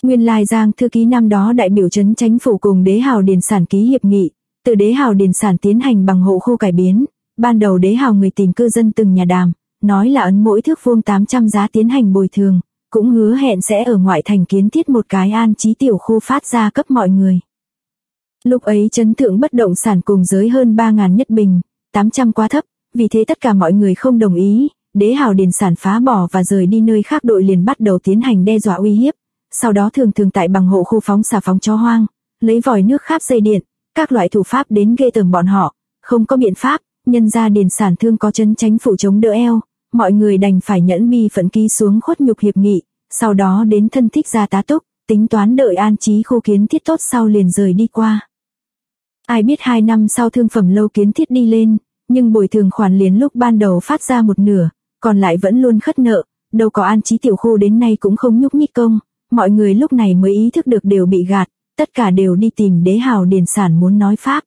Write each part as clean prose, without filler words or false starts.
Nguyên lai Giang thư ký năm đó đại biểu trấn Chánh phủ cùng Đế Hào Điền Sản ký hiệp nghị, từ Đế Hào Điền Sản tiến hành bằng hộ khu cải biến, ban đầu Đế Hào người tìm cư dân từng nhà đàm, nói là ấn mỗi thước vuông 800 giá tiến hành bồi thường, cũng hứa hẹn sẽ ở ngoại thành kiến thiết một cái an trí tiểu khu phát ra cấp mọi người. Lúc ấy trấn thượng bất động sản cùng giới hơn 3.000 nhất bình, 800 quá thấp, vì thế tất cả mọi người không đồng ý, Đế Hào Điền Sản phá bỏ và rời đi nơi khác, đội liền bắt đầu tiến hành đe dọa uy hiếp, sau đó thường tại bằng hộ khu phóng xà phóng chó hoang, lấy vòi nước kháp dây điện, các loại thủ pháp đến ghê tởm bọn họ, không có biện pháp, nhân ra Điền Sản thương có trấn Chánh phủ chống đỡ eo, mọi người đành phải nhẫn bi phận ký xuống khuất nhục hiệp nghị, sau đó đến thân thích ra tá túc, tính toán đợi an trí khu kiến thiết tốt sau liền rời đi qua. Ai biết 2 năm sau thương phẩm lâu kiến thiết đi lên, nhưng bồi thường khoản liền lúc ban đầu phát ra một nửa, còn lại vẫn luôn khất nợ, đâu có an trí tiểu khu đến nay cũng không nhúc nhích công, mọi người lúc này mới ý thức được đều bị gạt, tất cả đều đi tìm Đế Hào Điền Sản muốn nói pháp.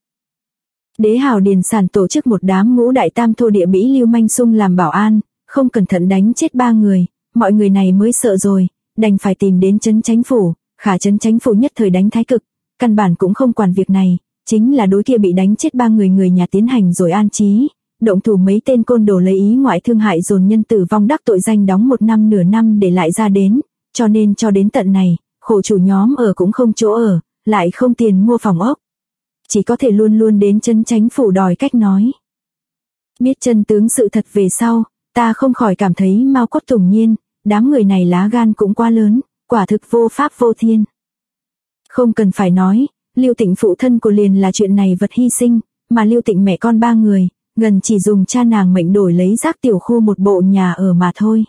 Đế Hào Điền Sản tổ chức một đám ngũ đại tam thô địa bĩ lưu manh xung làm bảo an, không cẩn thận đánh chết 3 người, mọi người này mới sợ rồi, đành phải tìm đến trấn Chánh phủ, khả trấn Chánh phủ nhất thời đánh thái cực, căn bản cũng không quản việc này, chính là đối kia bị đánh chết 3 người nhà tiến hành rồi an trí, động thủ mấy tên côn đồ lấy ý ngoại thương hại dồn nhân tử vong đắc tội danh đóng 1 năm nửa năm để lại ra đến, cho nên cho đến tận này, khổ chủ nhóm ở cũng không chỗ ở, lại không tiền mua phòng ốc. Chỉ có thể luôn luôn đến trấn Chánh phủ đòi cách nói. Biết chân tướng sự thật về sau, ta không khỏi cảm thấy mau cốt tủng nhiên, đám người này lá gan cũng quá lớn, quả thực vô pháp vô thiên. Không cần phải nói, Lưu Tịnh phụ thân của liền là chuyện này vật hy sinh, mà Lưu Tịnh mẹ con 3 người, gần chỉ dùng cha nàng mệnh đổi lấy rác tiểu khu một bộ nhà ở mà thôi.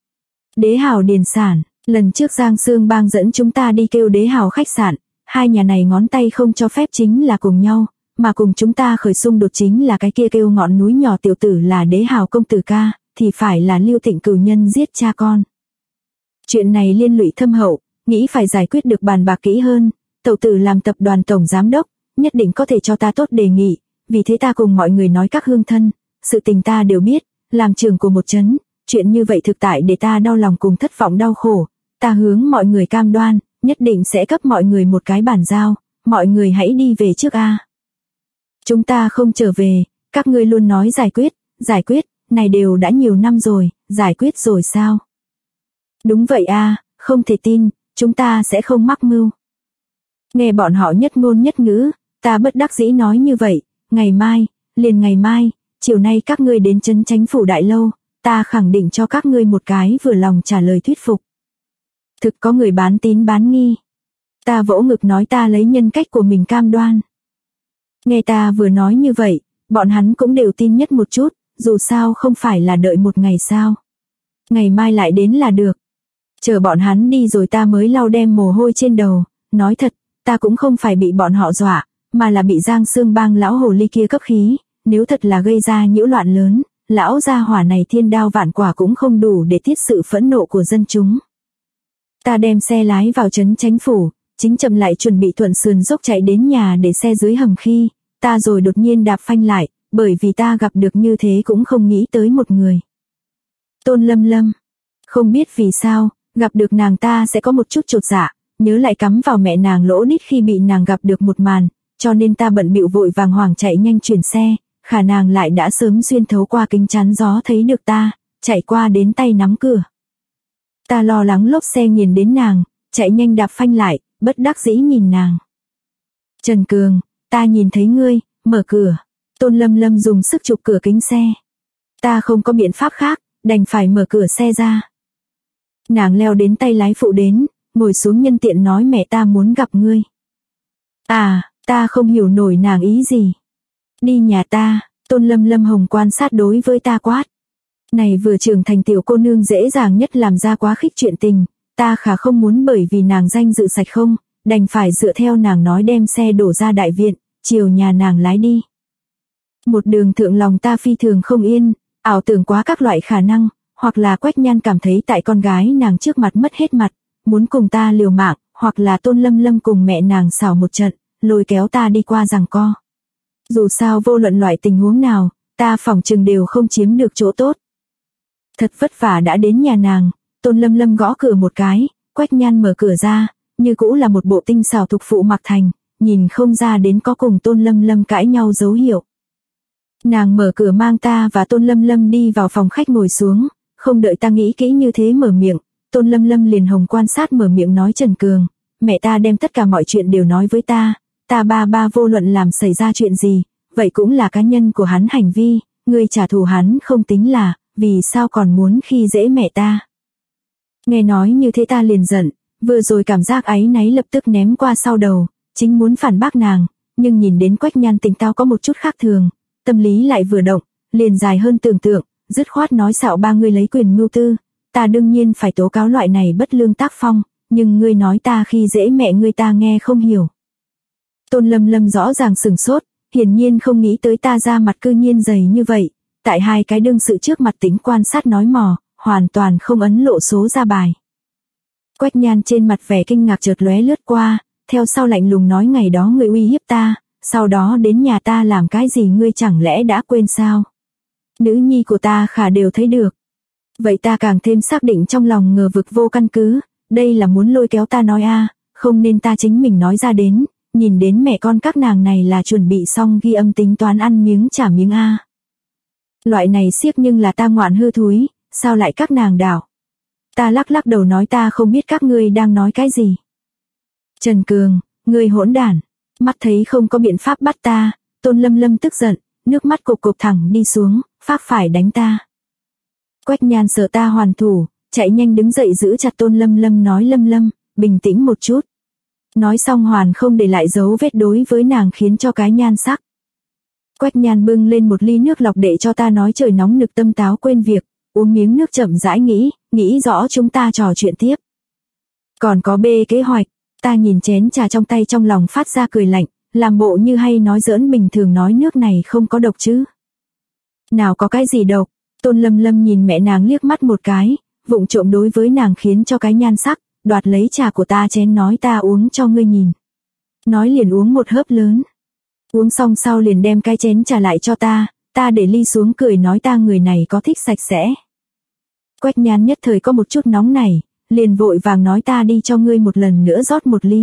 Đế Hào Điền Sản, lần trước Giang Sương Bang dẫn chúng ta đi kêu Đế Hào khách sạn, hai nhà này ngón tay không cho phép chính là cùng nhau, mà cùng chúng ta khởi xung đột chính là cái kia kêu ngọn núi nhỏ tiểu tử là Đế Hào công tử ca, thì phải là Lưu Tịnh cửu nhân giết cha con. Chuyện này liên lụy thâm hậu, nghĩ phải giải quyết được bàn bạc kỹ hơn, tẩu tử làm tập đoàn tổng giám đốc, nhất định có thể cho ta tốt đề nghị, vì thế ta cùng mọi người nói các hương thân, sự tình ta đều biết, làm trưởng của một trấn, chuyện như vậy thực tại để ta đau lòng cùng thất vọng đau khổ, ta hướng mọi người cam đoan, nhất định sẽ cấp mọi người một cái bản giao, mọi người hãy đi về trước a. Chúng ta không trở về, các ngươi luôn nói giải quyết, này đều đã nhiều năm rồi, giải quyết rồi sao? Đúng vậy a, không thể tin, chúng ta sẽ không mắc mưu. Nghe bọn họ nhất ngôn nhất ngữ, ta bất đắc dĩ nói như vậy, ngày mai, liền ngày mai, chiều nay các ngươi đến trấn Chánh phủ đại lâu, ta khẳng định cho các ngươi một cái vừa lòng trả lời thuyết phục. Thực có người bán tín bán nghi. Ta vỗ ngực nói ta lấy nhân cách của mình cam đoan. Nghe ta vừa nói như vậy, bọn hắn cũng đều tin nhất một chút, dù sao không phải là đợi một ngày sao. Ngày mai lại đến là được. Chờ bọn hắn đi rồi ta mới lau đem mồ hôi trên đầu, nói thật, ta cũng không phải bị bọn họ dọa, mà là bị Giang Sương Bang lão hồ ly kia cấp khí, nếu thật là gây ra nhiễu loạn lớn, lão gia hỏa này thiên đao vạn quả cũng không đủ để tiết sự phẫn nộ của dân chúng. Ta đem xe lái vào trấn Chánh phủ, chính chậm lại chuẩn bị thuận sườn dốc chạy đến nhà để xe dưới hầm khi, ta rồi đột nhiên đạp phanh lại, bởi vì ta gặp được như thế cũng không nghĩ tới một người. Tôn Lâm Lâm, không biết vì sao, gặp được nàng ta sẽ có một chút chột dạ, nhớ lại cắm vào mẹ nàng lỗ đít khi bị nàng gặp được một màn, cho nên ta bận bịu vội vàng hoảng chạy nhanh chuyển xe, khả nàng lại đã sớm xuyên thấu qua kính chắn gió thấy được ta, chạy qua đến tay nắm cửa. Ta lo lắng lốp xe nghiền đến nàng, chạy nhanh đạp phanh lại, bất đắc dĩ nhìn nàng. Trần Cường, ta nhìn thấy ngươi, mở cửa. Tôn Lâm Lâm dùng sức chụp cửa kính xe. Ta không có biện pháp khác, đành phải mở cửa xe ra. Nàng leo đến tay lái phụ đến, ngồi xuống nhân tiện nói mẹ ta muốn gặp ngươi. À, ta không hiểu nổi nàng ý gì. Đi nhà ta, Tôn Lâm Lâm hồng quan sát đối với ta quát. Này vừa trưởng thành tiểu cô nương dễ dàng nhất làm ra quá khích chuyện tình, ta khả không muốn bởi vì nàng danh dự sạch không, đành phải dựa theo nàng nói đem xe đổ ra đại viện, chiều nhà nàng lái đi. Một đường thượng lòng ta phi thường không yên, ảo tưởng quá các loại khả năng, hoặc là Quách Nhan cảm thấy tại con gái nàng trước mặt mất hết mặt, muốn cùng ta liều mạng, hoặc là Tôn Lâm Lâm cùng mẹ nàng xảo một trận, lôi kéo ta đi qua giằng co. Dù sao vô luận loại tình huống nào, ta phỏng chừng đều không chiếm được chỗ tốt. Thật vất vả đã đến nhà nàng, Tôn Lâm Lâm gõ cửa một cái, Quách Nhan mở cửa ra, như cũ là một bộ tinh xảo thục phụ mặc thành, nhìn không ra đến có cùng Tôn Lâm Lâm cãi nhau dấu hiệu. Nàng mở cửa mang ta và Tôn Lâm Lâm đi vào phòng khách ngồi xuống, không đợi ta nghĩ kỹ như thế mở miệng, Tôn Lâm Lâm liền hồng quan sát mở miệng nói Trần Cường, mẹ ta đem tất cả mọi chuyện đều nói với ta ba vô luận làm xảy ra chuyện gì, vậy cũng là cá nhân của hắn hành vi, ngươi trả thù hắn không tính là, vì sao còn muốn khi dễ mẹ ta. Nghe nói như thế ta liền giận, vừa rồi cảm giác áy náy lập tức ném qua sau đầu, chính muốn phản bác nàng, nhưng nhìn đến Quách Nhan tỉnh táo có một chút khác thường, tâm lý lại vừa động, liền dài hơn tưởng tượng, dứt khoát nói xạo ba ngươi lấy quyền mưu tư, ta đương nhiên phải tố cáo loại này bất lương tác phong, nhưng ngươi nói ta khi dễ mẹ ngươi ta nghe không hiểu. Tôn Lâm Lâm rõ ràng sửng sốt, hiển nhiên không nghĩ tới ta ra mặt cư nhiên dày như vậy, tại hai cái đương sự trước mặt tính quan sát nói mò, hoàn toàn không ấn lộ số ra bài. Quách Nhan trên mặt vẻ kinh ngạc chợt lóe lướt qua, theo sau lạnh lùng nói ngày đó ngươi uy hiếp ta, sau đó đến nhà ta làm cái gì ngươi chẳng lẽ đã quên sao? Nữ nhi của ta khả đều thấy được. Vậy ta càng thêm xác định trong lòng ngờ vực vô căn cứ, đây là muốn lôi kéo ta nói không nên ta chính mình nói ra đến, nhìn đến mẹ con các nàng này là chuẩn bị xong ghi âm tính toán ăn miếng trả miếng Loại này siếc nhưng là ta ngoạn hư thúi, sao lại các nàng đảo? Ta lắc lắc đầu nói ta không biết các ngươi đang nói cái gì. Trần Cường, ngươi hỗn đản, mắt thấy không có biện pháp bắt ta, Tôn Lâm Lâm tức giận, nước mắt cục cục thẳng đi xuống, phác phải đánh ta. Quách Nhan sợ ta hoàn thủ, chạy nhanh đứng dậy giữ chặt Tôn Lâm Lâm nói Lâm Lâm, bình tĩnh một chút. Nói xong hoàn không để lại dấu vết đối với nàng khiến cho cái nhan sắc. Quách Nhan bưng lên một ly nước lọc để cho ta nói trời nóng nực tâm táo quên việc, uống miếng nước chậm rãi nghĩ rõ chúng ta trò chuyện tiếp. Còn có bê kế hoạch, ta nhìn chén trà trong tay trong lòng phát ra cười lạnh, làm bộ như hay nói giỡn bình thường nói nước này không có độc chứ. Nào có cái gì độc, Tôn Lâm Lâm nhìn mẹ nàng liếc mắt một cái, vụng trộm đối với nàng khiến cho cái nhan sắc, đoạt lấy trà của ta chén nói ta uống cho ngươi nhìn. Nói liền uống một hớp lớn. Uống xong sau liền đem cái chén trà lại cho ta để ly xuống cười nói ta người này có thích sạch sẽ. Quách Nhan nhất thời có một chút nóng nảy, liền vội vàng nói ta đi cho ngươi một lần nữa rót một ly.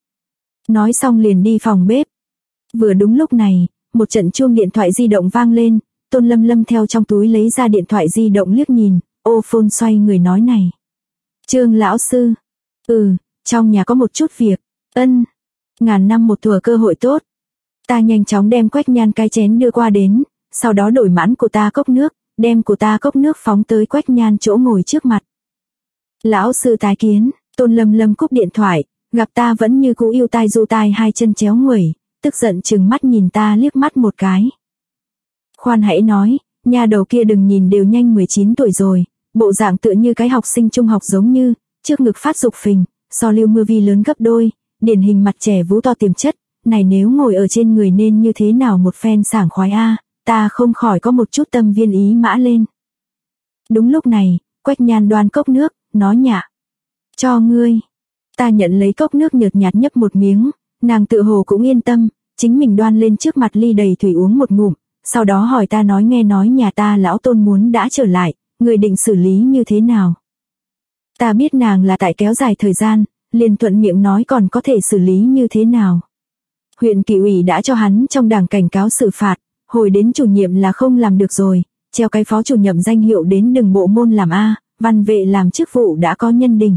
Nói xong liền đi phòng bếp. Vừa đúng lúc này, một trận chuông điện thoại di động vang lên, Tôn Lâm Lâm theo trong túi lấy ra điện thoại di động liếc nhìn, ô phone xoay người nói này. Trương lão sư. Trong nhà có một chút việc. Ngàn năm một thủa cơ hội tốt. Ta nhanh chóng đem Quách Nhan cái chén đưa qua đến, sau đó đổi mãn của ta cốc nước, đem của ta cốc nước phóng tới Quách Nhan chỗ ngồi trước mặt. Lão sư tái kiến, Tôn Lâm Lâm cúp điện thoại, gặp ta vẫn như cũ yêu tai du tai hai chân chéo nguẩy, tức giận chừng mắt nhìn ta liếc mắt một cái. Khoan hãy nói, nha đầu kia đừng nhìn đều nhanh 19 tuổi rồi, bộ dạng tựa như cái học sinh trung học giống như, trước ngực phát dục phình, so Lưu Mưa Vi lớn gấp đôi, điển hình mặt trẻ vú to tiềm chất, này nếu ngồi ở trên người nên như thế nào một phen sảng khoái ta không khỏi có một chút tâm viên ý mã lên. Đúng lúc này, Quách Nhan đoan cốc nước, nói nhạ. Cho ngươi. Ta nhận lấy cốc nước nhợt nhạt nhấp một miếng, nàng tự hồ cũng yên tâm, chính mình đoan lên trước mặt ly đầy thủy uống một ngụm, sau đó hỏi ta nói nghe nói nhà ta lão Tôn muốn đã trở lại, người định xử lý như thế nào. Ta biết nàng là tại kéo dài thời gian, liền thuận miệng nói còn có thể xử lý như thế nào. Huyện Kỷ ủy đã cho hắn trong đảng cảnh cáo xử phạt, hồi đến chủ nhiệm là không làm được rồi, treo cái phó chủ nhiệm danh hiệu đến đừng bộ môn làm văn vệ làm chức vụ đã có nhân đình.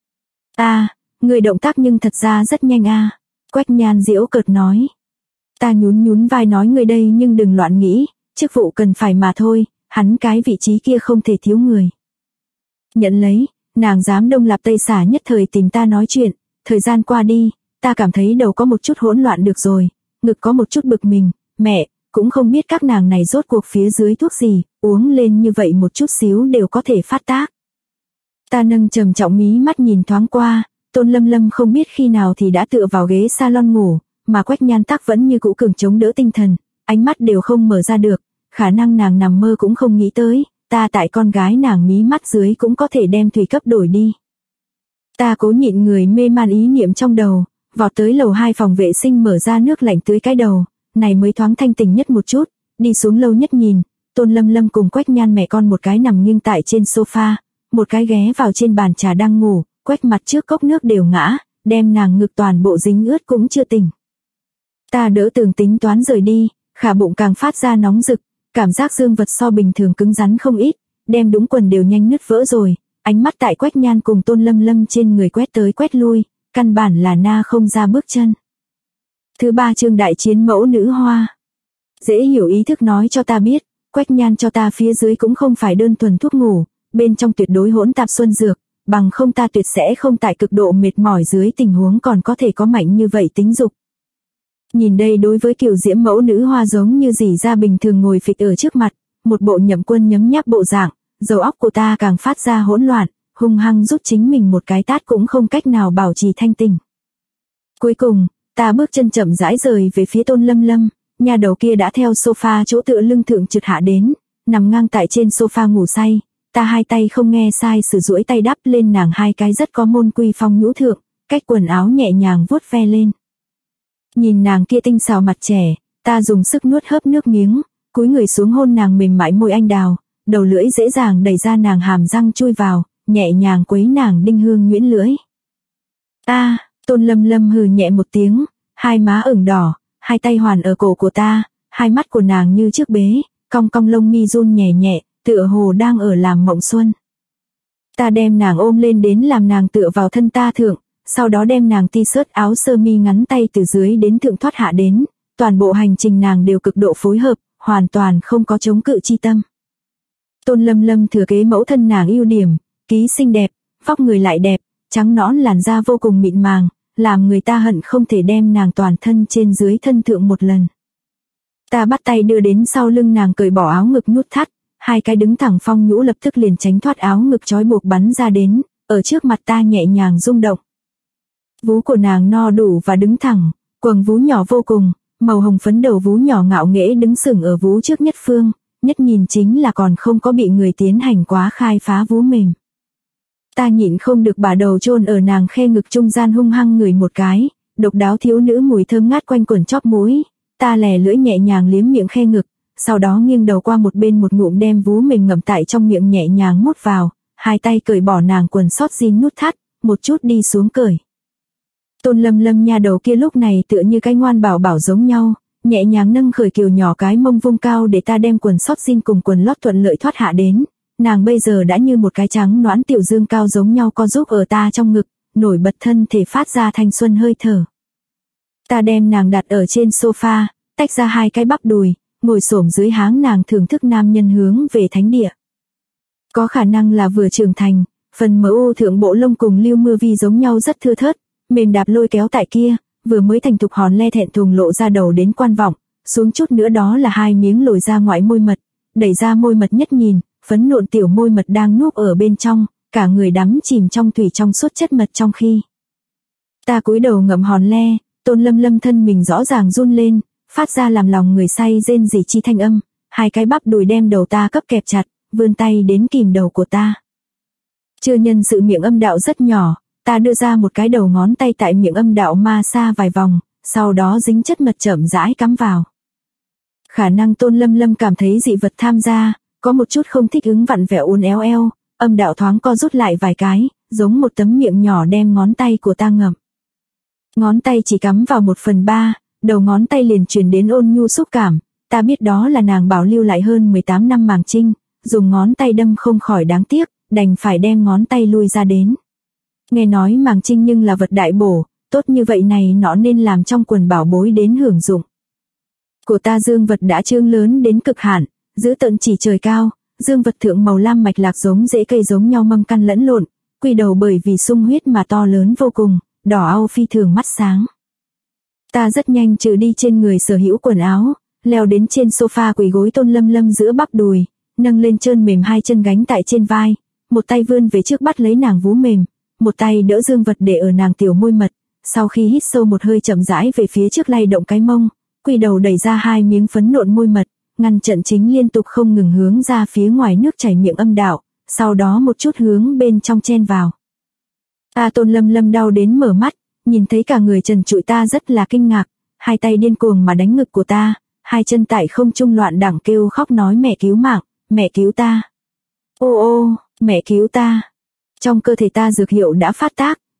Người động tác nhưng thật ra rất nhanh Quách Nhan giễu cợt nói. Ta nhún vai nói người đây nhưng đừng loạn nghĩ, chức vụ cần phải mà thôi, hắn cái vị trí kia không thể thiếu người. Nhận lấy, nàng giám Đông Lạp Tây Xả nhất thời tìm ta nói chuyện, thời gian qua đi, ta cảm thấy đầu có một chút hỗn loạn được rồi, ngực có một chút bực mình, mẹ, cũng không biết các nàng này rốt cuộc phía dưới thuốc gì, uống lên như vậy một chút xíu đều có thể phát tác. Ta nâng trầm trọng mí mắt nhìn thoáng qua, Tôn Lâm Lâm không biết khi nào thì đã tựa vào ghế salon ngủ, mà Quách Nhan tắc vẫn như cũ cường chống đỡ tinh thần, ánh mắt đều không mở ra được, khả năng nàng nằm mơ cũng không nghĩ tới, ta tại con gái nàng mí mắt dưới cũng có thể đem thủy cấp đổi đi. Ta cố nhịn người mê man ý niệm trong đầu, vọt tới lầu 2 phòng vệ sinh mở ra nước lạnh tưới cái đầu, này mới thoáng thanh tỉnh nhất một chút, đi xuống lâu nhất nhìn, Tôn Lâm Lâm cùng Quách Nhan mẹ con một cái nằm nghiêng tại trên sofa, một cái ghé vào trên bàn trà đang ngủ, Quách mặt trước cốc nước đều ngã, đem nàng ngực toàn bộ dính ướt cũng chưa tỉnh. Ta đỡ tường tính toán rời đi, khả bụng càng phát ra nóng rực, cảm giác dương vật so bình thường cứng rắn không ít, đem đũng quần đều nhanh nứt vỡ rồi, ánh mắt tại Quách Nhan cùng Tôn Lâm Lâm trên người quét tới quét lui, căn bản là na không ra bước chân. Thứ 3 chương đại chiến mẫu nữ hoa. Dễ hiểu ý thức nói cho ta biết, Quách Nhan cho ta phía dưới cũng không phải đơn thuần thuốc ngủ, bên trong tuyệt đối hỗn tạp xuân dược, bằng không ta tuyệt sẽ không tại cực độ mệt mỏi dưới tình huống còn có thể có mạnh như vậy tính dục. Nhìn đây đối với kiểu diễm mẫu nữ hoa giống như dì ra bình thường ngồi phịch ở trước mặt, một bộ Nhậm Quân nhấm nháp bộ dạng, đầu óc của ta càng phát ra hỗn loạn, hung hăng rút chính mình một cái tát cũng không cách nào bảo trì thanh tỉnh. Cuối cùng, ta bước chân chậm rãi rời về phía Tôn Lâm Lâm, nhà đầu kia đã theo sofa chỗ tựa lưng thượng trượt hạ đến, nằm ngang tại trên sofa ngủ say, ta hai tay không nghe sai sử duỗi tay đắp lên nàng hai cái rất có môn quy phong nhũ thượng, cách quần áo nhẹ nhàng vuốt ve lên. Nhìn nàng kia tinh xảo mặt trẻ, ta dùng sức nuốt hớp nước miếng, cúi người xuống hôn nàng mềm mại môi anh đào, đầu lưỡi dễ dàng đẩy ra nàng hàm răng chui vào, nhẹ nhàng quấy nàng đinh hương nhuyễn lưỡi. Tôn Lâm Lâm hừ nhẹ một tiếng, hai má ửng đỏ, hai tay hoàn ở cổ của ta, hai mắt của nàng như trước bế, cong cong lông mi run nhẹ nhẹ, tựa hồ đang ở làm mộng xuân. Ta đem nàng ôm lên đến làm nàng tựa vào thân ta thượng, sau đó đem nàng t-shirt áo sơ mi ngắn tay từ dưới đến thượng thoát hạ đến, toàn bộ hành trình nàng đều cực độ phối hợp, hoàn toàn không có chống cự chi tâm. Tôn Lâm Lâm thừa kế mẫu thân nàng ưu điểm, ký xinh đẹp, vóc người lại đẹp, trắng nõn làn da vô cùng mịn màng, làm người ta hận không thể đem nàng toàn thân trên dưới thân thượng một lần. Ta bắt tay đưa đến sau lưng nàng cởi bỏ áo ngực nút thắt, hai cái đứng thẳng phong nhũ lập tức liền tránh thoát áo ngực trói buộc bắn ra đến, ở trước mặt ta nhẹ nhàng rung động. Vú của nàng no đủ và đứng thẳng, quầng vú nhỏ vô cùng, màu hồng phấn đầu vú nhỏ ngạo nghễ đứng sừng ở vú trước nhất phương, nhất nhìn chính là còn không có bị người tiến hành quá khai phá vú mềm. Ta nhịn không được bả đầu chôn ở nàng khe ngực trung gian hung hăng ngửi một cái, độc đáo thiếu nữ mùi thơm ngát quanh quẩn chóp mũi, ta lè lưỡi nhẹ nhàng liếm miệng khe ngực, sau đó nghiêng đầu qua một bên một ngụm đem vú mềm ngậm tại trong miệng nhẹ nhàng mút vào, hai tay cởi bỏ nàng quần sót jean nút thắt, một chút đi xuống cởi. Tôn Lâm Lâm nha đầu kia lúc này tựa như cái ngoan bảo bảo giống nhau, nhẹ nhàng nâng khởi kiều nhỏ cái mông vung cao để ta đem quần sót jean cùng quần lót thuận lợi thoát hạ đến. Nàng bây giờ đã như một cái trắng nõn tiểu dương cao giống nhau co giúp ở ta trong ngực, nổi bật thân thể phát ra thanh xuân hơi thở. Ta đem nàng đặt ở trên sofa, tách ra hai cái bắp đùi, ngồi xổm dưới háng nàng thưởng thức nam nhân hướng về thánh địa. Có khả năng là vừa trưởng thành, phần mỡ ô thượng bộ lông cùng lưu mưa vi giống nhau rất thưa thớt, mềm đạp lôi kéo tại kia, vừa mới thành thục hòn le thẹn thùng lộ ra đầu đến quan vọng, xuống chút nữa đó là hai miếng lồi ra ngoại môi mật, đẩy ra môi mật nhất nhìn, phấn nộn tiểu môi mật đang núp ở bên trong, cả người đắm chìm trong thủy trong suốt chất mật trong khi. Ta cúi đầu ngậm hòn le, Tôn Lâm Lâm thân mình rõ ràng run lên, phát ra làm lòng người say rên rỉ chi thanh âm, hai cái bắp đùi đem đầu ta cấp kẹp chặt, vươn tay đến kìm đầu của ta. Chưa nhân sự miệng âm đạo rất nhỏ, ta đưa ra một cái đầu ngón tay tại miệng âm đạo ma xa vài vòng, sau đó dính chất mật chậm rãi cắm vào. Khả năng Tôn Lâm Lâm cảm thấy dị vật tham gia, có một chút không thích ứng vặn vẹo uốn éo eo, âm đạo thoáng co rút lại vài cái, giống một tấm miệng nhỏ đem ngón tay của ta ngậm. Ngón tay chỉ cắm vào 1/3, đầu ngón tay liền truyền đến ôn nhu xúc cảm, ta biết đó là nàng bảo lưu lại hơn 18 năm màng trinh, dùng ngón tay đâm không khỏi đáng tiếc, đành phải đem ngón tay lui ra đến. Nghe nói màng trinh nhưng là vật đại bổ, tốt như vậy này nó nên làm trong quần bảo bối đến hưởng dụng. Của ta dương vật đã trương lớn đến cực hạn, giữ tận chỉ trời cao, dương vật thượng màu lam mạch lạc giống rễ cây giống nhau mâm căn lẫn lộn, quy đầu bởi vì sung huyết mà to lớn vô cùng, đỏ au phi thường mắt sáng. Ta rất nhanh trừ đi trên người sở hữu quần áo, leo đến trên sofa quỳ gối Tôn Lâm Lâm giữa bắp đùi, nâng lên trơn mềm hai chân gánh tại trên vai, một tay vươn về trước bắt lấy nàng vú mềm, một tay đỡ dương vật để ở nàng tiểu môi mật, sau khi hít sâu một hơi chậm rãi về phía trước lay động cái mông, quy đầu đẩy ra hai miếng phấn nộn môi mật, ngăn trận chính liên tục không ngừng hướng ra phía ngoài nước chảy miệng âm đạo, sau đó một chút hướng bên trong chen vào. Tôn Lâm Lâm đau đến mở mắt, nhìn thấy cả người trần trụi ta rất là kinh ngạc, hai tay điên cuồng mà đánh ngực của ta, hai chân tại không trung loạn đẳng kêu khóc nói mẹ cứu mạng, mẹ cứu ta. Ô ô, mẹ cứu ta. Trong cơ thể ta dược hiệu đã phát tác,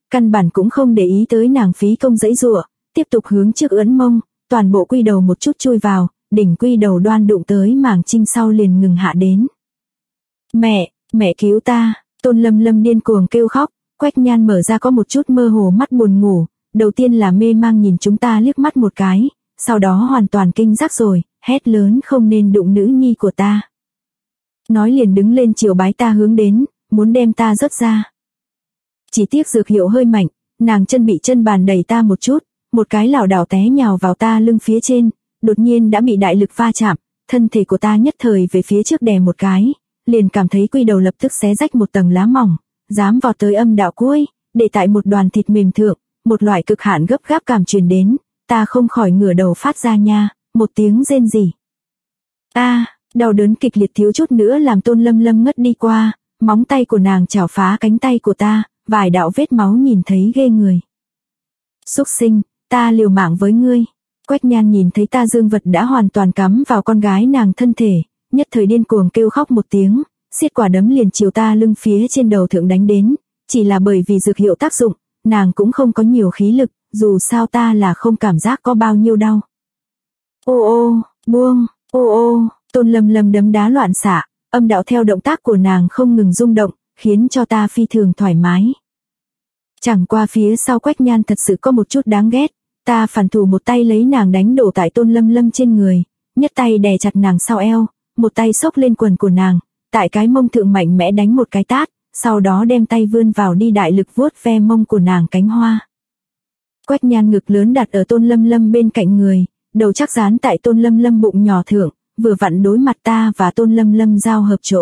căn bản cũng không để ý tới nàng phí công giãy giụa, tiếp tục hướng trước ưỡn mông, toàn bộ quy đầu một chút chui vào, đỉnh quy đầu đoan đụng tới màng trinh sau liền ngừng hạ đến. Mẹ cứu ta, Tôn Lâm Lâm điên cuồng kêu khóc, Quách Nhan mở ra có một chút mơ hồ mắt buồn ngủ, đầu tiên là mê mang nhìn chúng ta liếc mắt một cái, sau đó hoàn toàn kinh giác rồi, hét lớn không nên đụng nữ nhi của ta. Nói liền đứng lên chiều bái ta hướng đến, muốn đem ta rớt ra. Chỉ tiếc dược hiệu hơi mạnh, nàng chân bị chân bàn đẩy ta một chút, một cái lảo đảo té nhào vào ta lưng phía trên, đột nhiên đã bị đại lực va chạm, thân thể của ta nhất thời về phía trước đè một cái, liền cảm thấy quy đầu lập tức xé rách một tầng lá mỏng, dám vào tới âm đạo cuối, để tại một đoàn thịt mềm thượng, một loại cực hạn gấp gáp cảm truyền đến, ta không khỏi ngửa đầu phát ra nha, một tiếng rên rỉ. Đau đớn kịch liệt thiếu chút nữa làm Tôn Lâm Lâm ngất đi qua, móng tay của nàng chảo phá cánh tay của ta, vài đạo vết máu nhìn thấy ghê người. Xúc sinh, ta liều mạng với ngươi. Quách Nhan nhìn thấy ta dương vật đã hoàn toàn cắm vào con gái nàng thân thể, nhất thời điên cuồng kêu khóc một tiếng, xiết quả đấm liền chiều ta lưng phía trên đầu thượng đánh đến, chỉ là bởi vì dược hiệu tác dụng, nàng cũng không có nhiều khí lực, dù sao ta là không cảm giác có bao nhiêu đau. Buông, Tôn Lâm Lâm đấm đá loạn xạ, âm đạo theo động tác của nàng không ngừng rung động, khiến cho ta phi thường thoải mái. Chẳng qua phía sau Quách Nhan thật sự có một chút đáng ghét, ta phản thủ một tay lấy nàng đánh đổ tại Tôn Lâm Lâm trên người, nhất tay đè chặt nàng sau eo, một tay xốc lên quần của nàng, tại cái mông thượng mạnh mẽ đánh một cái tát, sau đó đem tay vươn vào đi đại lực vuốt ve mông của nàng cánh hoa. Quách Nhan ngực lớn đặt ở Tôn Lâm Lâm bên cạnh người, đầu chắc dán tại Tôn Lâm Lâm bụng nhỏ thượng, vừa vặn đối mặt ta và Tôn Lâm Lâm giao hợp chỗ.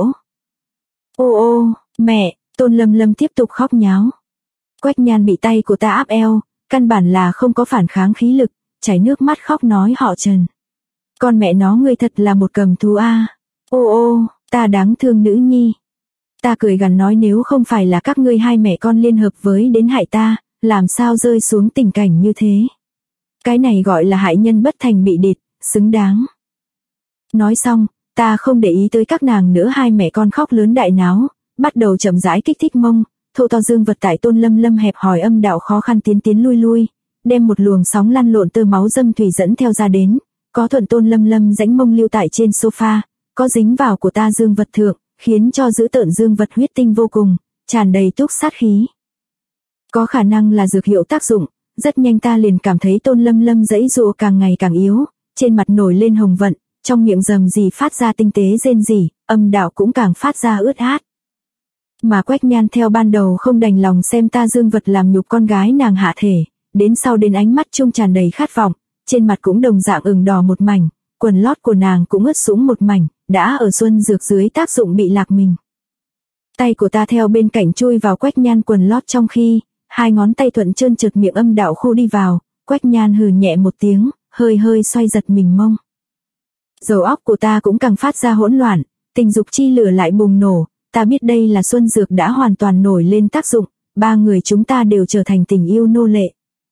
Mẹ, Tôn Lâm Lâm tiếp tục khóc nháo. Quách Nhan bị tay của ta áp eo, căn bản là không có phản kháng khí lực, chảy nước mắt khóc nói họ Trần. Con mẹ nó ngươi thật là một cầm thú a. Ta đáng thương nữ nhi. Ta cười gằn nói nếu không phải là các ngươi hai mẹ con liên hợp với đến hại ta, làm sao rơi xuống tình cảnh như thế. Cái này gọi là hại nhân bất thành bị địt, xứng đáng. Nói xong, ta không để ý tới các nàng nữa, hai mẹ con khóc lớn đại náo, bắt đầu chậm rãi kích thích mông, thô to dương vật tại Tôn Lâm Lâm hẹp hòi âm đạo khó khăn tiến lui, đem một luồng sóng lăn lộn tơ máu dâm thủy dẫn theo ra đến, có thuận Tôn Lâm Lâm rãnh mông lưu tại trên sofa, có dính vào của ta dương vật thượng, khiến cho giữ tợn dương vật huyết tinh vô cùng, tràn đầy túc sát khí. Có khả năng là dược hiệu tác dụng, rất nhanh ta liền cảm thấy Tôn Lâm Lâm giãy giụa càng ngày càng yếu, trên mặt nổi lên hồng vận, trong miệng rầm rì phát ra tinh tế rên rỉ, âm đạo cũng càng phát ra ướt át. Mà Quách Nhan theo ban đầu không đành lòng xem ta dương vật làm nhục con gái nàng hạ thể, đến sau đến ánh mắt trung tràn đầy khát vọng, trên mặt cũng đồng dạng ửng đỏ một mảnh, quần lót của nàng cũng ướt sũng một mảnh, đã ở xuân dược dưới tác dụng bị lạc mình. Tay của ta theo bên cạnh chui vào Quách Nhan quần lót trong khi, hai ngón tay thuận trơn trượt miệng âm đạo khô đi vào, Quách Nhan hừ nhẹ một tiếng, hơi xoay giật mình mông. Đầu óc của ta cũng càng phát ra hỗn loạn, tình dục chi lửa lại bùng nổ, ta biết đây là xuân dược đã hoàn toàn nổi lên tác dụng, ba người chúng ta đều trở thành tình yêu nô lệ.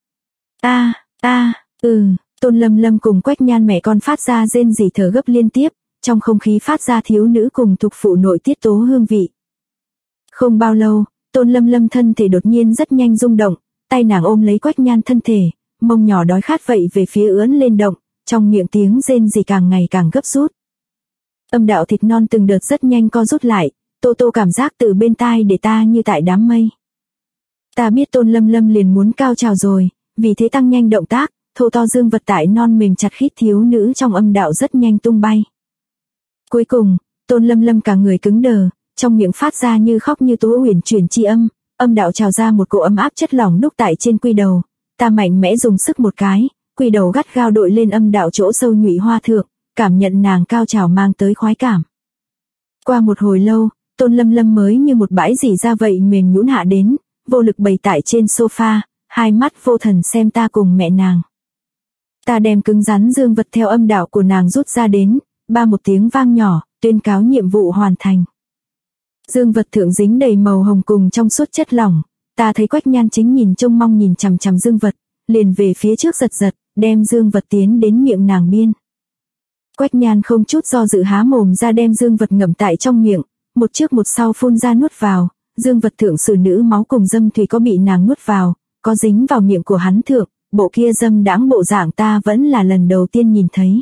Tôn Lâm Lâm cùng Quách Nhan mẹ con phát ra rên rỉ thở gấp liên tiếp, trong không khí phát ra thiếu nữ cùng thục phụ nội tiết tố hương vị. Không bao lâu, Tôn Lâm Lâm thân thể đột nhiên rất nhanh rung động, tay nàng ôm lấy Quách Nhan thân thể, mông nhỏ đói khát vậy về phía ưỡn lên động, trong miệng tiếng rên rỉ càng ngày càng gấp rút. Âm đạo thịt non từng đợt rất nhanh co rút lại, tô cảm giác từ bên tai để ta như tại đám mây. Ta biết Tôn Lâm Lâm liền muốn cao trào rồi, vì thế tăng nhanh động tác, thô to dương vật tại non mềm chặt khít thiếu nữ trong âm đạo rất nhanh tung bay. Cuối cùng, Tôn Lâm Lâm cả người cứng đờ, trong miệng phát ra như khóc như tố uyển chuyển chi âm đạo trào ra một cỗ ấm áp chất lỏng đúc tại trên quy đầu, ta mạnh mẽ dùng sức một cái, quy đầu gắt gao đội lên âm đạo chỗ sâu nhụy hoa thượng, cảm nhận nàng cao trào mang tới khoái cảm. Qua một hồi lâu, Tôn Lâm Lâm mới như một bãi rỉ ra vậy mềm nhũn hạ đến, vô lực bày tại trên sofa, hai mắt vô thần xem ta cùng mẹ nàng. Ta đem cứng rắn dương vật theo âm đạo của nàng rút ra đến, ba một tiếng vang nhỏ, tuyên cáo nhiệm vụ hoàn thành. Dương vật thượng dính đầy màu hồng cùng trong suốt chất lỏng, ta thấy Quách Nhan chính nhìn trông mong nhìn chằm chằm dương vật, liền về phía trước giật, đem dương vật tiến đến miệng nàng biên. Quách Nhan không chút do dự há mồm ra đem dương vật ngậm tại trong miệng, một trước một sau phun ra nuốt vào, dương vật thượng sử nữ máu cùng dâm thủy có bị nàng nuốt vào, có dính vào miệng của hắn thượng, bộ kia dâm đãng bộ dạng ta vẫn là lần đầu tiên nhìn thấy.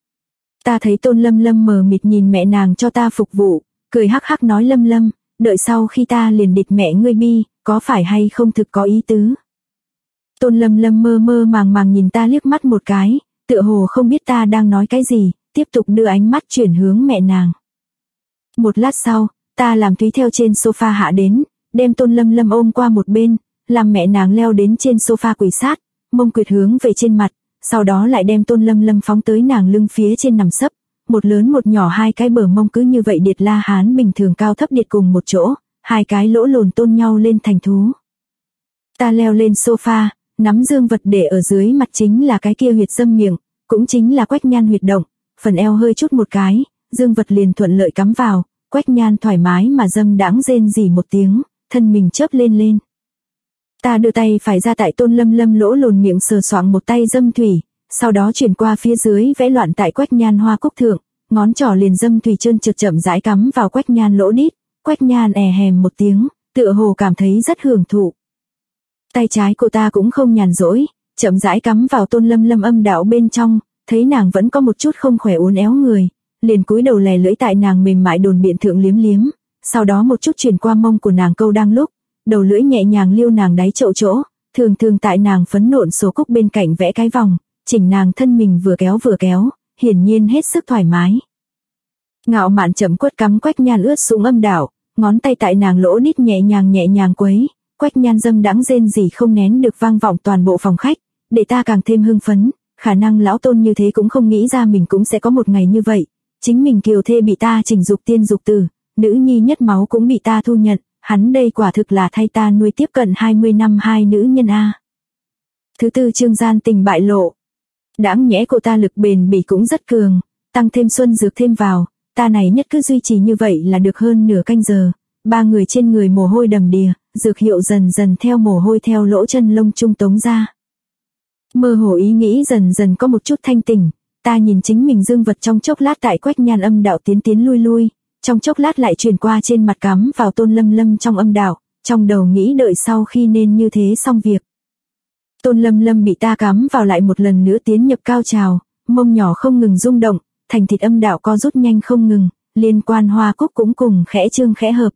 Ta thấy Tôn Lâm Lâm mờ mịt nhìn mẹ nàng cho ta phục vụ, cười hắc hắc nói Lâm Lâm, đợi sau khi ta liền địch mẹ ngươi bi, có phải hay không thực có ý tứ. Tôn Lâm Lâm mơ mơ màng màng nhìn ta liếc mắt một cái, tựa hồ không biết ta đang nói cái gì, tiếp tục đưa ánh mắt chuyển hướng mẹ nàng. Một lát sau, ta làm Thúy theo trên sofa hạ đến, đem Tôn Lâm Lâm ôm qua một bên, làm mẹ nàng leo đến trên sofa quỳ sát, mông quyệt hướng về trên mặt, sau đó lại đem Tôn Lâm Lâm phóng tới nàng lưng phía trên nằm sấp, một lớn một nhỏ hai cái bờ mông cứ như vậy điệt la hán bình thường cao thấp điệt cùng một chỗ, hai cái lỗ lồn tôn nhau lên thành thú. Ta leo lên sofa, nắm dương vật để ở dưới mặt chính là cái kia huyệt dâm miệng, cũng chính là Quách Nhan huyệt động, phần eo hơi chút một cái, dương vật liền thuận lợi cắm vào, Quách Nhan thoải mái mà dâm đãng rên rỉ một tiếng, thân mình chớp lên lên. Ta đưa tay phải ra tại Tôn Lâm Lâm lỗ lồn miệng sờ soạng một tay dâm thủy, sau đó chuyển qua phía dưới vẽ loạn tại Quách Nhan hoa cúc thượng, ngón trỏ liền dâm thủy trơn trượt chậm rãi cắm vào Quách Nhan lỗ đít, Quách Nhan hèm một tiếng, tựa hồ cảm thấy rất hưởng thụ. Tay trái của ta cũng không nhàn rỗi, chậm rãi cắm vào Tôn Lâm Lâm âm đạo bên trong, thấy nàng vẫn có một chút không khỏe uốn éo người, liền cúi đầu lè lưỡi tại nàng mềm mại đồn biện thượng liếm liếm, sau đó một chút chuyển qua mông của nàng câu đang lúc, đầu lưỡi nhẹ nhàng liêu nàng đáy chậu chỗ, thường thường tại nàng phấn nộn số cúc bên cạnh vẽ cái vòng, chỉnh nàng thân mình vừa kéo, hiển nhiên hết sức thoải mái. Ngạo mạn chậm quất cắm Quách Nhan ướt sũng âm đạo, ngón tay tại nàng lỗ đít nhẹ nhàng quấy, Quách Nhan dâm đãng rên rỉ không nén được vang vọng toàn bộ phòng khách, để ta càng thêm hưng phấn, khả năng lão Tôn như thế cũng không nghĩ ra mình cũng sẽ có một ngày như vậy, chính mình kiều thê bị ta trình dục tiên dục tử, nữ nhi nhất máu cũng bị ta thu nhận, hắn đây quả thực là thay ta nuôi tiếp cận 20 năm hai nữ nhân a. Thứ tư chương gian tình bại lộ. Đãng nhẽ của ta lực bền bỉ cũng rất cường, tăng thêm xuân dược thêm vào, ta này nhất cứ duy trì như vậy là được hơn nửa canh giờ, ba người trên người mồ hôi đầm đìa, dược hiệu dần dần theo mồ hôi theo lỗ chân lông trung tống ra. Mơ hồ ý nghĩ dần dần có một chút thanh tỉnh, ta nhìn chính mình dương vật trong chốc lát tại Quách Nhan âm đạo tiến lui, trong chốc lát lại chuyển qua trên mặt cắm vào Tôn Lâm Lâm trong âm đạo, trong đầu nghĩ đợi sau khi nên như thế xong việc. Tôn Lâm Lâm bị ta cắm vào lại một lần nữa tiến nhập cao trào, mông nhỏ không ngừng rung động, thành thịt âm đạo co rút nhanh không ngừng, liên quan hoa cúc cũng cùng khẽ trương khẽ hợp.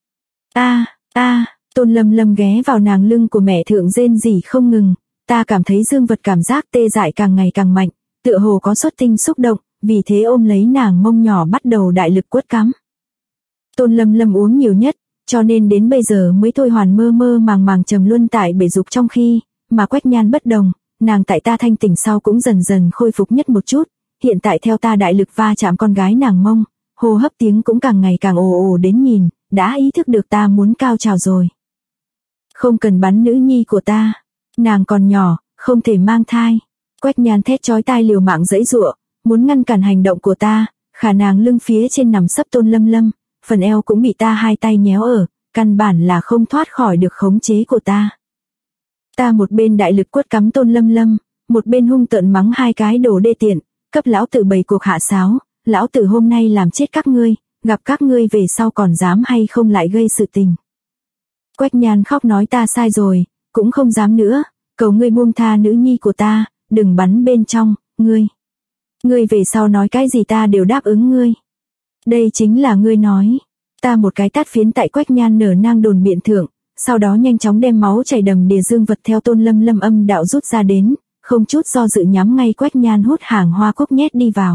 Tôn Lâm Lâm ghé vào nàng lưng của mẹ thượng rên rỉ không ngừng, ta cảm thấy dương vật cảm giác tê dại càng ngày càng mạnh, tựa hồ có xuất tinh xúc động, vì thế ôm lấy nàng mông nhỏ bắt đầu đại lực quất cắm. Tôn Lâm Lâm uống nhiều nhất, cho nên đến bây giờ mới thôi hoàn mơ màng trầm luân tại bể dục trong khi, mà Quách Nhan bất đồng, nàng tại ta thanh tỉnh sau cũng dần dần khôi phục nhất một chút, hiện tại theo ta đại lực va chạm con gái nàng mông, hô hấp tiếng cũng càng ngày càng ồ đến nhìn, đã ý thức được ta muốn cao trào rồi. Không cần bắn nữ nhi của ta, nàng còn nhỏ, không thể mang thai. Quách Nhan thét chói tai liều mạng giãy giụa, muốn ngăn cản hành động của ta, khả nàng lưng phía trên nằm sấp Tôn Lâm Lâm, phần eo cũng bị ta hai tay nhéo ở, căn bản là không thoát khỏi được khống chế của ta. Ta một bên đại lực quất cắm Tôn Lâm Lâm, một bên hung tợn mắng hai cái đồ đê tiện, cấp lão tử bày cuộc hạ sáo, lão tử hôm nay làm chết các ngươi, gặp các ngươi về sau còn dám hay không lại gây sự tình. Quách Nhan khóc nói ta sai rồi, cũng không dám nữa, cầu ngươi buông tha nữ nhi của ta, đừng bắn bên trong, ngươi về sau nói cái gì ta đều đáp ứng ngươi. Đây chính là ngươi nói. Ta một cái tát phiến tại Quách Nhan nở nang đồn biện thượng, sau đó nhanh chóng đem máu chảy đầm đìa dương vật theo Tôn Lâm Lâm âm đạo rút ra đến, không chút do dự nhắm ngay Quách Nhan hút hàng hoa cúc nhét đi vào.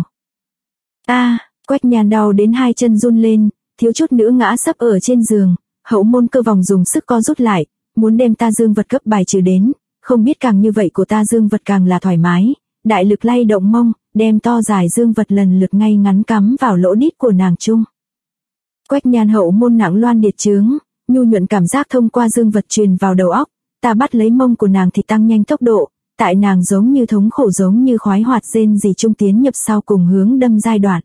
Quách Nhan đau đến hai chân run lên, thiếu chút nữa ngã sấp ở trên giường, hậu môn cơ vòng dùng sức co rút lại, muốn đem ta dương vật cấp bài trừ đến, không biết càng như vậy của ta dương vật càng là thoải mái, đại lực lay động mông, đem to dài dương vật lần lượt ngay ngắn cắm vào lỗ đít của nàng chung. Quách Nhan hậu môn nặng loan điệt trướng, nhu nhuận cảm giác thông qua dương vật truyền vào đầu óc, ta bắt lấy mông của nàng thì tăng nhanh tốc độ, tại nàng giống như thống khổ giống như khoái hoạt rên rỉ trung tiến nhập sau cùng hướng đâm giai đoạn.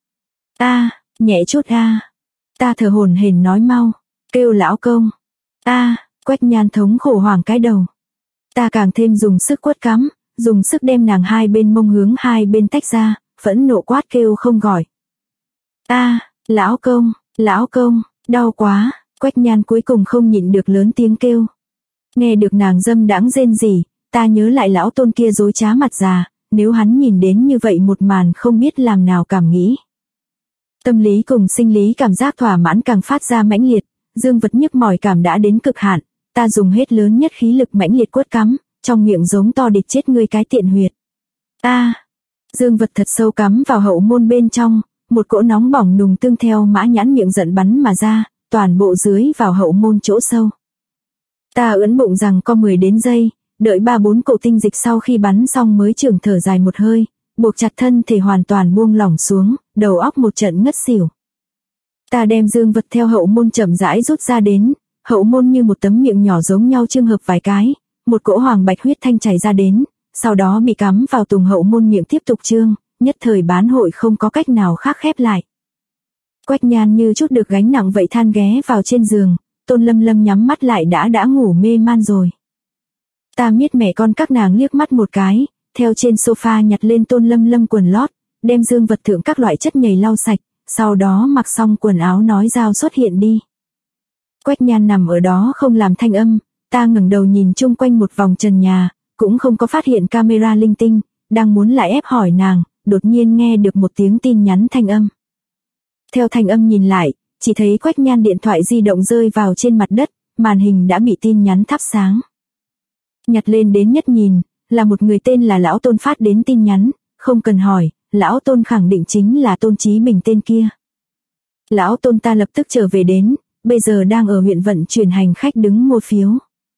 Nhẹ chút ta thở hổn hển nói mau, kêu lão công. Quách Nhan thống khổ hoảng cái đầu. Ta càng thêm dùng sức quất cắm, dùng sức đem nàng hai bên mông hướng hai bên tách ra, phẫn nộ quát kêu không gọi. Lão công, đau quá. Quách Nhan cuối cùng không nhịn được lớn tiếng kêu. Nghe được nàng dâm đãng rên rỉ, ta nhớ lại lão Tôn kia dối trá mặt già, nếu hắn nhìn đến như vậy một màn không biết làm nào cảm nghĩ. Tâm lý cùng sinh lý cảm giác thỏa mãn càng phát ra mãnh liệt, dương vật nhức mỏi cảm đã đến cực hạn, ta dùng hết lớn nhất khí lực mãnh liệt quất cắm, trong miệng giống to địch chết ngươi cái tiện huyệt. Dương vật thật sâu cắm vào hậu môn bên trong, một cỗ nóng bỏng nùng tương theo mã nhãn miệng giận bắn mà ra, toàn bộ dưới vào hậu môn chỗ sâu. Ta ưỡn bụng rằng có 10 đến giây, đợi 3-4 cỗ tinh dịch sau khi bắn xong mới chưởng thở dài một hơi, buộc chặt thân thể hoàn toàn buông lỏng xuống, đầu óc một trận ngất xỉu. Ta đem dương vật theo hậu môn chậm rãi rút ra đến, hậu môn như một tấm miệng nhỏ giống nhau chương hợp vài cái, một cỗ hoàng bạch huyết thanh chảy ra đến, sau đó bị cắm vào tùng hậu môn miệng tiếp tục trương, nhất thời bán hội không có cách nào khác khép lại. Quách Nhan như chút được gánh nặng vậy than ghé vào trên giường, Tôn Lâm Lâm nhắm mắt lại đã ngủ mê man rồi. Ta miết mẹ con các nàng liếc mắt một cái, theo trên sofa nhặt lên Tôn Lâm Lâm quần lót, đem dương vật thượng các loại chất nhầy lau sạch, sau đó mặc xong quần áo nói giao xuất hiện đi. Quách Nhan nằm ở đó không làm thanh âm, ta ngẩng đầu nhìn chung quanh một vòng trần nhà, cũng không có phát hiện camera linh tinh, đang muốn lại ép hỏi nàng, đột nhiên nghe được một tiếng tin nhắn thanh âm. Theo thanh âm nhìn lại, chỉ thấy Quách Nhan điện thoại di động rơi vào trên mặt đất, màn hình đã bị tin nhắn thắp sáng. Nhặt lên đến nhất nhìn, là một người tên là Lão Tôn phát đến tin nhắn, không cần hỏi, Lão Tôn khẳng định chính là Tôn Chí Bình tên kia. Lão Tôn ta lập tức trở về đến, bây giờ đang ở huyện vận chuyển hành khách đứng mua phiếu.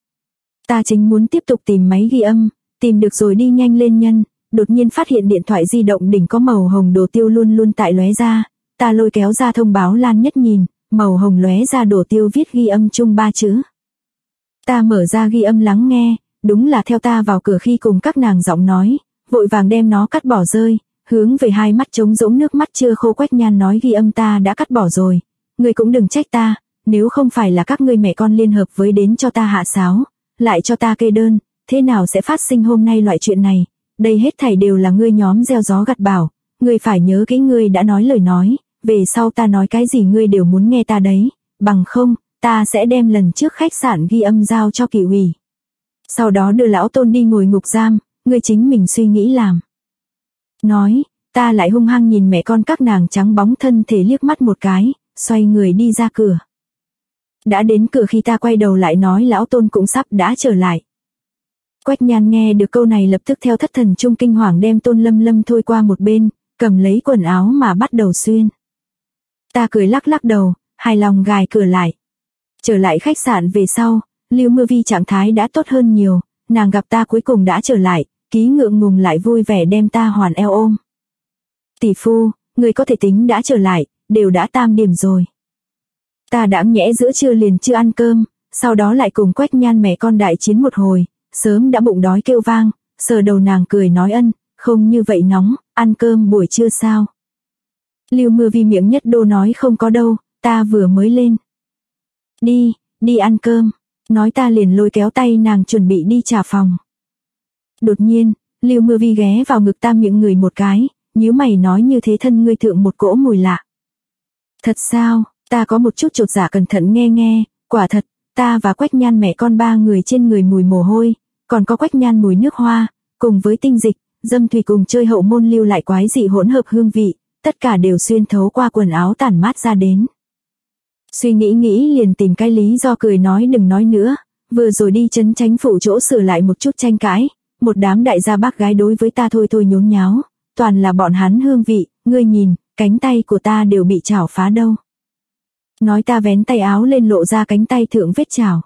Ta chính muốn tiếp tục tìm máy ghi âm, tìm được rồi đi nhanh lên nhân, đột nhiên phát hiện điện thoại di động đỉnh có màu hồng đồ tiêu luôn luôn tại lóe ra, ta lôi kéo ra thông báo lan nhất nhìn, màu hồng lóe ra đồ tiêu viết ghi âm chung 3 chữ. Ta mở ra ghi âm lắng nghe, đúng là theo ta vào cửa khi cùng các nàng giọng nói, vội vàng đem nó cắt bỏ rơi, hướng về hai mắt trống rỗng nước mắt chưa khô. Quách Nhan nói ghi âm ta đã cắt bỏ rồi, ngươi cũng đừng trách ta, nếu không phải là các ngươi mẹ con liên hợp với đến cho ta hạ sáo, lại cho ta kê đơn, thế nào sẽ phát sinh hôm nay loại chuyện này, đây hết thảy đều là ngươi nhóm gieo gió gặt bão, ngươi phải nhớ kỹ ngươi đã nói lời nói, về sau ta nói cái gì ngươi đều muốn nghe ta đấy, bằng không, ta sẽ đem lần trước khách sạn ghi âm giao cho Kỷ ủy. Sau đó đưa Lão Tôn đi ngồi ngục giam, ngươi chính mình suy nghĩ làm. Nói, ta lại hung hăng nhìn mẹ con các nàng trắng bóng thân thể liếc mắt một cái, xoay người đi ra cửa. Đã đến cửa khi ta quay đầu lại nói Lão Tôn cũng sắp đã trở lại. Quách Nhan nghe được câu này lập tức theo thất thần trung kinh hoàng đem Tôn Lâm Lâm thôi qua một bên, cầm lấy quần áo mà bắt đầu xuyên. Ta cười lắc lắc đầu, hài lòng gài cửa lại. Trở lại khách sạn về sau, Lưu Mưa Vi trạng thái đã tốt hơn nhiều, nàng gặp ta cuối cùng đã trở lại, ký ngượng ngùng lại vui vẻ đem ta hoàn eo ôm. Tỷ phu, người có thể tính đã trở lại, đều đã 8 điểm rồi. Ta đã nhẽ giữa trưa liền chưa ăn cơm, sau đó lại cùng Quách Nhan mẹ con đại chiến một hồi, sớm đã bụng đói kêu vang, sờ đầu nàng cười nói ân, không như vậy nóng, ăn cơm buổi trưa sao. Lưu Mưa Vi miệng nhất đô nói không có đâu, ta vừa mới lên. Đi ăn cơm, nói ta liền lôi kéo tay nàng chuẩn bị đi trả phòng. Đột nhiên, Lưu Mưa Vi ghé vào ngực ta miệng người một cái, nhíu mày nói như thế thân ngươi thượng một cỗ mùi lạ. Thật sao, ta có một chút chột dạ cẩn thận nghe, quả thật, ta và Quách Nhan mẹ con 3 người trên người mùi mồ hôi, còn có Quách Nhan mùi nước hoa, cùng với tinh dịch, dâm thủy cùng chơi hậu môn lưu lại quái dị hỗn hợp hương vị, tất cả đều xuyên thấu qua quần áo tản mát ra đến. Suy nghĩ liền tìm cái lý do cười nói đừng nói nữa, vừa rồi đi trấn chánh phủ chỗ sửa lại một chút tranh cãi, một đám đại gia bác gái đối với ta thôi nhốn nháo, toàn là bọn hắn hương vị, ngươi nhìn, cánh tay của ta đều bị chảo phá đâu. Nói ta vén tay áo lên lộ ra cánh tay thượng vết chảo.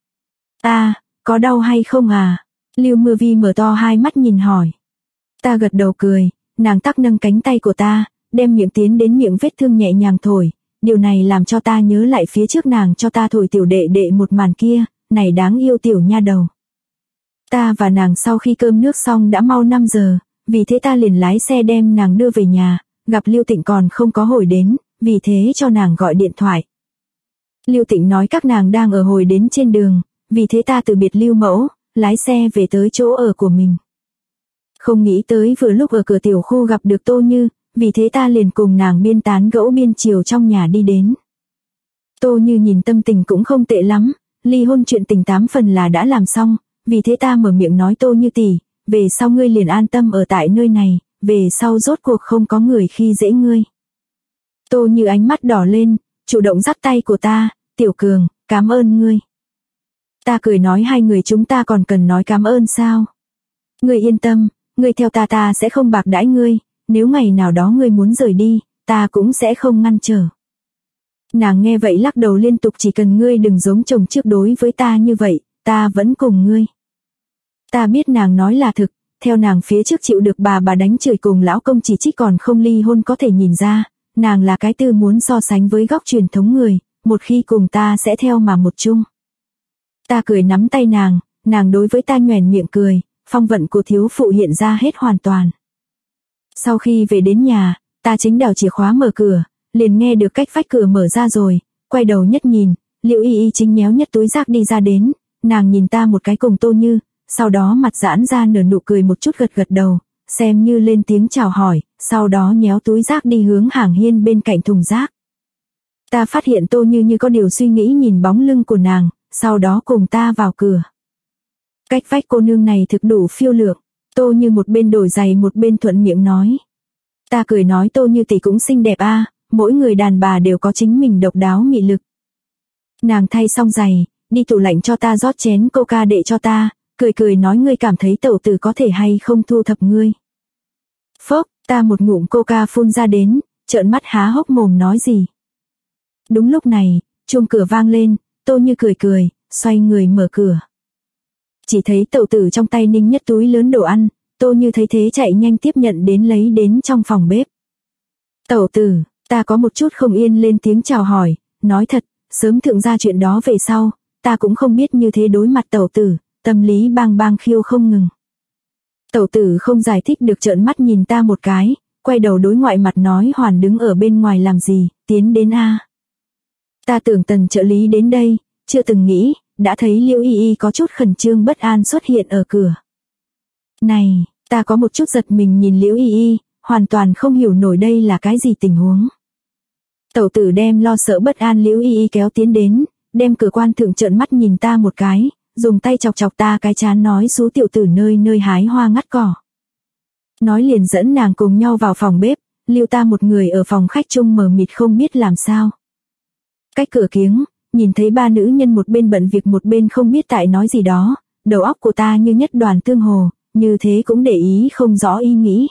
Có đau hay không à? Lưu Mưa Vi mở to hai mắt nhìn hỏi. Ta gật đầu cười, nàng tắc nâng cánh tay của ta, đem miệng tiến đến miệng vết thương nhẹ nhàng thổi. Điều này làm cho ta nhớ lại phía trước nàng cho ta thổi tiểu đệ đệ một màn kia, này đáng yêu tiểu nha đầu. Ta và nàng sau khi cơm nước xong đã mau 5 giờ, vì thế ta liền lái xe đem nàng đưa về nhà, gặp Lưu Tịnh còn không có hồi đến, vì thế cho nàng gọi điện thoại. Lưu Tịnh nói các nàng đang ở hồi đến trên đường, vì thế ta từ biệt Lưu mẫu, lái xe về tới chỗ ở của mình. Không nghĩ tới vừa lúc ở cửa tiểu khu gặp được Tô Như, vì thế ta liền cùng nàng biên tán gẫu biên chiều trong nhà đi đến. Tô Như nhìn tâm tình cũng không tệ lắm, ly hôn chuyện tình 8 phần là đã làm xong, vì thế ta mở miệng nói Tô Như tỷ, về sau ngươi liền an tâm ở tại nơi này, về sau rốt cuộc không có người khi dễ ngươi. Tô Như ánh mắt đỏ lên, chủ động dắt tay của ta, Tiểu Cường, cảm ơn ngươi. Ta cười nói hai người chúng ta còn cần nói cảm ơn sao? Ngươi yên tâm, ngươi theo ta sẽ không bạc đãi ngươi, nếu ngày nào đó ngươi muốn rời đi, ta cũng sẽ không ngăn trở. Nàng nghe vậy lắc đầu liên tục, chỉ cần ngươi đừng giống chồng trước đối với ta như vậy, ta vẫn cùng ngươi. Ta biết nàng nói là thực, theo nàng phía trước chịu được bà đánh chửi cùng lão công chỉ trích còn không ly hôn có thể nhìn ra, nàng là cái tư muốn so sánh với góc truyền thống người, một khi cùng ta sẽ theo mà một chung. Ta cười nắm tay nàng đối với ta nhoẻn miệng cười, phong vận của thiếu phụ hiện ra hết hoàn toàn. Sau khi về đến nhà, ta chính đào chìa khóa mở cửa, liền nghe được cách vách cửa mở ra rồi, quay đầu nhất nhìn, Liễu Y Y chính nhéo nhất túi rác đi ra đến, nàng nhìn ta một cái cùng Tô Như, sau đó mặt giãn ra nở nụ cười một chút gật đầu, xem như lên tiếng chào hỏi, sau đó nhéo túi rác đi hướng hàng hiên bên cạnh thùng rác. Ta phát hiện Tô Như như có điều suy nghĩ nhìn bóng lưng của nàng, sau đó cùng ta vào cửa. Cách vách cô nương này thực đủ phiêu lượng, Tô Như một bên đổi giày một bên thuận miệng nói. Ta cười nói Tô Như tỷ cũng xinh đẹp a, mỗi người đàn bà đều có chính mình độc đáo mị lực. Nàng thay xong giày, đi tủ lạnh cho ta rót chén coca đệ cho ta, cười nói ngươi cảm thấy tẩu tử có thể hay không thu thập ngươi. Phốc, ta một ngụm coca phun ra đến, trợn mắt há hốc mồm nói gì. Đúng lúc này, chuông cửa vang lên, Tô Như cười, xoay người mở cửa. Chỉ thấy tẩu tử trong tay ninh nhất túi lớn đồ ăn, Tô Như thấy thế chạy nhanh tiếp nhận đến lấy đến trong phòng bếp. Tẩu tử, ta có một chút không yên lên tiếng chào hỏi, nói thật, sớm thượng ra chuyện đó về sau, ta cũng không biết như thế đối mặt tẩu tử, tâm lý bang khiêu không ngừng. Tẩu tử không giải thích được trợn mắt nhìn ta một cái, quay đầu đối ngoại mặt nói Hoàn đứng ở bên ngoài làm gì, tiến đến a. Ta tưởng Tần trợ lý đến đây, chưa từng nghĩ, đã thấy Liễu Y Y có chút khẩn trương bất an xuất hiện ở cửa. Này, ta có một chút giật mình nhìn Liễu Y Y, hoàn toàn không hiểu nổi đây là cái gì tình huống. Tẩu tử đem lo sợ bất an Liễu Y Y kéo tiến đến, đem cửa quan thượng trợn mắt nhìn ta một cái, dùng tay chọc ta cái trán nói xú tiểu tử nơi hái hoa ngắt cỏ. Nói liền dẫn nàng cùng nhau vào phòng bếp, lưu ta một người ở phòng khách chung mờ mịt không biết làm sao. Cách cửa kiếng, nhìn thấy ba nữ nhân một bên bận việc một bên không biết tại nói gì đó, đầu óc của ta như nhất đoàn tương hồ, như thế cũng để ý không rõ ý nghĩ.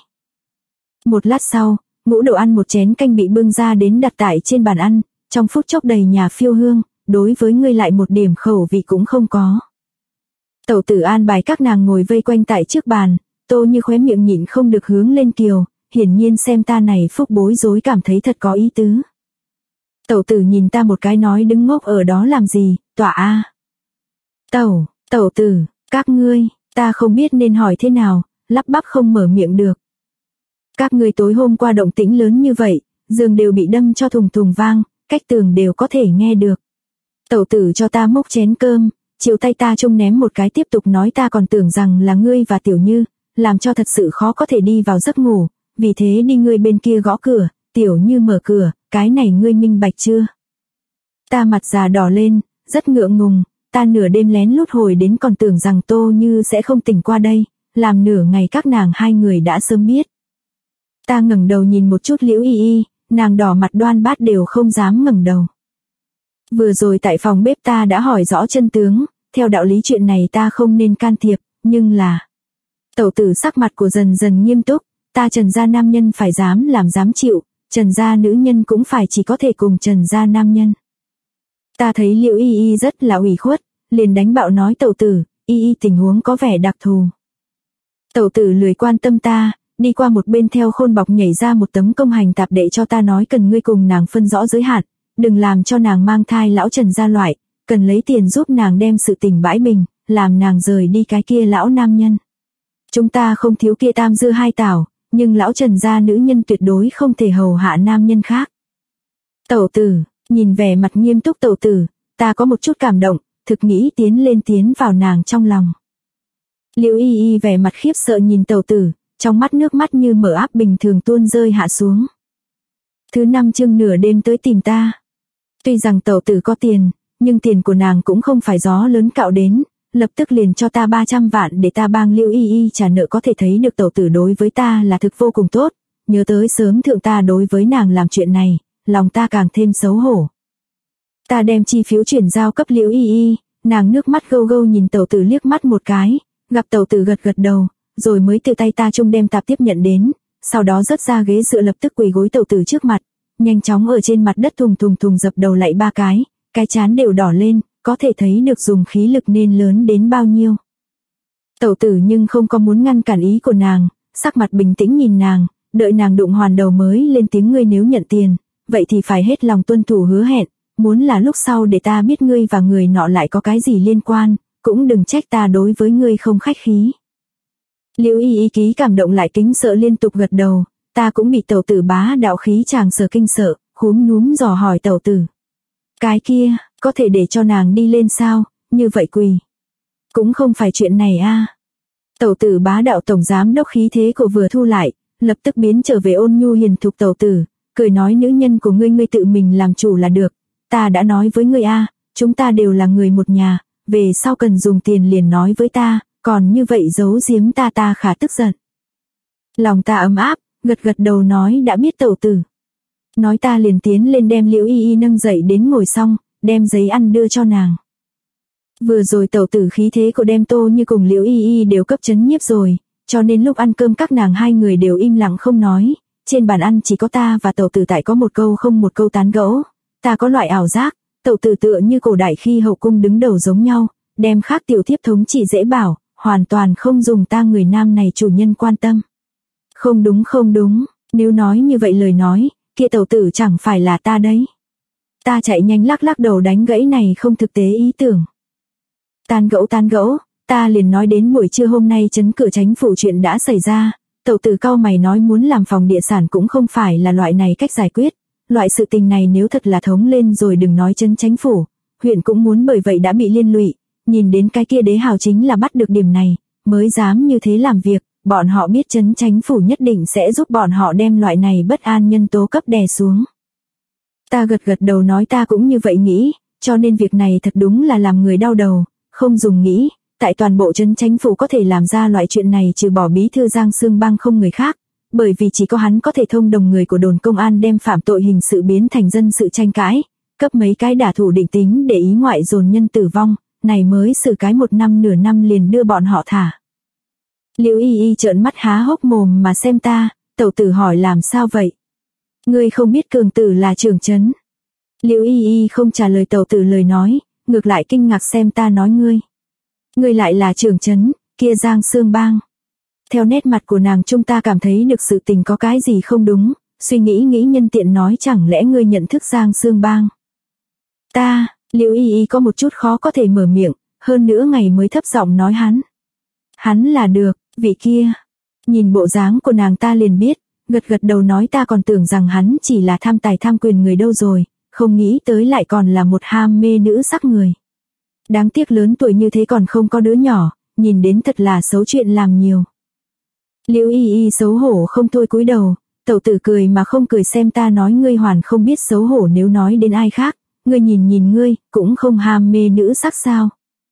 Một lát sau, ngũ đồ ăn một chén canh bị bưng ra đến đặt tại trên bàn ăn, trong phút chốc đầy nhà phiêu hương, đối với ngươi lại một điểm khẩu vị cũng không có. Tẩu tử an bài các nàng ngồi vây quanh tại trước bàn, Tô Như khóe miệng nhịn không được hướng lên kiều, hiển nhiên xem ta này phúc bối rối cảm thấy thật có ý tứ. Tẩu tử nhìn ta một cái nói đứng ngốc ở đó làm gì, tọa a. Tẩu tử, các ngươi, ta không biết nên hỏi thế nào, lắp bắp không mở miệng được. Các ngươi tối hôm qua động tĩnh lớn như vậy, giường đều bị đâm cho thùng vang, cách tường đều có thể nghe được. Tẩu tử cho ta múc chén cơm, chiều tay ta trông ném một cái tiếp tục nói ta còn tưởng rằng là ngươi và Tiểu Như, làm cho thật sự khó có thể đi vào giấc ngủ, vì thế đi ngươi bên kia gõ cửa, Tiểu Như mở cửa, cái này ngươi minh bạch chưa? Ta mặt già đỏ lên, rất ngượng ngùng, ta nửa đêm lén lút hồi đến còn tưởng rằng Tô Như sẽ không tỉnh qua đây, làm nửa ngày các nàng hai người đã sớm biết. Ta ngẩng đầu nhìn một chút Liễu Y Y, nàng đỏ mặt đoan bát đều không dám ngẩng đầu. Vừa rồi tại phòng bếp ta đã hỏi rõ chân tướng, theo đạo lý chuyện này ta không nên can thiệp, nhưng là... Tẩu tử sắc mặt của dần nghiêm túc, ta Trần gia nam nhân phải dám làm dám chịu, Trần gia nữ nhân cũng phải chỉ có thể cùng Trần gia nam nhân. Ta thấy Liễu Y Y rất là ủy khuất, liền đánh bạo nói tẩu tử, Y Y tình huống có vẻ đặc thù. Tẩu tử lười quan tâm ta, đi qua một bên theo khôn bọc nhảy ra một tấm công hành tạp đệ cho ta nói cần ngươi cùng nàng phân rõ giới hạn, đừng làm cho nàng mang thai lão Trần gia loại, cần lấy tiền giúp nàng đem sự tình bãi bình, làm nàng rời đi cái kia lão nam nhân. Chúng ta không thiếu kia tam dư hai tảo, nhưng lão Trần gia nữ nhân tuyệt đối không thể hầu hạ nam nhân khác. Tẩu tử, nhìn vẻ mặt nghiêm túc tẩu tử, ta có một chút cảm động, thực nghĩ tiến vào nàng trong lòng. Liễu Y Y vẻ mặt khiếp sợ nhìn tẩu tử, trong mắt nước mắt như mở áp bình thường tuôn rơi hạ xuống. Thứ 5 chương nửa đêm tới tìm ta. Tuy rằng tẩu tử có tiền, nhưng tiền của nàng cũng không phải gió lớn cạo đến, lập tức liền cho ta 300 vạn để ta bang Liễu Y Y trả nợ, có thể thấy được tẩu tử đối với ta là thực vô cùng tốt. Nhớ tới sớm thượng ta đối với nàng làm chuyện này, lòng ta càng thêm xấu hổ. Ta đem chi phiếu chuyển giao cấp Liễu Y Y, nàng nước mắt gâu gâu nhìn tẩu tử liếc mắt một cái, gặp tẩu tử gật gật đầu, rồi mới từ tay ta chung đem tạp tiếp nhận đến, sau đó rớt ra ghế dựa lập tức quỳ gối tẩu tử trước mặt, nhanh chóng ở trên mặt đất thùng thùng thùng dập đầu lạy 3 cái trán đều đỏ lên, có thể thấy được dùng khí lực nên lớn đến bao nhiêu. Tẩu tử nhưng không có muốn ngăn cản ý của nàng, sắc mặt bình tĩnh nhìn nàng, đợi nàng đụng hoàn đầu mới lên tiếng, ngươi nếu nhận tiền, vậy thì phải hết lòng tuân thủ hứa hẹn, muốn là lúc sau để ta biết ngươi và người nọ lại có cái gì liên quan, cũng đừng trách ta đối với ngươi không khách khí. Liễu Y Y ký cảm động lại kính sợ liên tục gật đầu, ta cũng bị tẩu tử bá đạo khí chàng sở kinh sợ, khúm núm dò hỏi tẩu tử. Cái kia, có thể để cho nàng đi lên sao, như vậy quỳ. Cũng không phải chuyện này a. Tẩu tử bá đạo tổng giám đốc khí thế của vừa thu lại, lập tức biến trở về ôn nhu hiền thục tẩu tử, cười nói nữ nhân của ngươi tự mình làm chủ là được, ta đã nói với ngươi a, chúng ta đều là người một nhà, về sau cần dùng tiền liền nói với ta, còn như vậy giấu giếm ta khá tức giận. Lòng ta ấm áp, gật đầu nói đã biết tẩu tử. Nói ta liền tiến lên đem Liễu Y Y nâng dậy đến ngồi xong, đem giấy ăn đưa cho nàng. Vừa rồi tẩu tử khí thế của đem Tô Như cùng Liễu Y Y đều cấp chấn nhiếp rồi, cho nên lúc ăn cơm các nàng hai người đều im lặng không nói, trên bàn ăn chỉ có ta và tẩu tử tại có một câu không một câu tán gẫu, ta có loại ảo giác, tẩu tử tựa như cổ đại khi hậu cung đứng đầu giống nhau, đem khác tiểu thiếp thống trị dễ bảo, hoàn toàn không dùng ta người nam này chủ nhân quan tâm. Không đúng, nếu nói như vậy lời nói, kia tẩu tử chẳng phải là ta đấy. Ta chạy nhanh lắc đầu đánh gãy này không thực tế ý tưởng. Tán gẫu, ta liền nói đến buổi trưa hôm nay chấn cửa chánh phủ chuyện đã xảy ra, tẩu tử cau mày nói muốn làm phòng địa sản cũng không phải là loại này cách giải quyết, loại sự tình này nếu thật là thống lên rồi đừng nói chấn chánh phủ, huyện cũng muốn bởi vậy đã bị liên lụy, nhìn đến cái kia Đế Hào chính là bắt được điểm này, mới dám như thế làm việc, bọn họ biết chấn chánh phủ nhất định sẽ giúp bọn họ đem loại này bất an nhân tố cấp đè xuống. Ta gật đầu nói ta cũng như vậy nghĩ, cho nên việc này thật đúng là làm người đau đầu, không dùng nghĩ, tại toàn bộ chấn chánh phủ có thể làm ra loại chuyện này trừ bỏ bí thư Giang Sương Bang không người khác, bởi vì chỉ có hắn có thể thông đồng người của đồn công an đem phạm tội hình sự biến thành dân sự tranh cãi, cấp mấy cái đả thủ định tính để ý ngoại dồn nhân tử vong, này mới xử cái 1 năm nửa năm liền đưa bọn họ thả. Liễu Y Y trợn mắt há hốc mồm mà xem ta, tẩu tử hỏi làm sao vậy? Ngươi không biết Cường tử là trưởng trấn. Liễu Y Y không trả lời tẩu tử lời nói, ngược lại kinh ngạc xem ta nói ngươi lại là trưởng trấn, kia Giang Sương Bang. Theo nét mặt của nàng chúng ta cảm thấy được sự tình có cái gì không đúng, suy nghĩ nhân tiện nói chẳng lẽ ngươi nhận thức Giang Sương Bang. Ta, Liễu Y Y có một chút khó có thể mở miệng, hơn nữa ngày mới thấp giọng nói hắn là được, vị kia. Nhìn bộ dáng của nàng ta liền biết, gật đầu nói ta còn tưởng rằng hắn chỉ là tham tài tham quyền người đâu rồi, không nghĩ tới lại còn là một ham mê nữ sắc người. Đáng tiếc lớn tuổi như thế còn không có đứa nhỏ, nhìn đến thật là xấu chuyện làm nhiều. Liễu Y Y xấu hổ không thôi cúi đầu, tẩu tử cười mà không cười xem ta nói ngươi hoàn không biết xấu hổ nếu nói đến ai khác, ngươi nhìn ngươi, cũng không ham mê nữ sắc sao.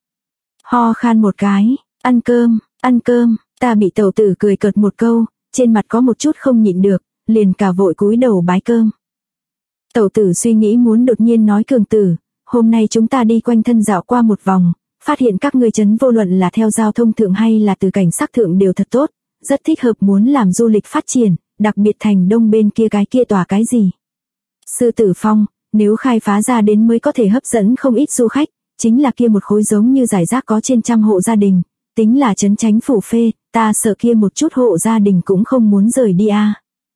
Ho khan một cái, ăn cơm, ta bị tẩu tử cười cợt một câu, trên mặt có một chút không nhịn được, liền cả vội cúi đầu bái cơm. Tẩu tử suy nghĩ muốn đột nhiên nói Cường tử, hôm nay chúng ta đi quanh thân dạo qua một vòng, phát hiện các ngươi trấn vô luận là theo giao thông thượng hay là từ cảnh sát thượng đều thật tốt, rất thích hợp muốn làm du lịch phát triển, đặc biệt thành đông bên kia cái kia tòa cái gì. Sư Tử Phong, nếu khai phá ra đến mới có thể hấp dẫn không ít du khách, chính là kia một khối giống như giải rác có trên trăm hộ gia đình, tính là trấn chánh phủ phê, ta sợ kia một chút hộ gia đình cũng không muốn rời đi a.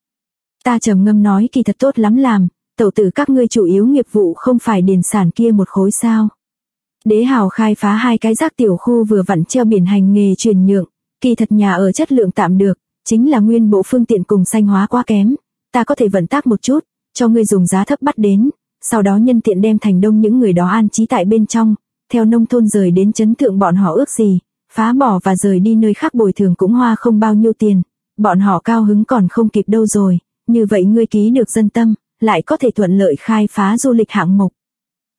Ta trầm ngâm nói kỳ thật tốt lắm làm, tẩu tử các ngươi chủ yếu nghiệp vụ không phải điền sản kia một khối sao. Đế Hào khai phá 2 cái rác tiểu khu vừa vặn treo biển hành nghề chuyển nhượng, kỳ thật nhà ở chất lượng tạm được, chính là nguyên bộ phương tiện cùng xanh hóa quá kém, ta có thể vận tác một chút, cho ngươi dùng giá thấp bắt đến, sau đó nhân tiện đem thành đông những người đó an trí tại bên trong, theo nông thôn rời đến trấn thượng bọn họ ước gì, phá bỏ và rời đi nơi khác bồi thường cũng hoa không bao nhiêu tiền, bọn họ cao hứng còn không kịp đâu rồi, như vậy ngươi ký được dân tâm, lại có thể thuận lợi khai phá du lịch hạng mục,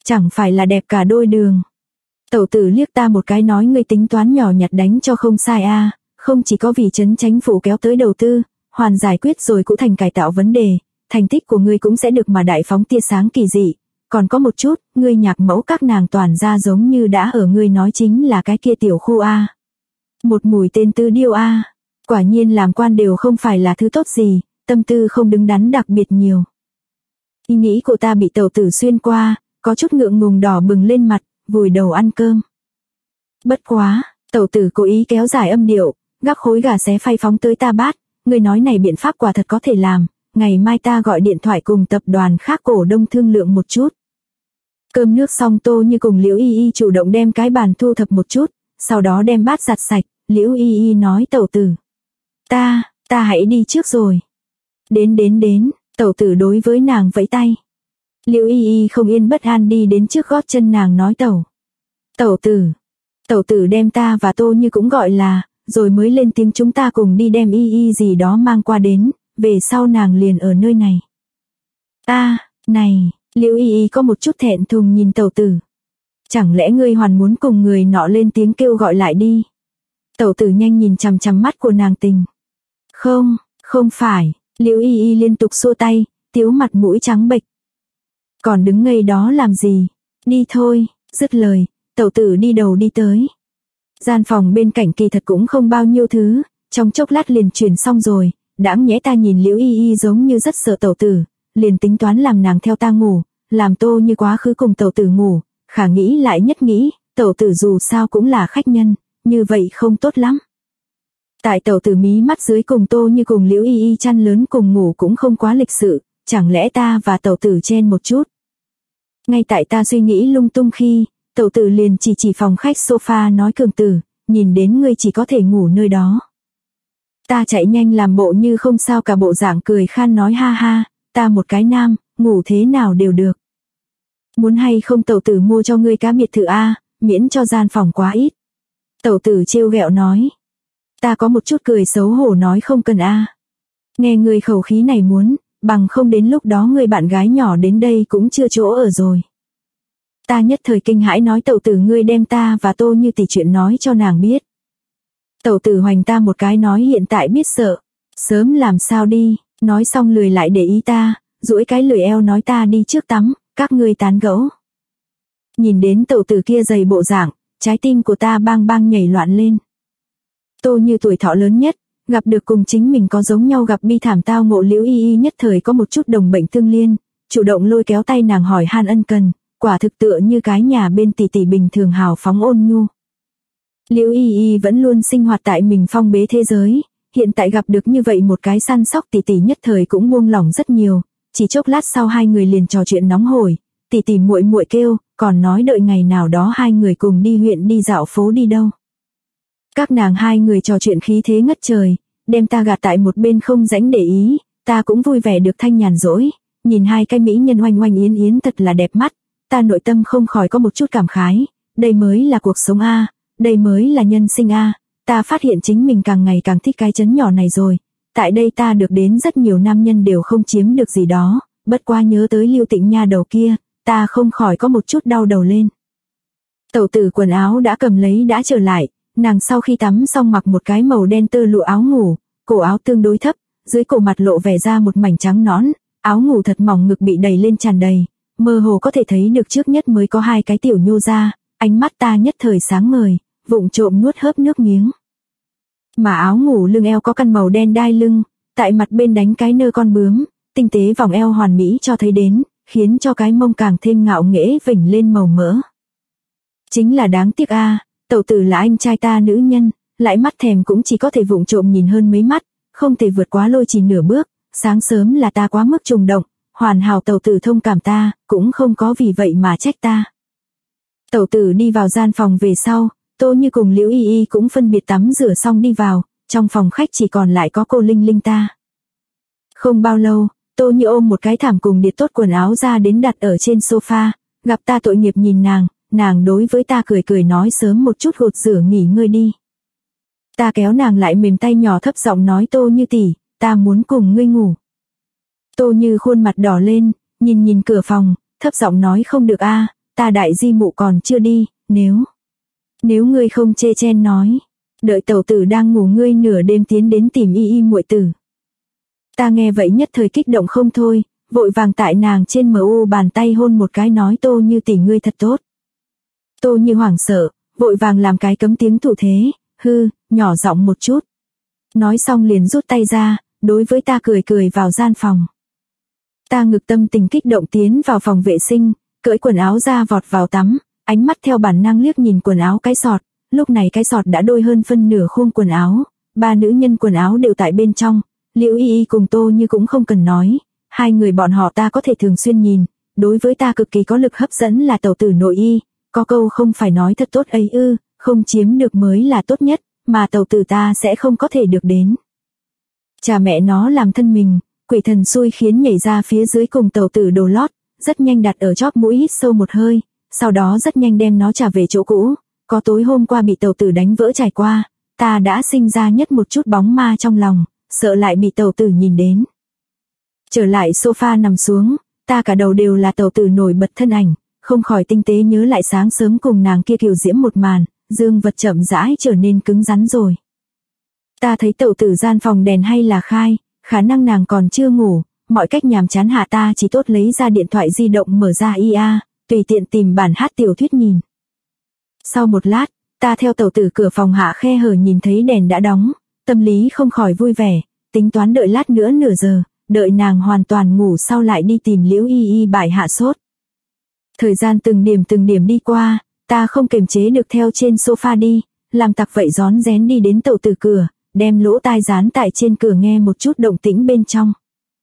Chẳng phải là đẹp cả đôi đường. Tẩu tử liếc ta một cái nói ngươi tính toán nhỏ nhặt đánh cho không sai a, không chỉ có vì trấn chánh phủ kéo tới đầu tư, hoàn giải quyết rồi cũng thành cải tạo vấn đề, thành tích của ngươi cũng sẽ được mà đại phóng tia sáng kỳ dị, còn có một chút, ngươi nhạc mẫu các nàng toàn ra giống như đã ở ngươi nói chính là cái kia tiểu khu a. Một mũi tên tư điêu a, quả nhiên làm quan đều không phải là thứ tốt gì, tâm tư không đứng đắn đặc biệt nhiều. Ý nghĩ của ta bị tẩu tử xuyên qua, có chút ngượng ngùng đỏ bừng lên mặt, vùi đầu ăn cơm. Bất quá, tẩu tử cố ý kéo dài âm điệu, gắp khối gà xé phay phóng tới ta bát, người nói này biện pháp quả thật có thể làm, ngày mai ta gọi điện thoại cùng tập đoàn khác cổ đông thương lượng một chút. Cơm nước xong Tô Như cùng Liễu Y Y chủ động đem cái bàn thu thập một chút, sau đó đem bát giặt sạch, Liễu Y Y nói tẩu tử. Ta hãy đi trước rồi. Đến, tẩu tử đối với nàng vẫy tay. Liễu Y Y không yên bất an đi đến trước gót chân nàng nói Tẩu tử đem ta và Tô Như cũng gọi là, rồi mới lên tiếng chúng ta cùng đi đem Y Y gì đó mang qua đến, về sau nàng liền ở nơi này. Này, Liễu Y Y có một chút thẹn thùng nhìn tẩu tử. Chẳng lẽ ngươi hoàn muốn cùng người nọ lên tiếng kêu gọi lại đi? Tẩu tử nhanh nhìn chằm chằm mắt của nàng tình. Không phải, Liễu Y Y liên tục xua tay, tiếu mặt mũi trắng bệch. Còn đứng ngây đó làm gì? Đi thôi, dứt lời, tẩu tử đi đầu đi tới. Gian phòng bên cạnh kỳ thật cũng không bao nhiêu thứ, trong chốc lát liền chuyển xong rồi, đãng nhẽ ta nhìn Liễu Y Y giống như rất sợ tẩu tử, liền tính toán làm nàng theo ta ngủ, làm Tô Như quá khứ cùng tẩu tử ngủ, khả nghĩ lại nhất nghĩ, tẩu tử dù sao cũng là khách nhân, như vậy không tốt lắm. Tại tẩu tử mí mắt dưới cùng Tô Như cùng Liễu Y Y chăn lớn cùng ngủ cũng không quá lịch sự, chẳng lẽ ta và tẩu tử chen một chút. Ngay tại ta suy nghĩ lung tung khi, tẩu tử liền chỉ phòng khách sofa nói Cường tử, nhìn đến ngươi chỉ có thể ngủ nơi đó. Ta chạy nhanh làm bộ như không sao cả bộ dạng cười khan nói ha ha, ta một cái nam, ngủ thế nào đều được. Muốn hay không tẩu tử mua cho ngươi cá biệt thự a, miễn cho gian phòng quá ít. Tẩu tử trêu ghẹo nói. Ta có một chút cười xấu hổ nói không cần a. Nghe ngươi khẩu khí này muốn, bằng không đến lúc đó người bạn gái nhỏ đến đây cũng chưa chỗ ở rồi. Ta nhất thời kinh hãi nói tẩu tử ngươi đem ta và Tô Như tỷ chuyện nói cho nàng biết. Tẩu tử hoành ta một cái nói hiện tại biết sợ, sớm làm sao đi, nói xong lười lại để ý ta, duỗi cái lười eo nói ta đi trước tắm, các ngươi tán gẫu. Nhìn đến tẩu tử kia dày bộ dạng, trái tim của ta bang bang nhảy loạn lên. Tô Như tuổi thọ lớn nhất, gặp được cùng chính mình có giống nhau gặp bi thảm tao ngộ Liễu Y Y nhất thời có một chút đồng bệnh tương liên, chủ động lôi kéo tay nàng hỏi han ân cần, quả thực tựa như cái nhà bên tỷ tỷ bình thường hào phóng ôn nhu. Liễu Y Y vẫn luôn sinh hoạt tại mình phong bế thế giới, hiện tại gặp được như vậy một cái săn sóc tỷ tỷ nhất thời cũng buông lỏng rất nhiều, chỉ chốc lát sau hai người liền trò chuyện nóng hổi, tỷ tỷ muội muội kêu, còn nói đợi ngày nào đó hai người cùng đi huyện đi dạo phố đi đâu. Các nàng hai người trò chuyện khí thế ngất trời, đem ta gạt tại một bên không rảnh để ý, ta cũng vui vẻ được thanh nhàn rỗi, nhìn hai cái mỹ nhân oanh oanh yến yến thật là đẹp mắt, ta nội tâm không khỏi có một chút cảm khái, đây mới là cuộc sống a, đây mới là nhân sinh a, ta phát hiện chính mình càng ngày càng thích cái chấn nhỏ này rồi, tại đây ta được đến rất nhiều nam nhân đều không chiếm được gì đó, bất qua nhớ tới Lưu Tịnh nha đầu kia, ta không khỏi có một chút đau đầu lên. Tẩu tử quần áo đã cầm lấy đã trở lại, nàng sau khi tắm xong mặc một cái màu đen tơ lụa áo ngủ, cổ áo tương đối thấp, dưới cổ mặt lộ vẻ ra một mảnh trắng nõn, áo ngủ thật mỏng ngực bị đầy lên tràn đầy, mơ hồ có thể thấy được trước nhất mới có hai cái tiểu nhô ra, ánh mắt ta nhất thời sáng ngời, vụng trộm nuốt hớp nước miếng. Mà áo ngủ lưng eo có căn màu đen đai lưng, tại mặt bên đánh cái nơ con bướm, tinh tế vòng eo hoàn mỹ cho thấy đến, khiến cho cái mông càng thêm ngạo nghễ vểnh lên màu mỡ. Chính là đáng tiếc a, tẩu tử là anh trai ta nữ nhân, lại mắt thèm cũng chỉ có thể vụng trộm nhìn hơn mấy mắt, không thể vượt quá lôi chỉ nửa bước, sáng sớm là ta quá mức trùng động, hoàn hảo tẩu tử thông cảm ta, cũng không có vì vậy mà trách ta. Tẩu tử đi vào gian phòng về sau, Tô Như cùng Liễu Y Y cũng phân biệt tắm rửa xong đi vào, trong phòng khách chỉ còn lại có cô Linh Linh ta. Không bao lâu, Tô Như ôm một cái thảm cùng điệt tốt quần áo ra đến đặt ở trên sofa, gặp ta tội nghiệp nhìn nàng đối với ta cười cười nói sớm một chút gột rửa nghỉ ngơi đi. Ta kéo nàng lại mềm tay nhỏ thấp giọng nói Tô Như tỷ, ta muốn cùng ngươi ngủ. Tô Như khuôn mặt đỏ lên, nhìn cửa phòng, thấp giọng nói không được a, ta đại di mụ còn chưa đi, nếu ngươi không chê chen nói, đợi tẩu tử đang ngủ ngươi nửa đêm tiến đến tìm y y muội tử. Ta nghe vậy nhất thời kích động không thôi, vội vàng tại nàng trên mu bàn tay hôn một cái nói Tô Như tỷ ngươi thật tốt. Tô Như hoảng sợ, vội vàng làm cái cấm tiếng thủ thế, nhỏ giọng một chút. Nói xong liền rút tay ra, đối với ta cười cười vào gian phòng. Ta ngực tâm tình kích động tiến vào phòng vệ sinh, cởi quần áo ra vọt vào tắm, ánh mắt theo bản năng liếc nhìn quần áo cái sọt, lúc này cái sọt đã đôi hơn phân nửa khuôn quần áo, 3 nữ nhân quần áo đều tại bên trong, Liễu Y Y cùng Tô Như cũng không cần nói, hai người bọn họ ta có thể thường xuyên nhìn, đối với ta cực kỳ có lực hấp dẫn là tẩu tử nội y, có câu không phải nói thật tốt ấy không chiếm được mới là tốt nhất, mà tẩu tử ta sẽ không có thể được đến. Chà mẹ nó làm thân mình, quỷ thần xui khiến nhảy ra phía dưới cùng tẩu tử đồ lót, rất nhanh đặt ở chóp mũi hít sâu một hơi, sau đó rất nhanh đem nó trả về chỗ cũ, có tối hôm qua bị tẩu tử đánh vỡ trải qua, ta đã sinh ra nhất một chút bóng ma trong lòng, sợ lại bị tẩu tử nhìn đến. Trở lại sofa nằm xuống, ta cả đầu đều là tẩu tử nổi bật thân ảnh, không khỏi tinh tế nhớ lại sáng sớm cùng nàng kia kiều diễm một màn, dương vật chậm rãi trở nên cứng rắn rồi. Ta thấy tẩu tử gian phòng đèn hay là khai, khả năng nàng còn chưa ngủ, mọi cách nhàm chán hạ ta chỉ tốt lấy ra điện thoại di động mở ra IA, tùy tiện tìm bản hát tiểu thuyết nhìn. Sau một lát, ta theo tẩu tử cửa phòng hạ khe hở nhìn thấy đèn đã đóng, tâm lý không khỏi vui vẻ, tính toán đợi lát nữa nửa giờ, đợi nàng hoàn toàn ngủ sau lại đi tìm Liễu Y Y bại hạ sốt. Thời gian từng điểm đi qua, ta không kiềm chế được theo trên sofa đi, làm tặc vậy rón rén đi đến tẩu tử cửa, đem lỗ tai dán tại trên cửa nghe một chút động tĩnh bên trong.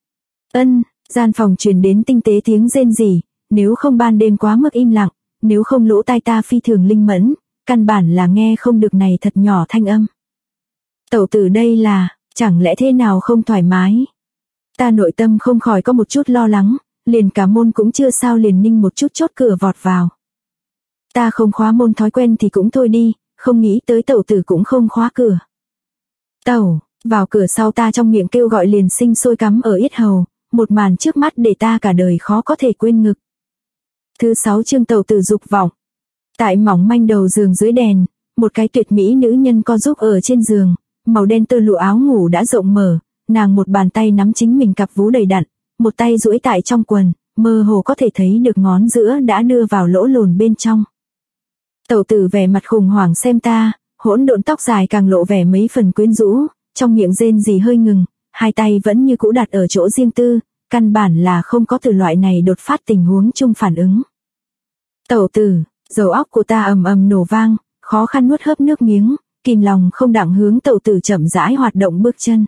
Gian phòng truyền đến tinh tế tiếng rên rỉ, nếu không ban đêm quá mức im lặng, nếu không lỗ tai ta phi thường linh mẫn, căn bản là nghe không được này thật nhỏ thanh âm. Tẩu tử đây là, chẳng lẽ thế nào không thoải mái? Ta nội tâm không khỏi có một chút lo lắng, liền cả môn cũng chưa sao liền ninh một chút chốt cửa vọt vào. Ta không khóa môn thói quen thì cũng thôi đi, không nghĩ tới tẩu tử cũng không khóa cửa. Tẩu, vào cửa sau ta trong miệng kêu gọi liền sinh sôi cắm ở yết hầu, một màn trước mắt để ta cả đời khó có thể quên ngực. Thứ 6 chương tẩu tử dục vọng. Tại mỏng manh đầu giường dưới đèn, một cái tuyệt mỹ nữ nhân co giúp ở trên giường, màu đen tơ lụa áo ngủ đã rộng mở, nàng một bàn tay nắm chính mình cặp vú đầy đặn, một tay duỗi tại trong quần, mơ hồ có thể thấy được ngón giữa đã đưa vào lỗ lồn bên trong. Tẩu tử vẻ mặt khủng hoảng xem ta, hỗn độn tóc dài càng lộ vẻ mấy phần quyến rũ, trong miệng rên rỉ hơi ngừng, hai tay vẫn như cũ đặt ở chỗ riêng tư, căn bản là không có từ loại này đột phát tình huống chung phản ứng. Tẩu tử, đầu óc của ta ầm ầm nổ vang, khó khăn nuốt hớp nước miếng, kìm lòng không đặng hướng tẩu tử chậm rãi hoạt động bước chân.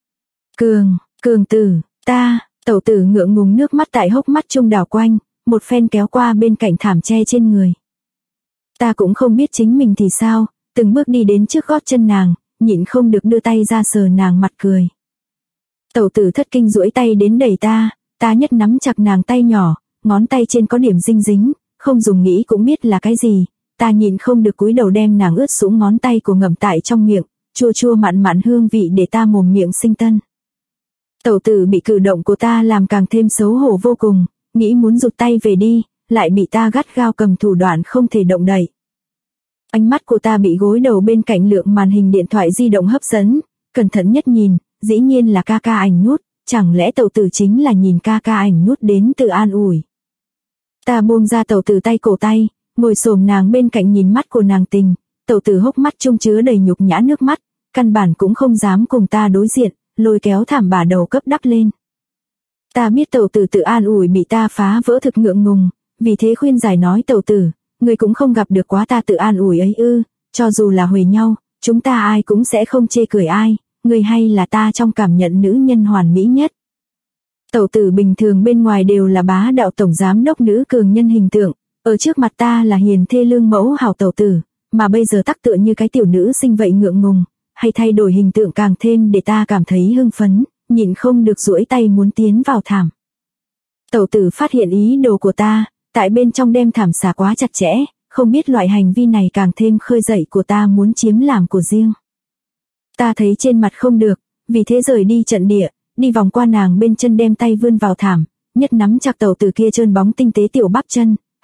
Cường tử, tẩu tử ngượng ngùng nước mắt tại hốc mắt trung đảo quanh, một phen kéo qua bên cạnh thảm che trên người. Ta cũng không biết chính mình thì sao, từng bước đi đến trước gót chân nàng, nhịn không được đưa tay ra sờ nàng mặt cười. Tẩu tử thất kinh duỗi tay đến đẩy ta nhất nắm chặt nàng tay nhỏ, ngón tay trên có điểm dinh dính, không dùng nghĩ cũng biết là cái gì, ta nhịn không được cúi đầu đem nàng ướt sũng ngón tay của ngậm tại trong miệng, chua chua mặn mặn hương vị để ta mồm miệng sinh tân. Tẩu tử bị cử động của ta làm càng thêm xấu hổ vô cùng, nghĩ muốn rụt tay về đi, lại bị ta gắt gao cầm thủ đoạn không thể động đậy. Ánh mắt của ta bị gối đầu bên cạnh lượng màn hình điện thoại di động hấp dẫn, cẩn thận nhất nhìn, dĩ nhiên là ca ảnh nút, chẳng lẽ tẩu tử chính là nhìn ca ảnh nút đến từ an ủi. Ta buông ra tẩu tử tay cổ tay, ngồi xổm nàng bên cạnh nhìn mắt của nàng tình, tẩu tử hốc mắt trung chứa đầy nhục nhã nước mắt, căn bản cũng không dám cùng ta đối diện, lôi kéo thảm bả đầu cấp đắp lên. Ta biết tẩu tử tự an ủi bị ta phá vỡ thực ngượng ngùng, vì thế khuyên giải nói tẩu tử, người cũng không gặp được quá ta tự an ủi ấy cho dù là huề nhau, chúng ta ai cũng sẽ không chê cười ai, người hay là ta trong cảm nhận nữ nhân hoàn mỹ nhất. Tẩu tử bình thường bên ngoài đều là bá đạo tổng giám đốc nữ cường nhân hình tượng, ở trước mặt ta là hiền thê lương mẫu hảo tẩu tử, mà bây giờ tắc tựa như cái tiểu nữ sinh vậy ngượng ngùng, hay thay đổi hình tượng càng thêm để ta cảm thấy hưng phấn, nhịn không được duỗi tay muốn tiến vào thảm. Tẩu tử phát hiện ý đồ của ta, tại bên trong đem thảm xả quá chặt chẽ, không biết loại hành vi này càng thêm khơi dậy của ta muốn chiếm làm của riêng. Ta thấy trên mặt không được, vì thế rời đi trận địa, đi vòng qua nàng bên chân đem tay vươn vào thảm, nhất nắm chặt tẩu tử kia trơn bóng tinh tế tiểu bắp chân,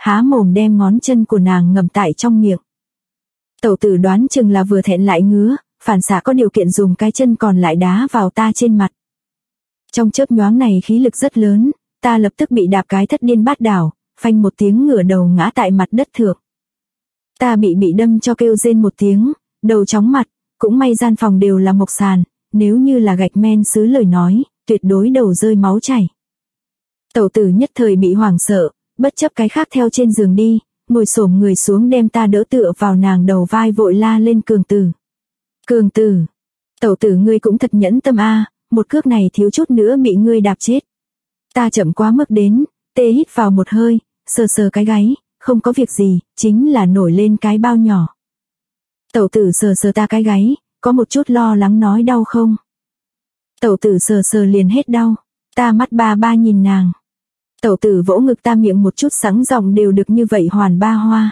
há mồm đem ngón chân của nàng ngậm tại trong miệng. Tẩu tử đoán chừng là vừa thẹn lại ngứa, phản xạ có điều kiện dùng cái chân còn lại đá vào ta trên mặt. Trong chớp nhoáng này khí lực rất lớn, ta lập tức bị đạp cái thất điên bát đảo, phanh một tiếng ngửa đầu ngã tại mặt đất thượng. Ta bị đâm cho kêu rên một tiếng, đầu chóng mặt, cũng may gian phòng đều là mộc sàn, nếu như là gạch men sứ lời nói, tuyệt đối đầu rơi máu chảy. Tẩu tử nhất thời bị hoảng sợ, bất chấp cái khác theo trên giường đi, ngồi xổm người xuống đem ta đỡ tựa vào nàng đầu vai vội la lên Cường Tử. Cường Tử, tẩu tử ngươi cũng thật nhẫn tâm a, một cước này thiếu chút nữa bị ngươi đạp chết. Ta chậm quá mức đến, tê hít vào một hơi, sờ sờ cái gáy, không có việc gì, chính là nổi lên cái bao nhỏ. Tẩu tử sờ sờ ta cái gáy, có một chút lo lắng nói đau không? Tẩu tử sờ sờ liền hết đau, ta mắt ba ba nhìn nàng. Tẩu tử vỗ ngực ta miệng một chút sắng giọng đều được như vậy hoàn ba hoa.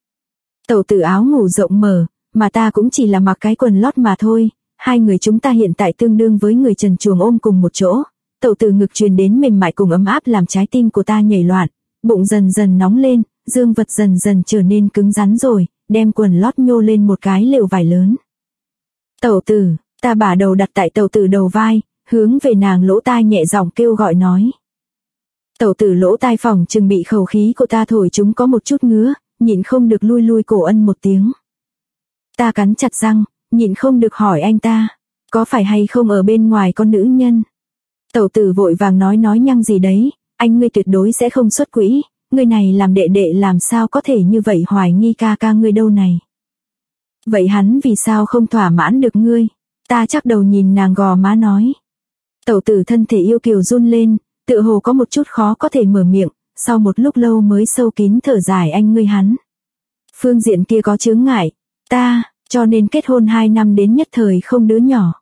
Tẩu tử áo ngủ rộng mở, mà ta cũng chỉ là mặc cái quần lót mà thôi, hai người chúng ta hiện tại tương đương với người trần truồng ôm cùng một chỗ. Tẩu tử ngực truyền đến mềm mại cùng ấm áp làm trái tim của ta nhảy loạn, bụng dần dần nóng lên, dương vật dần dần trở nên cứng rắn rồi, đem quần lót nhô lên một cái lều vải lớn. Tẩu tử, ta bả đầu đặt tại tẩu tử đầu vai, hướng về nàng lỗ tai nhẹ giọng kêu gọi nói. Tẩu tử lỗ tai phòng chừng bị khẩu khí của ta thổi chúng có một chút ngứa, nhịn không được lui cổ ân một tiếng. Ta cắn chặt răng, nhịn không được hỏi anh ta, có phải hay không ở bên ngoài con nữ nhân? Tẩu tử vội vàng nói nhăng gì đấy, anh ngươi tuyệt đối sẽ không xuất quỹ, người này làm đệ đệ làm sao có thể như vậy hoài nghi ca ca ngươi đâu này. Vậy hắn vì sao không thỏa mãn được ngươi? Ta chắc đầu nhìn nàng gò má nói. Tẩu tử thân thể yêu kiều run lên, tựa hồ có một chút khó có thể mở miệng, sau một lúc lâu mới sâu kín thở dài anh ngươi hắn. Phương diện kia có chướng ngại, ta, cho nên kết hôn 2 năm đến nhất thời không đứa nhỏ.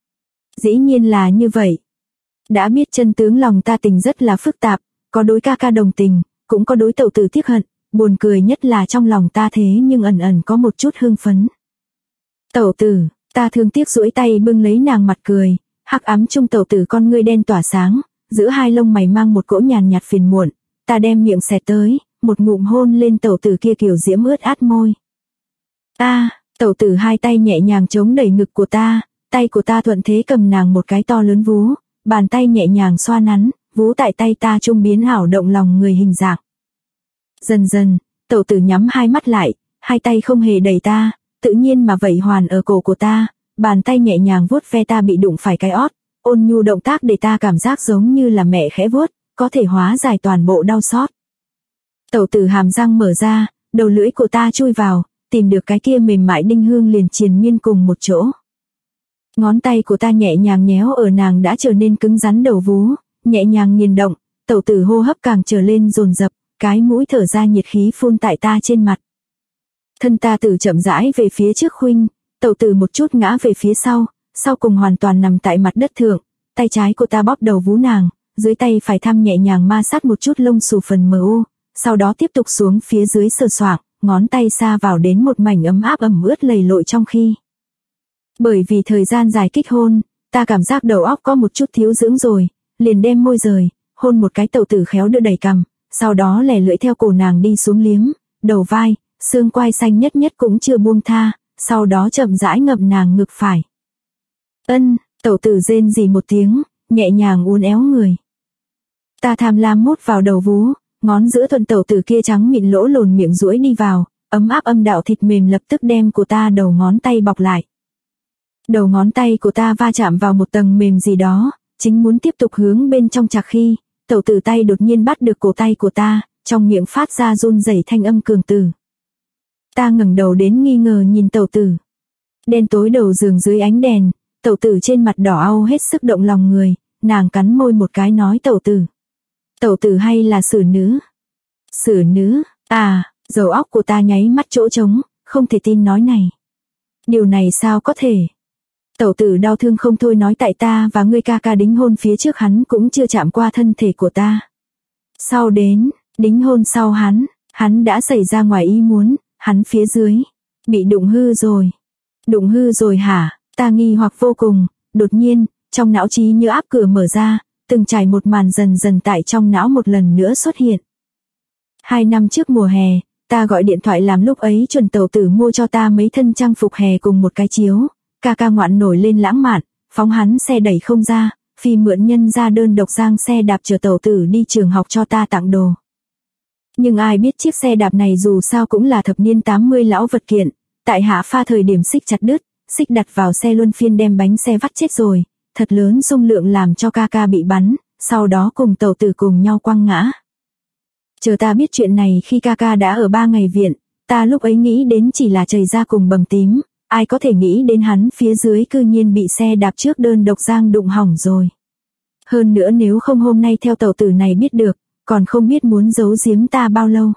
Dĩ nhiên là như vậy. Đã biết chân tướng lòng ta tình rất là phức tạp, có đối ca ca đồng tình, cũng có đối tẩu tử tiếc hận, buồn cười nhất là trong lòng ta thế nhưng ẩn ẩn có một chút hưng phấn. Tẩu tử, ta thương tiếc duỗi tay bưng lấy nàng mặt cười, hắc ám trung tẩu tử con ngươi đen tỏa sáng, giữa hai lông mày mang một cỗ nhàn nhạt phiền muộn, ta đem miệng xẹt tới, một ngụm hôn lên tẩu tử kia kiểu diễm ướt át môi. Tẩu tử hai tay nhẹ nhàng chống đẩy ngực của ta, tay của ta thuận thế cầm nàng một cái to lớn vú, bàn tay nhẹ nhàng xoa nắn, vú tại tay ta trung biến ảo động lòng người hình dạng. Dần dần, tẩu tử nhắm hai mắt lại, hai tay không hề đẩy ta, tự nhiên mà vẩy hoàn ở cổ của ta, bàn tay nhẹ nhàng vuốt ve ta bị đụng phải cái ót, ôn nhu động tác để ta cảm giác giống như là mẹ khẽ vuốt, có thể hóa giải toàn bộ đau xót. Tẩu tử hàm răng mở ra, đầu lưỡi của ta chui vào, tìm được cái kia mềm mại đinh hương liền triền miên cùng một chỗ. Ngón tay của ta nhẹ nhàng nhéo ở nàng đã trở nên cứng rắn đầu vú, nhẹ nhàng nghiền động, tẩu tử hô hấp càng trở lên dồn dập, cái mũi thở ra nhiệt khí phun tại ta trên mặt. Thân ta từ chậm rãi về phía trước khuynh, tẩu tử một chút ngã về phía sau cùng hoàn toàn nằm tại mặt đất thượng, tay trái của ta bóp đầu vú nàng, dưới tay phải thăm nhẹ nhàng ma sát một chút lông xù phần mờ u, sau đó tiếp tục xuống phía dưới sờ soạng, ngón tay xa vào đến một mảnh ấm áp ẩm ướt lầy lội trong khi. Bởi vì thời gian dài kích hôn, ta cảm giác đầu óc có một chút thiếu dưỡng rồi, liền đem môi rời, hôn một cái tẩu tử khéo đưa đẩy cằm, sau đó lẻ lưỡi theo cổ nàng đi xuống liếm, đầu vai, xương quai xanh nhất cũng chưa buông tha, sau đó chậm rãi ngậm nàng ngực phải. Tẩu tử rên rỉ một tiếng, nhẹ nhàng uốn éo người. Ta tham lam mút vào đầu vú, ngón giữa thuận tẩu tử kia trắng mịn lỗ lồn miệng duỗi đi vào, ấm áp âm đạo thịt mềm lập tức đem của ta đầu ngón tay bọc lại. Đầu ngón tay của ta va chạm vào một tầng mềm gì đó, chính muốn tiếp tục hướng bên trong chạc khi, tẩu tử tay đột nhiên bắt được cổ tay của ta, trong miệng phát ra run rẩy thanh âm Cường Tử. Ta ngẩng đầu đến nghi ngờ nhìn tẩu tử. Đen tối đầu giường dưới ánh đèn, tẩu tử trên mặt đỏ au hết sức động lòng người, nàng cắn môi một cái nói tẩu tử. Tẩu tử hay là xử nữ? Xử nữ, đầu óc của ta nháy mắt chỗ trống, không thể tin nói này. Điều này sao có thể? Tẩu tử đau thương không thôi nói tại ta và ngươi ca ca đính hôn phía trước hắn cũng chưa chạm qua thân thể của ta. Sau đến, đính hôn sau hắn đã xảy ra ngoài ý muốn, hắn phía dưới, bị đụng hư rồi. Đụng hư rồi hả? Ta nghi hoặc vô cùng, đột nhiên, trong não trí nhớ áp cửa mở ra, từng trải một màn dần dần tại trong não một lần nữa xuất hiện. 2 năm trước mùa hè, ta gọi điện thoại làm lúc ấy chuẩn tẩu tử mua cho ta mấy thân trang phục hè cùng một cái chiếu. Ca ca ngoạn nổi lên lãng mạn, phóng hắn xe đẩy không ra, phi mượn nhân ra đơn độc giang xe đạp chở tẩu tử đi trường học cho ta tặng đồ. Nhưng ai biết chiếc xe đạp này dù sao cũng là thập niên 80 lão vật kiện, tại hạ pha thời điểm xích chặt đứt, xích đặt vào xe luân phiên đem bánh xe vắt chết rồi, thật lớn dung lượng làm cho ca ca bị bắn, sau đó cùng tẩu tử cùng nhau quăng ngã. Chờ ta biết chuyện này khi ca ca đã ở 3 ngày viện, ta lúc ấy nghĩ đến chỉ là chảy ra cùng bầm tím, ai có thể nghĩ đến hắn phía dưới cư nhiên bị xe đạp trước đơn độc giang đụng hỏng rồi. Hơn nữa nếu không hôm nay theo tẩu tử này biết được, còn không biết muốn giấu giếm ta bao lâu.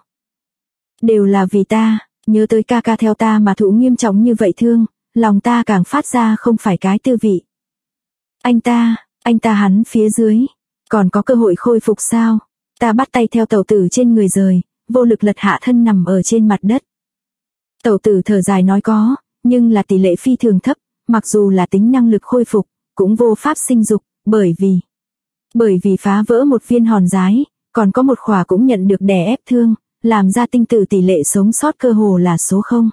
Đều là vì ta, nhớ tới ca ca theo ta mà thụ nghiêm trọng như vậy thương, lòng ta càng phát ra không phải cái tư vị. Anh ta hắn phía dưới, còn có cơ hội khôi phục sao? Ta bắt tay theo tẩu tử trên người rời, vô lực lật hạ thân nằm ở trên mặt đất. Tẩu tử thở dài nói có, nhưng là tỷ lệ phi thường thấp, mặc dù là tính năng lực khôi phục, cũng vô pháp sinh dục, bởi vì phá vỡ một viên hòn giái, còn có một khỏa cũng nhận được đè ép thương, làm ra tinh tử tỷ lệ sống sót cơ hồ là số 0.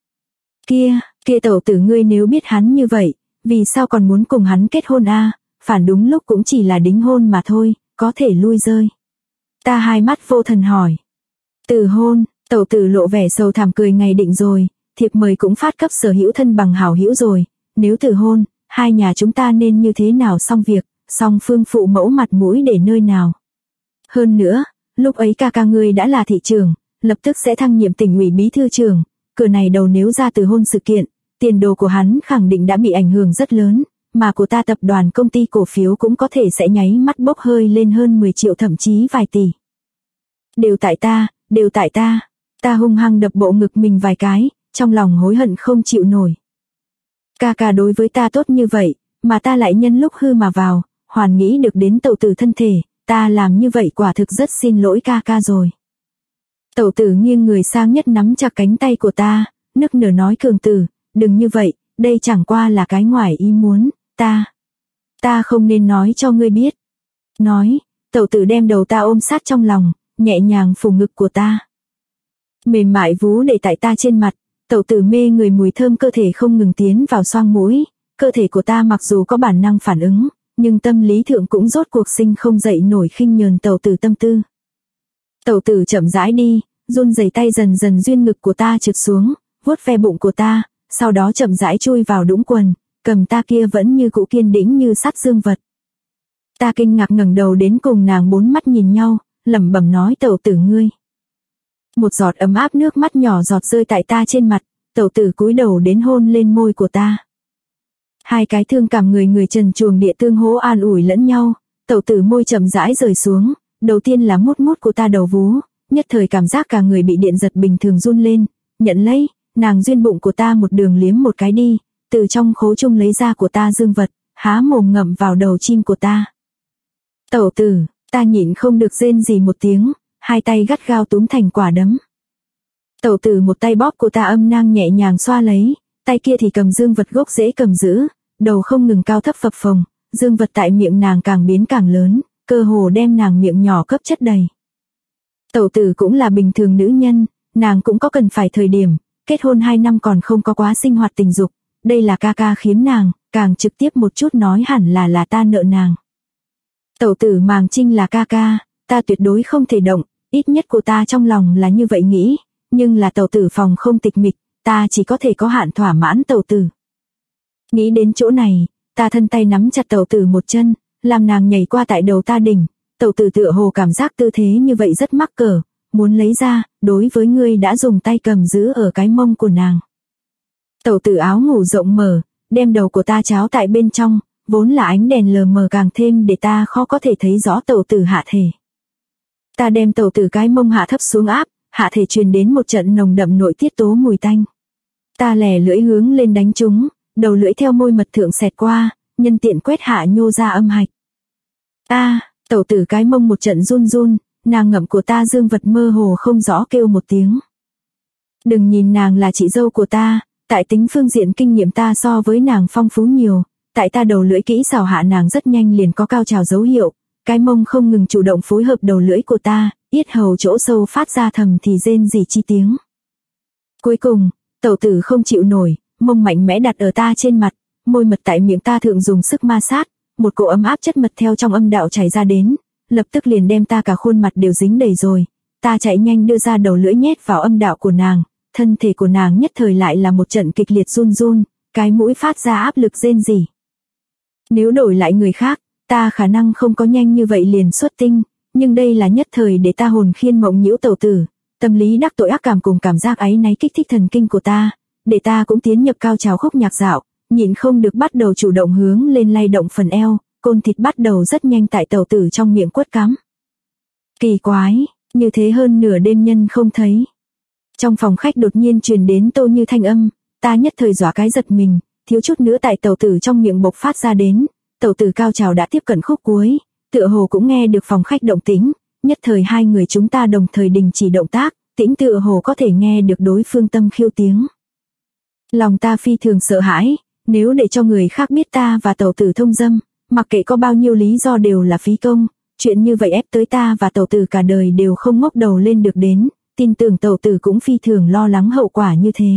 Kia tẩu tử ngươi nếu biết hắn như vậy, vì sao còn muốn cùng hắn kết hôn a? Phản đúng lúc cũng chỉ là đính hôn mà thôi, có thể lui rơi. Ta hai mắt vô thần hỏi. Từ hôn, tẩu tử lộ vẻ sầu thảm cười ngày định rồi, thiệp mời cũng phát cấp sở hữu thân bằng hảo hữu rồi, nếu từ hôn, hai nhà chúng ta nên như thế nào xong việc, song phương phụ mẫu mặt mũi để nơi nào. Hơn nữa, lúc ấy ca ca ngươi đã là thị trưởng, lập tức sẽ thăng nhiệm tỉnh ủy bí thư trưởng, cửa này đầu nếu ra từ hôn sự kiện, tiền đồ của hắn khẳng định đã bị ảnh hưởng rất lớn, mà của ta tập đoàn công ty cổ phiếu cũng có thể sẽ nháy mắt bốc hơi lên hơn 10 triệu thậm chí vài tỷ. Đều tại ta, ta hung hăng đập bộ ngực mình vài cái, trong lòng hối hận không chịu nổi. Ca ca đối với ta tốt như vậy, mà ta lại nhân lúc hư mà vào, hoàn nghĩ được đến tẩu tử thân thể, ta làm như vậy quả thực rất xin lỗi ca ca rồi. Tẩu tử nghiêng người sang nhất nắm chặt cánh tay của ta, nức nở nói Cường tử, đừng như vậy, đây chẳng qua là cái ngoài ý muốn, ta không nên nói cho ngươi biết. Nói, tẩu tử đem đầu ta ôm sát trong lòng, nhẹ nhàng phủ ngực của ta. Mềm mại vú để tại ta trên mặt, tẩu tử mê người mùi thơm cơ thể không ngừng tiến vào xoang mũi, cơ thể của ta mặc dù có bản năng phản ứng, nhưng tâm lý thượng cũng rốt cuộc sinh không dậy nổi khinh nhờn tẩu tử tâm tư. Tẩu tử chậm rãi đi, run rẩy tay dần dần duyên ngực của ta trượt xuống, vuốt ve bụng của ta, sau đó chậm rãi chui vào đũng quần, cầm ta kia vẫn như cũ kiên đĩnh như sắt dương vật. Ta kinh ngạc ngẩng đầu đến cùng nàng bốn mắt nhìn nhau, lẩm bẩm nói tẩu tử ngươi. Một giọt ấm áp nước mắt nhỏ giọt rơi tại ta trên mặt, tẩu tử cúi đầu đến hôn lên môi của ta. Hai cái thương cảm người trần truồng địa tương hỗ an ủi lẫn nhau, tẩu tử môi chậm rãi rời xuống, đầu tiên là mút của ta đầu vú, nhất thời cảm giác cả người bị điện giật bình thường run lên, nhận lấy, nàng duyên bụng của ta một đường liếm một cái đi, từ trong khố chung lấy ra của ta dương vật, há mồm ngậm vào đầu chim của ta. Tẩu tử, ta nhịn không được rên gì một tiếng, hai tay gắt gao túm thành quả đấm. Tẩu tử một tay bóp của ta âm nang nhẹ nhàng xoa lấy, tay kia thì cầm dương vật gốc dễ cầm giữ, đầu không ngừng cao thấp phập phồng, dương vật tại miệng nàng càng biến càng lớn, cơ hồ đem nàng miệng nhỏ cấp chất đầy. Tẩu tử cũng là bình thường nữ nhân, nàng cũng có cần phải thời điểm, kết hôn 2 năm còn không có quá sinh hoạt tình dục, đây là ca ca khiếm nàng, càng trực tiếp một chút nói hẳn là ta nợ nàng. Tẩu tử màng trinh là ca ca, ta tuyệt đối không thể động, ít nhất của ta trong lòng là như vậy nghĩ, nhưng là tẩu tử phòng không tịch mịch, ta chỉ có thể có hạn thỏa mãn tẩu tử. Nghĩ đến chỗ này, ta thân tay nắm chặt tẩu tử một chân, làm nàng nhảy qua tại đầu ta đỉnh, tẩu tử tựa hồ cảm giác tư thế như vậy rất mắc cỡ, muốn lấy ra, đối với ngươi đã dùng tay cầm giữ ở cái mông của nàng. Tẩu tử áo ngủ rộng mở, đem đầu của ta cháo tại bên trong, vốn là ánh đèn lờ mờ càng thêm để ta khó có thể thấy rõ tẩu tử hạ thể. Ta đem tẩu tử cái mông hạ thấp xuống áp, hạ thể truyền đến một trận nồng đậm nội tiết tố mùi tanh. Ta lẻ lưỡi hướng lên đánh chúng, đầu lưỡi theo môi mật thượng xẹt qua, nhân tiện quét hạ nhô ra âm hạch. Tẩu tử cái mông một trận run run, nàng ngậm của ta dương vật mơ hồ không rõ kêu một tiếng. Đừng nhìn nàng là chị dâu của ta, tại tính phương diện kinh nghiệm ta so với nàng phong phú nhiều, tại ta đầu lưỡi kỹ xảo hạ nàng rất nhanh liền có cao trào dấu hiệu, cái mông không ngừng chủ động phối hợp đầu lưỡi của ta, yết hầu chỗ sâu phát ra thầm thì rên rỉ chi tiếng. Cuối cùng, tẩu tử không chịu nổi, mông mạnh mẽ đặt ở ta trên mặt, môi mật tại miệng ta thượng dùng sức ma sát, một cỗ ấm áp chất mật theo trong âm đạo chảy ra đến, lập tức liền đem ta cả khuôn mặt đều dính đầy rồi. Ta chạy nhanh đưa ra đầu lưỡi nhét vào âm đạo của nàng, thân thể của nàng nhất thời lại là một trận kịch liệt run run, cái mũi phát ra áp lực rên rỉ. Nếu đổi lại người khác, ta khả năng không có nhanh như vậy liền xuất tinh, nhưng đây là nhất thời để ta hồn khiên mộng nhiễu tẩu tử, tâm lý đắc tội ác cảm cùng cảm giác áy náy kích thích thần kinh của ta, để ta cũng tiến nhập cao trào khúc nhạc dạo, nhịn không được bắt đầu chủ động hướng lên lay động phần eo, côn thịt bắt đầu rất nhanh tại tẩu tử trong miệng quất cắm. Kỳ quái, như thế hơn nửa đêm nhân không thấy. Trong phòng khách đột nhiên truyền đến Tô Như thanh âm, ta nhất thời dọa cái giật mình, thiếu chút nữa tại tẩu tử trong miệng bộc phát ra đến, tẩu tử cao trào đã tiếp cận khúc cuối, tựa hồ cũng nghe được phòng khách động tĩnh, nhất thời hai người chúng ta đồng thời đình chỉ động tác, tĩnh tựa hồ có thể nghe được đối phương tâm khiêu tiếng. Lòng ta phi thường sợ hãi, nếu để cho người khác biết ta và tẩu tử thông dâm, mặc kệ có bao nhiêu lý do đều là phí công, chuyện như vậy ép tới ta và tẩu tử cả đời đều không ngóc đầu lên được đến, tin tưởng tẩu tử cũng phi thường lo lắng hậu quả như thế.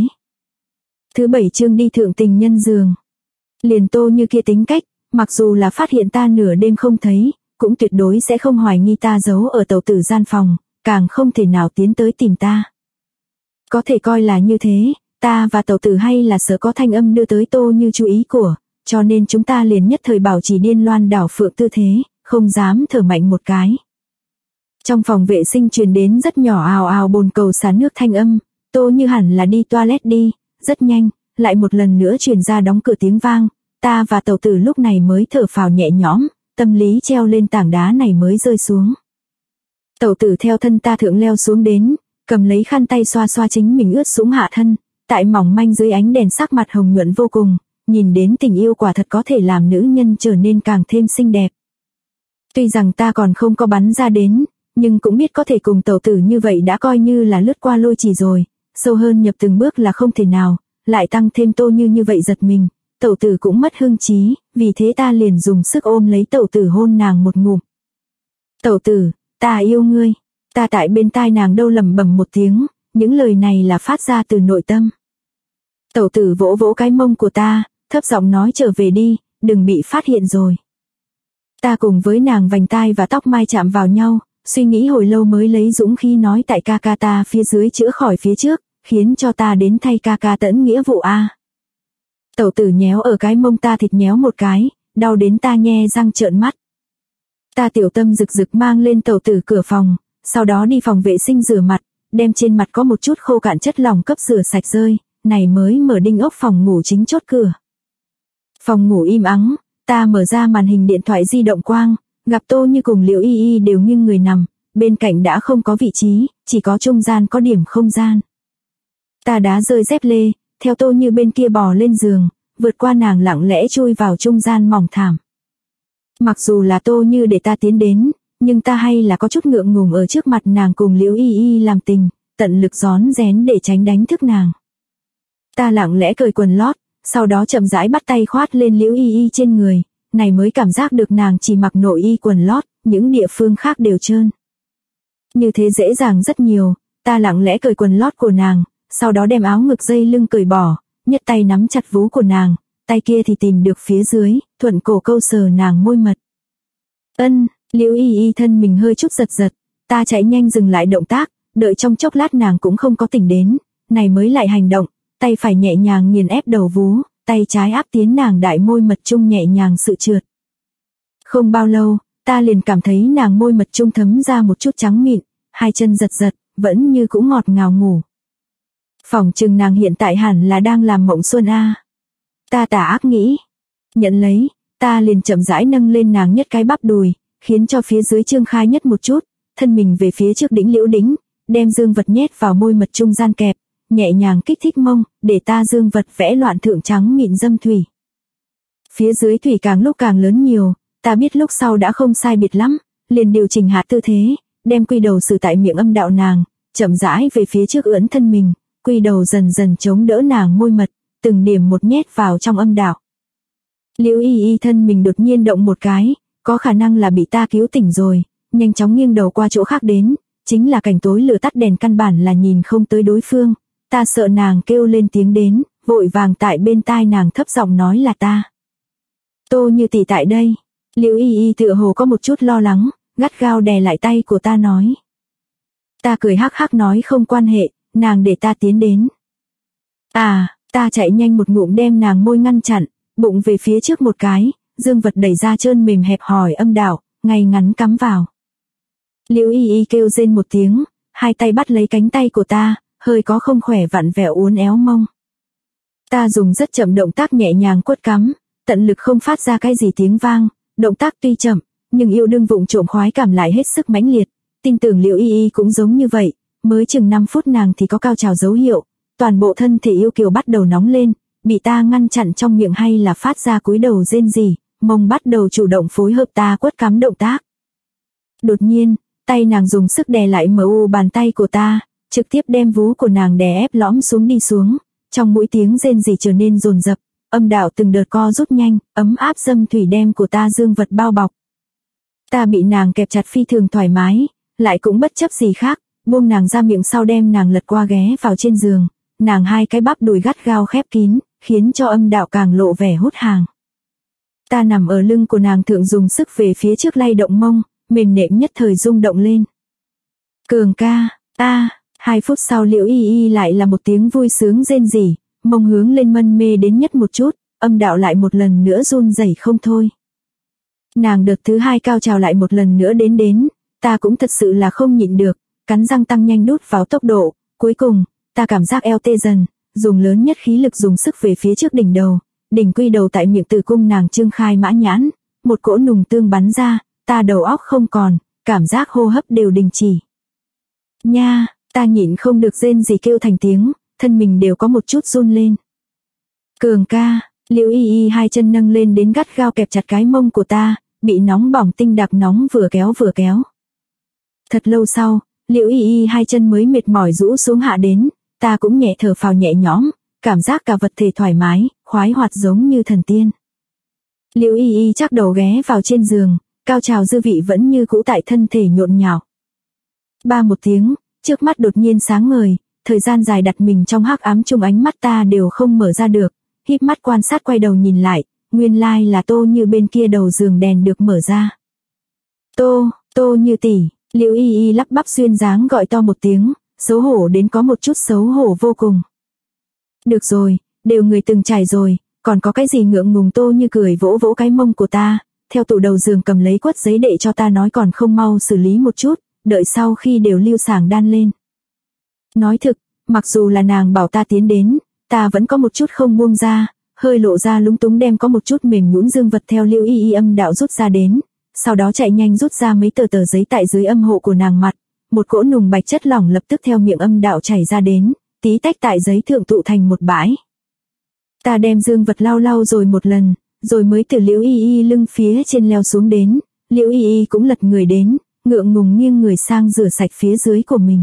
Thứ 7 chương đi thượng tình nhân giường. Liền Tô Như kia tính cách, mặc dù là phát hiện ta nửa đêm không thấy, cũng tuyệt đối sẽ không hoài nghi ta giấu ở tẩu tử gian phòng, càng không thể nào tiến tới tìm ta. Có thể coi là như thế, ta và tẩu tử hay là sợ có thanh âm đưa tới Tô Như chú ý của, cho nên chúng ta liền nhất thời bảo trì điên loan đảo phượng tư thế, không dám thở mạnh một cái. Trong phòng vệ sinh truyền đến rất nhỏ ào ào bồn cầu xả nước thanh âm, Tô Như hẳn là đi toilet đi, rất nhanh, lại một lần nữa truyền ra đóng cửa tiếng vang, ta và tẩu tử lúc này mới thở phào nhẹ nhõm, tâm lý treo lên tảng đá này mới rơi xuống. Tẩu tử theo thân ta thượng leo xuống đến, cầm lấy khăn tay xoa xoa chính mình ướt sũng hạ thân, tại mỏng manh dưới ánh đèn sắc mặt hồng nhuận vô cùng, nhìn đến tình yêu quả thật có thể làm nữ nhân trở nên càng thêm xinh đẹp. Tuy rằng ta còn không có bắn ra đến, nhưng cũng biết có thể cùng tẩu tử như vậy đã coi như là lướt qua lôi chỉ rồi, sâu hơn nhập từng bước là không thể nào, lại tăng thêm Tô Như vậy giật mình, tẩu tử cũng mất hưng trí, vì thế ta liền dùng sức ôm lấy tẩu tử hôn nàng một ngụm. Tẩu tử, ta yêu ngươi, ta tại bên tai nàng đâu lẩm bẩm một tiếng, những lời này là phát ra từ nội tâm. Tẩu tử vỗ vỗ cái mông của ta, thấp giọng nói trở về đi, đừng bị phát hiện rồi. Ta cùng với nàng vành tai và tóc mai chạm vào nhau, suy nghĩ hồi lâu mới lấy dũng khí nói tại ca ca ta phía dưới chữa khỏi phía trước, khiến cho ta đến thay ca ca tẫn nghĩa vụ a. Tẩu tử nhéo ở cái mông ta thịt nhéo một cái, đau đến ta nhe răng trợn mắt. Ta tiểu tâm rực rực mang lên tẩu tử cửa phòng, sau đó đi phòng vệ sinh rửa mặt, đem trên mặt có một chút khô cạn chất lỏng cấp rửa sạch rơi, này mới mở đinh ốc phòng ngủ chính chốt cửa. Phòng ngủ im ắng, ta mở ra màn hình điện thoại di động quang, gặp Tô Như cùng Liễu Y Y đều nghiêng người nằm, bên cạnh đã không có vị trí, chỉ có trung gian có điểm không gian. Ta đá rơi dép lê, theo Tô Như bên kia bò lên giường, vượt qua nàng lặng lẽ chui vào trung gian mỏng thảm. Mặc dù là Tô Như để ta tiến đến, nhưng ta hay là có chút ngượng ngùng ở trước mặt nàng cùng Liễu Y Y làm tình, tận lực rón rén để tránh đánh thức nàng. Ta lặng lẽ cởi quần lót, sau đó chậm rãi bắt tay khoát lên Liễu Y Y trên người, này mới cảm giác được nàng chỉ mặc nội y quần lót, những địa phương khác đều trơn. Như thế dễ dàng rất nhiều, ta lặng lẽ cởi quần lót của nàng, sau đó đem áo ngực dây lưng cởi bỏ, nhất tay nắm chặt vú của nàng, tay kia thì tìm được phía dưới, thuận cổ câu sờ nàng môi mật. Liễu Y Y thân mình hơi chút giật giật, ta chạy nhanh dừng lại động tác, đợi trong chốc lát nàng cũng không có tỉnh đến, này mới lại hành động, tay phải nhẹ nhàng nghiền ép đầu vú, tay trái áp tiến nàng đại môi mật trung nhẹ nhàng sự trượt. Không bao lâu, ta liền cảm thấy nàng môi mật trung thấm ra một chút trắng mịn, hai chân giật giật, vẫn như cũng ngọt ngào ngủ. Phỏng chừng nàng hiện tại hẳn là đang làm mộng xuân a. Ta tà ác nghĩ. Nhận lấy, ta liền chậm rãi nâng lên nàng nhất cái bắp đùi, khiến cho phía dưới trương khai nhất một chút, thân mình về phía trước đĩnh liễu đĩnh, đem dương vật nhét vào môi mật trung gian kẹp, nhẹ nhàng kích thích mông, để ta dương vật vẽ loạn thượng trắng mịn dâm thủy. Phía dưới thủy càng lúc càng lớn nhiều, ta biết lúc sau đã không sai biệt lắm, liền điều chỉnh hạ tư thế, đem quy đầu xử tại miệng âm đạo nàng, chậm rãi về phía trước ưỡn thân mình, quy đầu dần dần chống đỡ nàng môi mật, từng điểm một nhét vào trong âm đạo. Liễu Y Y thân mình đột nhiên động một cái, có khả năng là bị ta cứu tỉnh rồi, nhanh chóng nghiêng đầu qua chỗ khác đến, chính là cảnh tối lửa tắt đèn căn bản là nhìn không tới đối phương, ta sợ nàng kêu lên tiếng đến, vội vàng tại bên tai nàng thấp giọng nói là ta. Tô Như tỷ tại đây. Liễu Y Y tựa hồ có một chút lo lắng, gắt gao đè lại tay của ta nói. Ta cười hắc hắc nói không quan hệ, nàng để ta tiến đến. Ta chạy nhanh một ngụm đem nàng môi ngăn chặn, bụng về phía trước một cái, dương vật đẩy ra trơn mềm hẹp hòi âm đạo, ngay ngắn cắm vào. Liễu Y Y kêu rên một tiếng, hai tay bắt lấy cánh tay của ta, hơi có không khỏe vặn vẹo uốn éo mông. Ta dùng rất chậm động tác nhẹ nhàng quất cắm, tận lực không phát ra cái gì tiếng vang, động tác tuy chậm, nhưng yêu đương vụng trộm khoái cảm lại hết sức mãnh liệt, tin tưởng Liễu Y Y cũng giống như vậy, mới chừng 5 phút nàng thì có cao trào dấu hiệu, toàn bộ thân thể yêu kiều bắt đầu nóng lên, bị ta ngăn chặn trong miệng hay là phát ra cúi đầu rên rỉ, mông bắt đầu chủ động phối hợp ta quất cắm động tác. Đột nhiên, tay nàng dùng sức đè lại mu bàn tay của ta, trực tiếp đem vú của nàng đè ép lõm xuống đi xuống, trong mũi tiếng rên rỉ trở nên dồn dập, âm đạo từng đợt co rút nhanh, ấm áp dâm thủy đem của ta dương vật bao bọc. Ta bị nàng kẹp chặt phi thường thoải mái, lại cũng bất chấp gì khác, buông nàng ra miệng sau đem nàng lật qua ghé vào trên giường, nàng hai cái bắp đùi gắt gao khép kín, khiến cho âm đạo càng lộ vẻ hút hàng. Ta nằm ở lưng của nàng thượng dùng sức về phía trước lay động mông, mềm nệm nhất thời rung động lên. Cường ca, 2 phút sau Liễu Y Y lại là một tiếng vui sướng rên rỉ, mông hướng lên mân mê đến nhất một chút, âm đạo lại một lần nữa run rẩy không thôi. Nàng đợt thứ 2 cao trào lại một lần nữa đến, ta cũng thật sự là không nhịn được, cắn răng tăng nhanh đút vào tốc độ, cuối cùng, ta cảm giác eo tê dần, dùng lớn nhất khí lực dùng sức về phía trước đỉnh đầu, đỉnh quy đầu tại miệng tử cung nàng trương khai mã nhãn, một cỗ nùng tương bắn ra, ta đầu óc không còn, cảm giác hô hấp đều đình chỉ. Nha, ta nhịn không được rên gì kêu thành tiếng, thân mình đều có một chút run lên. Cường ca, Liễu Y Y hai chân nâng lên đến gắt gao kẹp chặt cái mông của ta, bị nóng bỏng tinh đặc nóng vừa kéo. Thật lâu sau, Liễu Y Y hai chân mới mệt mỏi rũ xuống hạ đến, ta cũng nhẹ thở phào nhẹ nhõm, cảm giác cả vật thể thoải mái, khoái hoạt giống như thần tiên. Liễu Y Y chắc đầu ghé vào trên giường, cao trào dư vị vẫn như cũ tại thân thể nhộn nhạo. Ba một tiếng, trước mắt đột nhiên sáng ngời, thời gian dài đặt mình trong hắc ám chung ánh mắt ta đều không mở ra được, híp mắt quan sát quay đầu nhìn lại, nguyên lai là Tô Như bên kia đầu giường đèn được mở ra. Tô Như tỷ, Liễu Y Y lắp bắp xuyên dáng gọi to một tiếng, xấu hổ đến có một chút xấu hổ vô cùng. Được rồi, đều người từng trải rồi, còn có cái gì ngượng ngùng. Tô Như cười vỗ vỗ cái mông của ta, theo tủ đầu giường cầm lấy quất giấy đệ cho ta nói còn không mau xử lý một chút, đợi sau khi đều lưu sàng đan lên. Nói thực, mặc dù là nàng bảo ta tiến đến, ta vẫn có một chút không buông ra, hơi lộ ra lúng túng đem có một chút mềm nhũn dương vật theo Liễu Y Y âm đạo rút ra đến, sau đó chạy nhanh rút ra mấy tờ giấy tại dưới âm hộ của nàng mặt, một cỗ nùng bạch chất lỏng lập tức theo miệng âm đạo chảy ra đến, tí tách tại giấy thượng tụ thành một bãi. Ta đem dương vật lau rồi một lần, rồi mới từ Liễu Y Y lưng phía trên leo xuống đến, Liễu Y Y cũng lật người đến, ngượng ngùng nghiêng người sang rửa sạch phía dưới của mình.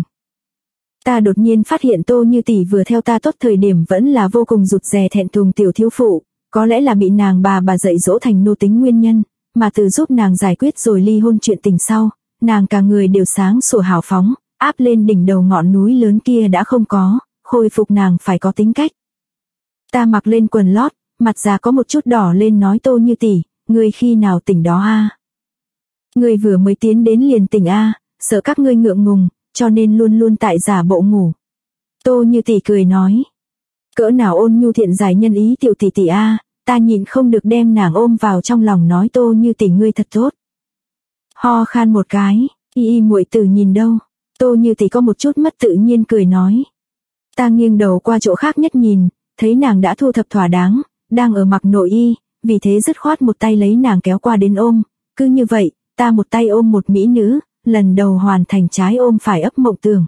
Ta đột nhiên phát hiện Tô Như tỷ vừa theo ta tốt thời điểm vẫn là vô cùng rụt rè thẹn thùng tiểu thiếu phụ, có lẽ là bị nàng bà dạy dỗ thành nô tính nguyên nhân, mà từ giúp nàng giải quyết rồi ly hôn chuyện tình sau, nàng cả người đều sáng sủa hào phóng, áp lên đỉnh đầu ngọn núi lớn kia đã không có, khôi phục nàng phải có tính cách. Ta mặc lên quần lót, mặt già có một chút đỏ lên nói Tô Như tỷ, ngươi khi nào tỉnh đó a? Ngươi vừa mới tiến đến liền tỉnh a, sợ các ngươi ngượng ngùng, cho nên luôn luôn tại giả bộ ngủ. Tô Như tỷ cười nói, cỡ nào ôn nhu thiện giải nhân ý tiểu tỷ tỷ a, ta nhịn không được đem nàng ôm vào trong lòng nói Tô Như tỷ ngươi thật tốt. Ho khan một cái, Y Y muội tử nhìn đâu? Tô Như tỷ có một chút mất tự nhiên cười nói. Ta nghiêng đầu qua chỗ khác nhất nhìn, thấy nàng đã thu thập thỏa đáng, đang ở mặc nội y, vì thế dứt khoát một tay lấy nàng kéo qua đến ôm, cứ như vậy, ta một tay ôm một mỹ nữ, lần đầu hoàn thành trái ôm phải ấp mộng tưởng.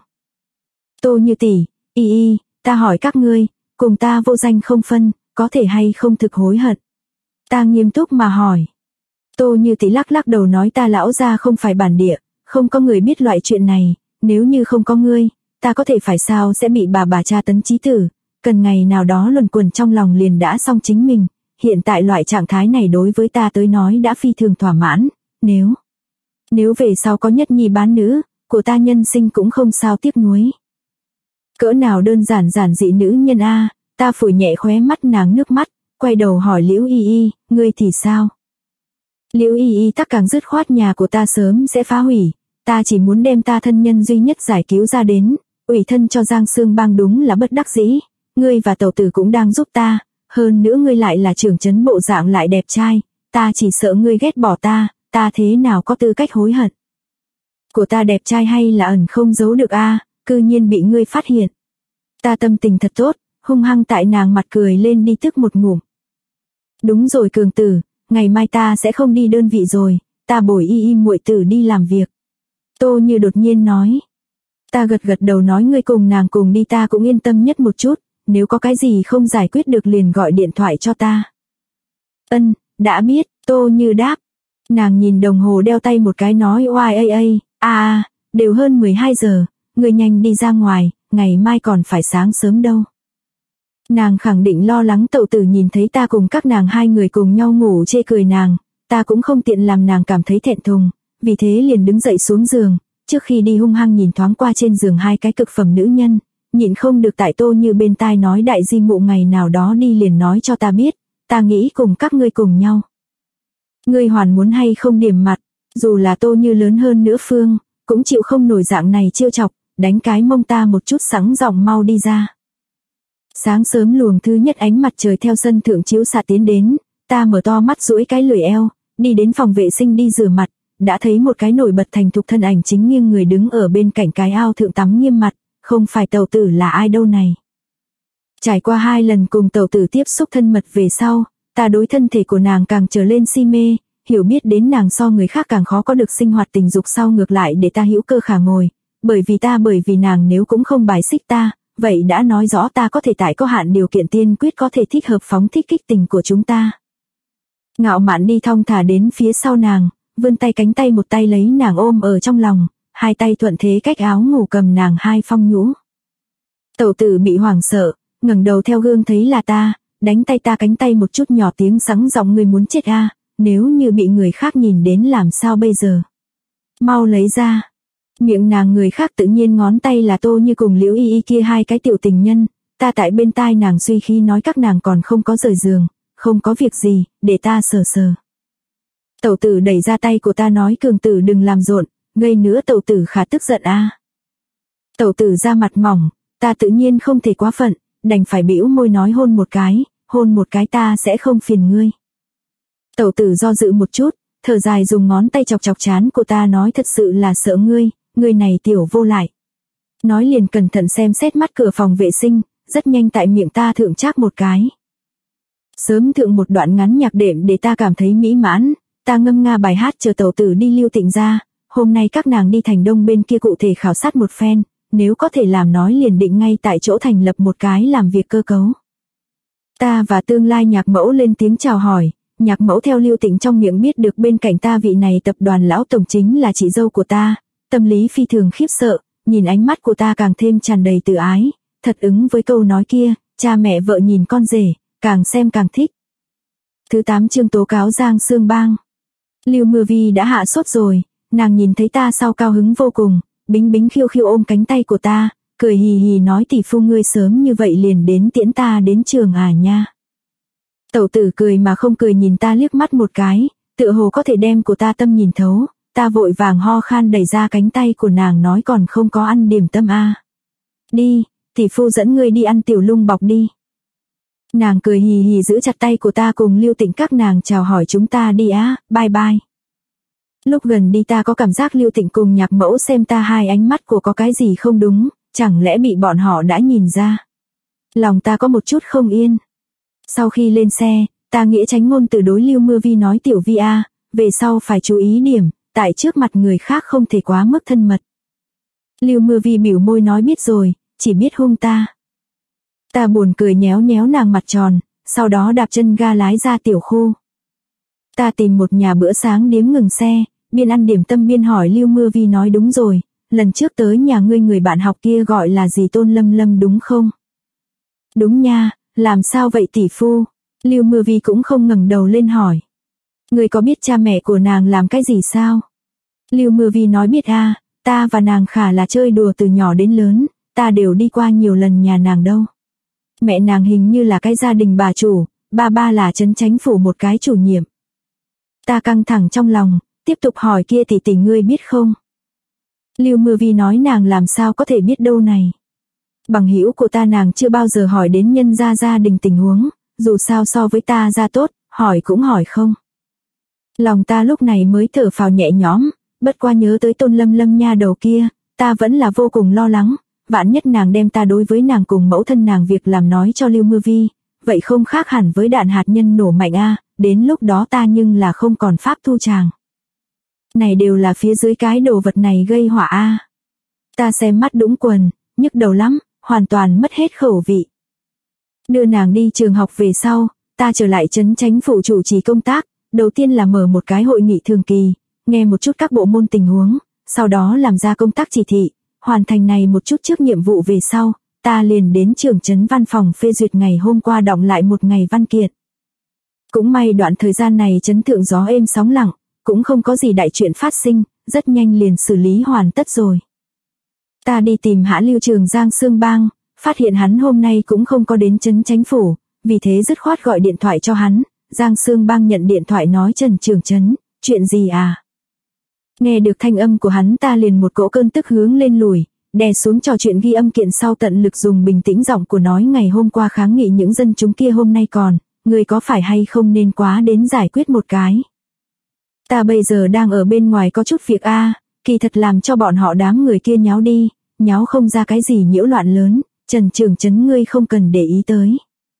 Tô Như tỷ, Y Y, ta hỏi các ngươi, cùng ta vô danh không phân, có thể hay không thực hối hận? Ta nghiêm túc mà hỏi. Tô Như tỷ lắc lắc đầu nói ta lão gia không phải bản địa, không có người biết loại chuyện này, nếu như không có ngươi, ta có thể phải sao sẽ bị bà tra tấn chí tử, cần ngày nào đó luẩn quẩn trong lòng liền đã xong chính mình, hiện tại loại trạng thái này đối với ta tới nói đã phi thường thỏa mãn, Nếu về sau có nhất nhi bán nữ, của ta nhân sinh cũng không sao tiếc nuối. Cỡ nào đơn giản giản dị nữ nhân a, ta phủi nhẹ khóe mắt nàng nước mắt, quay đầu hỏi Liễu Y Y, ngươi thì sao? Liễu Y Y tắc càng dứt khoát, nhà của ta sớm sẽ phá hủy, ta chỉ muốn đem ta thân nhân duy nhất giải cứu ra đến, ủy thân cho Giang Sương Bang đúng là bất đắc dĩ, ngươi và tẩu tử cũng đang giúp ta, hơn nữa ngươi lại là trưởng trấn bộ dạng lại đẹp trai, ta chỉ sợ ngươi ghét bỏ ta thế nào có tư cách hối hận. Của ta đẹp trai hay là ẩn không giấu được a, cư nhiên bị ngươi phát hiện. Ta tâm tình thật tốt, hung hăng tại nàng mặt cười lên đi tức một ngụm. Đúng rồi Cường tử, ngày mai ta sẽ không đi đơn vị rồi, ta bồi Y Y muội tử đi làm việc. Tô Như đột nhiên nói. Ta gật gật đầu nói ngươi cùng nàng cùng đi ta cũng yên tâm nhất một chút, nếu có cái gì không giải quyết được liền gọi điện thoại cho ta. Ân, đã biết, Tô Như đáp. Nàng nhìn đồng hồ đeo tay một cái nói đều hơn 12 giờ, ngươi nhanh đi ra ngoài, ngày mai còn phải sáng sớm đâu. Nàng khẳng định lo lắng tẩu tử nhìn thấy ta cùng các nàng hai người cùng nhau ngủ chê cười nàng, ta cũng không tiện làm nàng cảm thấy thẹn thùng, vì thế liền đứng dậy xuống giường, trước khi đi hung hăng nhìn thoáng qua trên giường hai cái cực phẩm nữ nhân, nhịn không được tại Tô Như bên tai nói đại di mụ ngày nào đó đi liền nói cho ta biết, ta nghĩ cùng các ngươi cùng nhau. Ngươi hoàn muốn hay không điểm mặt, dù là Tô Như lớn hơn nữa phương, cũng chịu không nổi dạng này trêu chọc, đánh cái mông ta một chút sắng giọng mau đi ra. Sáng sớm luồng thứ nhất ánh mặt trời theo sân thượng chiếu xạ tiến đến, ta mở to mắt duỗi cái lười eo, đi đến phòng vệ sinh đi rửa mặt, đã thấy một cái nổi bật thành thục thân ảnh chính nghiêng người đứng ở bên cạnh cái ao thượng tắm nghiêm mặt, không phải tẩu tử là ai đâu này. Trải qua 2 lần cùng tẩu tử tiếp xúc thân mật về sau, ta đối thân thể của nàng càng trở lên si mê, hiểu biết đến nàng so người khác càng khó có được sinh hoạt tình dục sau ngược lại để ta hữu cơ khả ngồi, bởi vì nàng nếu cũng không bài xích ta, vậy đã nói rõ ta có thể tại có hạn điều kiện tiên quyết có thể thích hợp phóng thích kích tình của chúng ta. Ngạo mạn đi thong thả đến phía sau nàng, vươn tay cánh tay một tay lấy nàng ôm ở trong lòng, hai tay thuận thế cách áo ngủ cầm nàng hai phong nhũ. Tẩu tử bị hoảng sợ, ngẩng đầu theo gương thấy là ta, đánh tay ta cánh tay một chút nhỏ tiếng sắng giọng người muốn chết a, nếu như bị người khác nhìn đến làm sao bây giờ. Mau lấy ra. Miệng nàng người khác tự nhiên ngón tay là Tô Như cùng Liễu Y Y kia hai cái tiểu tình nhân, ta tại bên tai nàng suy khí nói các nàng còn không có rời giường, không có việc gì, để ta sờ sờ. Tẩu tử đẩy ra tay của ta nói Cường tử đừng làm rộn, gây nữa tẩu tử khá tức giận a. Tẩu tử ra mặt mỏng, ta tự nhiên không thể quá phận, đành phải bĩu môi nói hôn một cái ta sẽ không phiền ngươi. Tẩu tử do dự một chút, thở dài dùng ngón tay chọc chọc trán của ta nói thật sự là sợ ngươi này tiểu vô lại. Nói liền cẩn thận xem xét mắt cửa phòng vệ sinh, rất nhanh tại miệng ta thượng chác một cái. Sớm thượng một đoạn ngắn nhạc đệm để ta cảm thấy mỹ mãn, ta ngâm nga bài hát chờ tẩu tử đi Lưu Tịnh ra, hôm nay các nàng đi thành đông bên kia cụ thể khảo sát một phen, nếu có thể làm nói liền định ngay tại chỗ thành lập một cái làm việc cơ cấu. Ta và tương lai nhạc mẫu lên tiếng chào hỏi, nhạc mẫu theo Lưu Tịnh trong miệng biết được bên cạnh ta vị này tập đoàn lão tổng chính là chị dâu của ta, tâm lý phi thường khiếp sợ, nhìn ánh mắt của ta càng thêm tràn đầy từ ái, thật ứng với câu nói kia, cha mẹ vợ nhìn con rể, càng xem càng thích. Thứ 8 chương tố cáo Giang Sương Bang. Lưu Mưa Vi đã hạ sốt rồi, nàng nhìn thấy ta sau cao hứng vô cùng, bính bính khiêu khiêu ôm cánh tay của ta, cười hì hì nói tỷ phu ngươi sớm như vậy liền đến tiễn ta đến trường à nha. Tẩu tử cười mà không cười nhìn ta liếc mắt một cái, tựa hồ có thể đem của ta tâm nhìn thấu, ta vội vàng ho khan đẩy ra cánh tay của nàng nói còn không có ăn điểm tâm a. Đi, tỷ phu dẫn ngươi đi ăn tiểu lung bọc đi. Nàng cười hì hì giữ chặt tay của ta cùng Lưu Tịnh các nàng chào hỏi chúng ta đi á, bye bye. Lúc gần đi ta có cảm giác Lưu Tịnh cùng nhạc mẫu xem ta hai ánh mắt của có cái gì không đúng, chẳng lẽ bị bọn họ đã nhìn ra. Lòng ta có một chút không yên. Sau khi lên xe, ta nghĩa tránh ngôn từ đối Lưu Mưa Vi nói tiểu Vi a, về sau phải chú ý điểm, tại trước mặt người khác không thể quá mức thân mật. Lưu Mưa Vi bĩu môi nói biết rồi, chỉ biết hung ta. Ta buồn cười nhéo nhéo nàng mặt tròn, sau đó đạp chân ga lái ra tiểu khu. Ta tìm một nhà bữa sáng điếm ngừng xe, biên ăn điểm tâm biên hỏi Lưu Mưa Vi nói đúng rồi, lần trước tới nhà ngươi người bạn học kia gọi là gì Tôn Lâm Lâm đúng không? Đúng nha, làm sao vậy tỷ phu? Lưu Mưa Vi cũng không ngẩng đầu lên hỏi. Ngươi có biết cha mẹ của nàng làm cái gì sao? Lưu Mưa Vi nói biết a, ta và nàng khả là chơi đùa từ nhỏ đến lớn, ta đều đi qua nhiều lần nhà nàng đâu. Mẹ nàng hình như là cái gia đình bà chủ, ba là trấn chánh phủ một cái chủ nhiệm. Ta căng thẳng trong lòng, tiếp tục hỏi kia tỷ ngươi biết không? Lưu Mưa Vi nói nàng làm sao có thể biết đâu này. Bằng hữu của ta nàng chưa bao giờ hỏi đến nhân gia đình tình huống, dù sao so với ta ra tốt, hỏi cũng hỏi không. Lòng ta lúc này mới thở phào nhẹ nhõm, bất qua nhớ tới Tôn Lâm Lâm nha đầu kia, ta vẫn là vô cùng lo lắng, vạn nhất nàng đem ta đối với nàng cùng mẫu thân nàng việc làm nói cho Lưu Mưa Vi, vậy không khác hẳn với đạn hạt nhân nổ mạnh a, đến lúc đó ta nhưng là không còn pháp thu chàng. Này đều là phía dưới cái đồ vật này gây họa a. Ta xem mắt đũng quần, nhức đầu lắm, hoàn toàn mất hết khẩu vị. Đưa nàng đi trường học về sau, ta trở lại trấn chánh phủ chủ trì công tác, đầu tiên là mở một cái hội nghị thường kỳ, nghe một chút các bộ môn tình huống, sau đó làm ra công tác chỉ thị, hoàn thành này một chút trước nhiệm vụ về sau, ta liền đến trưởng trấn văn phòng phê duyệt ngày hôm qua đọng lại một ngày văn kiện. Cũng may đoạn thời gian này trấn thượng gió êm sóng lặng, cũng không có gì đại chuyện phát sinh, rất nhanh liền xử lý hoàn tất rồi. Ta đi tìm Hã Lưu Trường Giang Sương Bang, phát hiện hắn hôm nay cũng không có đến trấn chánh phủ, vì thế dứt khoát gọi điện thoại cho hắn. Giang Sương Bang nhận điện thoại nói Trần Trường Trấn, chuyện gì à? Nghe được thanh âm của hắn ta liền một cỗ cơn tức hướng lên lùi, đè xuống trò chuyện ghi âm kiện sau tận lực dùng bình tĩnh giọng của nói ngày hôm qua kháng nghị những dân chúng kia hôm nay còn, người có phải hay không nên quá đến giải quyết một cái. Ta bây giờ đang ở bên ngoài có chút việc a, kỳ thật làm cho bọn họ đám người kia nháo đi, nháo không ra cái gì nhiễu loạn lớn, Trần Trường Trấn ngươi không cần để ý tới.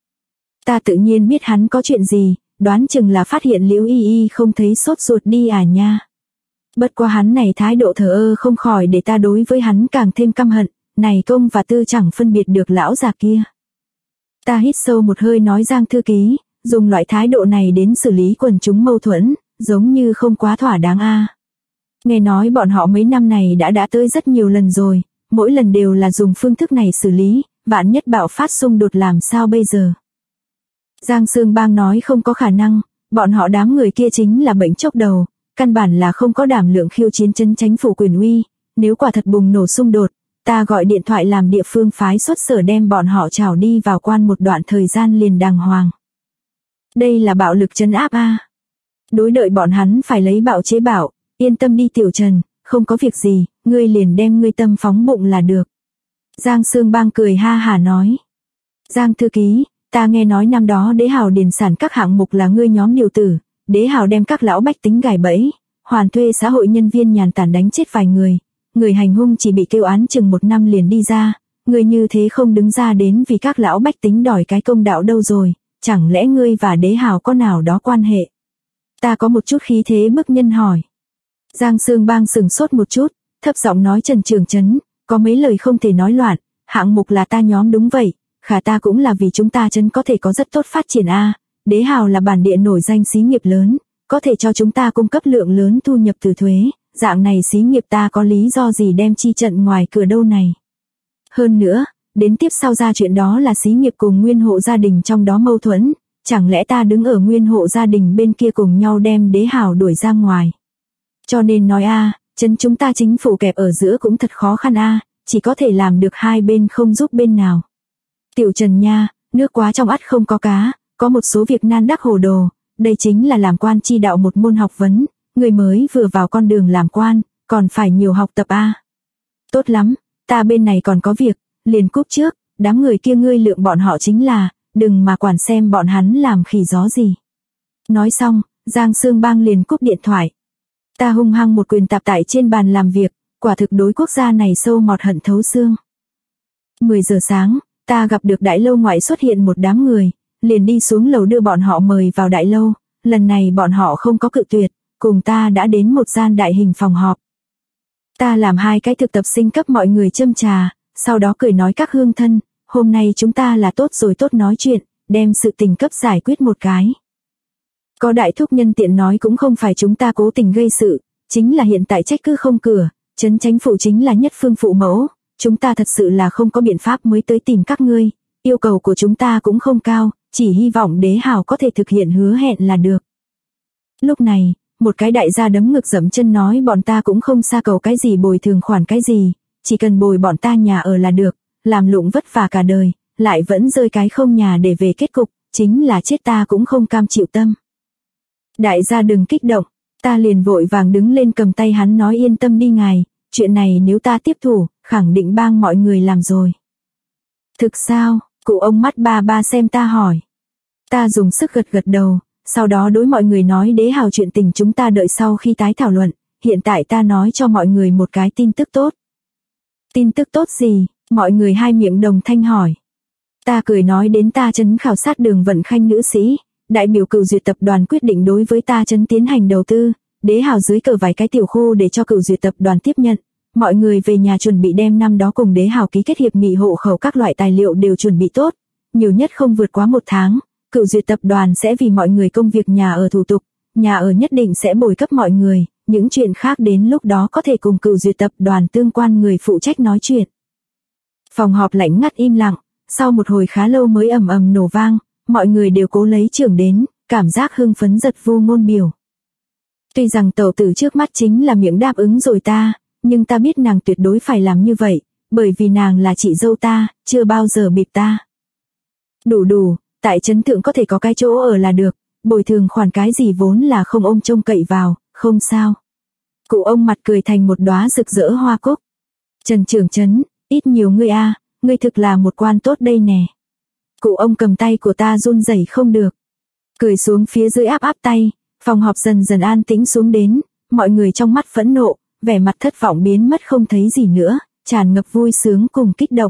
Ta tự nhiên biết hắn có chuyện gì, đoán chừng là phát hiện Liễu Y Y không thấy sốt ruột đi à nha. Bất qua hắn này thái độ thờ ơ không khỏi để ta đối với hắn càng thêm căm hận, này công và tư chẳng phân biệt được lão già kia. Ta hít sâu một hơi nói Giang thư ký, dùng loại thái độ này đến xử lý quần chúng mâu thuẫn, giống như không quá thỏa đáng a. Nghe nói bọn họ mấy năm này đã tới rất nhiều lần rồi, mỗi lần đều là dùng phương thức này xử lý, vạn nhất bạo phát xung đột làm sao bây giờ. Giang Sương Bang nói không có khả năng, bọn họ đám người kia chính là bệnh chốc đầu, căn bản là không có đảm lượng khiêu chiến trấn chánh phủ quyền uy, nếu quả thật bùng nổ xung đột, ta gọi điện thoại làm địa phương phái xuất sở đem bọn họ trảo đi vào quan một đoạn thời gian liền đàng hoàng. Đây là bạo lực trấn áp a. Đối đợi bọn hắn phải lấy bạo chế bạo, yên tâm đi Tiểu Trần, không có việc gì, ngươi liền đem ngươi tâm phóng bụng là được. Giang Sương Bang cười ha hả nói. Giang thư ký, ta nghe nói năm đó Đế Hào điền sản các hạng mục là ngươi nhóm điều tử, Đế Hào đem các lão bách tính gài bẫy, hoàn thuê xã hội nhân viên nhàn tản đánh chết vài người hành hung chỉ bị kêu án chừng 1 năm liền đi ra, ngươi như thế không đứng ra đến vì các lão bách tính đòi cái công đạo đâu rồi, chẳng lẽ ngươi và Đế Hào có nào đó quan hệ? Ta có một chút khí thế bức nhân hỏi. Giang Sương Bang sừng sốt một chút, thấp giọng nói Trần Trường Trấn, có mấy lời không thể nói loạn, hạng mục là ta nhóm đúng vậy, khả ta cũng là vì chúng ta trấn có thể có rất tốt phát triển a. Đế Hào là bản địa nổi danh xí nghiệp lớn, có thể cho chúng ta cung cấp lượng lớn thu nhập từ thuế, dạng này xí nghiệp ta có lý do gì đem chi trận ngoài cửa đâu này. Hơn nữa, đến tiếp sau ra chuyện đó là xí nghiệp cùng nguyên hộ gia đình trong đó mâu thuẫn, chẳng lẽ ta đứng ở nguyên hộ gia đình bên kia cùng nhau đem Đế Hào đuổi ra ngoài. Cho nên nói a, trấn chúng ta chính phủ kẹp ở giữa cũng thật khó khăn a, chỉ có thể làm được hai bên không giúp bên nào. Tiểu Trần nha, nước quá trong ắt không có cá, có một số việc nan đắc hồ đồ, đây chính là làm quan chi đạo một môn học vấn, người mới vừa vào con đường làm quan, còn phải nhiều học tập a. Tốt lắm, ta bên này còn có việc, liền cúp trước, đám người kia ngươi lượng bọn họ chính là, đừng mà quản xem bọn hắn làm khỉ gió gì. Nói xong, Giang Sương Bang liền cúp điện thoại. Ta hung hăng một quyền tạp tại trên bàn làm việc, quả thực đối quốc gia này sâu mọt hận thấu xương. 10 giờ sáng, ta gặp được đại lâu ngoại xuất hiện một đám người, liền đi xuống lầu đưa bọn họ mời vào đại lâu, lần này bọn họ không có cự tuyệt, cùng ta đã đến một gian đại hình phòng họp. Ta làm 2 cái thực tập sinh cấp mọi người châm trà, sau đó cười nói các hương thân, hôm nay chúng ta là tốt rồi tốt nói chuyện, đem sự tình cấp giải quyết một cái. Có đại thúc nhân tiện nói cũng không phải chúng ta cố tình gây sự, chính là hiện tại trách cứ không cửa, trấn chánh phủ chính là nhất phương phụ mẫu, chúng ta thật sự là không có biện pháp mới tới tìm các ngươi, yêu cầu của chúng ta cũng không cao, chỉ hy vọng Đế Hào có thể thực hiện hứa hẹn là được. Lúc này, một cái đại gia đấm ngực dẫm chân nói bọn ta cũng không xa cầu cái gì bồi thường khoản cái gì, chỉ cần bồi bọn ta nhà ở là được, làm lụng vất vả cả đời, lại vẫn rơi cái không nhà để về kết cục, chính là chết ta cũng không cam chịu tâm. Đại gia đừng kích động, ta liền vội vàng đứng lên cầm tay hắn nói yên tâm đi ngài, chuyện này nếu ta tiếp thủ, khẳng định bang mọi người làm rồi. Thực sao, cụ ông mắt ba ba xem ta hỏi. Ta dùng sức gật gật đầu, sau đó đối mọi người nói Đế Hào chuyện tình chúng ta đợi sau khi tái thảo luận, hiện tại ta nói cho mọi người một cái tin tức tốt. Tin tức tốt gì? Mọi người hai miệng đồng thanh hỏi. Ta cười nói đến ta trấn khảo sát Đường Vận Khanh nữ sĩ, đại biểu Cửu Duyệt tập đoàn quyết định đối với ta trấn tiến hành đầu tư, Đế Hào dưới cờ vài cái tiểu khu để cho Cửu Duyệt tập đoàn tiếp nhận. Mọi người về nhà chuẩn bị đem năm đó cùng Đế Hào ký kết hiệp nghị hộ khẩu các loại tài liệu đều chuẩn bị tốt, nhiều nhất không vượt quá 1 tháng, Cửu Duyệt tập đoàn sẽ vì mọi người công việc nhà ở thủ tục, nhà ở nhất định sẽ bồi cấp mọi người, những chuyện khác đến lúc đó có thể cùng Cửu Duyệt tập đoàn tương quan người phụ trách nói chuyện. Phòng họp lạnh ngắt im lặng, sau một hồi khá lâu mới ầm ầm nổ vang, mọi người đều cố lấy trưởng đến, cảm giác hưng phấn giật vu ngôn biểu. Tuy rằng tẩu tử trước mắt chính là miệng đáp ứng rồi ta, nhưng ta biết nàng tuyệt đối phải làm như vậy, bởi vì nàng là chị dâu ta, chưa bao giờ bịp ta. Đủ, tại trấn thượng có thể có cái chỗ ở là được, bồi thường khoản cái gì vốn là không ông trông cậy vào, không sao. Cụ ông mặt cười thành một đóa rực rỡ hoa cúc. Trần trưởng trấn, ít nhiều ngươi a, ngươi thực là một quan tốt đây nè. Cụ ông cầm tay của ta run rẩy không được. Cười xuống phía dưới áp tay, phòng họp dần dần an tĩnh xuống đến, mọi người trong mắt phẫn nộ, vẻ mặt thất vọng biến mất không thấy gì nữa, tràn ngập vui sướng cùng kích động.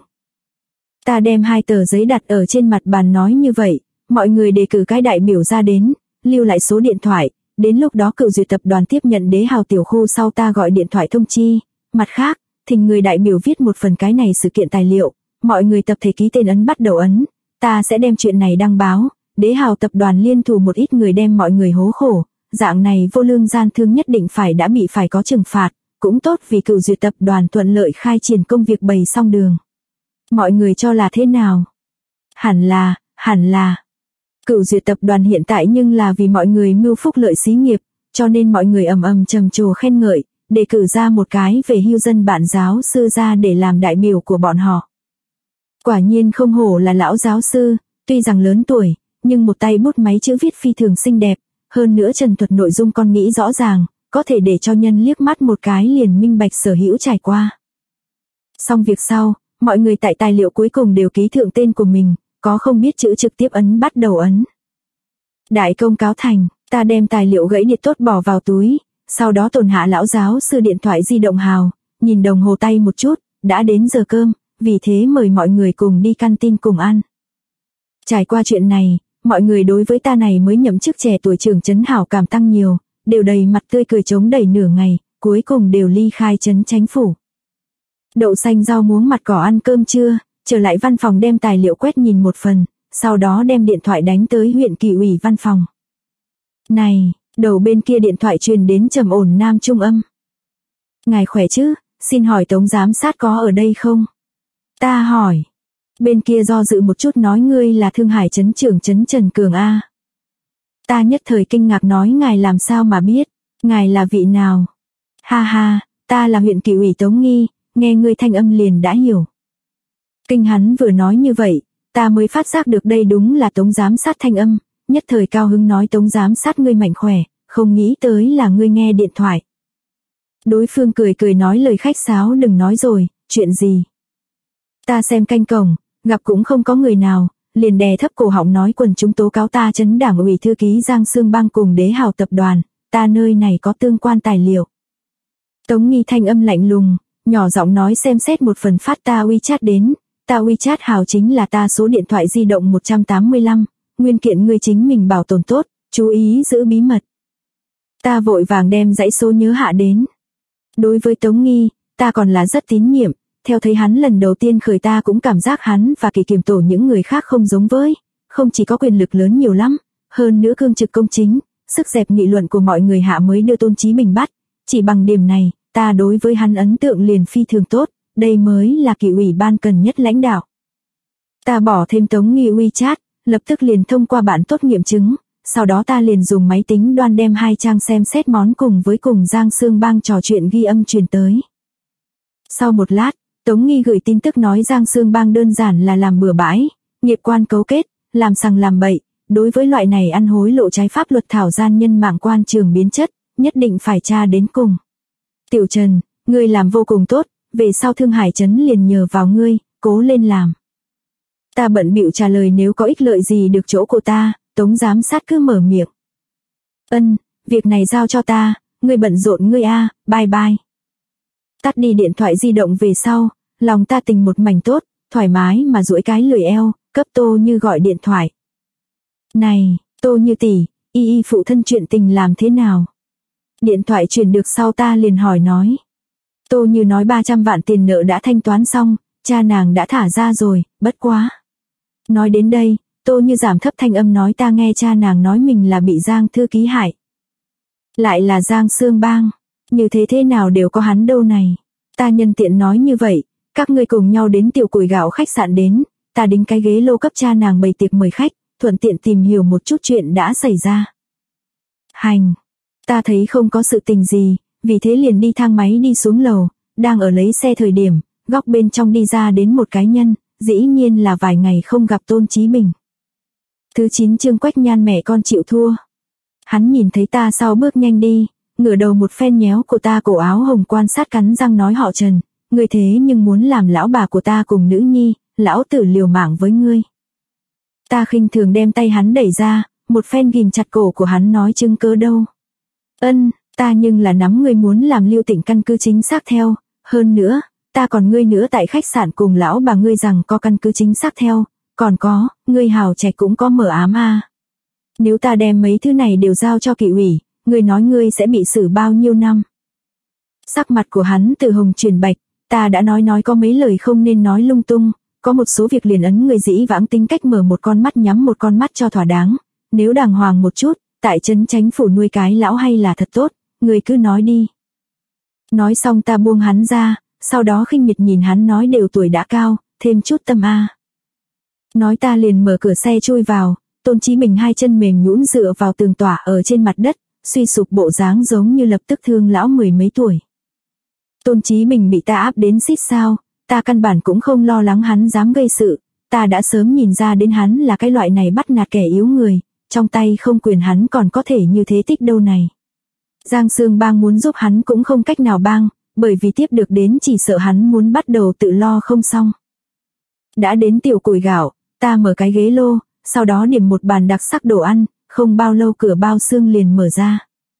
Ta đem 2 tờ giấy đặt ở trên mặt bàn nói như vậy, mọi người đề cử cái đại biểu ra đến, lưu lại số điện thoại, đến lúc đó Cửu Duyệt tập đoàn tiếp nhận Đế Hào tiểu khu sau ta gọi điện thoại thông chi, mặt khác, thỉnh người đại biểu viết một phần cái này sự kiện tài liệu, mọi người tập thể ký tên ấn bắt đầu ấn, ta sẽ đem chuyện này đăng báo, Đế Hào tập đoàn liên thủ một ít người đem mọi người hố khổ, dạng này vô lương gian thương nhất định đã bị phải có trừng phạt, cũng tốt vì Cửu Duyệt tập đoàn thuận lợi khai triển công việc bày xong đường. Mọi người cho là thế nào? Hẳn là. Cửu Duyệt tập đoàn hiện tại nhưng là vì mọi người mưu phúc lợi xí nghiệp, cho nên mọi người ầm ầm trầm trồ khen ngợi, đề cử ra một cái về hưu dân bạn giáo sư ra để làm đại biểu của bọn họ. Quả nhiên không hổ là lão giáo sư, tuy rằng lớn tuổi, nhưng một tay bút máy chữ viết phi thường xinh đẹp, hơn nữa trần thuật nội dung con nghĩ rõ ràng, có thể để cho nhân liếc mắt một cái liền minh bạch sở hữu trải qua. Xong việc sau, mọi người tại tài liệu cuối cùng đều ký thượng tên của mình, có không biết chữ trực tiếp ấn bắt đầu ấn. Đại công cáo thành, ta đem tài liệu gãy điện tốt bỏ vào túi, sau đó tồn hạ lão giáo sư điện thoại di động hào, nhìn đồng hồ tay một chút, đã đến giờ cơm, vì thế mời mọi người cùng đi canteen cùng ăn. Trải qua chuyện này, mọi người đối với ta này mới nhậm chức trẻ tuổi trưởng trấn hảo cảm tăng nhiều, đều đầy mặt tươi cười chống đầy nửa ngày, cuối cùng đều ly khai trấn chánh phủ. Đậu xanh rau muống mặt cỏ ăn cơm trưa, trở lại văn phòng đem tài liệu quét nhìn một phần, sau đó đem điện thoại đánh tới huyện kỳ ủy văn phòng. Này, đầu bên kia điện thoại truyền đến trầm ổn nam trung âm. Ngài khỏe chứ, xin hỏi tống giám sát có ở đây không? Ta hỏi. Bên kia do dự một chút nói ngươi là Thương Hải trấn trưởng trấn Trần Cường A. Ta nhất thời kinh ngạc nói ngài làm sao mà biết, ngài là vị nào? Ha ha, ta là huyện kỳ ủy Tống Nghi, nghe ngươi thanh âm liền đã hiểu. Kinh hắn vừa nói như vậy, ta mới phát giác được đây đúng là Tống giám sát thanh âm, nhất thời cao hứng nói Tống giám sát ngươi mạnh khỏe, không nghĩ tới là ngươi nghe điện thoại. Đối phương cười cười nói lời khách sáo đừng nói rồi, chuyện gì? Ta xem canh cổng, gặp cũng không có người nào, liền đè thấp cổ họng nói quần chúng tố cáo ta trấn đảng ủy thư ký Giang Sương Bang cùng Đế Hào tập đoàn, ta nơi này có tương quan tài liệu. Tống Nghi thanh âm lạnh lùng, nhỏ giọng nói xem xét một phần phát ta WeChat đến, ta WeChat hào chính là ta số điện thoại di động 185, nguyên kiện ngươi chính mình bảo tồn tốt, chú ý giữ bí mật. Ta vội vàng đem dãy số nhớ hạ đến. Đối với Tống Nghi, ta còn là rất tín nhiệm, theo thấy hắn lần đầu tiên khởi ta cũng cảm giác hắn và kỳ kiểm tổ những người khác không giống với, không chỉ có quyền lực lớn nhiều lắm, hơn nữa cương trực công chính, sức dẹp nghị luận của mọi người hạ mới đưa Tôn Chí Bình bắt, chỉ bằng điểm này, ta đối với hắn ấn tượng liền phi thường tốt, đây mới là kỳ ủy ban cần nhất lãnh đạo. Ta bỏ thêm Tống Nghi WeChat, lập tức liền thông qua bản tốt nghiệm chứng, sau đó ta liền dùng máy tính đoan đem 2 trang xem xét món cùng Giang Sương Bang trò chuyện ghi âm truyền tới. Sau một lát, Tống Nghi gửi tin tức nói Giang Sương Bang đơn giản là làm bừa bãi, nghiệp quan cấu kết, làm sằng làm bậy, đối với loại này ăn hối lộ trái pháp luật thảo gian nhân mạng quan trường biến chất, nhất định phải tra đến cùng. Tiểu Trần, ngươi làm vô cùng tốt, về sau Thương Hải Trấn liền nhờ vào ngươi, cố lên làm. Ta bận bịu trả lời nếu có ích lợi gì được chỗ của ta, Tống giám sát cứ mở miệng. Ân, việc này giao cho ta, ngươi bận rộn ngươi a, bye bye. Tắt đi điện thoại di động về sau, lòng ta tình một mảnh tốt, thoải mái mà duỗi cái lười eo, cấp Tô Như gọi điện thoại. Này, Tô Như tỷ, y phụ thân chuyện tình làm thế nào? Điện thoại truyền được sau ta liền hỏi nói. Tô Như nói 300 vạn tiền nợ đã thanh toán xong, cha nàng đã thả ra rồi, bất quá. Nói đến đây, Tô Như giảm thấp thanh âm nói ta nghe cha nàng nói mình là bị Giang thư ký hại. Lại là Giang Sương Bang, như thế nào đều có hắn đâu này. Ta nhân tiện nói như vậy, các ngươi cùng nhau đến Tiểu Củi Gạo khách sạn đến, ta đính cái ghế lô cấp cha nàng bày tiệc mời khách, thuận tiện tìm hiểu một chút chuyện đã xảy ra. Hành, ta thấy không có sự tình gì, vì thế liền đi thang máy đi xuống lầu, đang ở lấy xe thời điểm, góc bên trong đi ra đến một cái nhân, dĩ nhiên là vài ngày không gặp Tôn Chí Bình. Thứ 9 chương Quách Nhan mẹ con chịu thua. Hắn nhìn thấy ta sau bước nhanh đi, ngửa đầu một phen nhéo của ta cổ áo hồng quan sát cắn răng nói họ Trần, ngươi thế nhưng muốn làm lão bà của ta cùng nữ nhi, lão tử liều mạng với ngươi. Ta khinh thường đem tay hắn đẩy ra, một phen ghim chặt cổ của hắn nói chứng cớ đâu. Ân, ta nhưng là nắm ngươi muốn làm Lưu Tịnh căn cứ chính xác theo, hơn nữa, ta còn ngươi nữa tại khách sạn cùng lão bà ngươi rằng có căn cứ chính xác theo, còn có, ngươi hào trạch cũng có mở ám a. Nếu ta đem mấy thứ này đều giao cho kỷ ủy, ngươi nói ngươi sẽ bị xử bao nhiêu năm. Sắc mặt của hắn từ hồng chuyển bạch, ta đã nói có mấy lời không nên nói lung tung, có một số việc liền ấn người dĩ vãng tính cách mở một con mắt nhắm một con mắt cho thỏa đáng, nếu đàng hoàng một chút, tại trấn Chánh phủ nuôi cái lão hay là thật tốt, ngươi cứ nói đi. Nói xong ta buông hắn ra, sau đó khinh miệt nhìn hắn nói đều tuổi đã cao, thêm chút tâm a. Nói ta liền mở cửa xe chui vào, Tôn Chí Bình 2 chân mềm nhũn dựa vào tường tỏa ở trên mặt đất, suy sụp bộ dáng giống như lập tức thương lão 10 mấy tuổi. Tôn Chí Bình bị ta áp đến xít sao, ta căn bản cũng không lo lắng hắn dám gây sự, ta đã sớm nhìn ra đến hắn là cái loại này bắt nạt kẻ yếu người, trong tay không quyền hắn còn có thể như thế tích đâu này. Giang Sương Bang muốn giúp hắn cũng không cách nào bang, bởi vì tiếp được đến chỉ sợ hắn muốn bắt đầu tự lo không xong. Đã đến Tiểu Củi Gạo, ta mở cái ghế lô, sau đó điểm một bàn đặc sắc đồ ăn, không bao lâu cửa bao xương liền mở ra.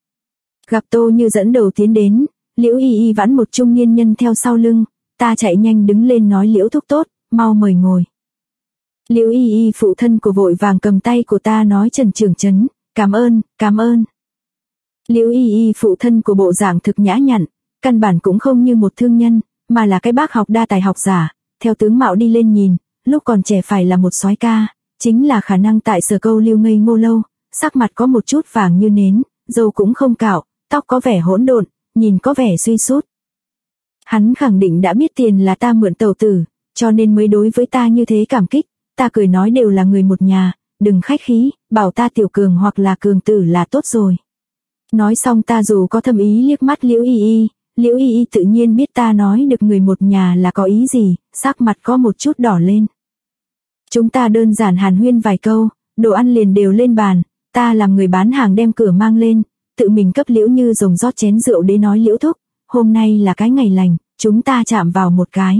Gặp Tô Như dẫn đầu tiến đến, Liễu Y Y vãn một trung niên nhân theo sau lưng, ta chạy nhanh đứng lên nói Liễu thúc tốt, mau mời ngồi. Liễu Y Y phụ thân của vội vàng cầm tay của ta nói Trần trưởng trấn, cảm ơn. Liễu Y Y phụ thân của bộ dạng thực nhã nhặn, căn bản cũng không như một thương nhân, mà là cái bác học đa tài học giả, theo tướng mạo đi lên nhìn, lúc còn trẻ phải là một soái ca, chính là khả năng tại Sở Câu lưu ngây ngô lâu, sắc mặt có một chút vàng như nến, râu cũng không cạo, tóc có vẻ hỗn độn, nhìn có vẻ suy sút. Hắn khẳng định đã biết tiền là ta mượn tẩu tử, cho nên mới đối với ta như thế cảm kích, ta cười nói đều là người một nhà, đừng khách khí, bảo ta Tiểu Cường hoặc là Cường tử là tốt rồi. Nói xong ta dù có thâm ý liếc mắt Liễu Y Y, Liễu Y Y tự nhiên biết ta nói được người một nhà là có ý gì, sắc mặt có một chút đỏ lên. Chúng ta đơn giản hàn huyên vài câu, đồ ăn liền đều lên bàn, ta làm người bán hàng đem cửa mang lên, tự mình cấp Liễu Như Rồng rót chén rượu để nói Liễu thúc, hôm nay là cái ngày lành, chúng ta chạm vào một cái.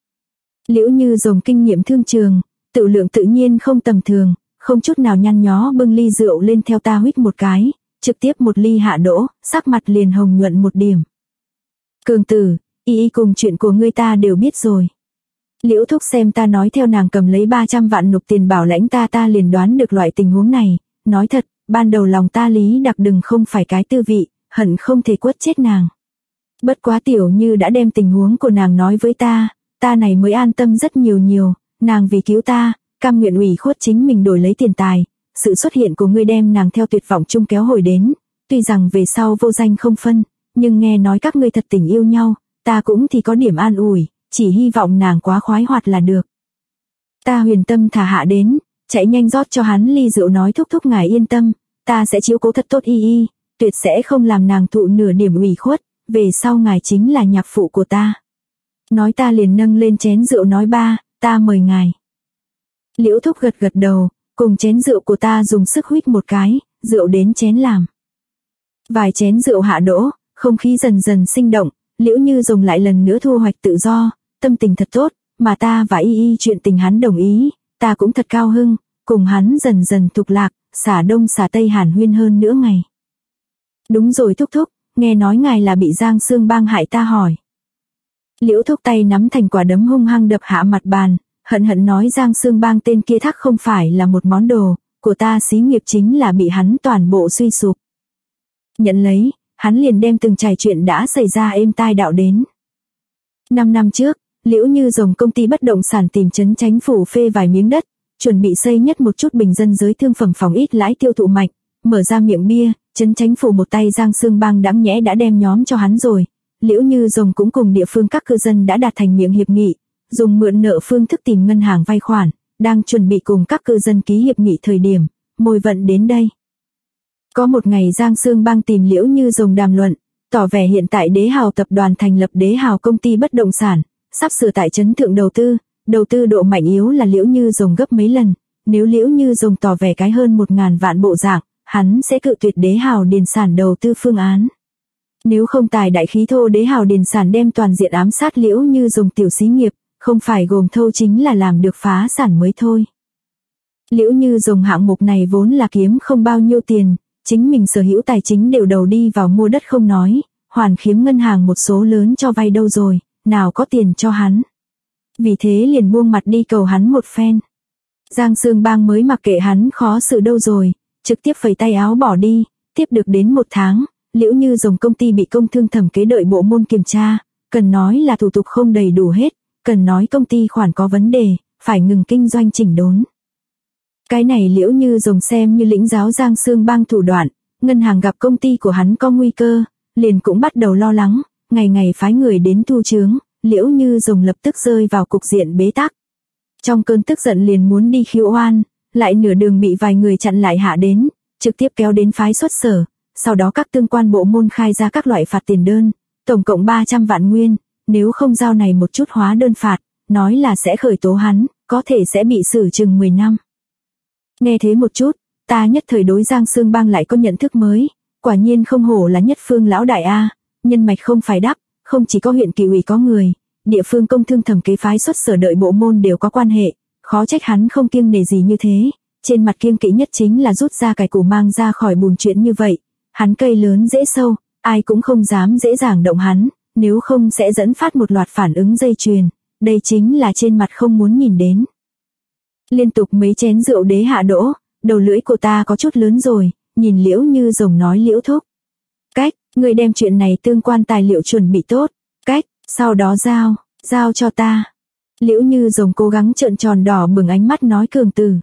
Liễu Như Rồng kinh nghiệm thương trường, tự lượng tự nhiên không tầm thường, không chút nào nhăn nhó bưng ly rượu lên theo ta huýt một cái, trực tiếp một ly hạ đỗ, sắc mặt liền hồng nhuận một điểm. Cường tử, Y Y cùng chuyện của ngươi ta đều biết rồi. Liễu thúc xem ta nói theo nàng cầm lấy 300 vạn nộp tiền bảo lãnh ta liền đoán được loại tình huống này, nói thật, ban đầu lòng ta lý đặc đừng không phải cái tư vị, hận không thể quất chết nàng. Bất quá Tiểu Như đã đem tình huống của nàng nói với ta này mới an tâm rất nhiều, nàng vì cứu ta, cam nguyện ủy khuất chính mình đổi lấy tiền tài, sự xuất hiện của ngươi đem nàng theo tuyệt vọng chung kéo hồi đến, tuy rằng về sau vô danh không phân, nhưng nghe nói các ngươi thật tình yêu nhau, ta cũng thì có điểm an ủi, chỉ hy vọng nàng quá khoái hoạt là được. Ta huyền tâm thả hạ đến, chạy nhanh rót cho hắn ly rượu nói thúc ngài yên tâm, ta sẽ chiếu cố thật tốt y y, tuyệt sẽ không làm nàng thụ nửa điểm ủy khuất, về sau ngài chính là nhạc phụ của ta. Nói ta liền nâng lên chén rượu nói ba, ta mời ngài. Liễu Thúc gật gật đầu, cùng chén rượu của ta dùng sức huýt một cái, rượu đến chén làm. Vài chén rượu hạ đỗ, không khí dần dần sinh động, Liễu Như Rồng lại lần nữa thu hoạch tự do, tâm tình thật tốt, mà ta và y y chuyện tình hắn đồng ý, ta cũng thật cao hưng, cùng hắn dần dần thục lạc, xả đông xả tây hàn huyên hơn nữa ngày. Đúng rồi Thúc Thúc, nghe nói ngài là bị Giang Sương Bang hại ta hỏi. Liễu Thúc tay nắm thành quả đấm hung hăng đập hạ mặt bàn, hận hận nói Giang Sương Bang tên kia thắc không phải là một món đồ, của ta xí nghiệp chính là bị hắn toàn bộ suy sụp. Nhận lấy, hắn liền đem từng trải chuyện đã xảy ra êm tai đạo đến. 5 năm trước, Liễu Như Rồng công ty bất động sản tìm trấn Chánh Phủ phê vài miếng đất, chuẩn bị xây nhất một chút bình dân giới thương phẩm phòng ít lãi tiêu thụ mạnh, mở ra miệng bia, trấn Chánh Phủ một tay Giang Sương Bang đáng nhẽ đã đem nhóm cho hắn rồi. Liễu Như Rồng cũng cùng địa phương các cư dân đã đạt thành miệng hiệp nghị, dùng mượn nợ phương thức tìm ngân hàng vay khoản, đang chuẩn bị cùng các cư dân ký hiệp nghị thời điểm, môi vận đến đây. Có một ngày Giang Sương Bang tìm Liễu Như Rồng đàm luận, tỏ vẻ hiện tại Đế Hào tập đoàn thành lập Đế Hào công ty bất động sản, sắp sửa tại trấn thượng đầu tư độ mạnh yếu là Liễu Như Rồng gấp mấy lần, nếu Liễu Như Rồng tỏ vẻ cái hơn 1.000 vạn bộ dạng, hắn sẽ cự tuyệt Đế Hào điền sản đầu tư phương án. Nếu không tài đại khí thô Đế Hào điền sản đem toàn diện ám sát Liễu Như Rồng tiểu xí nghiệp, không phải gồm thâu chính là làm được phá sản mới thôi. Liễu Như Rồng hạng mục này vốn là kiếm không bao nhiêu tiền, chính mình sở hữu tài chính đều đầu đi vào mua đất không nói, hoàn khiếm ngân hàng một số lớn cho vay đâu rồi, nào có tiền cho hắn. Vì thế liền buông mặt đi cầu hắn một phen. Giang Sương Bang mới mặc kệ hắn khó xử đâu rồi, trực tiếp phẩy tay áo bỏ đi, tiếp được đến 1 tháng, Liễu Như Rồng công ty bị công thương thẩm kế đợi bộ môn kiểm tra, cần nói là thủ tục không đầy đủ hết, cần nói công ty khoản có vấn đề, phải ngừng kinh doanh chỉnh đốn. Cái này Liễu Như Rồng xem như lĩnh giáo Giang Sương Bang thủ đoạn, ngân hàng gặp công ty của hắn có nguy cơ, liền cũng bắt đầu lo lắng, ngày ngày phái người đến thu chướng, Liễu Như Rồng lập tức rơi vào cục diện bế tắc. Trong cơn tức giận liền muốn đi khiếu oan, lại nửa đường bị vài người chặn lại hạ đến, trực tiếp kéo đến phái xuất sở, sau đó các tương quan bộ môn khai ra các loại phạt tiền đơn, tổng cộng 300 vạn nguyên, nếu không giao này một chút hóa đơn phạt, nói là sẽ khởi tố hắn, có thể sẽ bị xử chừng 10 năm. Nghe thế một chút, ta nhất thời đối Giang Sương Bang lại có nhận thức mới, quả nhiên không hổ là nhất phương lão đại A, nhân mạch không phải đắp, không chỉ có huyện kỳ ủy có người, địa phương công thương thẩm kế phái xuất sở đợi bộ môn đều có quan hệ, khó trách hắn không kiêng nể gì như thế, trên mặt kiêng kỵ nhất chính là rút ra cải củ mang ra khỏi bùn chuyện như vậy, hắn cây lớn dễ sâu, ai cũng không dám dễ dàng động hắn, nếu không sẽ dẫn phát một loạt phản ứng dây chuyền, đây chính là trên mặt không muốn nhìn đến. Liên tục mấy chén rượu đế hạ đỗ, đầu lưỡi của ta có chút lớn rồi, nhìn Liễu Như Rồng nói Liễu Thúc. Cách, người đem chuyện này tương quan tài liệu chuẩn bị tốt, cách, sau đó giao cho ta. Liễu Như Rồng cố gắng trợn tròn đỏ bừng ánh mắt nói cường từ.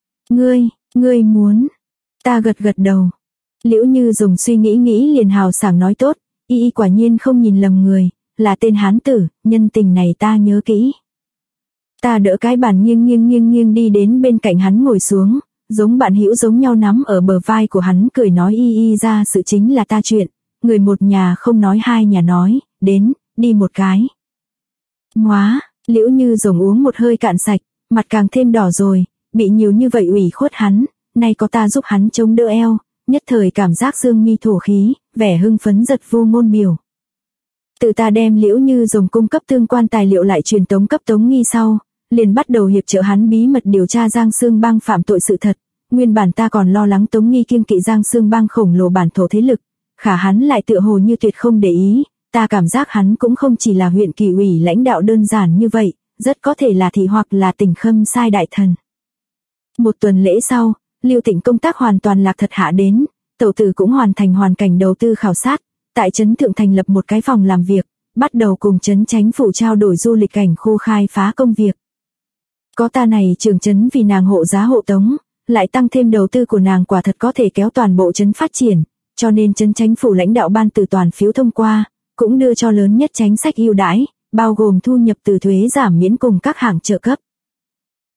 Ngươi muốn. Ta gật gật đầu. Liễu Như Rồng suy nghĩ liền hào sảng nói tốt, y quả nhiên không nhìn lầm người, là tên hán tử, nhân tình này ta nhớ kỹ. Ta đỡ cái bàn nghiêng đi đến bên cạnh hắn ngồi xuống, giống bạn hữu giống nhau nắm ở bờ vai của hắn cười nói y ra sự chính là ta chuyện, người một nhà không nói hai nhà nói, đến, đi một cái. Ngoá, Liễu Như Rồng uống một hơi cạn sạch, mặt càng thêm đỏ rồi, bị nhiều như vậy ủy khuất hắn, nay có ta giúp hắn chống đỡ eo, nhất thời cảm giác dương mi thổ khí, vẻ hưng phấn giật vô ngôn biểu. Tự ta đem Liễu Như Rồng cung cấp tương quan tài liệu lại truyền tống cấp Tống Nghi sau, liền bắt đầu hiệp trợ hắn bí mật điều tra Giang Sương Bang phạm tội sự thật, nguyên bản ta còn lo lắng Tống Nghi kiêng kỵ Giang Sương Bang khổng lồ bản thổ thế lực, khả hắn lại tựa hồ như tuyệt không để ý, ta cảm giác hắn cũng không chỉ là huyện kỳ ủy lãnh đạo đơn giản như vậy, rất có thể là thị hoặc là tỉnh Khâm Sai đại thần. Một tuần lễ sau, Lưu Tịnh công tác hoàn toàn lạc thật hạ đến, Tẩu Tử cũng hoàn thành hoàn cảnh đầu tư khảo sát, tại trấn thượng thành lập một cái phòng làm việc, bắt đầu cùng trấn Chánh Phủ trao đổi du lịch cảnh khu khai phá công việc. Có ta này trưởng trấn vì nàng hộ giá hộ tống, lại tăng thêm đầu tư của nàng quả thật có thể kéo toàn bộ trấn phát triển, cho nên trấn Chánh Phủ lãnh đạo ban từ toàn phiếu thông qua, cũng đưa cho lớn nhất chính sách ưu đãi, bao gồm thu nhập từ thuế giảm miễn cùng các hạng trợ cấp.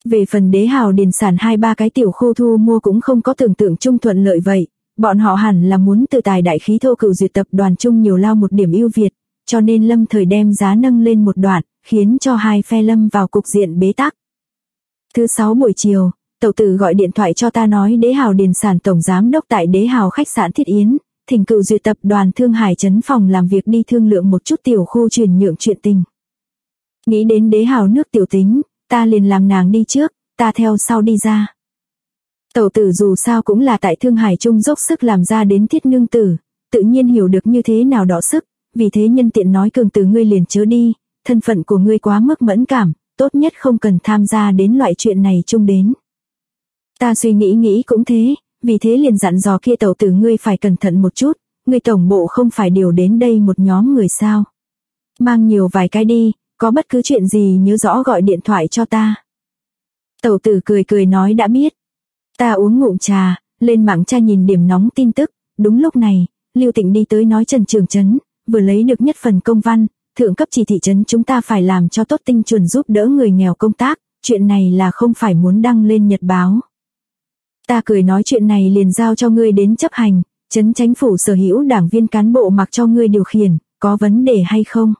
Về phần Đế Hào điền sản 2-3 cái tiểu khu thu mua cũng không có tưởng tượng chung thuận lợi vậy, bọn họ hẳn là muốn từ tài đại khí thô cửu duyệt tập đoàn chung nhiều lao một điểm ưu việt, cho nên lâm thời đem giá nâng lên một đoạn, khiến cho hai phe lâm vào cục diện bế tắc. Thứ 6 buổi chiều, Tẩu Tử gọi điện thoại cho ta nói Đế Hào điền sản tổng giám đốc tại Đế Hào khách sạn Thiết Yến, thỉnh cửu duyệt tập đoàn Thương Hải trấn phòng làm việc đi thương lượng một chút tiểu khu chuyển nhượng chuyện tình. Nghĩ đến Đế Hào nước tiểu tính, ta liền làm nàng đi trước, ta theo sau đi ra. Tẩu Tử dù sao cũng là tại Thương Hải chung dốc sức làm ra đến Thiết nương tử, tự nhiên hiểu được như thế nào đọ sức, vì thế nhân tiện nói Cường Tử ngươi liền chớ đi, thân phận của ngươi quá mức mẫn cảm, tốt nhất không cần tham gia đến loại chuyện này chung đến. Ta suy nghĩ cũng thế, vì thế liền dặn dò kia Tẩu Tử ngươi phải cẩn thận một chút, ngươi tổng bộ không phải điều đến đây một nhóm người sao. Mang nhiều vài cái đi, có bất cứ chuyện gì nhớ rõ gọi điện thoại cho ta. Tẩu Tử cười nói đã biết. Ta uống ngụm trà, lên mạng tra nhìn điểm nóng tin tức, đúng lúc này, Lưu Tịnh đi tới nói Trần Trường Trấn, vừa lấy được nhất phần công văn, thượng cấp chỉ thị trấn chúng ta phải làm cho tốt tinh chuẩn giúp đỡ người nghèo công tác, chuyện này là không phải muốn đăng lên nhật báo. Ta cười nói chuyện này liền giao cho ngươi đến chấp hành, trấn chánh phủ sở hữu đảng viên cán bộ mặc cho ngươi điều khiển, có vấn đề hay không?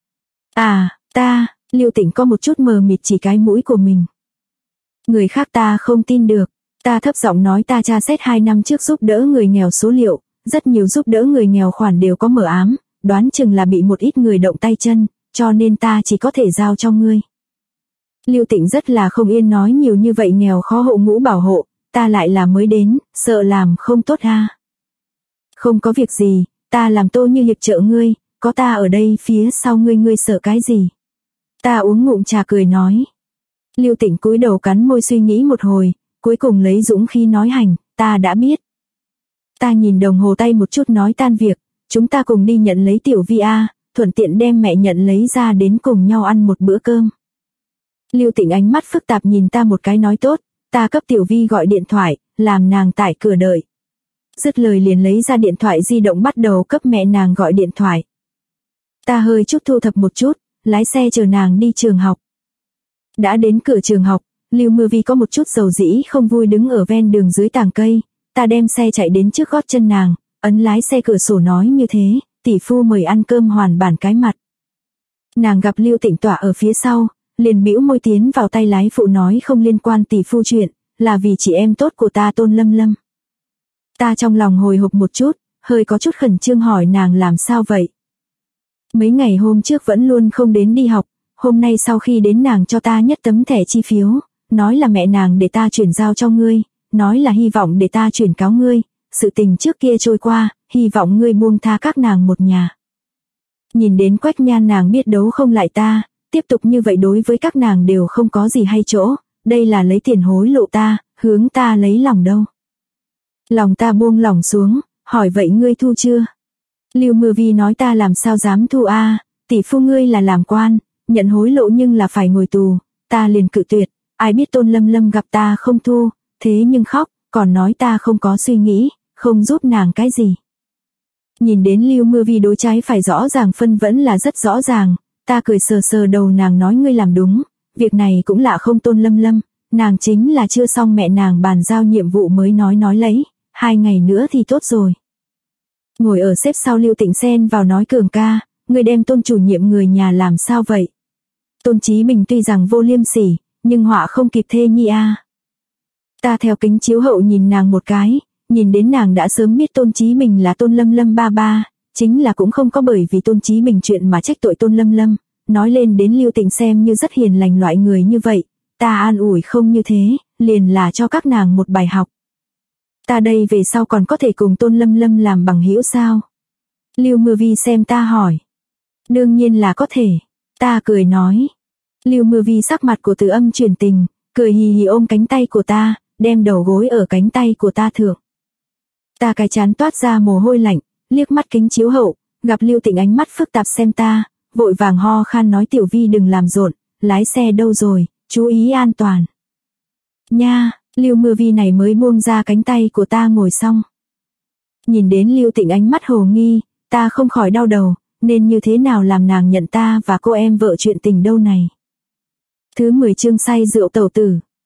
Lưu Tịnh có một chút mờ mịt chỉ cái mũi của mình. Người khác ta không tin được, ta thấp giọng nói ta tra xét 2 năm trước giúp đỡ người nghèo số liệu, rất nhiều giúp đỡ người nghèo khoản đều có mờ ám, đoán chừng là bị một ít người động tay chân, cho nên ta chỉ có thể giao cho ngươi. Lưu Tịnh rất là không yên nói nhiều như vậy nghèo khó hộ ngũ bảo hộ, ta lại là mới đến, sợ làm không tốt ha. Không có việc gì, ta làm Tô Như hiệp trợ ngươi, có ta ở đây phía sau ngươi sợ cái gì. Ta uống ngụm trà cười nói. Lưu Tịnh cúi đầu cắn môi suy nghĩ một hồi, cuối cùng lấy dũng khí nói hành, ta đã biết. Ta nhìn đồng hồ tay một chút nói tan việc, chúng ta cùng đi nhận lấy Tiểu Vi a, thuận tiện đem mẹ nhận lấy ra đến cùng nhau ăn một bữa cơm. Lưu Tịnh ánh mắt phức tạp nhìn ta một cái nói tốt, ta cấp Tiểu Vi gọi điện thoại, làm nàng tại cửa đợi. Dứt lời liền lấy ra điện thoại di động bắt đầu cấp mẹ nàng gọi điện thoại. Ta hơi chút thu thập một chút, lái xe chờ nàng đi trường học. Đã đến cửa trường học, Lưu Mưa Vi có một chút dầu dĩ không vui đứng ở ven đường dưới tàng cây, ta đem xe chạy đến trước gót chân nàng, ấn lái xe cửa sổ nói như thế, tỷ phu mời ăn cơm hoàn bản cái mặt. Nàng gặp Lưu Tịnh tỏa ở phía sau, liền bĩu môi tiến vào tay lái phụ nói không liên quan tỷ phu chuyện, là vì chị em tốt của ta Tôn Lâm Lâm. Ta trong lòng hồi hộp một chút, hơi có chút khẩn trương hỏi nàng làm sao vậy. Mấy ngày hôm trước vẫn luôn không đến đi học, hôm nay sau khi đến nàng cho ta nhất tấm thẻ chi phiếu, nói là mẹ nàng để ta chuyển giao cho ngươi, nói là hy vọng để ta chuyển cáo ngươi, sự tình trước kia trôi qua, hy vọng ngươi buông tha các nàng một nhà. Nhìn đến Quách Nhan nàng biết đấu không lại ta, tiếp tục như vậy đối với các nàng đều không có gì hay chỗ, đây là lấy tiền hối lộ ta, hướng ta lấy lòng đâu. Lòng ta buông lỏng xuống, hỏi vậy ngươi thu chưa? Lưu Mưa Vi nói ta làm sao dám thu a, tỷ phu ngươi là làm quan, nhận hối lộ nhưng là phải ngồi tù, ta liền cự tuyệt, ai biết Tôn Lâm Lâm gặp ta không thu, thế nhưng khóc, còn nói ta không có suy nghĩ, không giúp nàng cái gì. Nhìn đến Lưu Mưa Vi đối trái phải rõ ràng phân vẫn là rất rõ ràng, ta cười sờ sờ đầu nàng nói ngươi làm đúng, việc này cũng lạ không Tôn Lâm Lâm, nàng chính là chưa xong mẹ nàng bàn giao nhiệm vụ mới nói lấy, 2 ngày nữa thì tốt rồi. Ngồi ở xếp sau Lưu Tịnh xen vào nói Cường ca, ngươi đem Tôn chủ nhiệm người nhà làm sao vậy? Tôn Chí Bình tuy rằng vô liêm sỉ, nhưng họa không kịp thê nhi a. Ta theo kính chiếu hậu nhìn nàng một cái, nhìn đến nàng đã sớm biết Tôn Chí Bình là Tôn Lâm Lâm ba ba, chính là cũng không có bởi vì Tôn Chí Bình chuyện mà trách tội Tôn Lâm Lâm, nói lên đến Lưu Tịnh xem như rất hiền lành loại người như vậy, ta an ủi không như thế, liền là cho các nàng một bài học. Ta đây về sau còn có thể cùng Tôn Lâm Lâm làm bằng hữu sao? Lưu Mưa Vi xem ta hỏi. Đương nhiên là có thể. Ta cười nói. Lưu Mưa Vi sắc mặt của Từ Âm chuyển tình, cười hì hì ôm cánh tay của ta, đem đầu gối ở cánh tay của ta thượng. Ta cái chán toát ra mồ hôi lạnh, liếc mắt kính chiếu hậu, gặp Lưu Tịnh ánh mắt phức tạp xem ta, vội vàng ho khan nói Tiểu Vi đừng làm rộn, lái xe đâu rồi, chú ý an toàn. Nha, Lưu Mưa Vi này mới buông ra cánh tay của ta ngồi xong. Nhìn đến Lưu Tịnh ánh mắt hồ nghi, ta không khỏi đau đầu, nên như thế nào làm nàng nhận ta và cô em vợ chuyện tình đâu này. Thứ 10 chương say rượu tẩu tử.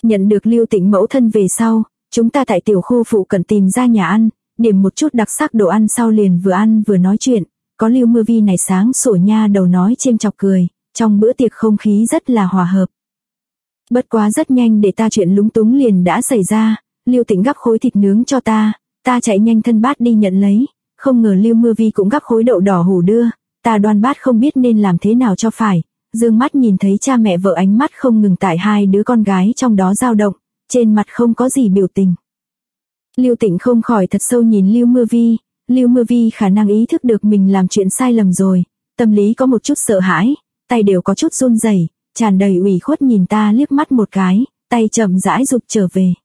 Nhận được Lưu Tịnh mẫu thân về sau, chúng ta tại tiểu khu phụ cận tìm ra nhà ăn, điểm một chút đặc sắc đồ ăn sau liền vừa ăn vừa nói chuyện, có Lưu Mưa Vi này sáng sủa nha đầu nói chêm chọc cười, trong bữa tiệc không khí rất là hòa hợp. Bất quá rất nhanh để ta chuyện lúng túng liền đã xảy ra, Lưu Tịnh gắp khối thịt nướng cho ta chạy nhanh thân bát đi nhận lấy, không ngờ Lưu Mưa Vi cũng gắp khối đậu đỏ hủ đưa, ta đoan bát không biết nên làm thế nào cho phải, dương mắt nhìn thấy cha mẹ vợ ánh mắt không ngừng tại hai đứa con gái trong đó dao động, trên mặt không có gì biểu tình. Lưu Tịnh không khỏi thật sâu nhìn Lưu Mưa Vi khả năng ý thức được mình làm chuyện sai lầm rồi, tâm lý có một chút sợ hãi, tay đều có chút run rẩy, tràn đầy ủy khuất nhìn ta liếc mắt một cái, tay chậm rãi rụt trở về.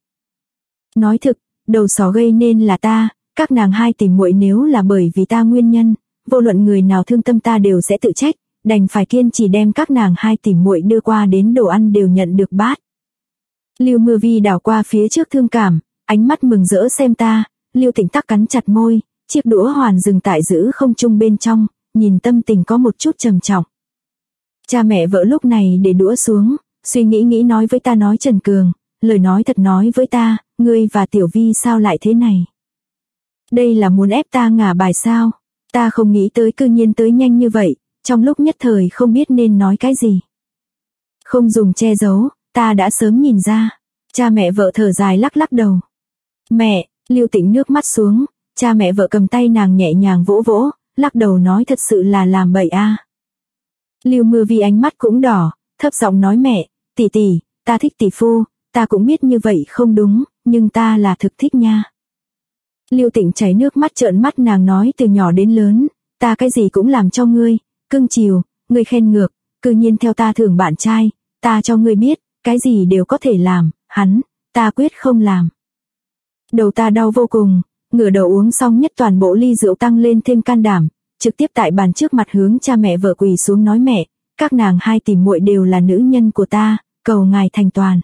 Nói thực, đầu sỏ gây nên là ta, các nàng hai tỷ muội nếu là bởi vì ta nguyên nhân, vô luận người nào thương tâm ta đều sẽ tự trách, đành phải kiên trì đem các nàng hai tỷ muội đưa qua đến đồ ăn đều nhận được bát. Lưu Mưa Vi đảo qua phía trước thương cảm, ánh mắt mừng rỡ xem ta, Lưu Tịnh tắc cắn chặt môi, chiếc đũa hoàn dừng tại giữ không trung bên trong, nhìn tâm tình có một chút trầm trọng. Cha mẹ vợ lúc này để đũa xuống, suy nghĩ nói với ta nói Trần Cường, lời nói thật nói với ta, ngươi và Tiểu Vi sao lại thế này? Đây là muốn ép ta ngả bài sao? Ta không nghĩ tới cư nhiên tới nhanh như vậy, trong lúc nhất thời không biết nên nói cái gì. Không dùng che giấu, ta đã sớm nhìn ra. Cha mẹ vợ thở dài lắc lắc đầu. Mẹ, Lưu Tịnh nước mắt xuống, cha mẹ vợ cầm tay nàng nhẹ nhàng vỗ vỗ, lắc đầu nói thật sự là làm bậy a. Lưu Mưa Vi ánh mắt cũng đỏ, thấp giọng nói mẹ, tỷ, ta thích tỷ phu, ta cũng biết như vậy không đúng, nhưng ta là thực thích nha. Lưu Tịnh chảy nước mắt trợn mắt nàng nói từ nhỏ đến lớn, ta cái gì cũng làm cho ngươi, cưng chiều, ngươi khen ngược, cư nhiên theo ta thưởng bạn trai, ta cho ngươi biết, cái gì đều có thể làm, ta quyết không làm. Đầu ta đau vô cùng, ngửa đầu uống xong nhất toàn bộ ly rượu tăng lên thêm can đảm, trực tiếp tại bàn trước mặt hướng cha mẹ vợ quỳ xuống nói mẹ, các nàng hai tỷ muội đều là nữ nhân của ta, cầu ngài thành toàn.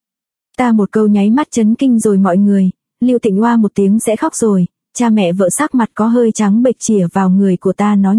Ta một câu nháy mắt chấn kinh rồi mọi người, Lưu Tịnh oa một tiếng sẽ khóc rồi, cha mẹ vợ sắc mặt có hơi trắng bệch chìa vào người của ta nói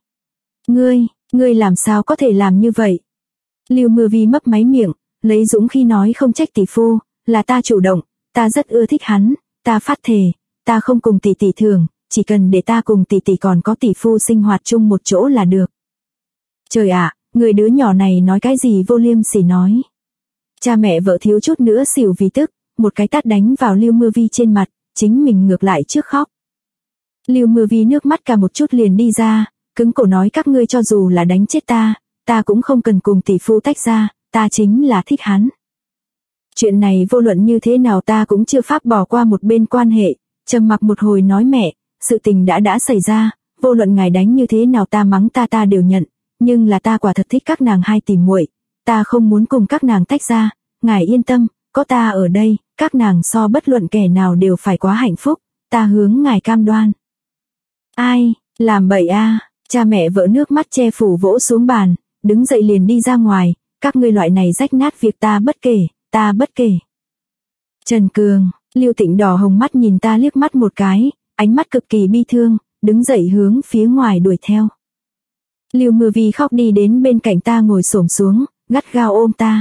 ngươi làm sao có thể làm như vậy? Lưu Mưa Vi mấp máy miệng, lấy dũng khí nói không trách tỷ phu, là ta chủ động, ta rất ưa thích hắn, ta phát thề, ta không cùng tỷ thường, chỉ cần để ta cùng tỷ còn có tỷ phu sinh hoạt chung một chỗ là được. Trời ạ, người đứa nhỏ này nói cái gì vô liêm sỉ nói. Cha mẹ vợ thiếu chút nữa xỉu vì tức, một cái tát đánh vào Lưu Mưa Vi trên mặt, chính mình ngược lại trước khóc. Lưu Mưa Vi nước mắt cả một chút liền đi ra, cứng cổ nói các ngươi cho dù là đánh chết ta cũng không cần cùng tỷ phu tách ra, ta chính là thích hắn. Chuyện này vô luận như thế nào ta cũng chưa pháp bỏ qua một bên quan hệ, trầm mặc một hồi nói mẹ, sự tình đã xảy ra, vô luận ngài đánh như thế nào ta mắng ta đều nhận, nhưng là ta quả thật thích các nàng hai tỷ muội, ta không muốn cùng các nàng tách ra, ngài yên tâm, có ta ở đây, các nàng so bất luận kẻ nào đều phải quá hạnh phúc, ta hướng ngài cam đoan. Ai, làm bậy a, cha mẹ vợ nước mắt che phủ vỗ xuống bàn, đứng dậy liền đi ra ngoài, các ngươi loại này rách nát việc ta bất kể. Trần Cường, Lưu Tịnh đỏ hồng mắt nhìn ta liếc mắt một cái, ánh mắt cực kỳ bi thương, đứng dậy hướng phía ngoài đuổi theo. Lưu Mưa Vi khóc đi đến bên cạnh ta ngồi xổm xuống, gắt gao ôm ta.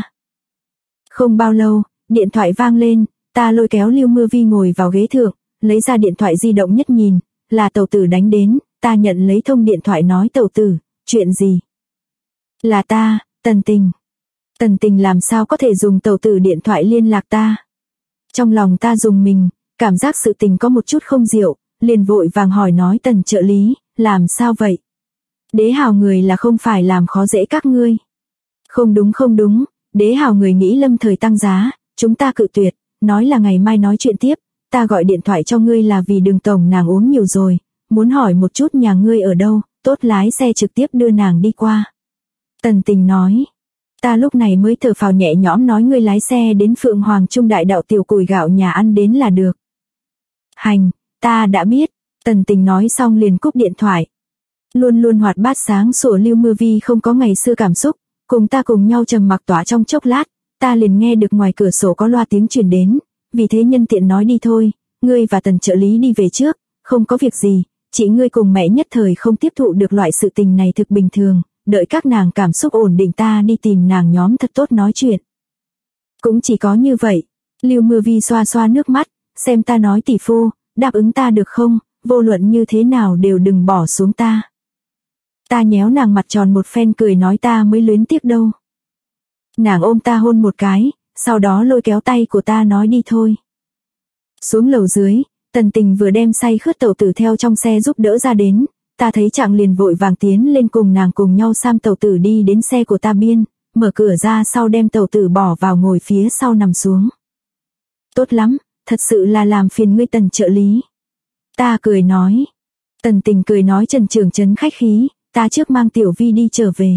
Không bao lâu, điện thoại vang lên, ta lôi kéo Lưu Mưa Vi ngồi vào ghế thượng, lấy ra điện thoại di động nhất nhìn, là Tẩu Tử đánh đến, ta nhận lấy thông điện thoại nói Tẩu Tử, chuyện gì? Là ta, Tần Tình. Tần Tình làm sao có thể dùng Tẩu Tử điện thoại liên lạc ta? Trong lòng ta dùng mình, cảm giác sự tình có một chút không diệu, liền vội vàng hỏi nói Tần trợ lý, làm sao vậy? Đế Hào người là không phải làm khó dễ các ngươi. Không đúng, Đế Hào người nghĩ lâm thời tăng giá, chúng ta cự tuyệt, nói là ngày mai nói chuyện tiếp, ta gọi điện thoại cho ngươi là vì Đường tổng nàng uống nhiều rồi, muốn hỏi một chút nhà ngươi ở đâu, tốt lái xe trực tiếp đưa nàng đi qua. Tần Tình nói. Ta lúc này mới thở phào nhẹ nhõm nói ngươi lái xe đến Phượng Hoàng Trung Đại Đạo tiểu củi gạo nhà ăn đến là được. Hành, ta đã biết, Tần Tình nói xong liền cúp điện thoại. Luôn luôn hoạt bát sáng sủa Lưu Mưa Vi không có ngày xưa cảm xúc, cùng ta cùng nhau trầm mặc tỏa trong chốc lát, ta liền nghe được ngoài cửa sổ có loa tiếng truyền đến, vì thế nhân tiện nói đi thôi, ngươi và Tần trợ lý đi về trước, không có việc gì, chỉ ngươi cùng mẹ nhất thời không tiếp thụ được loại sự tình này thực bình thường, đợi các nàng cảm xúc ổn định ta đi tìm nàng nhóm thật tốt nói chuyện. Cũng chỉ có như vậy. Lưu Mưa Vi xoa xoa nước mắt, xem ta nói tỷ phu, đáp ứng ta được không, vô luận như thế nào đều đừng bỏ xuống ta. Ta nhéo nàng mặt tròn một phen cười nói ta mới luyến tiếc đâu. Nàng ôm ta hôn một cái, sau đó lôi kéo tay của ta nói đi thôi. Xuống lầu dưới, Tần Tình vừa đem say khướt tẩu tử theo trong xe giúp đỡ ra đến, ta thấy trạng liền vội vàng tiến lên cùng nàng cùng nhau sam tẩu tử đi đến xe của ta biên, mở cửa ra sau đem tẩu tử bỏ vào ngồi phía sau nằm xuống. Tốt lắm, thật sự là làm phiền ngươi Tần trợ lý. Ta cười nói. Tần Tình cười nói Trần trưởng trấn khách khí, ta trước mang Tiểu Vi đi trở về.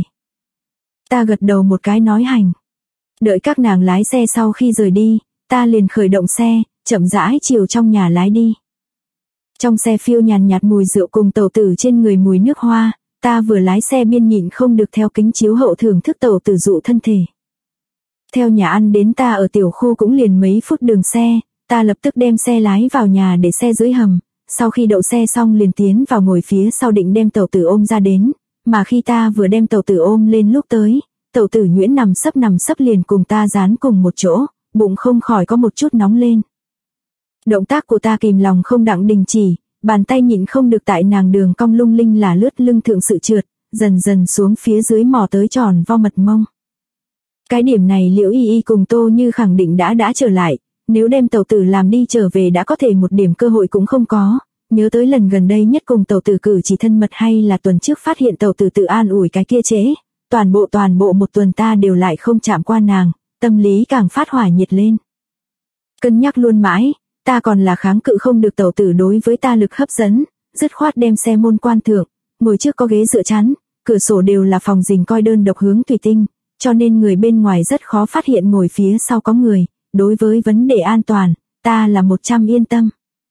Ta gật đầu một cái nói hành. Đợi các nàng lái xe sau khi rời đi, ta liền khởi động xe, chậm rãi chiều trong nhà lái đi. Trong xe phiêu nhàn nhạt mùi rượu cùng tẩu tử trên người mùi nước hoa, ta vừa lái xe biên nhịn không được theo kính chiếu hậu thưởng thức tẩu tử dụ thân thể. Theo nhà ăn đến ta ở tiểu khu cũng liền mấy phút đường xe, ta lập tức đem xe lái vào nhà để xe dưới hầm, sau khi đậu xe xong liền tiến vào ngồi phía sau định đem tẩu tử ôm ra đến, mà khi ta vừa đem tẩu tử ôm lên lúc tới, tẩu tử nhuyễn nằm sấp liền cùng ta dán cùng một chỗ, bụng không khỏi có một chút nóng lên. Động tác của ta kìm lòng không đặng đình chỉ, bàn tay nhịn không được tại nàng đường cong lung linh là lướt lưng thượng sự trượt, dần dần xuống phía dưới mò tới tròn vo mật mông. Cái điểm này Liễu Y Y cùng Tô Như khẳng định đã trở lại, nếu đem tẩu tử làm đi trở về đã có thể một điểm cơ hội cũng không có. Nhớ tới lần gần đây nhất cùng tẩu tử cử chỉ thân mật hay là tuần trước phát hiện tẩu tử tự an ủi cái kia trễ, toàn bộ một tuần ta đều lại không chạm qua nàng, tâm lý càng phát hỏa nhiệt lên. Cân nhắc luôn mãi, ta còn là kháng cự không được tẩu tử đối với ta lực hấp dẫn, dứt khoát đem xe môn quan thượng, ngồi trước có ghế dựa chắn, cửa sổ đều là phòng dình coi đơn độc hướng thủy tinh, cho nên người bên ngoài rất khó phát hiện ngồi phía sau có người, đối với vấn đề an toàn, ta là 100 yên tâm.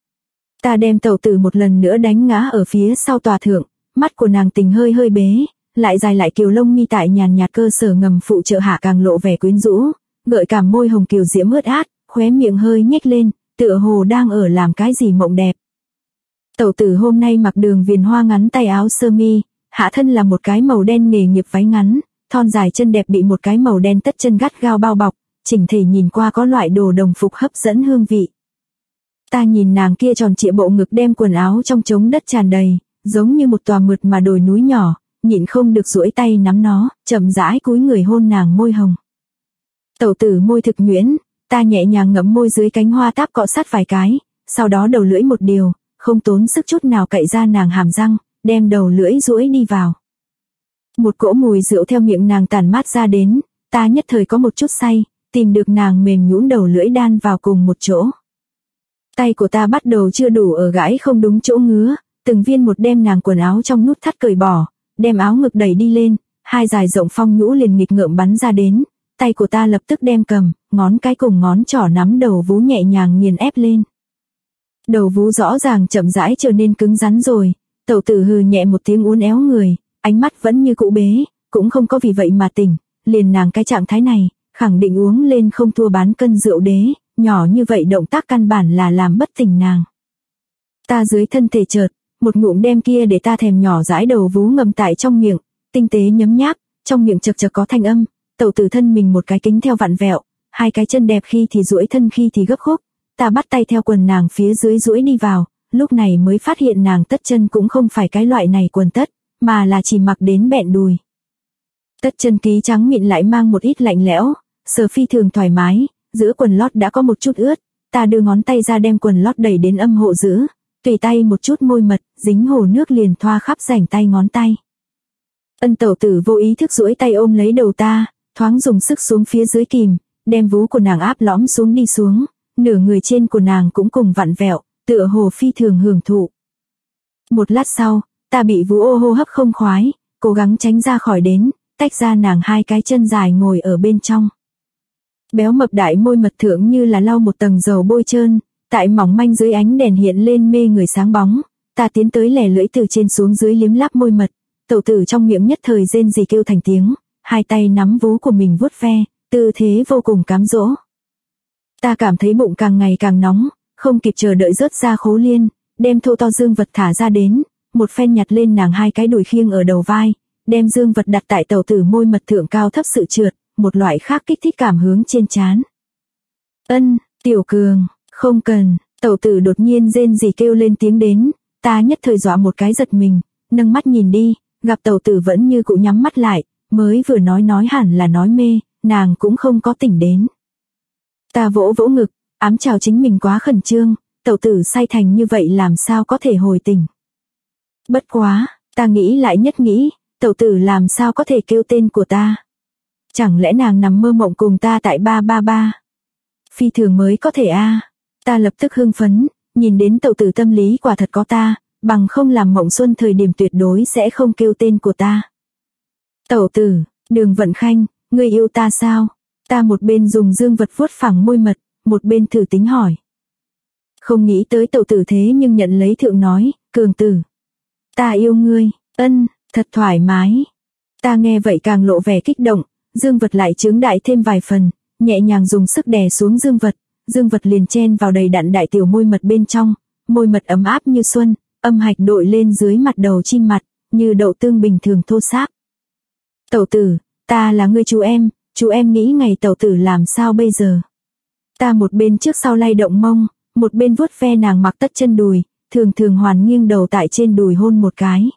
Ta đem tẩu tử một lần nữa đánh ngã ở phía sau tòa thượng, mắt của nàng tình hơi bế, lại dài lại kiều lông mi tại nhàn nhạt cơ sở ngầm phụ trợ hạ càng lộ vẻ quyến rũ, gợi cảm môi hồng kiều diễm ướt át, khóe miệng hơi nhếch lên, tựa hồ đang ở làm cái gì mộng đẹp. Tẩu tử hôm nay mặc đường viền hoa ngắn tay áo sơ mi, hạ thân là một cái màu đen nghề nghiệp váy ngắn, thon dài chân đẹp bị một cái màu đen tất chân gắt gao bao bọc, chỉnh thể nhìn qua có loại đồ đồng phục hấp dẫn hương vị. Ta nhìn nàng kia tròn trịa bộ ngực đem quần áo trong trống đất tràn đầy, giống như một tòa mượt mà đồi núi nhỏ, nhịn không được duỗi tay nắm nó, chậm rãi cúi người hôn nàng môi hồng. Tẩu tử môi thực nhuyễn, ta nhẹ nhàng ngậm môi dưới cánh hoa táp cọ sát vài cái, sau đó đầu lưỡi một điều, không tốn sức chút nào cậy ra nàng hàm răng, đem đầu lưỡi duỗi đi vào. Một cỗ mùi rượu theo miệng nàng tản mát ra đến, ta nhất thời có một chút say, tìm được nàng mềm nhũn đầu lưỡi đan vào cùng một chỗ. Tay của ta bắt đầu chưa đủ ở gãi không đúng chỗ ngứa, từng viên một đem nàng quần áo trong nút thắt cởi bỏ, đem áo ngực đẩy đi lên, hai dài rộng phong nhũ liền nghịch ngợm bắn ra đến, tay của ta lập tức đem cầm, ngón cái cùng ngón trỏ nắm đầu vú nhẹ nhàng nghiền ép lên. Đầu vú rõ ràng chậm rãi trở nên cứng rắn rồi, tẩu tử hừ nhẹ một tiếng uốn éo người, ánh mắt vẫn như cũ bế, cũng không có vì vậy mà tỉnh, liền nàng cái trạng thái này, khẳng định uống lên không thua bán cân rượu đế, nhỏ như vậy động tác căn bản là làm bất tỉnh nàng. Ta dưới thân thể chợt, một ngụm đem kia để ta thèm nhỏ dãi đầu vú ngầm tại trong miệng, tinh tế nhấm nháp, trong miệng chật có thanh âm, tẩu tử thân mình một cái kính theo vặn vẹo, hai cái chân đẹp khi thì duỗi thân khi thì gấp khúc, ta bắt tay theo quần nàng phía dưới duỗi đi vào, lúc này mới phát hiện nàng tất chân cũng không phải cái loại này quần tất, mà là chỉ mặc đến bẹn đùi. Tất chân ký trắng mịn lại mang một ít lạnh lẽo, sờ phi thường thoải mái, giữa quần lót đã có một chút ướt, ta đưa ngón tay ra đem quần lót đẩy đến âm hộ giữ, tùy tay một chút môi mật, dính hồ nước liền thoa khắp rảnh tay ngón tay. Ân tẩu tử vô ý thức duỗi tay ôm lấy đầu ta, thoáng dùng sức xuống phía dưới kìm, đem vú của nàng áp lõm xuống đi xuống, nửa người trên của nàng cũng cùng vặn vẹo, tựa hồ phi thường hưởng thụ. Một lát sau, ta bị vú ô hô hấp không khoái, cố gắng tránh ra khỏi đến, tách ra nàng hai cái chân dài ngồi ở bên trong. Béo mập đại môi mật thượng như là lau một tầng dầu bôi trơn, tại mỏng manh dưới ánh đèn hiện lên mê người sáng bóng, ta tiến tới lẻ lưỡi từ trên xuống dưới liếm láp môi mật, tẩu tử trong miệng nhất thời rên rỉ kêu thành tiếng, hai tay nắm vú của mình vuốt ve, tư thế vô cùng cám dỗ. Ta cảm thấy bụng càng ngày càng nóng, không kịp chờ đợi rớt ra khố liên, đem thô to dương vật thả ra đến, một phen nhặt lên nàng hai cái đùi khiêng ở đầu vai, đem dương vật đặt tại tẩu tử môi mật thượng cao thấp sự trượt, một loại khác kích thích cảm hướng trên trán. Ân, Tiểu Cường, không cần. Tẩu tử đột nhiên rên rỉ kêu lên tiếng đến, ta nhất thời dọa một cái giật mình, nâng mắt nhìn đi, gặp tẩu tử vẫn như cụ nhắm mắt lại, mới vừa nói hẳn là nói mê, nàng cũng không có tỉnh đến. Ta vỗ vỗ ngực, ám chào chính mình quá khẩn trương, tẩu tử say thành như vậy làm sao có thể hồi tỉnh. Bất quá, ta nghĩ lại nhất nghĩ, tẩu tử làm sao có thể kêu tên của ta. Chẳng lẽ nàng nằm mơ mộng cùng ta tại 333? Phi thường mới có thể a. Ta lập tức hưng phấn, nhìn đến tẩu tử tâm lý quả thật có ta, bằng không làm mộng xuân thời điểm tuyệt đối sẽ không kêu tên của ta. Tẩu tử, Đường Vận Khanh, ngươi yêu ta sao? Ta một bên dùng dương vật vuốt phẳng môi mật, một bên thử tính hỏi. Không nghĩ tới tẩu tử thế nhưng nhận lấy thượng nói, Cường tử. Ta yêu ngươi, ân, thật thoải mái. Ta nghe vậy càng lộ vẻ kích động, dương vật lại trướng đại thêm vài phần, nhẹ nhàng dùng sức đè xuống dương vật liền chen vào đầy đặn đại tiểu môi mật bên trong, môi mật ấm áp như xuân, âm hạch đội lên dưới mặt đầu chim mặt, như đậu tương bình thường thô sáp. Tẩu tử, ta là người chú em nghĩ ngày tẩu tử làm sao bây giờ? Ta một bên trước sau lay động mông, một bên vuốt ve nàng mặc tất chân đùi, thường hoàn nghiêng đầu tại trên đùi hôn một cái.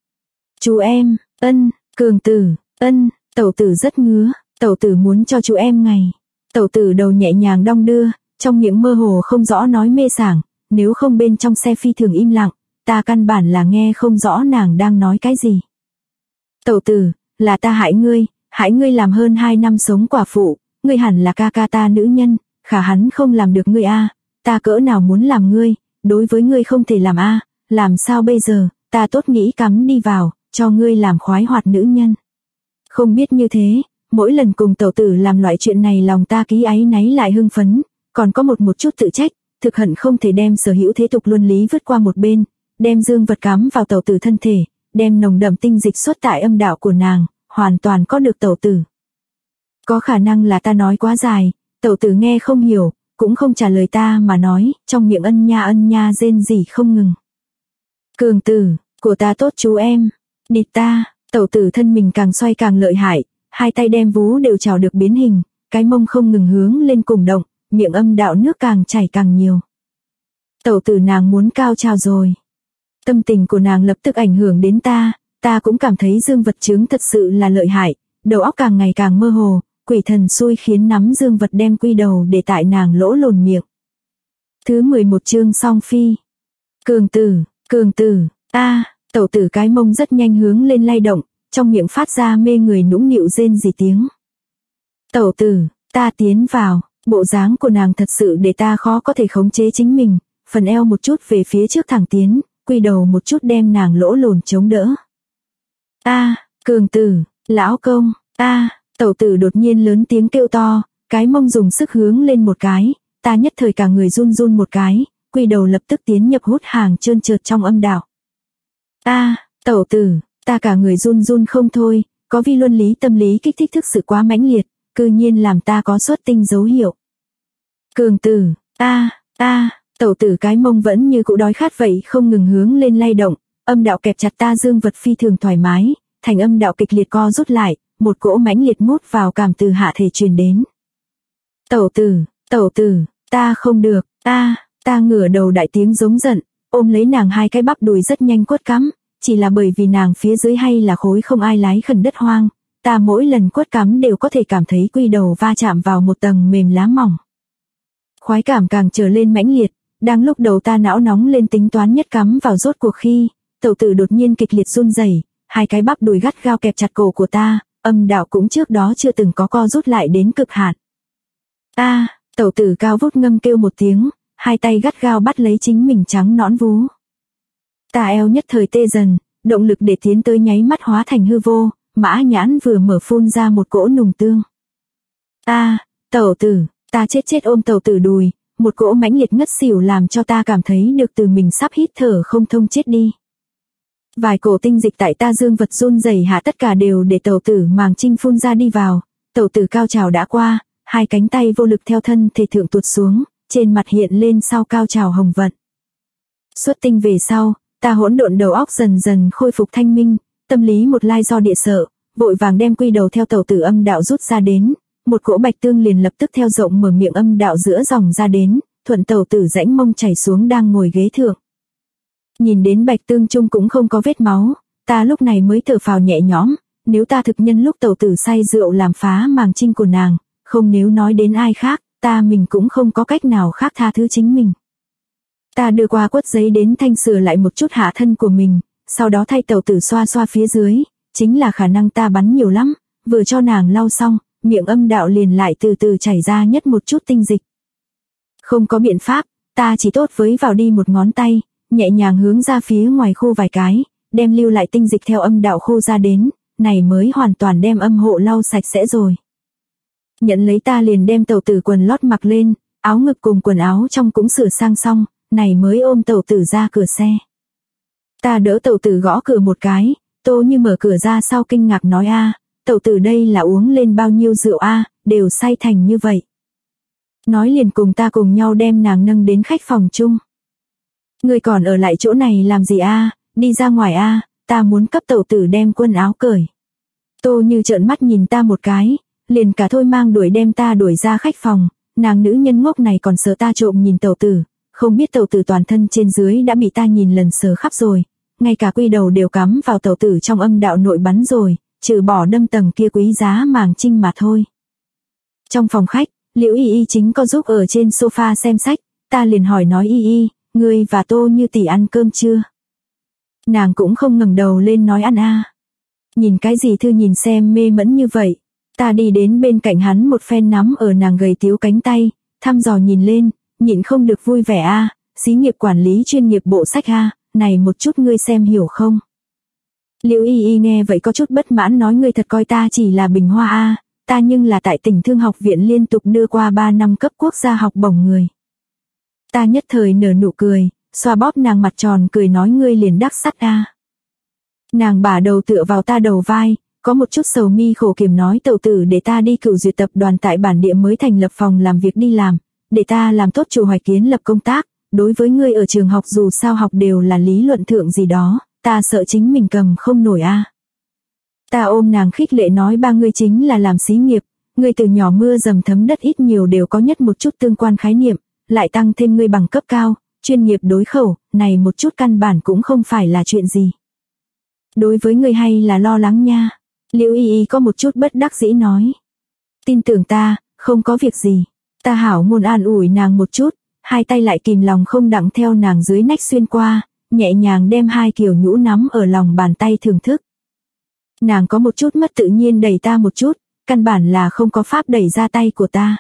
Chú em, ân, Cường tử, ân, tẩu tử rất ngứa, tẩu tử muốn cho chú em ngày. Tẩu tử đầu nhẹ nhàng đong đưa, trong miệng mơ hồ không rõ nói mê sảng, nếu không bên trong xe phi thường im lặng, ta căn bản là nghe không rõ nàng đang nói cái gì. Tẩu tử, là ta hại ngươi làm hơn 2 năm sống quả phụ, ngươi hẳn là ca ta nữ nhân, khả hắn không làm được ngươi a, ta cỡ nào muốn làm ngươi, đối với ngươi không thể làm a, làm sao bây giờ, ta tốt nghĩ cắm đi vào, cho ngươi làm khoái hoạt nữ nhân. Không biết như thế, mỗi lần cùng tẩu tử làm loại chuyện này lòng ta ký áy náy lại hưng phấn, còn có một chút tự trách, thực hận không thể đem sở hữu thế tục luân lý vứt qua một bên, đem dương vật cắm vào tẩu tử thân thể, đem nồng đậm tinh dịch xuất tại âm đạo của nàng, hoàn toàn có được tẩu tử. Có khả năng là ta nói quá dài, tẩu tử nghe không hiểu, cũng không trả lời ta mà nói, trong miệng ân nha rên rỉ không ngừng. Cường tử, của ta tốt chú em, địt ta, tẩu tử thân mình càng xoay càng lợi hại, hai tay đem vú đều trào được biến hình, cái mông không ngừng hướng lên cùng động, miệng âm đạo nước càng chảy càng nhiều. Tẩu tử nàng muốn cao trào rồi. Tâm tình của nàng lập tức ảnh hưởng đến ta cũng cảm thấy dương vật trướng thật sự là lợi hại, đầu óc càng ngày càng mơ hồ, quỷ thần xui khiến nắm dương vật đem quy đầu để tại nàng lỗ lồn miệng. Thứ 11 chương song phi. Cường tử, tẩu tử cái mông rất nhanh hướng lên lay động, trong miệng phát ra mê người nũng nịu rên rỉ tiếng. Tẩu tử, ta tiến vào, bộ dáng của nàng thật sự để ta khó có thể khống chế chính mình, phần eo một chút về phía trước thẳng tiến, quy đầu một chút đem nàng lỗ lồn chống đỡ. Cường tử, lão công, tẩu tử đột nhiên lớn tiếng kêu to, cái mông dùng sức hướng lên một cái, ta nhất thời cả người run một cái, quy đầu lập tức tiến nhập hút hàng trơn trượt trong âm đạo. Tẩu tử, ta cả người run không thôi, có vi luân lý tâm lý kích thích thực sự quá mãnh liệt, cư nhiên làm ta có xuất tinh dấu hiệu. Cường tử, tẩu tử cái mông vẫn như cụ đói khát vậy không ngừng hướng lên lay động, âm đạo kẹp chặt ta dương vật phi thường thoải mái, thành âm đạo kịch liệt co rút lại, một cỗ mãnh liệt mút vào cảm từ hạ thể truyền đến. Tẩu tử, ta không được, ta ngửa đầu đại tiếng giống giận, ôm lấy nàng hai cái bắp đùi rất nhanh quất cắm, chỉ là bởi vì nàng phía dưới hay là khối không ai lái khẩn đất hoang, ta mỗi lần quất cắm đều có thể cảm thấy quy đầu va chạm vào một tầng mềm lá mỏng. Khoái cảm càng trở lên mãnh liệt, đang lúc đầu ta não nóng lên tính toán nhất cắm vào rốt cuộc khi, tẩu tử đột nhiên kịch liệt run rẩy, hai cái bắp đùi gắt gao kẹp chặt cổ của ta, âm đạo cũng trước đó chưa từng có co rút lại đến cực hạn. Tẩu tử cao vút ngâm kêu một tiếng, hai tay gắt gao bắt lấy chính mình trắng nõn vú. Ta eo nhất thời tê dần, động lực để tiến tới nháy mắt hóa thành hư vô, mã nhãn vừa mở phun ra một cỗ nùng tương. Tẩu tử, ta chết ôm tẩu tử đùi, một cỗ mãnh liệt ngất xỉu làm cho ta cảm thấy được từ mình sắp hít thở không thông chết đi. Vài cổ tinh dịch tại ta dương vật run rẩy hạ tất cả đều để tẩu tử màng trinh phun ra đi vào, tẩu tử cao trào đã qua, hai cánh tay vô lực theo thân thể thượng tuột xuống, trên mặt hiện lên sau cao trào hồng vận. Xuất tinh về sau, ta hỗn độn đầu óc dần dần khôi phục thanh minh, tâm lý một lai do địa sợ, vội vàng đem quy đầu theo tẩu tử âm đạo rút ra đến, một cỗ bạch tương liền lập tức theo rộng mở miệng âm đạo giữa dòng ra đến, thuận tẩu tử rãnh mông chảy xuống đang ngồi ghế thượng. Nhìn đến bạch tương chung cũng không có vết máu, ta lúc này mới thở phào nhẹ nhõm, nếu ta thực nhân lúc tẩu tử say rượu làm phá màng trinh của nàng, không nếu nói đến ai khác, ta mình cũng không có cách nào khác tha thứ chính mình. Ta đưa qua quất giấy đến thanh sửa lại một chút hạ thân của mình, sau đó thay tẩu tử xoa xoa phía dưới, chính là khả năng ta bắn nhiều lắm, vừa cho nàng lau xong, miệng âm đạo liền lại từ từ chảy ra nhất một chút tinh dịch. Không có biện pháp, ta chỉ tốt với vào đi một ngón tay, nhẹ nhàng hướng ra phía ngoài khô vài cái, đem lưu lại tinh dịch theo âm đạo khô ra đến, này mới hoàn toàn đem âm hộ lau sạch sẽ rồi. Nhận lấy ta liền đem tẩu tử quần lót mặc lên, áo ngực cùng quần áo trong cũng sửa sang xong, này mới ôm tẩu tử ra cửa xe. Ta đỡ tẩu tử gõ cửa một cái, Tô Như mở cửa ra sau kinh ngạc nói tẩu tử đây là uống lên bao nhiêu rượu đều say thành như vậy. Nói liền cùng ta cùng nhau đem nàng nâng đến khách phòng chung. Người còn ở lại chỗ này làm gì đi ra ngoài ta muốn cấp tẩu tử đem quần áo cởi. Tô Như trợn mắt nhìn ta một cái, liền cả thôi mang đuổi đem ta đuổi ra khách phòng, nàng nữ nhân ngốc này còn sợ ta trộm nhìn tẩu tử, không biết tẩu tử toàn thân trên dưới đã bị ta nhìn lần sờ khắp rồi, ngay cả quy đầu đều cắm vào tẩu tử trong âm đạo nội bắn rồi, trừ bỏ đâm tầng kia quý giá màng trinh mà thôi. Trong phòng khách, Liễu Y Y chính có giúp ở trên sofa xem sách, ta liền hỏi nói Y Y, ngươi và Tô Như tỷ ăn cơm chưa? Nàng cũng không ngẩng đầu lên nói ăn Nhìn cái gì thư nhìn xem mê mẫn như vậy. Ta đi đến bên cạnh hắn một phen nắm ở nàng gầy tiếu cánh tay, thăm dò nhìn lên, nhịn không được vui vẻ xí nghiệp quản lý chuyên nghiệp bộ sách này một chút ngươi xem hiểu không? Liễu Y Y nghe vậy có chút bất mãn nói ngươi thật coi ta chỉ là bình hoa ta nhưng là tại Tỉnh Thương học viện liên tục đưa qua 3 năm cấp quốc gia học bổng người. Ta nhất thời nở nụ cười, xoa bóp nàng mặt tròn cười nói ngươi liền đắc sắt Nàng bả đầu tựa vào ta đầu vai, có một chút sầu mi khổ kiểm nói tẩu tử để ta đi Cửu Duyệt tập đoàn tại bản địa mới thành lập phòng làm việc đi làm, để ta làm tốt chủ hoạch kiến lập công tác, đối với ngươi ở trường học dù sao học đều là lý luận thượng gì đó, ta sợ chính mình cầm không nổi Ta ôm nàng khích lệ nói ba ngươi chính là làm xí nghiệp, ngươi từ nhỏ mưa dầm thấm đất ít nhiều đều có nhất một chút tương quan khái niệm, lại tăng thêm ngươi bằng cấp cao, chuyên nghiệp đối khẩu, này một chút căn bản cũng không phải là chuyện gì. Đối với ngươi hay là lo lắng nha. Liễu Y Y có một chút bất đắc dĩ nói. Tin tưởng ta, không có việc gì. Ta hảo ngôn an ủi nàng một chút, hai tay lại kìm lòng không đặng theo nàng dưới nách xuyên qua, nhẹ nhàng đem hai kiểu nhũ nắm ở lòng bàn tay thưởng thức. Nàng có một chút mất tự nhiên đẩy ta một chút, căn bản là không có pháp đẩy ra tay của ta.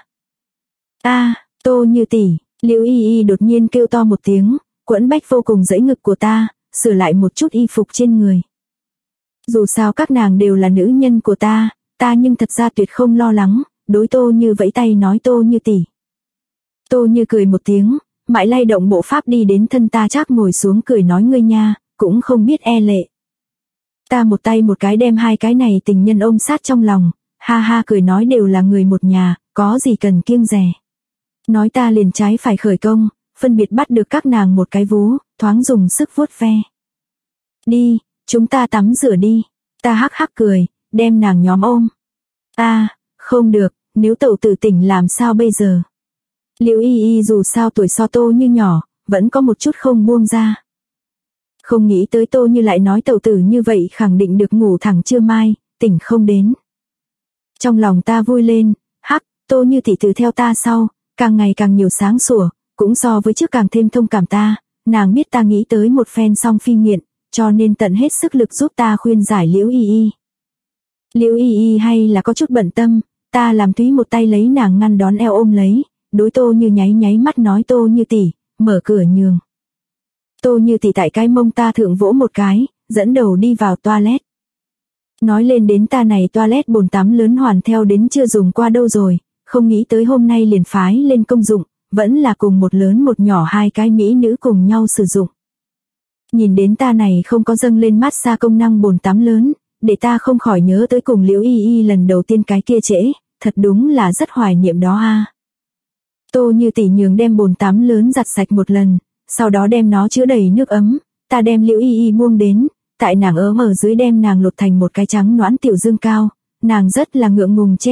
Tô Như tỷ, Liễu Y Y đột nhiên kêu to một tiếng, quẫn bách vô cùng dẫy ngực của ta, sửa lại một chút y phục trên người. Dù sao các nàng đều là nữ nhân của ta nhưng thật ra tuyệt không lo lắng, đối Tô Như vẫy tay nói Tô Như tỷ. Tô Như cười một tiếng, mãi lay động bộ pháp đi đến thân ta chắc ngồi xuống cười nói ngươi nha, cũng không biết e lệ. Ta một tay một cái đem hai cái này tình nhân ôm sát trong lòng, ha ha cười nói đều là người một nhà, có gì cần kiêng dè. Nói ta liền trái phải khởi công, phân biệt bắt được các nàng một cái vú, thoáng dùng sức vuốt ve. Đi, chúng ta tắm rửa đi. Ta hắc hắc cười, đem nàng nhóm ôm. Không được, nếu tẩu tử tỉnh làm sao bây giờ? Liễu Y Y dù sao tuổi so Tô Như nhỏ, vẫn có một chút không buông ra. Không nghĩ tới Tô Như lại nói tẩu tử như vậy khẳng định được ngủ thẳng trưa mai, tỉnh không đến. Trong lòng ta vui lên, Tô Như tỷ từ theo ta sau, càng ngày càng nhiều sáng sủa, cũng so với trước càng thêm thông cảm ta, nàng biết ta nghĩ tới một phen song phi nghiện, cho nên tận hết sức lực giúp ta khuyên giải Liễu Y Y. Liễu Y Y hay là có chút bận tâm, ta làm túy một tay lấy nàng ngăn đón eo ôm lấy, đối Tô Như nháy nháy mắt nói Tô Như tỷ, mở cửa nhường. Tô Như tỷ tại cái mông ta thượng vỗ một cái, dẫn đầu đi vào toilet. Nói lên đến ta này toilet bồn tắm lớn hoàn theo đến chưa dùng qua đâu rồi, không nghĩ tới hôm nay liền phái lên công dụng, vẫn là cùng một lớn một nhỏ hai cái mỹ nữ cùng nhau sử dụng. Nhìn đến ta này không có dâng lên massage công năng bồn tắm lớn, để ta không khỏi nhớ tới cùng Liễu Y Y lần đầu tiên cái kia trễ, thật đúng là rất hoài niệm đó Tô Như tỷ nhường đem bồn tắm lớn giặt sạch một lần, sau đó đem nó chứa đầy nước ấm, ta đem Liễu Y Y buông đến, tại nàng ấm ở dưới đem nàng lột thành một cái trắng nõn tiểu dương cao, nàng rất là ngượng ngùng che ngực,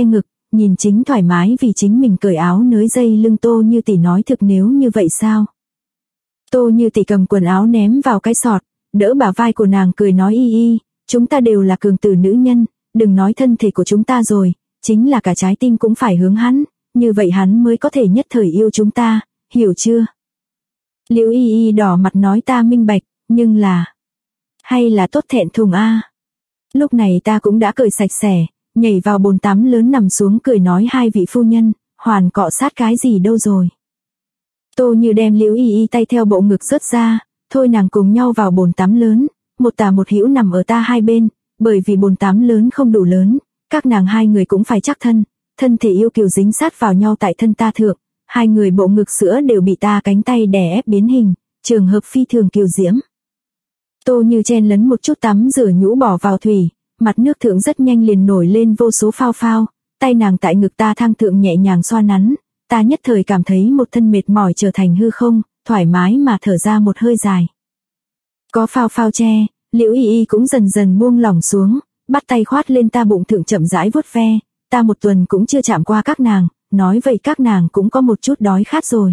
nhìn chính thoải mái vì chính mình cởi áo nới dây lưng. Tô Như Tỷ nói thực nếu như vậy sao? Tô Như Tỷ cầm quần áo ném vào cái sọt, đỡ bả vai của nàng cười nói y, chúng ta đều là cường tử nữ nhân, đừng nói thân thể của chúng ta rồi, chính là cả trái tim cũng phải hướng hắn, như vậy hắn mới có thể nhất thời yêu chúng ta, hiểu chưa? Liễu y đỏ mặt nói ta minh bạch, nhưng là... hay là tốt thẹn thùng a. Lúc này ta cũng đã cởi sạch sẽ, nhảy vào bồn tắm lớn nằm xuống cười nói hai vị phu nhân, hoàn cọ sát cái gì đâu rồi. Tô Như đem Liễu y tay theo bộ ngực rớt ra, thôi nàng cùng nhau vào bồn tắm lớn, một tả một hữu nằm ở ta hai bên, bởi vì bồn tắm lớn không đủ lớn, các nàng hai người cũng phải chắc thân thể yêu kiều dính sát vào nhau tại thân ta thượng, hai người bộ ngực sữa đều bị ta cánh tay đè ép biến hình, trường hợp phi thường kiều diễm. Tô Như chen lấn một chút tắm rửa nhũ bỏ vào thủy, mặt nước thượng rất nhanh liền nổi lên vô số phao phao, tay nàng tại ngực ta thang thượng nhẹ nhàng xoa nắn, ta nhất thời cảm thấy một thân mệt mỏi trở thành hư không, thoải mái mà thở ra một hơi dài. Có phao phao che, Liễu y cũng dần dần buông lỏng xuống, bắt tay khoát lên ta bụng thượng chậm rãi vuốt ve, ta một tuần cũng chưa chạm qua các nàng, nói vậy các nàng cũng có một chút đói khát rồi.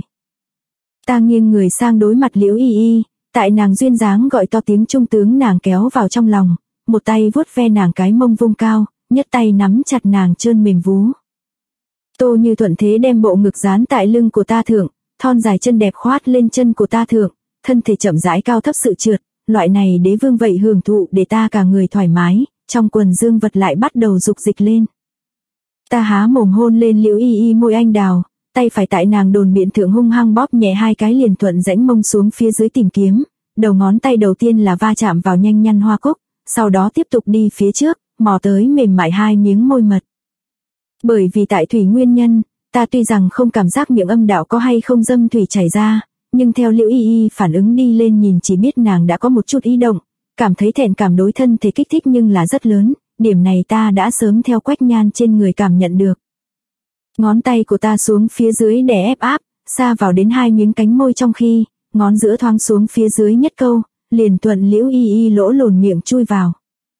Ta nghiêng người sang đối mặt Liễu y, tại nàng duyên dáng gọi to tiếng trung tướng nàng kéo vào trong lòng, một tay vuốt ve nàng cái mông vung cao, nhất tay nắm chặt nàng trơn mềm vú. Tô Như thuận thế đem bộ ngực dán tại lưng của ta thượng, thon dài chân đẹp khoát lên chân của ta thượng, thân thể chậm rãi cao thấp sự trượt, loại này đế vương vậy hưởng thụ để ta cả người thoải mái, trong quần dương vật lại bắt đầu dục dịch lên. Ta há mồm hôn lên Liễu y môi anh đào, tay phải tại nàng đồn biện thượng hung hăng bóp nhẹ hai cái liền thuận rãnh mông xuống phía dưới tìm kiếm, đầu ngón tay đầu tiên là va chạm vào nhanh nhăn hoa cúc, sau đó tiếp tục đi phía trước, mò tới mềm mại hai miếng môi mật. Bởi vì tại thủy nguyên nhân, ta tuy rằng không cảm giác miệng âm đạo có hay không dâm thủy chảy ra, nhưng theo Liễu y phản ứng đi lên nhìn chỉ biết nàng đã có một chút ý động, cảm thấy thẹn cảm đối thân thể kích thích nhưng là rất lớn, điểm này ta đã sớm theo Quách Nhan trên người cảm nhận được. Ngón tay của ta xuống phía dưới đè ép áp, xa vào đến hai miếng cánh môi trong khi, ngón giữa thoáng xuống phía dưới nhất câu, liền thuận Liễu y lỗ lồn miệng chui vào.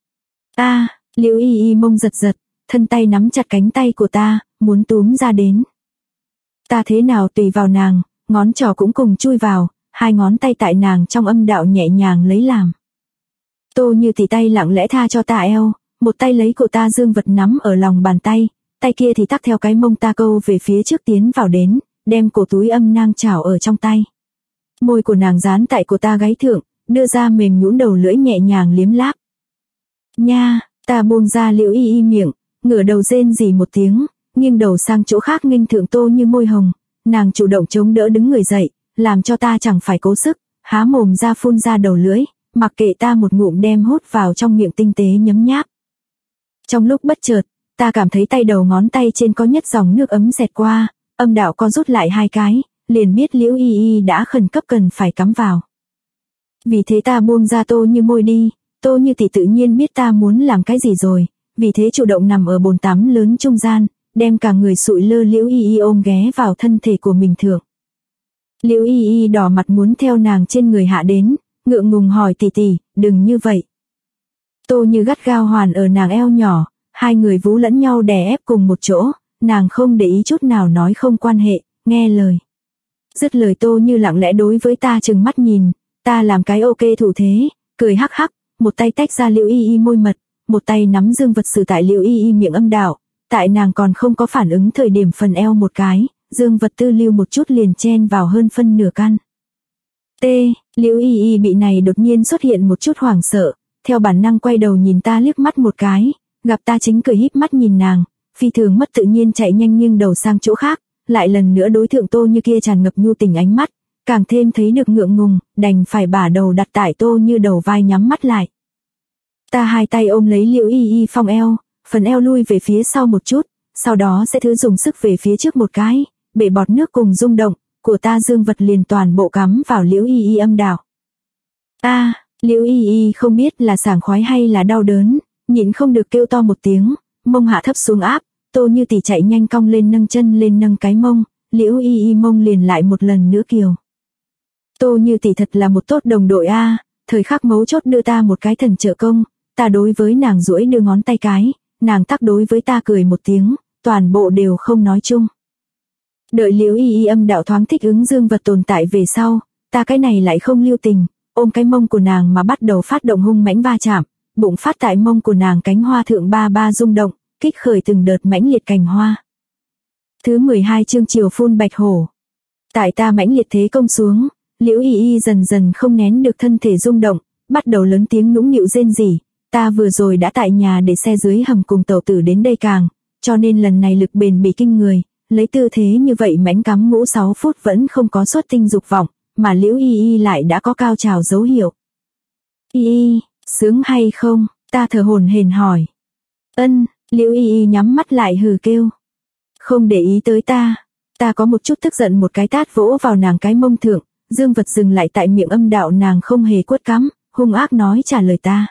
Liễu y mông giật giật, thân tay nắm chặt cánh tay của ta, muốn túm ra đến. Ta thế nào tùy vào nàng, ngón trỏ cũng cùng chui vào, hai ngón tay tại nàng trong âm đạo nhẹ nhàng lấy làm. Tô Như Tỷ tay lặng lẽ tha cho ta eo, một tay lấy của ta dương vật nắm ở lòng bàn tay, tay kia thì tắc theo cái mông ta câu về phía trước tiến vào đến, đem cổ túi âm nang chảo ở trong tay. Môi của nàng dán tại của ta gáy thượng, đưa ra mềm nhũn đầu lưỡi nhẹ nhàng liếm láp. Nha, ta buông ra Liễu y miệng, ngửa đầu rên rỉ một tiếng, nghiêng đầu sang chỗ khác nghênh thượng Tô Như môi hồng, nàng chủ động chống đỡ đứng người dậy, làm cho ta chẳng phải cố sức, há mồm ra phun ra đầu lưỡi, mặc kệ ta một ngụm đem hút vào trong miệng tinh tế nhấm nháp. Trong lúc bất chợt, ta cảm thấy tay đầu ngón tay trên có nhất dòng nước ấm xẹt qua, âm đạo co rút lại hai cái, liền biết Liễu y đã khẩn cấp cần phải cắm vào. Vì thế ta buông ra Tô Như môi đi, Tô Như thì tự nhiên biết ta muốn làm cái gì rồi, vì thế chủ động nằm ở bồn tắm lớn trung gian, đem cả người sụi lơ Liễu y ôm ghé vào thân thể của mình thượng. Liễu y đỏ mặt muốn theo nàng trên người hạ đến, ngượng ngùng hỏi tỷ, đừng như vậy. Tô Như gắt gao hoàn ở nàng eo nhỏ, hai người vú lẫn nhau đè ép cùng một chỗ, nàng không để ý chút nào nói không quan hệ, nghe lời. Dứt lời Tô Như lặng lẽ đối với ta trừng mắt nhìn, ta làm cái ok thủ thế, cười hắc hắc, một tay tách ra Liễu y môi mật, một tay nắm dương vật sử tại Liễu y miệng âm đạo, tại nàng còn không có phản ứng thời điểm phần eo một cái, dương vật tư lưu một chút liền chen vào hơn phân nửa căn. Liễu y bị này đột nhiên xuất hiện một chút hoảng sợ, theo bản năng quay đầu nhìn ta liếc mắt một cái, gặp ta chính cười híp mắt nhìn nàng, phi thường mất tự nhiên chạy nhanh nghiêng đầu sang chỗ khác, lại lần nữa đối thượng Tô Như kia tràn ngập nhu tình ánh mắt, càng thêm thấy được ngượng ngùng, đành phải bả đầu đặt tại Tô Như đầu vai nhắm mắt lại. Ta hai tay ôm lấy Liễu y phong eo, phần eo lui về phía sau một chút, sau đó sẽ thử dùng sức về phía trước một cái, bể bọt nước cùng rung động, của ta dương vật liền toàn bộ cắm vào Liễu y âm đạo. Liễu y không biết là sảng khoái hay là đau đớn, nhịn không được kêu to một tiếng, mông hạ thấp xuống áp, Tô Như tỷ chạy nhanh cong lên nâng chân lên nâng cái mông, Liễu y mông liền lại một lần nữa kiều. Tô Như tỷ thật là một tốt đồng đội thời khắc mấu chốt đưa ta một cái thần trợ công, ta đối với nàng duỗi đưa ngón tay cái, nàng tắc đối với ta cười một tiếng, toàn bộ đều không nói chung. Đợi Liễu Y Y âm đạo thoáng thích ứng dương vật tồn tại về sau, ta cái này lại không lưu tình, ôm cái mông của nàng mà bắt đầu phát động hung mãnh va chạm, bụng phát tại mông của nàng cánh hoa thượng ba ba rung động, kích khởi từng đợt mãnh liệt cành hoa. Thứ 12 chương chiều phun bạch hổ. Tại ta mãnh liệt thế công xuống, Liễu Y Y dần dần không nén được thân thể rung động, bắt đầu lớn tiếng nũng nịu rên rỉ. Ta vừa rồi đã tại nhà để xe dưới hầm cùng tẩu tử đến đây càng, cho nên lần này lực bền bỉ kinh người, lấy tư thế như vậy mãnh cắm ngũ 6 phút vẫn không có xuất tinh dục vọng, mà Liễu Y Y lại đã có cao trào dấu hiệu. Y Y, sướng hay không? Ta thở hổn hển hỏi. Ân, Liễu Y Y nhắm mắt lại hừ kêu. Không để ý tới ta. Ta có một chút tức giận một cái tát vỗ vào nàng cái mông thượng, dương vật dừng lại tại miệng âm đạo nàng không hề quất cắm, hung ác nói trả lời ta.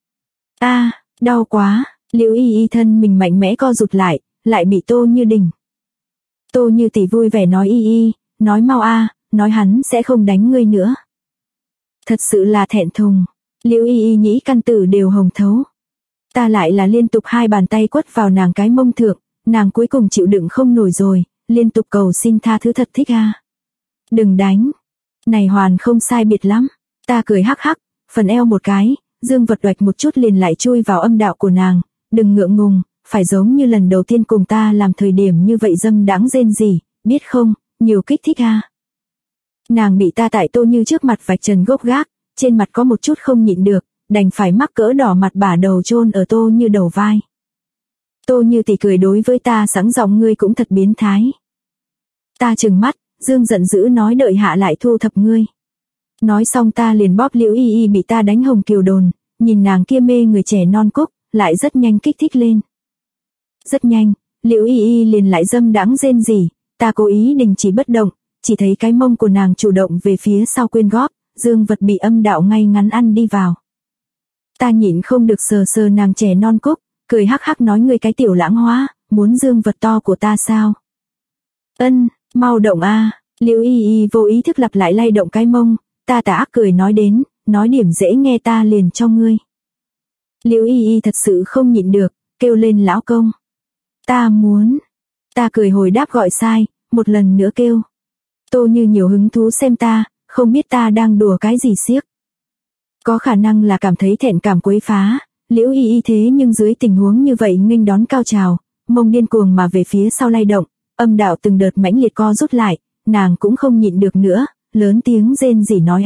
Đau quá, Liễu Y Y thân mình mạnh mẽ co rụt lại bị Tô Như Đình. Tô Như tỷ vui vẻ nói Y Y, nói mau nói hắn sẽ không đánh ngươi nữa. Thật sự là thẹn thùng, Liễu Y Y nhĩ căn tử đều hồng thấu. Ta lại là liên tục 2 bàn tay quất vào nàng cái mông thượng, nàng cuối cùng chịu đựng không nổi rồi, liên tục cầu xin tha thứ thật thích Đừng đánh, này hoàn không sai biệt lắm, ta cười hắc hắc, phần eo một cái, dương vật đoạch một chút liền lại chui vào âm đạo của nàng, đừng ngượng ngùng, phải giống như lần đầu tiên cùng ta làm thời điểm như vậy dâm đãng rên rỉ, biết không, nhiều kích thích Nàng bị ta tại Tô Như trước mặt vạch trần gốc gác, trên mặt có một chút không nhịn được, đành phải mắc cỡ đỏ mặt bả đầu chôn ở Tô Như đầu vai. Tô Như tỷ cười đối với ta sẵn giọng ngươi cũng thật biến thái. Ta trừng mắt, dương giận dữ nói đợi hạ lại thu thập ngươi. Nói xong ta liền bóp Liễu Y Y bị ta đánh hồng kiều đồn, nhìn nàng kia mê người trẻ non cúc, lại rất nhanh kích thích lên. Rất nhanh, Liễu Y Y liền lại dâm đãng rên rỉ, ta cố ý đình chỉ bất động, chỉ thấy cái mông của nàng chủ động về phía sau quyên góp, dương vật bị âm đạo ngay ngắn ăn đi vào. Ta nhịn không được sờ sờ nàng trẻ non cúc, cười hắc hắc nói ngươi cái tiểu lãng hóa, muốn dương vật to của ta sao? Ân, mau động Liễu Y Y vô ý thức lặp lại lay động cái mông, ta tà ác cười nói đến, nói điểm dễ nghe ta liền cho ngươi. Liễu Y Y thật sự không nhịn được, kêu lên lão công. Ta muốn. Ta cười hồi đáp gọi sai, một lần nữa kêu. Tô Như nhiều hứng thú xem ta, không biết ta đang đùa cái gì xiếc. Có khả năng là cảm thấy thẹn cảm quấy phá, Liễu Y Y thế nhưng dưới tình huống như vậy nghênh đón cao trào, mông điên cuồng mà về phía sau lay động, âm đạo từng đợt mãnh liệt co rút lại, nàng cũng không nhịn được nữa, lớn tiếng rên rỉ nói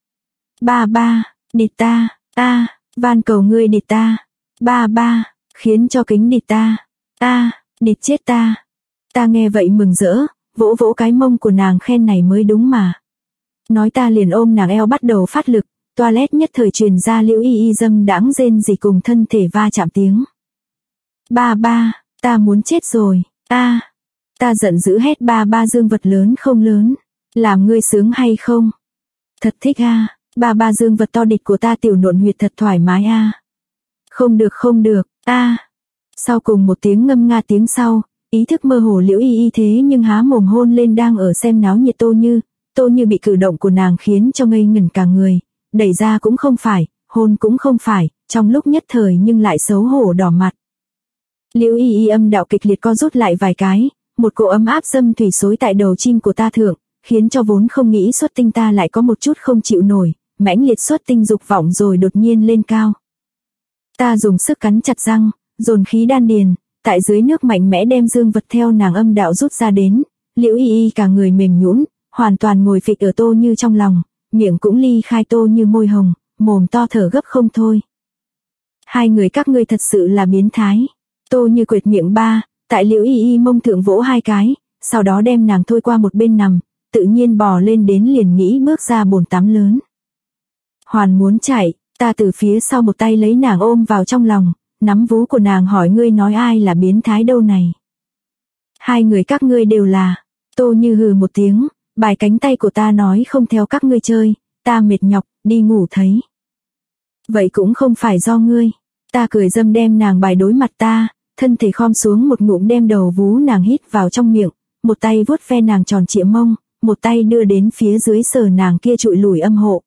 ba, địt ta, van cầu ngươi địt ta, ba, khiến cho kính địt ta, địt chết ta. Ta nghe vậy mừng rỡ, vỗ vỗ cái mông của nàng khen này mới đúng mà. Nói ta liền ôm nàng eo bắt đầu phát lực, toilet nhất thời truyền ra Liễu Y Y dâm đãng rên rỉ cùng thân thể va chạm tiếng. Ba, ta muốn chết rồi, ta giận dữ hét ba dương vật lớn không lớn, làm ngươi sướng hay không? Thật thích ba dương vật to địch của ta tiểu nộn huyệt thật thoải mái Không được, Sau cùng một tiếng ngâm nga tiếng sau, ý thức mơ hồ Liễu Y Y thế nhưng há mồm hôn lên đang ở xem náo nhiệt Tô Như bị cử động của nàng khiến cho ngây ngẩn cả người, đẩy ra cũng không phải, hôn cũng không phải, trong lúc nhất thời nhưng lại xấu hổ đỏ mặt. Liễu Y Y âm đạo kịch liệt co rút lại vài cái, một cỗ ấm áp dâm thủy xối tại đầu chim của ta thượng, khiến cho vốn không nghĩ xuất tinh ta lại có một chút không chịu nổi, mãnh liệt xuất tinh dục vọng rồi đột nhiên lên cao. Ta dùng sức cắn chặt răng, dồn khí đan điền, tại dưới nước mạnh mẽ đem dương vật theo nàng âm đạo rút ra đến, Liễu Y Y cả người mềm nhũn, hoàn toàn ngồi phịch ở Tô Như trong lòng, miệng cũng ly khai Tô Như môi hồng, mồm to thở gấp không thôi. Hai người các ngươi thật sự là biến thái. Tô Như quệt miệng tại Liễu Y Y mông thượng vỗ 2 cái, sau đó đem nàng thôi qua một bên nằm, tự nhiên bò lên đến liền nghĩ bước ra bồn tắm lớn. Hoàn muốn chạy, ta từ phía sau một tay lấy nàng ôm vào trong lòng, nắm vú của nàng hỏi ngươi nói ai là biến thái đâu này. Hai người các ngươi đều là. Tô Như hừ một tiếng, bài cánh tay của ta nói không theo các ngươi chơi, ta mệt nhọc, đi ngủ thấy. Vậy cũng không phải do ngươi. Ta cười dâm đem nàng bài đối mặt ta, thân thể khom xuống một ngụm đem đầu vú nàng hít vào trong miệng, một tay vuốt ve nàng tròn trịa mông, một tay đưa đến phía dưới sờ nàng kia trụi lủi âm hộ.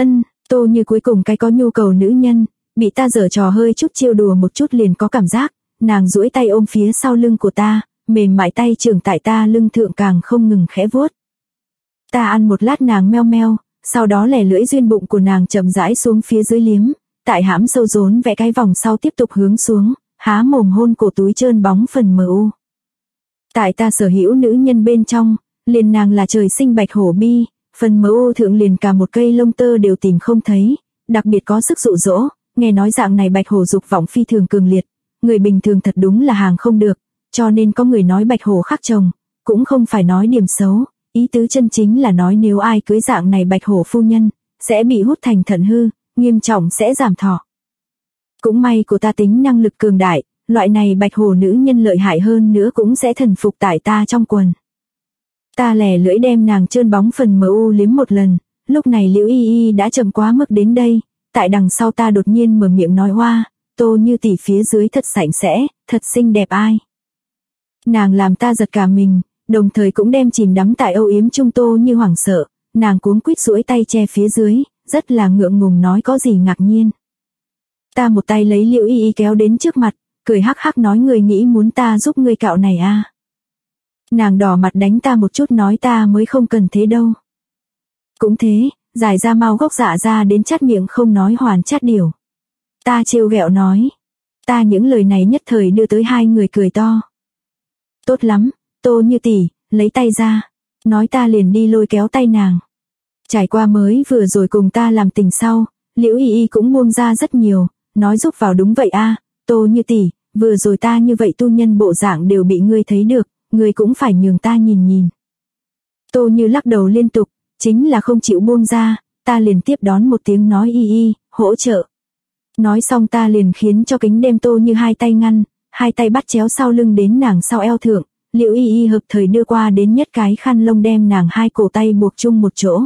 Tô Như cuối cùng cái có nhu cầu nữ nhân, bị ta giở trò hơi chút trêu đùa một chút liền có cảm giác, nàng duỗi tay ôm phía sau lưng của ta, mềm mại tay trưởng tại ta lưng thượng càng không ngừng khẽ vuốt. Ta ăn một lát nàng meo meo, sau đó lẻ lưỡi duyên bụng của nàng chậm rãi xuống phía dưới liếm, tại hãm sâu rốn vẽ cái vòng sau tiếp tục hướng xuống, há mồm hôn cổ túi trơn bóng phần mờ u. Tại ta sở hữu nữ nhân bên trong, liền nàng là trời sinh bạch hổ bi, phần mờ u thượng liền cả một cây lông tơ đều tìm không thấy, đặc biệt có sức dụ dỗ, nghe nói dạng này bạch hổ dục vọng phi thường cường liệt, người bình thường thật đúng là hàng không được, cho nên có người nói bạch hổ khác chồng, cũng không phải nói điểm xấu, ý tứ chân chính là nói nếu ai cưới dạng này bạch hổ phu nhân, sẽ bị hút thành thận hư, nghiêm trọng sẽ giảm thọ. Cũng may của ta tính năng lực cường đại, loại này bạch hổ nữ nhân lợi hại hơn nữa cũng sẽ thần phục tại ta trong quần. Ta lẻ lưỡi đem nàng trơn bóng phần mờ u liếm một lần, lúc này Liễu Y Y đã chậm quá mức đến đây, tại đằng sau ta đột nhiên mở miệng nói hoa, Tô Như tỷ phía dưới thật sạch sẽ, thật xinh đẹp ai. Nàng làm ta giật cả mình, đồng thời cũng đem chìm đắm tại âu yếm trung Tô Như hoảng sợ, nàng cuống quýt duỗi tay che phía dưới, rất là ngượng ngùng nói có gì ngạc nhiên. Ta một tay lấy Liễu Y Y kéo đến trước mặt, cười hắc hắc nói người nghĩ muốn ta giúp ngươi cạo này à. Nàng đỏ mặt đánh ta một chút nói ta mới không cần thế đâu. Cũng thế, dài ra mau gốc dạ ra đến chát miệng không nói hoàn chát điều. Ta trêu ghẹo nói. Ta những lời này nhất thời đưa tới hai người cười to. Tốt lắm, Tô Như tỷ, lấy tay ra. Nói ta liền đi lôi kéo tay nàng. Trải qua mới vừa rồi cùng ta làm tình sau, Liễu Y Y cũng buông ra rất nhiều, nói giúp vào đúng vậy a, Tô Như tỷ, vừa rồi ta như vậy tu nhân bộ dạng đều bị ngươi thấy được, ngươi cũng phải nhường ta nhìn nhìn. Tô Như lắc đầu liên tục, chính là không chịu buông ra, ta liền tiếp đón một tiếng nói Y Y, hỗ trợ. Nói xong ta liền khiến cho kính đem Tô Như hai tay ngăn, hai tay bắt chéo sau lưng đến nàng sau eo thượng, Liễu Y Y hợp thời đưa qua đến nhất cái khăn lông đem nàng hai cổ tay buộc chung một chỗ.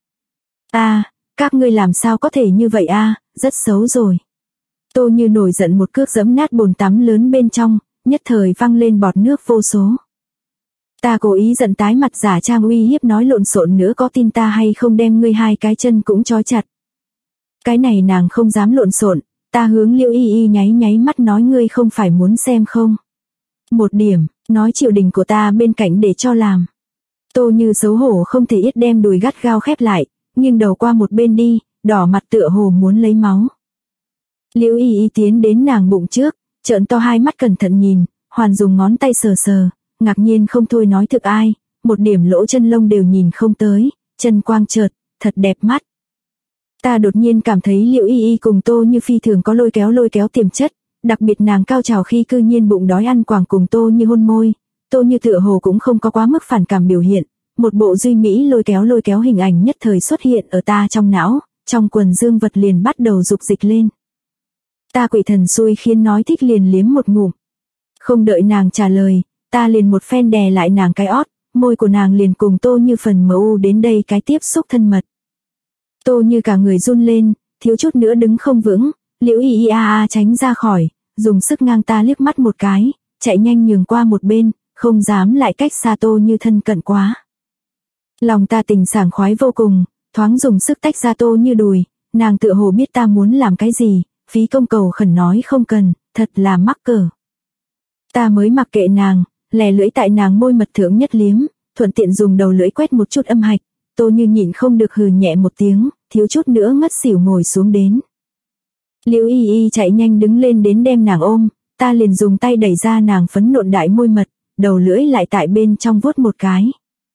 Các ngươi làm sao có thể như vậy rất xấu rồi. Tô Như nổi giận một cước giẫm nát bồn tắm lớn bên trong, nhất thời văng lên bọt nước vô số. Ta cố ý giận tái mặt giả trang uy hiếp nói lộn xộn nữa có tin ta hay không đem ngươi hai cái chân cũng trói chặt. Cái này nàng không dám lộn xộn, ta hướng Liễu Y Y nháy nháy mắt nói ngươi không phải muốn xem không. Một điểm, nói chịu đình của ta bên cạnh để cho làm. Tô Như xấu hổ không thể ít đem đùi gắt gao khép lại, nghiêng đầu qua một bên đi, đỏ mặt tựa hồ muốn lấy máu. Liễu Y Y tiến đến nàng bụng trước, trợn to hai mắt cẩn thận nhìn, hoàn dùng ngón tay sờ sờ, ngạc nhiên không thôi nói thực ai, một điểm lỗ chân lông đều nhìn không tới, chân quang chợt, thật đẹp mắt. Ta đột nhiên cảm thấy Liễu Y Y cùng Tô Như phi thường có lôi kéo tiềm chất, đặc biệt nàng cao trào khi cư nhiên bụng đói ăn quàng cùng Tô Như hôn môi, Tô Như tựa hồ cũng không có quá mức phản cảm biểu hiện, một bộ duy mỹ lôi kéo hình ảnh nhất thời xuất hiện ở ta trong não, trong quần dương vật liền bắt đầu dục dịch lên. Ta quỷ thần xui khiến nói thích liền liếm một ngụm. Không đợi nàng trả lời, ta liền một phen đè lại nàng cái ót, môi của nàng liền cùng Tô Như phần MU đến đây cái tiếp xúc thân mật. Tô Như cả người run lên, thiếu chút nữa đứng không vững, Liễu Y Y tránh ra khỏi, dùng sức ngang ta liếc mắt một cái, chạy nhanh nhường qua một bên, không dám lại cách xa Tô Như thân cận quá. Lòng ta tình sảng khoái vô cùng, thoáng dùng sức tách ra Tô Như đùi, nàng tựa hồ biết ta muốn làm cái gì, phí công cầu khẩn nói không cần, thật là mắc cỡ. Ta mới mặc kệ nàng, lè lưỡi tại nàng môi mật thượng nhất liếm, thuận tiện dùng đầu lưỡi quét một chút âm hạch, Tô Như nhịn không được hừ nhẹ một tiếng, thiếu chút nữa ngất xỉu ngồi xuống đến. Liễu Y Y chạy nhanh đứng lên đến đem nàng ôm, ta liền dùng tay đẩy ra nàng phấn nộn đại môi mật, đầu lưỡi lại tại bên trong vuốt một cái.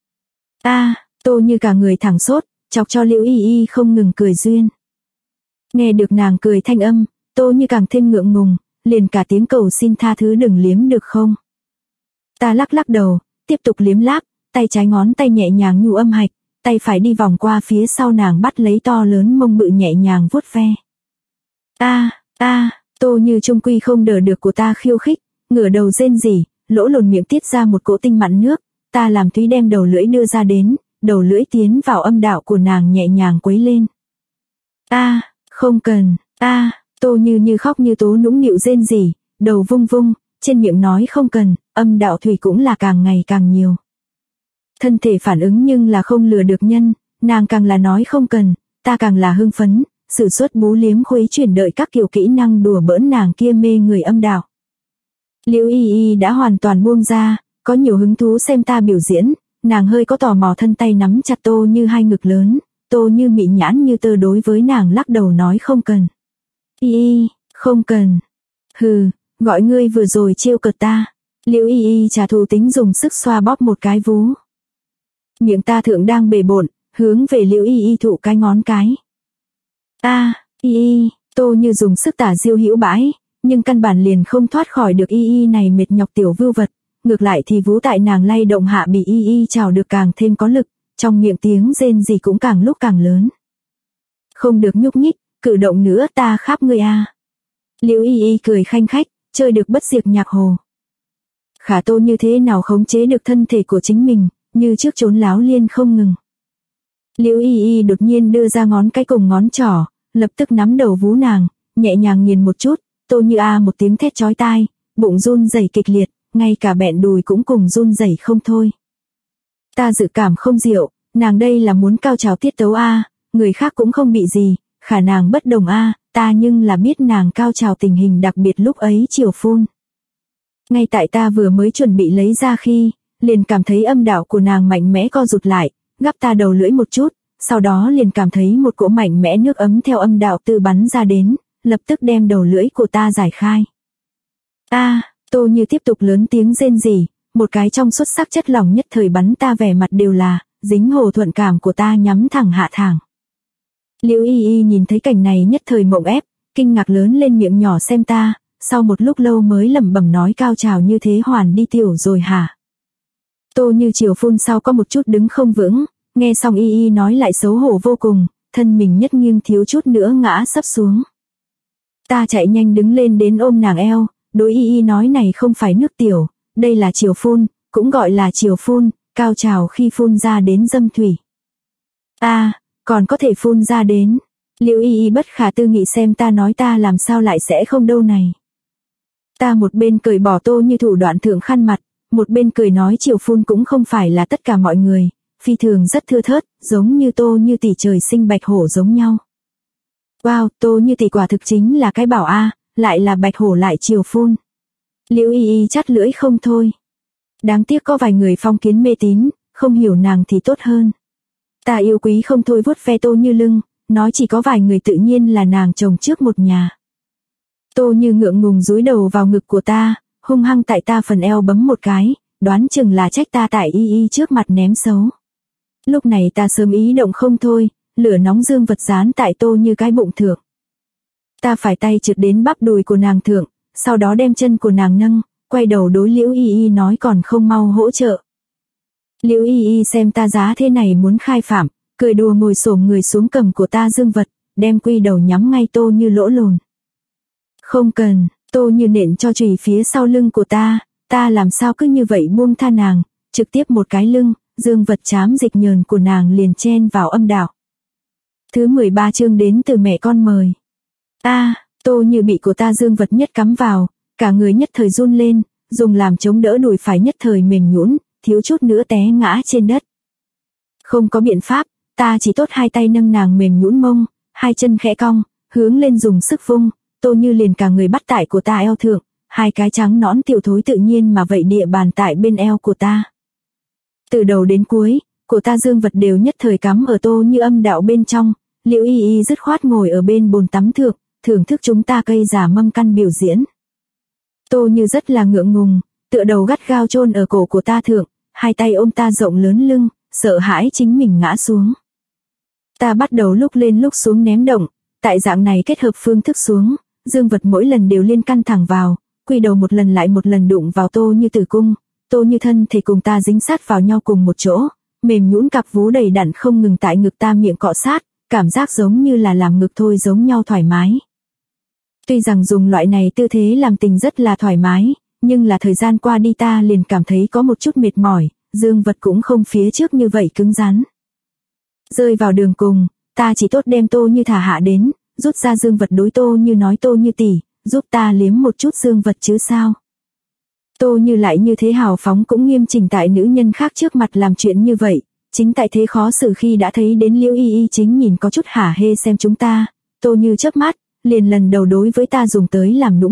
Tô Như cả người thẳng sốt, chọc cho Liễu Y Y không ngừng cười duyên. Nghe được nàng cười thanh âm, Tô Như càng thêm ngượng ngùng, liền cả tiếng cầu xin tha thứ đừng liếm được không. Ta lắc lắc đầu, tiếp tục liếm láp, tay trái ngón tay nhẹ nhàng nhu âm hạch, tay phải đi vòng qua phía sau nàng bắt lấy to lớn mông bự nhẹ nhàng vuốt ve. Tô Như trung quy không đỡ được của ta khiêu khích, ngửa đầu rên rỉ, lỗ lồn miệng tiết ra một cỗ tinh mặn nước, ta làm thúy đem đầu lưỡi đưa ra đến, đầu lưỡi tiến vào âm đạo của nàng nhẹ nhàng quấy lên. Không cần, Tô Như như khóc như tố nũng nịu rên rỉ, đầu vung vung, trên miệng nói không cần, âm đạo thủy cũng là càng ngày càng nhiều. Thân thể phản ứng nhưng là không lừa được nhân, nàng càng là nói không cần, ta càng là hưng phấn, sử xuất bú liếm khuấy chuyển đợi các kiểu kỹ năng đùa bỡn nàng kia mê người âm đạo. Liễu Y Y đã hoàn toàn buông ra, có nhiều hứng thú xem ta biểu diễn, nàng hơi có tò mò thân tay nắm chặt Tô Như hai ngực lớn, Tô Như mị nhãn như tơ đối với nàng lắc đầu nói không cần. Y Y, không cần. Hừ, gọi ngươi vừa rồi trêu cợt ta. Liễu Y Y trả thù tính dùng sức xoa bóp một cái vú. Miệng ta thượng đang bề bộn, hướng về Liễu Y Y thụ cái ngón cái. Y Y, Tô Như dùng sức tả diêu hữu bãi, nhưng căn bản liền không thoát khỏi được Y Y này mệt nhọc tiểu vưu vật, ngược lại thì vú tại nàng lay động hạ bị Y Y chào được càng thêm có lực, trong miệng tiếng rên gì cũng càng lúc càng lớn. Không được nhúc nhích, cử động nữa ta kháp ngươi a. Liễu Y Y cười khanh khách, chơi được bất diệt nhạc hồ. Khả Tô như thế nào khống chế được thân thể của chính mình, như trước trốn láo liên không ngừng. Liễu Y Y đột nhiên đưa ra ngón cái cùng ngón trỏ, lập tức nắm đầu vú nàng, nhẹ nhàng nghiền một chút, Tô Như một tiếng thét chói tai, bụng run rẩy kịch liệt, ngay cả bẹn đùi cũng cùng run rẩy không thôi. Ta dự cảm không diệu, nàng đây là muốn cao trào tiết tấu người khác cũng không bị gì, khả nàng bất đồng ta nhưng là biết nàng cao trào tình hình đặc biệt lúc ấy chiều phun. Ngay tại ta vừa mới chuẩn bị lấy ra khi, liền cảm thấy âm đạo của nàng mạnh mẽ co rụt lại, gắp ta đầu lưỡi một chút, sau đó liền cảm thấy một cỗ mạnh mẽ nước ấm theo âm đạo tự bắn ra đến, lập tức đem đầu lưỡi của ta giải khai. Tô Như tiếp tục lớn tiếng rên rỉ, một cái trong suốt sắc chất lỏng nhất thời bắn ta vẻ mặt đều là, dính hồ thuận cảm của ta nhắm thẳng hạ thẳng. Liễu Y Y nhìn thấy cảnh này nhất thời mộng ép, kinh ngạc lớn lên miệng nhỏ xem ta, sau một lúc lâu mới lẩm bẩm nói cao trào như thế hoàn đi tiểu rồi hả? Tô Như chiều phun sau có một chút đứng không vững, nghe xong Y Y nói lại xấu hổ vô cùng, thân mình nhất nghiêng thiếu chút nữa ngã sấp xuống. Ta chạy nhanh đứng lên đến ôm nàng eo, đối Y Y nói này không phải nước tiểu, đây là chiều phun, cũng gọi là chiều phun, cao trào khi phun ra đến dâm thủy. Còn có thể phun ra đến. Liễu Y Y bất khả tư nghị xem ta nói ta làm sao lại sẽ không đâu này. Ta một bên cởi bỏ Tô Như thủ đoạn thượng khăn mặt, một bên cười nói chiều phun cũng không phải là tất cả mọi người, phi thường rất thưa thớt, giống như Tô Như tỷ trời sinh bạch hổ giống nhau. Wow, Tô Như tỷ quả thực chính là cái bảo lại là bạch hổ lại chiều phun. Liễu Y Y chắt lưỡi không thôi. Đáng tiếc có vài người phong kiến mê tín, không hiểu nàng thì tốt hơn. Ta yêu quý không thôi vuốt ve Tô Như lưng, nói chỉ có vài người tự nhiên là nàng chồng trước một nhà. Tô Như ngượng ngùng dúi đầu vào ngực của ta, hung hăng tại ta phần eo bấm một cái, đoán chừng là trách ta tại Y Y trước mặt ném xấu. Lúc này ta sớm ý động không thôi, lửa nóng dương vật dán tại Tô Như cái bụng thượng. Ta phải tay trượt đến bắp đùi của nàng thượng, sau đó đem chân của nàng nâng, quay đầu đối Liễu Y Y nói còn không mau hỗ trợ. Liễu Y Y xem ta giá thế này muốn khai phạm, cười đùa ngồi xổm người xuống cầm của ta dương vật, đem quy đầu nhắm ngay Tô Như lỗ lồn. Không cần, Tô Như nện cho chùy phía sau lưng của ta làm sao cứ như vậy buông tha nàng, trực tiếp một cái lưng, dương vật chám dịch nhờn của nàng liền chen vào âm đạo. Thứ 13 chương đến từ mẹ con mời. Tô Như bị của ta dương vật nhất cắm vào, cả người nhất thời run lên, dùng làm chống đỡ đùi phải nhất thời mềm nhũn, thiếu chút nữa té ngã trên đất. Không có biện pháp, ta chỉ tốt hai tay nâng nàng mềm nhũn mông, hai chân khẽ cong, hướng lên dùng sức vung, Tô Như liền cả người bắt tại của ta eo thượng, hai cái trắng nõn tiểu thối tự nhiên mà vậy địa bàn tại bên eo của ta. Từ đầu đến cuối, của ta dương vật đều nhất thời cắm ở Tô Như âm đạo bên trong, Liễu Y Y dứt khoát ngồi ở bên bồn tắm thượng, thưởng thức chúng ta cây giả mâm căn biểu diễn. Tô Như rất là ngượng ngùng, tựa đầu gắt gao chôn ở cổ của ta thượng, hai tay ôm ta rộng lớn lưng, sợ hãi chính mình ngã xuống. Ta bắt đầu lúc lên lúc xuống ném động, tại dạng này kết hợp phương thức xuống, dương vật mỗi lần đều liên căn thẳng vào, quy đầu một lần lại một lần đụng vào Tô Như tử cung, Tô Như thân thể cùng ta dính sát vào nhau cùng một chỗ, mềm nhũn cặp vú đầy đặn không ngừng tại ngực ta miệng cọ sát, cảm giác giống như là làm ngực thôi giống nhau thoải mái. Tuy rằng dùng loại này tư thế làm tình rất là thoải mái, nhưng là thời gian qua đi ta liền cảm thấy có một chút mệt mỏi, dương vật cũng không phía trước như vậy cứng rắn. Rơi vào đường cùng, ta chỉ tốt đem Tô Như thả hạ đến, rút ra dương vật đối Tô Như nói Tô Như tỷ, giúp ta liếm một chút dương vật chứ sao. Tô Như lại như thế hào phóng cũng nghiêm chỉnh tại nữ nhân khác trước mặt làm chuyện như vậy, chính tại thế khó xử khi đã thấy đến Liễu Y Y chính nhìn có chút hả hê xem chúng ta, Tô Như chớp mắt, liền lần đầu đối với ta dùng tới làm nũng miệng,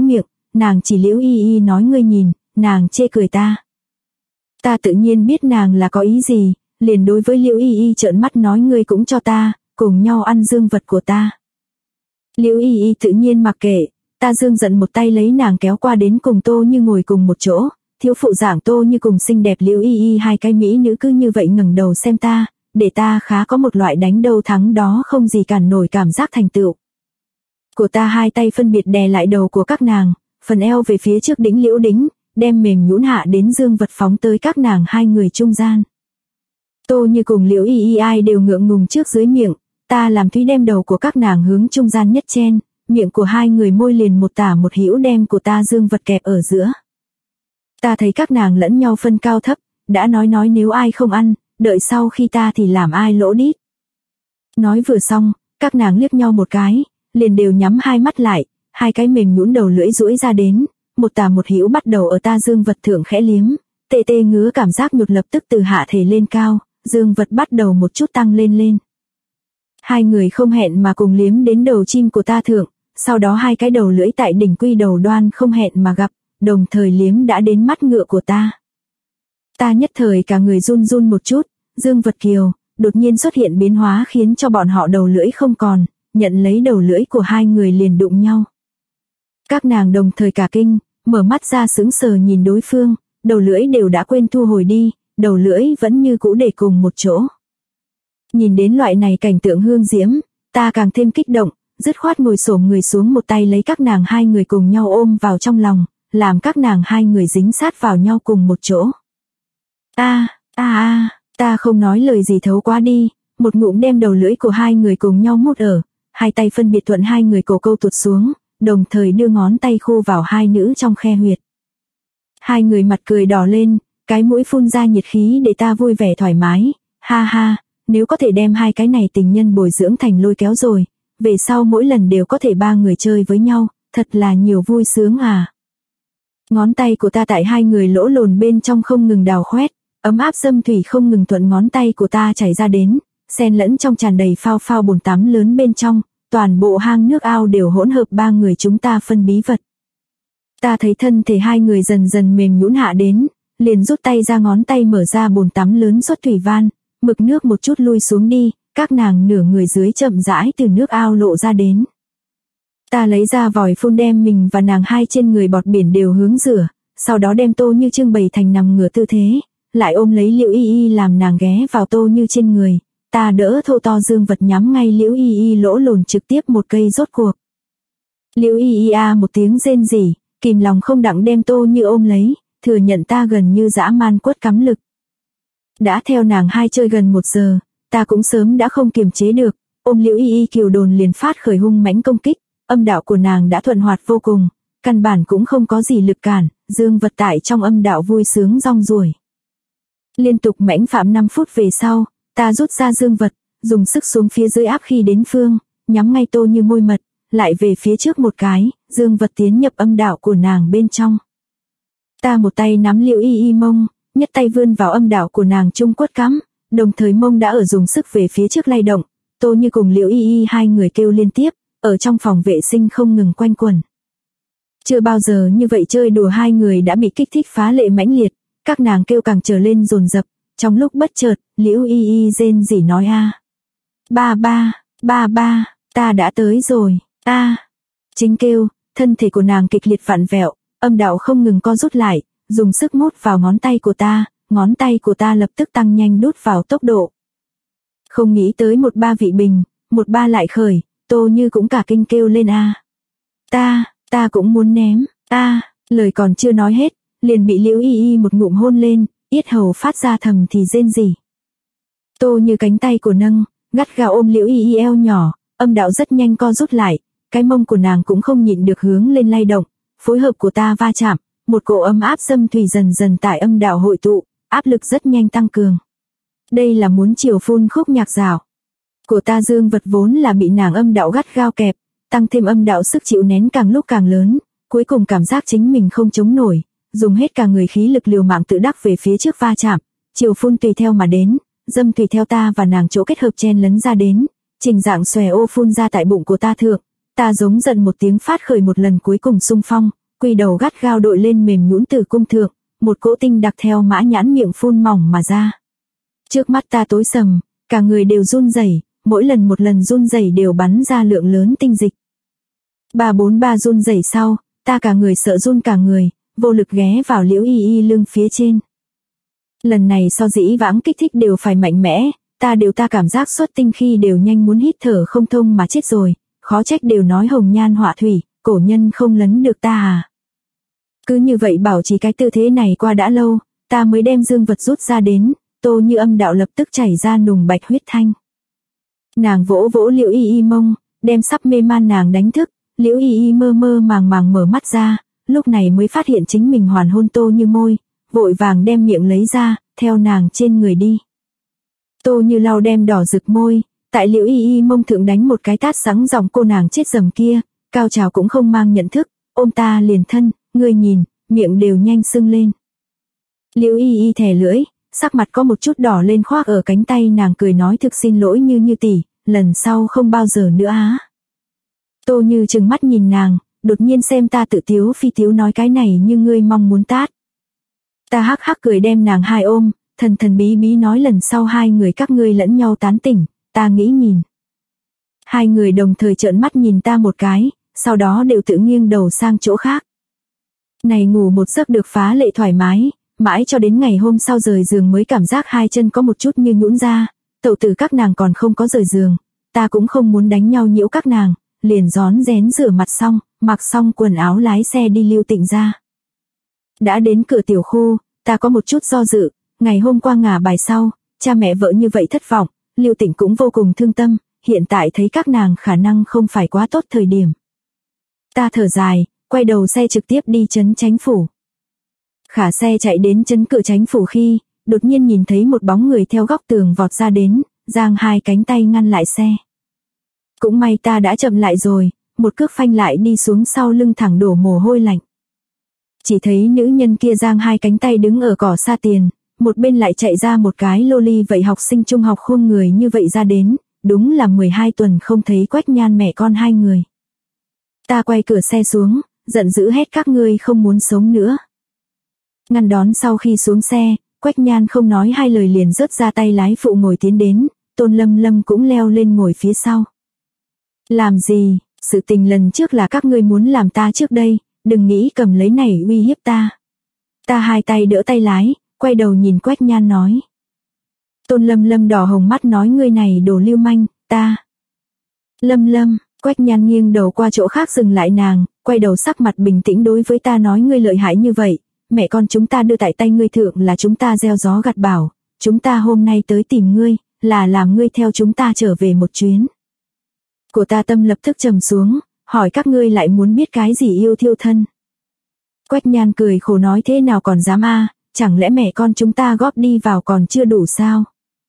nàng chỉ Liễu Y Y nói ngươi nhìn, nàng chê cười ta. Ta tự nhiên biết nàng là có ý gì, liền đối với Liễu Y Y trợn mắt nói ngươi cũng cho ta, cùng nhau ăn dương vật của ta. Liễu Y Y tự nhiên mặc kệ, ta dương giận một tay lấy nàng kéo qua đến cùng Tô Như ngồi cùng một chỗ, thiếu phụ dạng Tô Như cùng xinh đẹp Liễu Y Y hai cái mỹ nữ cứ như vậy ngẩng đầu xem ta, để ta khá có một loại đánh đâu thắng đó không gì cản nổi cảm giác thành tựu. Của ta hai tay phân biệt đè lại đầu của các nàng, phần eo về phía trước đĩnh Liễu đính, đem mềm nhũn hạ đến dương vật phóng tới các nàng hai người trung gian. Tô Như cùng Liễu Y Y ai đều ngượng ngùng trước dưới miệng, ta làm thúy đem đầu của các nàng hướng trung gian nhất chen, miệng của hai người môi liền một tả một hữu đem của ta dương vật kẹp ở giữa. Ta thấy các nàng lẫn nhau phân cao thấp, đã nói nếu ai không ăn, đợi sau khi ta thì làm ai lỗ đít. Nói vừa xong, các nàng liếc nhau một cái, liền đều nhắm hai mắt lại, hai cái mềm nhũn đầu lưỡi duỗi ra đến, một tả một hữu bắt đầu ở ta dương vật thượng khẽ liếm, tê tê ngứa cảm giác nhột lập tức từ hạ thể lên cao, dương vật bắt đầu một chút tăng lên. Hai người không hẹn mà cùng liếm đến đầu chim của ta thượng, sau đó hai cái đầu lưỡi tại đỉnh quy đầu đoan không hẹn mà gặp, đồng thời liếm đã đến mắt ngựa của ta. Ta nhất thời cả người run run một chút, dương vật kiều, đột nhiên xuất hiện biến hóa khiến cho bọn họ đầu lưỡi không còn, nhận lấy đầu lưỡi của hai người liền đụng nhau. Các nàng đồng thời cả kinh, mở mắt ra sững sờ nhìn đối phương, đầu lưỡi đều đã quên thu hồi đi, đầu lưỡi vẫn như cũ để cùng một chỗ. Nhìn đến loại này cảnh tượng hương diễm, ta càng thêm kích động, dứt khoát ngồi xổm người xuống một tay lấy các nàng hai người cùng nhau ôm vào trong lòng, làm các nàng hai người dính sát vào nhau cùng một chỗ. Ta không nói lời gì thấu quá đi, một ngụm đem đầu lưỡi của hai người cùng nhau mút ở, hai tay phân biệt thuận hai người cổ câu tuột xuống, đồng thời đưa ngón tay khô vào hai nữ trong khe huyệt. Hai người mặt cười đỏ lên, cái mũi phun ra nhiệt khí để ta vui vẻ thoải mái, ha ha, nếu có thể đem hai cái này tình nhân bồi dưỡng thành lôi kéo rồi, về sau mỗi lần đều có thể ba người chơi với nhau, thật là nhiều vui sướng à. Ngón tay của ta tại hai người lỗ lồn bên trong không ngừng đào khoét, ấm áp dâm thủy không ngừng thuận ngón tay của ta chảy ra đến, xen lẫn trong tràn đầy phao phao bồn tắm lớn bên trong, toàn bộ hang nước ao đều hỗn hợp ba người chúng ta phân bí vật. Ta thấy thân thể hai người dần dần mềm nhũn hạ đến, liền rút tay ra ngón tay mở ra bồn tắm lớn xuất thủy van, mực nước một chút lui xuống đi, các nàng nửa người dưới chậm rãi từ nước ao lộ ra đến. Ta lấy ra vòi phun đem mình và nàng hai trên người bọt biển đều hướng rửa, sau đó đem Tô Như trưng bày thành nằm ngửa tư thế, lại ôm lấy Liễu Y Y làm nàng ghé vào Tô Như trên người, ta đỡ thô to dương vật nhắm ngay Liễu Y Y lỗ lồn trực tiếp một cây rốt cuộc. Liễu Y Y một tiếng rên rỉ, kìm lòng không đặng đem Tô Như ôm lấy, thừa nhận ta gần như dã man quất cắm lực. Đã theo nàng hai chơi gần 1 giờ, ta cũng sớm đã không kiềm chế được, ôm Liễu Y Y kiều đồn liền phát khởi hung mãnh công kích, âm đạo của nàng đã thuận hoạt vô cùng, căn bản cũng không có gì lực cản, dương vật tại trong âm đạo vui sướng rong ruổi. Liên tục mãnh phạm 5 phút về sau, ta rút ra dương vật, dùng sức xuống phía dưới áp khi đến phương, nhắm ngay Tô Như môi mật, lại về phía trước một cái, dương vật tiến nhập âm đạo của nàng bên trong. Ta một tay nắm Liễu Y Y mông, nhất tay vươn vào âm đạo của nàng trung quất cắm, đồng thời mông đã ở dùng sức về phía trước lay động, Tô Như cùng Liễu Y Y hai người kêu liên tiếp, ở trong phòng vệ sinh không ngừng quanh quẩn. Chưa bao giờ như vậy chơi đùa hai người đã bị kích thích phá lệ mãnh liệt, các nàng kêu càng trở lên dồn dập, trong lúc bất chợt, Liễu Y Y rên rỉ nói ba, ta đã tới rồi, Chính kêu, thân thể của nàng kịch liệt vặn vẹo, âm đạo không ngừng co rút lại, dùng sức mút vào ngón tay của ta lập tức tăng nhanh đút vào tốc độ. Không nghĩ tới 1-3 vị bình, 1-3 lại khởi, Tô Như cũng cả kinh kêu lên ta cũng muốn ném, lời còn chưa nói hết, liền bị Liễu Y Y một ngụm hôn lên, yết hầu phát ra thầm thì rên rỉ. Tô Như cánh tay của nâng, gắt gao ôm Liễu Y Y eo nhỏ, âm đạo rất nhanh co rút lại, cái mông của nàng cũng không nhịn được hướng lên lay động, phối hợp của ta va chạm, một cỗ ấm áp dâm thủy dần dần tại âm đạo hội tụ, áp lực rất nhanh tăng cường. Đây là muốn chiều phun khúc nhạc dạo. Của ta dương vật vốn là bị nàng âm đạo gắt gao kẹp, tăng thêm âm đạo sức chịu nén càng lúc càng lớn, cuối cùng cảm giác chính mình không chống nổi, dùng hết cả người khí lực liều mạng tự đắc về phía trước va chạm, chiều phun tùy theo mà đến, dâm tùy theo ta và nàng chỗ kết hợp chen lấn ra đến, trình dạng xòe ô phun ra tại bụng của ta thượng, ta giống giận một tiếng phát khởi một lần cuối cùng xung phong, quy đầu gắt gao đội lên mềm nhũn từ cung thượng, một cỗ tinh đặc theo mã nhãn miệng phun mỏng mà ra. Trước mắt ta tối sầm, cả người đều run rẩy, mỗi lần một lần run rẩy đều bắn ra lượng lớn tinh dịch. 343 run rẩy sau, ta cả người sợ run cả người, vô lực ghé vào Liễu Y Y lưng phía trên. Lần này so dĩ vãng kích thích đều phải mạnh mẽ, ta cảm giác xuất tinh khi đều nhanh muốn hít thở không thông mà chết rồi, khó trách đều nói hồng nhan họa thủy, cổ nhân không lấn được ta à. Cứ như vậy bảo trì cái tư thế này qua đã lâu, ta mới đem dương vật rút ra đến, Tô Như Âm đạo lập tức chảy ra nùng bạch huyết thanh. Nàng vỗ vỗ Liễu Y Y mông, đem sắp mê man nàng đánh thức, Liễu Y Y mơ mơ màng màng mở mắt ra, lúc này mới phát hiện chính mình hoàn hôn Tô Như môi, vội vàng đem miệng lấy ra, theo nàng trên người đi. Tô Như lau đem đỏ rực môi, tại Liễu Y Y mông thượng đánh một cái tát sắng dòng cô nàng chết dầm kia, cao trào cũng không mang nhận thức, ôm ta liền thân, ngươi nhìn, miệng đều nhanh sưng lên. Liễu Y Y thè lưỡi, sắc mặt có một chút đỏ lên khoác ở cánh tay nàng cười nói thực xin lỗi Như tỷ, lần sau không bao giờ nữa á. Tô Như trừng mắt nhìn nàng, đột nhiên xem ta tự tiếu phi tiếu nói cái này như ngươi mong muốn tát. Ta hắc hắc cười đem nàng hai ôm, thần thần bí bí nói lần sau hai người các ngươi lẫn nhau tán tỉnh, ta nghĩ nhìn. Hai người đồng thời trợn mắt nhìn ta một cái, sau đó đều tự nghiêng đầu sang chỗ khác. Này ngủ một giấc được phá lệ thoải mái, mãi cho đến ngày hôm sau rời giường mới cảm giác hai chân có một chút như nhũn ra, tẩu tử các nàng còn không có rời giường, ta cũng không muốn đánh nhau nhiễu các nàng, liền rón rén rửa mặt xong, mặc xong quần áo lái xe đi Lưu Tịnh ra. Đã đến cửa tiểu khu, ta có một chút do dự, ngày hôm qua ngả bài sau, cha mẹ vợ như vậy thất vọng, Lưu Tịnh cũng vô cùng thương tâm, hiện tại thấy các nàng khả năng không phải quá tốt thời điểm. Ta thở dài, quay đầu xe trực tiếp đi trấn Chánh Phủ. Khả xe chạy đến trấn cửa Chánh Phủ khi, đột nhiên nhìn thấy một bóng người theo góc tường vọt ra đến, giang hai cánh tay ngăn lại xe. Cũng may ta đã chậm lại rồi, một cước phanh lại đi xuống sau lưng thẳng đổ mồ hôi lạnh. Chỉ thấy nữ nhân kia giang hai cánh tay đứng ở cỏ xa tiền, một bên lại chạy ra một cái loli vậy học sinh trung học khuôn người như vậy ra đến, đúng là 12 tuần không thấy Quách Nhan mẹ con hai người. Ta quay cửa xe xuống, giận dữ hét các ngươi không muốn sống nữa. Ngăn đón sau khi xuống xe, Quách Nhan không nói hai lời liền rớt ra tay lái phụ ngồi tiến đến, Tôn Lâm Lâm cũng leo lên ngồi phía sau. Làm gì, sự tình lần trước là các ngươi muốn làm ta trước đây, đừng nghĩ cầm lấy này uy hiếp ta. Ta hai tay đỡ tay lái, quay đầu nhìn Quách Nhan nói. Tôn Lâm Lâm đỏ hồng mắt nói ngươi này đồ lưu manh, ta. Lâm Lâm, Quách Nhan nghiêng đầu qua chỗ khác dừng lại nàng, quay đầu sắc mặt bình tĩnh đối với ta nói ngươi lợi hại như vậy, mẹ con chúng ta đưa tại tay ngươi thượng là chúng ta gieo gió gặt bão, chúng ta hôm nay tới tìm ngươi, là làm ngươi theo chúng ta trở về một chuyến. Của ta tâm lập tức trầm xuống, hỏi các ngươi lại muốn biết cái gì yêu thiêu thân. Quách Nhan cười khổ nói thế nào còn dám a, chẳng lẽ mẹ con chúng ta góp đi vào còn chưa đủ sao?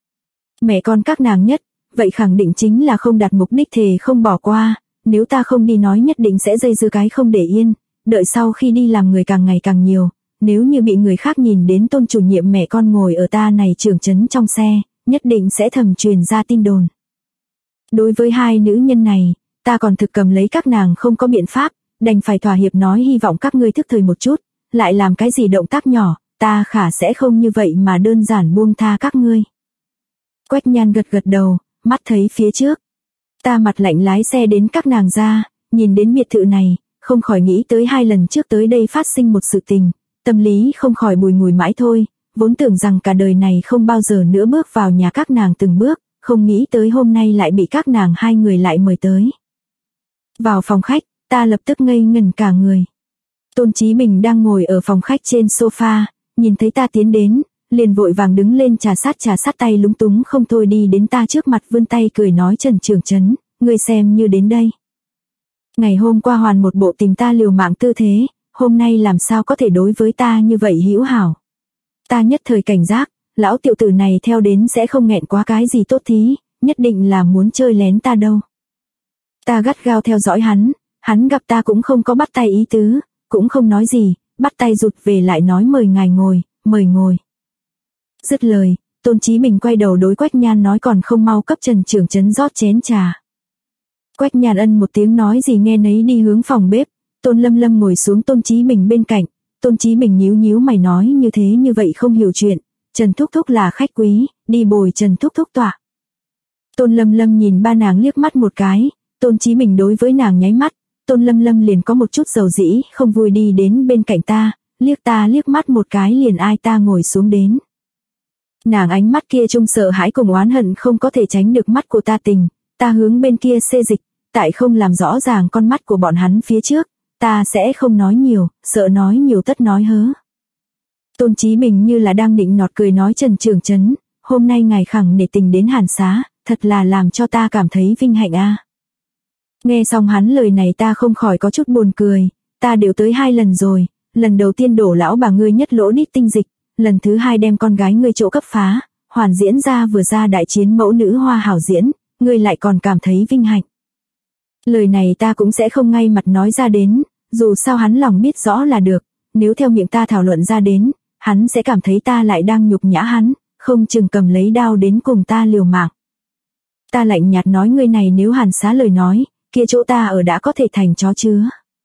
Mẹ con các nàng nhất, vậy khẳng định chính là không đạt mục đích thề không bỏ qua, nếu ta không đi nói nhất định sẽ dây dưa cái không để yên, đợi sau khi đi làm người càng ngày càng nhiều, nếu như bị người khác nhìn đến Tôn chủ nhiệm mẹ con ngồi ở ta này trưởng trấn trong xe, nhất định sẽ thầm truyền ra tin đồn. Đối với hai nữ nhân này, ta còn thực cầm lấy các nàng không có biện pháp, đành phải thỏa hiệp nói hy vọng các ngươi thức thời một chút, lại làm cái gì động tác nhỏ, ta khả sẽ không như vậy mà đơn giản buông tha các ngươi. Quách Nhan gật gật đầu, mắt thấy phía trước. Ta mặt lạnh lái xe đến các nàng ra, nhìn đến biệt thự này, không khỏi nghĩ tới 2 lần trước tới đây phát sinh một sự tình, tâm lý không khỏi bùi ngùi mãi thôi, vốn tưởng rằng cả đời này không bao giờ nữa bước vào nhà các nàng từng bước, không nghĩ tới hôm nay lại bị các nàng hai người lại mời tới. Vào phòng khách, ta lập tức ngây ngẩn cả người. Tôn Chí Bình đang ngồi ở phòng khách trên sofa, nhìn thấy ta tiến đến, liền vội vàng đứng lên trà sát tay lúng túng không thôi đi đến ta trước mặt vươn tay cười nói Trần trưởng trấn, ngươi xem như đến đây. Ngày hôm qua hoàn một bộ tìm ta liều mạng tư thế, hôm nay làm sao có thể đối với ta như vậy hữu hảo. Ta nhất thời cảnh giác, lão tiểu tử này theo đến sẽ không nghẹn quá cái gì tốt thí, nhất định là muốn chơi lén ta đâu. Ta gắt gao theo dõi hắn gặp ta cũng không có bắt tay ý tứ, cũng không nói gì, bắt tay rụt về lại nói mời ngài ngồi, mời ngồi. Dứt lời, Tôn Chí Bình quay đầu đối Quách Nhan nói còn không mau cấp Trần trưởng trấn rót chén trà. Quách Nhan ân một tiếng nói gì nghe nấy đi hướng phòng bếp, Tôn Lâm Lâm ngồi xuống Tôn Chí Bình bên cạnh, Tôn Chí Bình nhíu nhíu mày nói như thế như vậy không hiểu chuyện, Trần Thúc Thúc là khách quý, đi bồi Trần Thúc Thúc tọa. Tôn Lâm Lâm nhìn ba nàng liếc mắt một cái, Tôn Chí Bình đối với nàng nháy mắt, Tôn Lâm Lâm liền có một chút dầu dĩ, không vui đi đến bên cạnh ta liếc mắt một cái liền ai ta ngồi xuống đến. Nàng ánh mắt kia trông sợ hãi cùng oán hận không có thể tránh được mắt của ta tình, ta hướng bên kia xê dịch, tại không làm rõ ràng con mắt của bọn hắn phía trước, ta sẽ không nói nhiều, sợ nói nhiều tất nói hớ. Tôn Chí Bình như là đang định nọt cười nói Trần Trưởng Trấn, hôm nay ngài khẳng nể tình đến Hàn Xá, thật là làm cho ta cảm thấy vinh hạnh a. Nghe xong hắn lời này ta không khỏi có chút buồn cười, ta đều tới 2 lần rồi, lần đầu tiên đổ lão bà ngươi nhất lỗ đít tinh dịch, lần thứ 2 đem con gái ngươi chỗ cấp phá, hoàn diễn ra vừa ra đại chiến mẫu nữ hoa hảo diễn, ngươi lại còn cảm thấy vinh hạnh. Lời này ta cũng sẽ không ngay mặt nói ra đến, dù sao hắn lòng biết rõ là được, nếu theo miệng ta thảo luận ra đến, hắn sẽ cảm thấy ta lại đang nhục nhã hắn, không chừng cầm lấy đao đến cùng ta liều mạng. Ta lạnh nhạt nói ngươi này nếu Hàn Xá lời nói, kia chỗ ta ở đã có thể thành chó chứa.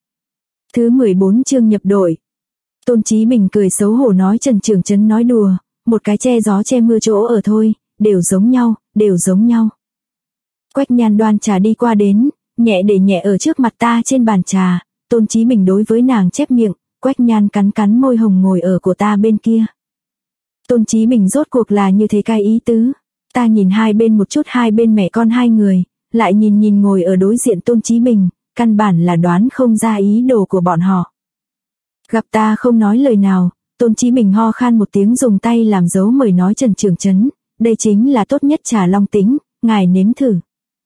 Thứ 14 chương nhập đội. Tôn Chí Bình cười xấu hổ nói Trần Trưởng Trấn nói đùa, một cái che gió che mưa chỗ ở thôi, đều giống nhau, đều giống nhau. Quách Nhan đoan trà đi qua đến, nhẹ để nhẹ ở trước mặt ta trên bàn trà, Tôn Chí Bình đối với nàng chép miệng, Quách Nhan cắn cắn môi hồng ngồi ở của ta bên kia. Tôn Chí Bình rốt cuộc là như thế cái ý tứ, ta nhìn hai bên một chút hai bên mẹ con hai người, lại nhìn ngồi ở đối diện Tôn Chí Bình, căn bản là đoán không ra ý đồ của bọn họ. Gặp ta không nói lời nào, Tôn Chí Bình ho khan một tiếng dùng tay làm dấu mời nói Trần Trưởng Trấn, đây chính là tốt nhất trà Long Tĩnh, ngài nếm thử.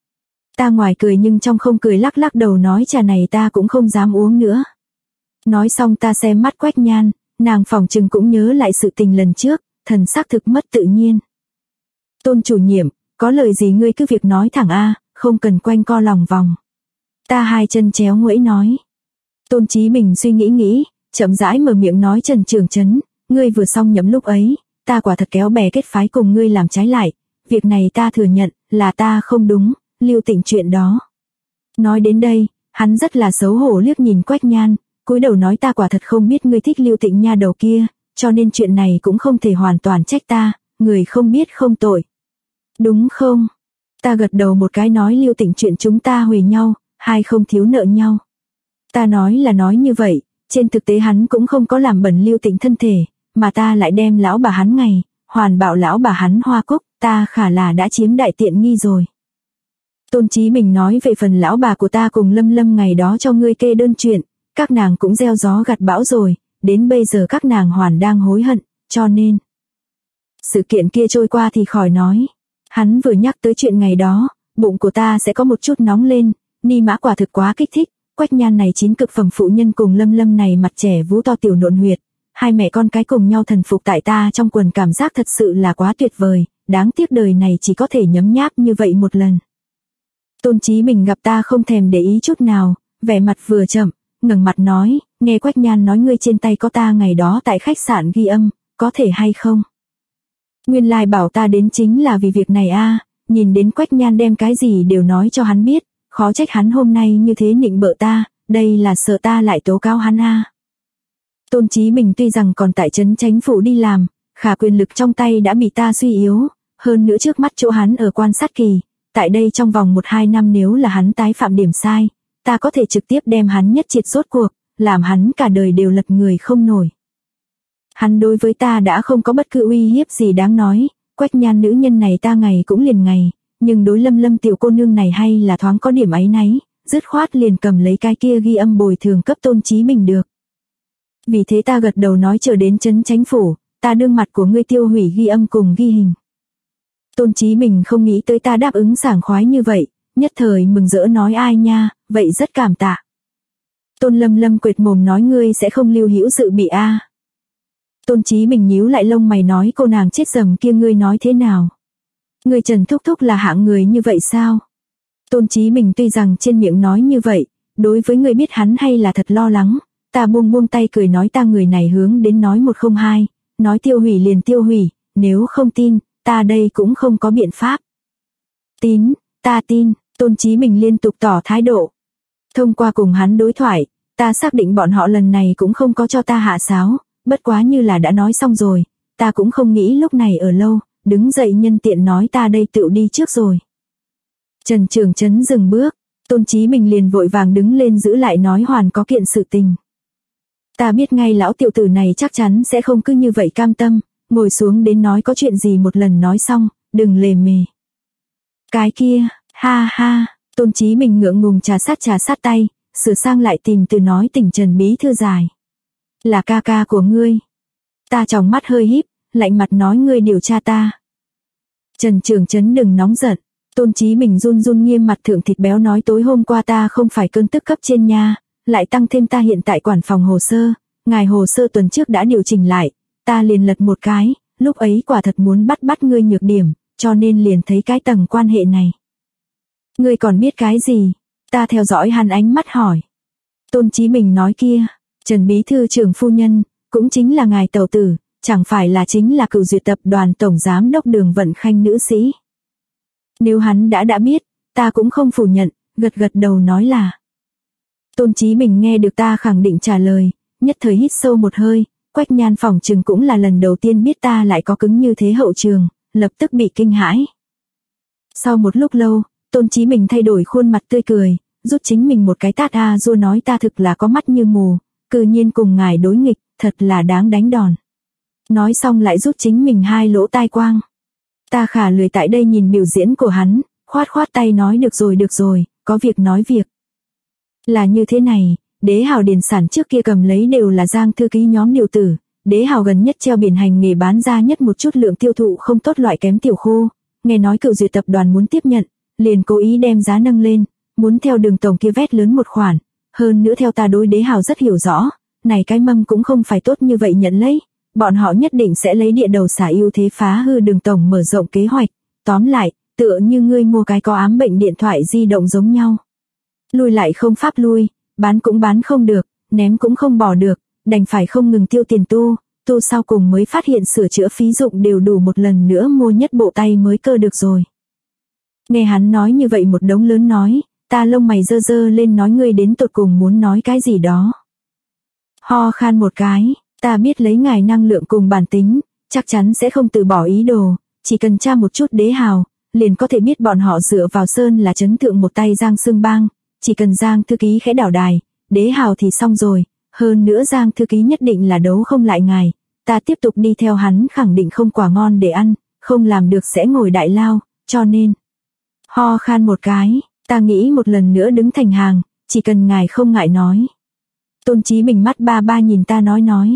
Ta ngoài cười nhưng trong không cười lắc lắc đầu nói trà này ta cũng không dám uống nữa. Nói xong ta xem mắt Quách Nhan, nàng phỏng chừng cũng nhớ lại sự tình lần trước, thần sắc thực mất tự nhiên. Tôn chủ nhiệm, có lời gì ngươi cứ việc nói thẳng a, không cần quanh co lòng vòng. Ta hai chân chéo nguẫy nói. Tôn Chí Bình suy nghĩ, chậm rãi mở miệng nói Trần Trưởng Trấn, ngươi vừa xong nhậm lúc ấy, ta quả thật kéo bè kết phái cùng ngươi làm trái lại, việc này ta thừa nhận, là ta không đúng, Lưu Tịnh chuyện đó. Nói đến đây, hắn rất là xấu hổ liếc nhìn Quách Nhan, cúi đầu nói ta quả thật không biết ngươi thích Lưu Tịnh nha đầu kia, cho nên chuyện này cũng không thể hoàn toàn trách ta, người không biết không tội. Đúng không? Ta gật đầu một cái nói Lưu Tịnh chuyện chúng ta huề nhau, hai không thiếu nợ nhau. Ta nói là nói như vậy, trên thực tế hắn cũng không có làm bẩn Lưu Tịnh thân thể, mà ta lại đem lão bà hắn ngày, hoàn bảo lão bà hắn Hoa Cúc, ta khả là đã chiếm đại tiện nghi rồi. Tôn Chí Bình nói về phần lão bà của ta cùng Lâm Lâm ngày đó cho ngươi kê đơn chuyện, các nàng cũng gieo gió gặt bão rồi, đến bây giờ các nàng hoàn đang hối hận, cho nên. Sự kiện kia trôi qua thì khỏi nói. Hắn vừa nhắc tới chuyện ngày đó, bụng của ta sẽ có một chút nóng lên, Ni Mã quả thực quá kích thích, Quách Nhan này chín cực phẩm phụ nhân cùng Lâm Lâm này mặt trẻ vú to tiểu nộn huyệt, hai mẹ con cái cùng nhau thần phục tại ta trong quần cảm giác thật sự là quá tuyệt vời, đáng tiếc đời này chỉ có thể nhấm nháp như vậy một lần. Tôn Chí Bình gặp ta không thèm để ý chút nào, vẻ mặt vừa chậm, ngẩng mặt nói, nghe Quách Nhan nói ngươi trên tay có ta ngày đó tại khách sạn ghi âm, có thể hay không? Nguyên lai bảo ta đến chính là vì việc này a, nhìn đến Quách Nhan đem cái gì đều nói cho hắn biết, khó trách hắn hôm nay như thế nịnh bợ ta, đây là sợ ta lại tố cáo hắn a. Tôn Chí Bình tuy rằng còn tại trấn Chánh phủ đi làm, khả quyền lực trong tay đã bị ta suy yếu, hơn nữa trước mắt chỗ hắn ở quan sát kỳ, tại đây trong vòng 1-2 năm nếu là hắn tái phạm điểm sai, ta có thể trực tiếp đem hắn nhất triệt rốt cuộc, làm hắn cả đời đều lật người không nổi. Hắn đối với ta đã không có bất cứ uy hiếp gì đáng nói, Quách Nhan nữ nhân này ta ngày cũng liền ngày, nhưng đối Lâm Lâm tiểu cô nương này hay là thoáng có điểm áy náy, dứt khoát liền cầm lấy cái kia ghi âm bồi thường cấp Tôn Chí Bình được. Vì thế ta gật đầu nói chờ đến trấn Chánh phủ, ta đương mặt của ngươi tiêu hủy ghi âm cùng ghi hình. Tôn Chí Bình không nghĩ tới ta đáp ứng sảng khoái như vậy, nhất thời mừng rỡ nói ai nha, vậy rất cảm tạ. Tôn Lâm Lâm quệt mồm nói ngươi sẽ không lưu hữu sự bị a. Tôn Chí Bình nhíu lại lông mày nói cô nàng chết dầm kia ngươi nói thế nào? Ngươi Trần Thúc Thúc là hạng người như vậy sao? Tôn Chí Bình tuy rằng trên miệng nói như vậy, đối với người biết hắn hay là thật lo lắng, ta buông tay cười nói ta người này hướng đến nói 102, nói tiêu hủy liền tiêu hủy, nếu không tin, ta đây cũng không có biện pháp. Tín, ta tin, Tôn Chí Bình liên tục tỏ thái độ. Thông qua cùng hắn đối thoại, Ta xác định bọn họ lần này cũng không có cho ta hạ sáo, bất quá như là đã nói xong rồi, ta cũng không nghĩ lúc này ở lâu, đứng dậy nhân tiện nói ta đây tựu đi trước rồi. Trần Trường Chấn dừng bước, Tôn Chí Bình liền vội vàng đứng lên giữ lại nói hoàn có kiện sự tình. Ta biết ngay lão tiểu tử này chắc chắn sẽ không cứ như vậy cam tâm, ngồi xuống đến nói có chuyện gì một lần nói xong, đừng lề mề. Cái kia, ha ha, Tôn Chí Bình ngượng ngùng trà sát tay, sửa sang lại tìm từ nói tỉnh Trần bí thư dài. Là ca ca của ngươi. Ta tròng mắt hơi híp, lạnh mặt nói ngươi điều tra ta. Trần Trường Chấn đừng nóng giận. Tôn Chí Bình run run nghiêm mặt thượng thịt béo nói tối hôm qua ta không phải cơn tức cấp trên nha, lại tăng thêm ta hiện tại quản phòng hồ sơ, ngài hồ sơ tuần trước đã điều chỉnh lại, ta liền lật một cái, lúc ấy quả thật muốn bắt ngươi nhược điểm, cho nên liền thấy cái tầng quan hệ này. Ngươi còn biết cái gì? Ta theo dõi hắn ánh mắt hỏi. Tôn Chí Bình nói kia, Trần bí thư trưởng phu nhân, cũng chính là ngài tẩu tử, chẳng phải là chính là cựu duyệt tập đoàn tổng giám đốc Đường Vận Khanh nữ sĩ. Nếu hắn đã biết, ta cũng không phủ nhận, gật đầu nói là. Tôn Chí Bình nghe được ta khẳng định trả lời, nhất thời hít sâu một hơi, Quách Nhan phỏng chừng cũng là lần đầu tiên biết ta lại có cứng như thế hậu trường, lập tức bị kinh hãi. Sau một lúc lâu, Tôn Chí Bình thay đổi khuôn mặt tươi cười, rút chính mình một cái tát rua nói ta thực là có mắt như mù, cư nhiên cùng ngài đối nghịch, thật là đáng đánh đòn. Nói xong lại rút chính mình hai lỗ tai quang. Ta khả lười tại đây nhìn biểu diễn của hắn, khoát tay nói được rồi, có việc nói việc. Là như thế này, Đế Hào điền sản trước kia cầm lấy đều là Giang thư ký nhóm điều tử, Đế Hào gần nhất treo biển hành nghề bán ra nhất một chút lượng tiêu thụ không tốt loại kém tiểu khu, nghe nói cựu duyệt tập đoàn muốn tiếp nhận, liền cố ý đem giá nâng lên, muốn theo Đường tổng kia vét lớn một khoản, hơn nữa theo ta đối Đế Hào rất hiểu rõ, này cái mâm cũng không phải tốt như vậy nhận lấy, bọn họ nhất định sẽ lấy địa đầu xả ưu thế phá hư Đường tổng mở rộng kế hoạch, tóm lại, tựa như ngươi mua cái có ám bệnh điện thoại di động giống nhau. Lui lại không pháp lui, bán cũng bán không được, ném cũng không bỏ được, đành phải không ngừng tiêu tiền tu sau cùng mới phát hiện sửa chữa phí dụng đều đủ một lần nữa mua nhất bộ tay mới cơ được rồi. Nghe hắn nói như vậy một đống lớn nói, ta lông mày dơ lên nói ngươi đến tột cùng muốn nói cái gì đó. Ho khan một cái, ta biết lấy ngài năng lượng cùng bản tính, chắc chắn sẽ không từ bỏ ý đồ, chỉ cần tra một chút Đế Hào, liền có thể biết bọn họ dựa vào Sơn là chấn thượng một tay Giang Sương Bang, chỉ cần Giang thư ký khẽ đảo đài, Đế Hào thì xong rồi, hơn nữa Giang thư ký nhất định là đấu không lại ngài, ta tiếp tục đi theo hắn khẳng định không quả ngon để ăn, không làm được sẽ ngồi đại lao, cho nên. Ho khan một cái, ta nghĩ một lần nữa đứng thành hàng, chỉ cần ngài không ngại nói. Tôn Chí Bình mắt ba nhìn ta nói.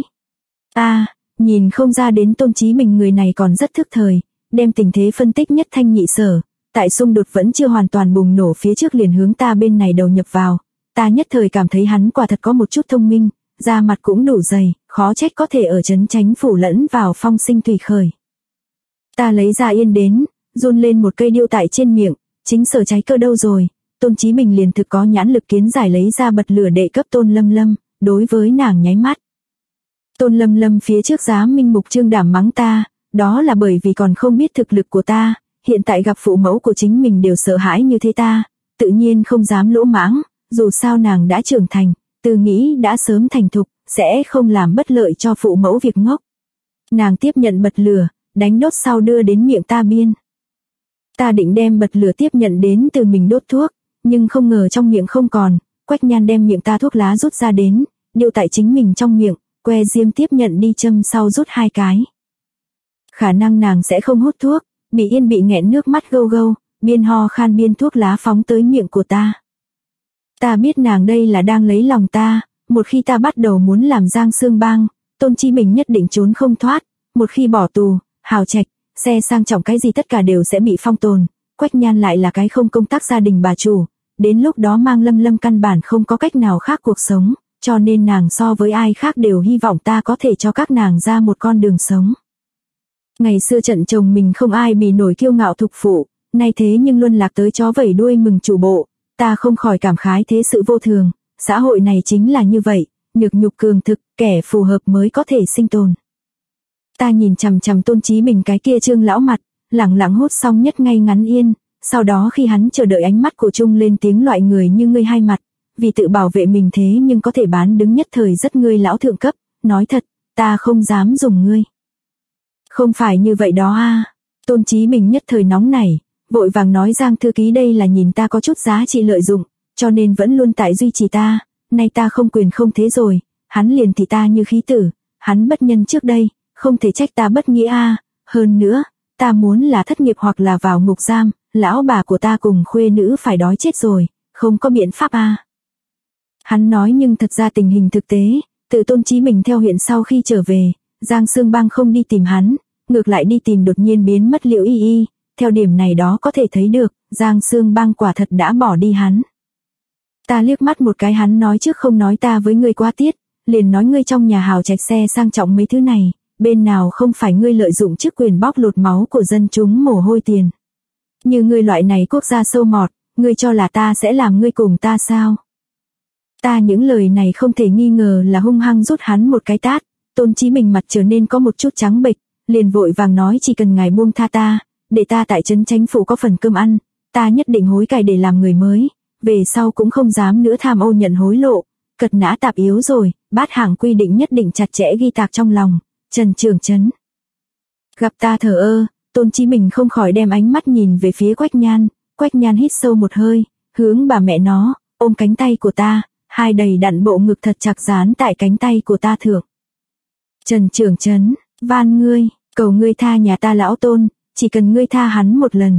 Nhìn không ra đến Tôn Chí Bình người này còn rất thức thời, đem tình thế phân tích nhất thanh nhị sở, tại xung đột vẫn chưa hoàn toàn bùng nổ phía trước liền hướng ta bên này đầu nhập vào, ta nhất thời cảm thấy hắn quả thật có một chút thông minh, da mặt cũng đủ dày, khó trách có thể ở trấn Chánh phủ lẫn vào phong sinh thủy khởi. Ta lấy ra yên đến, run lên một cây điêu tại trên miệng, chính sở trái cơ đâu rồi, Tôn Chí Bình liền thực có nhãn lực kiến giải lấy ra bật lửa đệ cấp Tôn Lâm Lâm, đối với nàng nháy mắt. Tôn Lâm Lâm phía trước dám minh mục trương đảm mắng ta, đó là bởi vì còn không biết thực lực của ta, hiện tại gặp phụ mẫu của chính mình đều sợ hãi như thế ta, tự nhiên không dám lỗ mãng, dù sao nàng đã trưởng thành, từ nghĩ đã sớm thành thục, sẽ không làm bất lợi cho phụ mẫu việc ngốc. Nàng tiếp nhận bật lửa, đánh đốt sau đưa đến miệng ta biên. Ta định đem bật lửa tiếp nhận đến từ mình đốt thuốc, nhưng không ngờ trong miệng không còn, Quách Nhan đem miệng ta thuốc lá rút ra đến, điêu tại chính mình trong miệng, que diêm tiếp nhận đi châm sau rút 2 cái. Khả năng nàng sẽ không hút thuốc, bị yên bị nghẹn nước mắt gâu, biên ho khan biên thuốc lá phóng tới miệng của ta. Ta biết nàng đây là đang lấy lòng ta, một khi ta bắt đầu muốn làm Giang Sương Bang, Tôn Chí Bình nhất định trốn không thoát, một khi bỏ tù, hào trạch, xe sang trọng cái gì tất cả đều sẽ bị phong tồn, Quách Nhan lại là cái không công tác gia đình bà chủ, đến lúc đó Mang Lâm Lâm căn bản không có cách nào khác cuộc sống, cho nên nàng so với ai khác đều hy vọng ta có thể cho các nàng ra một con đường sống. Ngày xưa trận chồng mình không ai bì nổi kiêu ngạo thục phụ, nay thế nhưng luân lạc tới chó vẩy đuôi mừng chủ bộ, ta không khỏi cảm khái thế sự vô thường, xã hội này chính là như vậy, nhược nhục cường thực, kẻ phù hợp mới có thể sinh tồn. Ta nhìn chằm chằm Tôn Chí Bình cái kia trương lão mặt, lẳng lặng hút xong nhất ngay ngắn yên, sau đó khi hắn chờ đợi ánh mắt của Trung lên tiếng loại người như ngươi hai mặt, vì tự bảo vệ mình thế nhưng có thể bán đứng nhất thời rất ngươi lão thượng cấp, nói thật, ta không dám dùng ngươi. Không phải như vậy đó a. Tôn Chí Bình nhất thời nóng nảy, vội vàng nói Giang thư ký đây là nhìn ta có chút giá trị lợi dụng, cho nên vẫn luôn tại duy trì ta, nay ta không quyền không thế rồi, hắn liền thì ta như khí tử, hắn bất nhân trước đây, không thể trách ta bất nghĩa a. Hơn nữa, ta muốn là thất nghiệp hoặc là vào ngục giam, lão bà của ta cùng khuê nữ phải đói chết rồi, không có biện pháp a. Hắn nói nhưng thật ra tình hình thực tế, từ Tôn Chí Bình theo huyện sau khi trở về, Giang Sương Bang không đi tìm hắn, ngược lại đi tìm đột nhiên biến mất Liễu Y Y, theo điểm này đó có thể thấy được, Giang Sương Bang quả thật đã bỏ đi hắn. Ta liếc mắt một cái hắn nói trước không nói ta với ngươi quá tiết, liền nói ngươi trong nhà hào trạch xe sang trọng mấy thứ này, bên nào không phải ngươi lợi dụng chức quyền bóc lột máu của dân chúng mồ hôi tiền. Như ngươi loại này quốc gia sâu mọt, ngươi cho là ta sẽ làm ngươi cùng ta sao? Ta những lời này không thể nghi ngờ là hung hăng rút hắn một cái tát, Tôn Chí Bình mặt trở nên có một chút trắng bệch, liền vội vàng nói chỉ cần ngài buông tha ta, để ta tại trấn Chánh phủ có phần cơm ăn, ta nhất định hối cải để làm người mới, về sau cũng không dám nữa tham ô nhận hối lộ, cật nã tạp yếu rồi, bát hạng quy định nhất định chặt chẽ ghi tạc trong lòng. Trần Trường Chấn gặp ta thờ ơ, Tôn Chí Bình không khỏi đem ánh mắt nhìn về phía Quách Nhan hít sâu một hơi, hướng bà mẹ nó, ôm cánh tay của ta, hai đầy đặn bộ ngực thật chặt dán tại cánh tay của ta thượng. Trần Trường Chấn, van ngươi, cầu ngươi tha nhà ta lão Tôn, chỉ cần ngươi tha hắn một lần,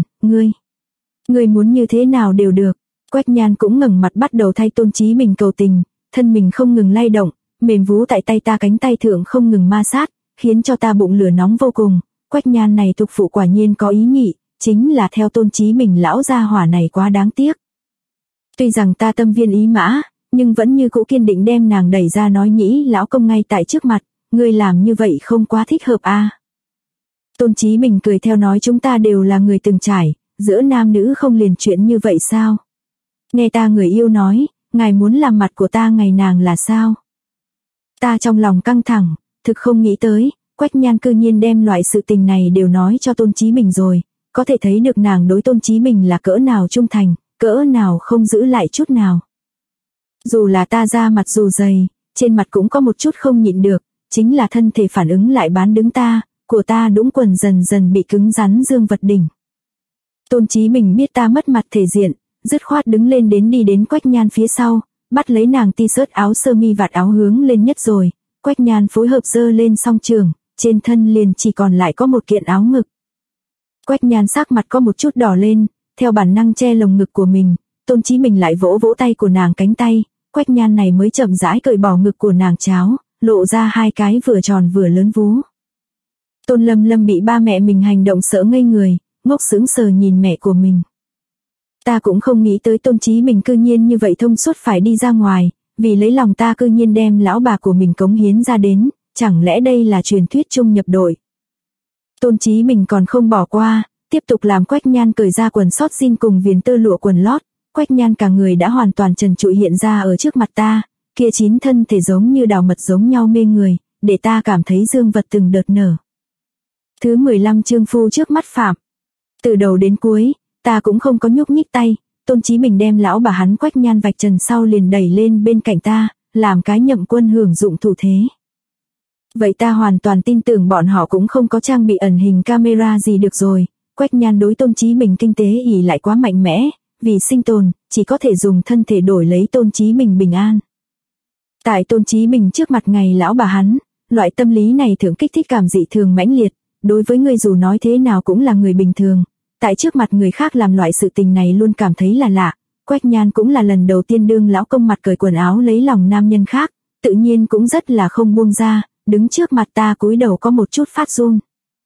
ngươi muốn như thế nào đều được. Quách Nhan cũng ngẩng mặt bắt đầu thay Tôn Chí Bình cầu tình, thân mình không ngừng lay động, mềm vú tại tay ta cánh tay thượng không ngừng ma sát, khiến cho ta bụng lửa nóng vô cùng. Quách Nhan này tục phụ quả nhiên có ý nhị, chính là theo Tôn Chí Bình lão gia hỏa này quá đáng tiếc. Tuy rằng ta tâm viên ý mã, nhưng vẫn như cũ kiên định đem nàng đẩy ra nói nhĩ lão công ngay tại trước mặt, ngươi làm như vậy không quá thích hợp a. Tôn Chí Bình cười theo nói chúng ta đều là người từng trải, giữa nam nữ không liền chuyện như vậy sao? Nghe ta người yêu nói, ngài muốn làm mặt của ta ngày nàng là sao? Ta trong lòng căng thẳng, thực không nghĩ tới, Quách Nhan cư nhiên đem loại sự tình này đều nói cho Tôn Chí Bình rồi, có thể thấy được nàng đối Tôn Chí Bình là cỡ nào trung thành, cỡ nào không giữ lại chút nào. Dù là ta ra mặt dù dày, trên mặt cũng có một chút không nhịn được, chính là thân thể phản ứng lại bán đứng ta, của ta đũng quần dần dần bị cứng rắn dương vật đỉnh. Tôn Chí Bình biết ta mất mặt thể diện, dứt khoát đứng lên đi đến Quách Nhan phía sau, bắt lấy nàng t-shirt áo sơ mi vạt áo hướng lên nhất rồi, Quách Nhan phối hợp giơ lên song trường, trên thân liền chỉ còn lại có một kiện áo ngực. Quách Nhan sắc mặt có một chút đỏ lên, theo bản năng che lồng ngực của mình, Tôn Chí Bình lại vỗ vỗ tay của nàng cánh tay, Quách Nhan này mới chậm rãi cởi bỏ ngực của nàng cháo, lộ ra hai cái vừa tròn vừa lớn vú. Tôn Lâm Lâm bị ba mẹ mình hành động sợ ngây người, ngốc sững sờ nhìn mẹ của mình. Ta cũng không nghĩ tới Tôn Chí Bình cư nhiên như vậy thông suốt phải đi ra ngoài, vì lấy lòng ta cư nhiên đem lão bà của mình cống hiến ra đến, chẳng lẽ đây là truyền thuyết chung nhập đội. Tôn Chí Bình còn không bỏ qua, tiếp tục làm Quách Nhan cởi ra quần sót jean cùng viền tơ lụa quần lót, Quách Nhan cả người đã hoàn toàn trần trụi hiện ra ở trước mặt ta, kia chín thân thể giống như đào mật giống nhau mê người, để ta cảm thấy dương vật từng đợt nở. Thứ 15 chương phu trước mắt phạm. Từ đầu đến cuối, ta cũng không có nhúc nhích tay, Tôn Chí Bình đem lão bà hắn Quách Nhan vạch trần sau liền đẩy lên bên cạnh ta, làm cái nhậm quân hưởng dụng thủ thế. Vậy ta hoàn toàn tin tưởng bọn họ cũng không có trang bị ẩn hình camera gì được rồi, Quách Nhan đối Tôn Chí Bình kinh tế ỷ lại quá mạnh mẽ, vì sinh tồn, chỉ có thể dùng thân thể đổi lấy Tôn Chí Bình bình an. Tại Tôn Chí Bình trước mặt ngày lão bà hắn, loại tâm lý này thường kích thích cảm dị thường mãnh liệt, đối với người dù nói thế nào cũng là người bình thường, tại trước mặt người khác làm loại sự tình này luôn cảm thấy là lạ. Quách Nhan cũng là lần đầu tiên đương lão công mặt cởi quần áo lấy lòng nam nhân khác, tự nhiên cũng rất là không buông ra, đứng trước mặt ta cúi đầu có một chút phát run.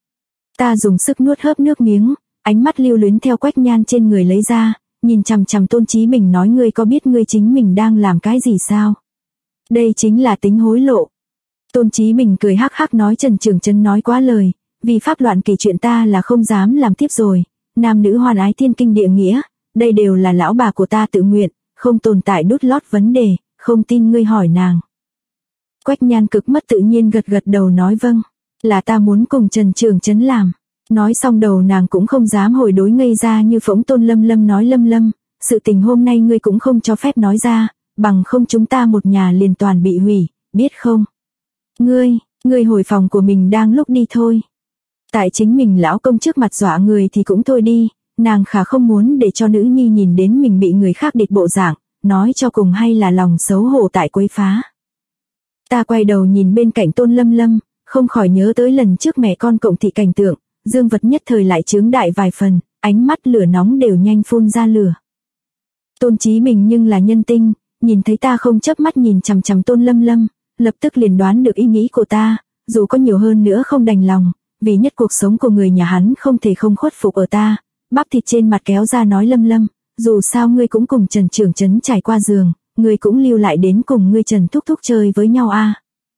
Ta dùng sức nuốt hớp nước miếng, ánh mắt lưu luyến theo Quách Nhan trên người lấy ra, nhìn chằm chằm Tôn Chí Bình nói ngươi có biết ngươi chính mình đang làm cái gì sao? Đây chính là tính hối lộ. Tôn Chí Bình cười hắc hắc nói Trần Trường Chấn nói quá lời, vì pháp loạn kỳ chuyện ta là không dám làm tiếp rồi, nam nữ hoan ái thiên kinh địa nghĩa, đây đều là lão bà của ta tự nguyện, không tồn tại đút lót vấn đề, không tin ngươi hỏi nàng. Quách Nhan cực mất tự nhiên gật gật đầu nói vâng, là ta muốn cùng Trần Trường Chấn làm. Nói xong đầu nàng cũng không dám hồi đối ngây ra như phỗng Tôn Lâm Lâm nói Lâm Lâm, sự tình hôm nay ngươi cũng không cho phép nói ra, bằng không chúng ta một nhà liền toàn bị hủy, biết không? Ngươi hồi phòng của mình đang lúc đi thôi. Tại chính mình lão công trước mặt dọa người thì cũng thôi đi, nàng khả không muốn để cho nữ nhi nhìn đến mình bị người khác địch bộ dạng, nói cho cùng hay là lòng xấu hổ tại quấy phá. Ta quay đầu nhìn bên cạnh Tôn Lâm Lâm, không khỏi nhớ tới lần trước mẹ con cộng thị cảnh tượng, dương vật nhất thời lại chướng đại vài phần, ánh mắt lửa nóng đều nhanh phun ra lửa. Tôn Chí Bình nhưng là nhân tinh, nhìn thấy ta không chớp mắt nhìn chằm chằm Tôn Lâm Lâm, lập tức liền đoán được ý nghĩ của ta, dù có nhiều hơn nữa không đành lòng, vì nhất cuộc sống của người nhà hắn không thể không khuất phục ở ta, bắp thịt trên mặt kéo ra nói Lâm Lâm, dù sao ngươi cũng cùng Trần Trưởng Trấn trải qua giường, ngươi cũng lưu lại đến cùng ngươi Trần Thúc Thúc chơi với nhau a.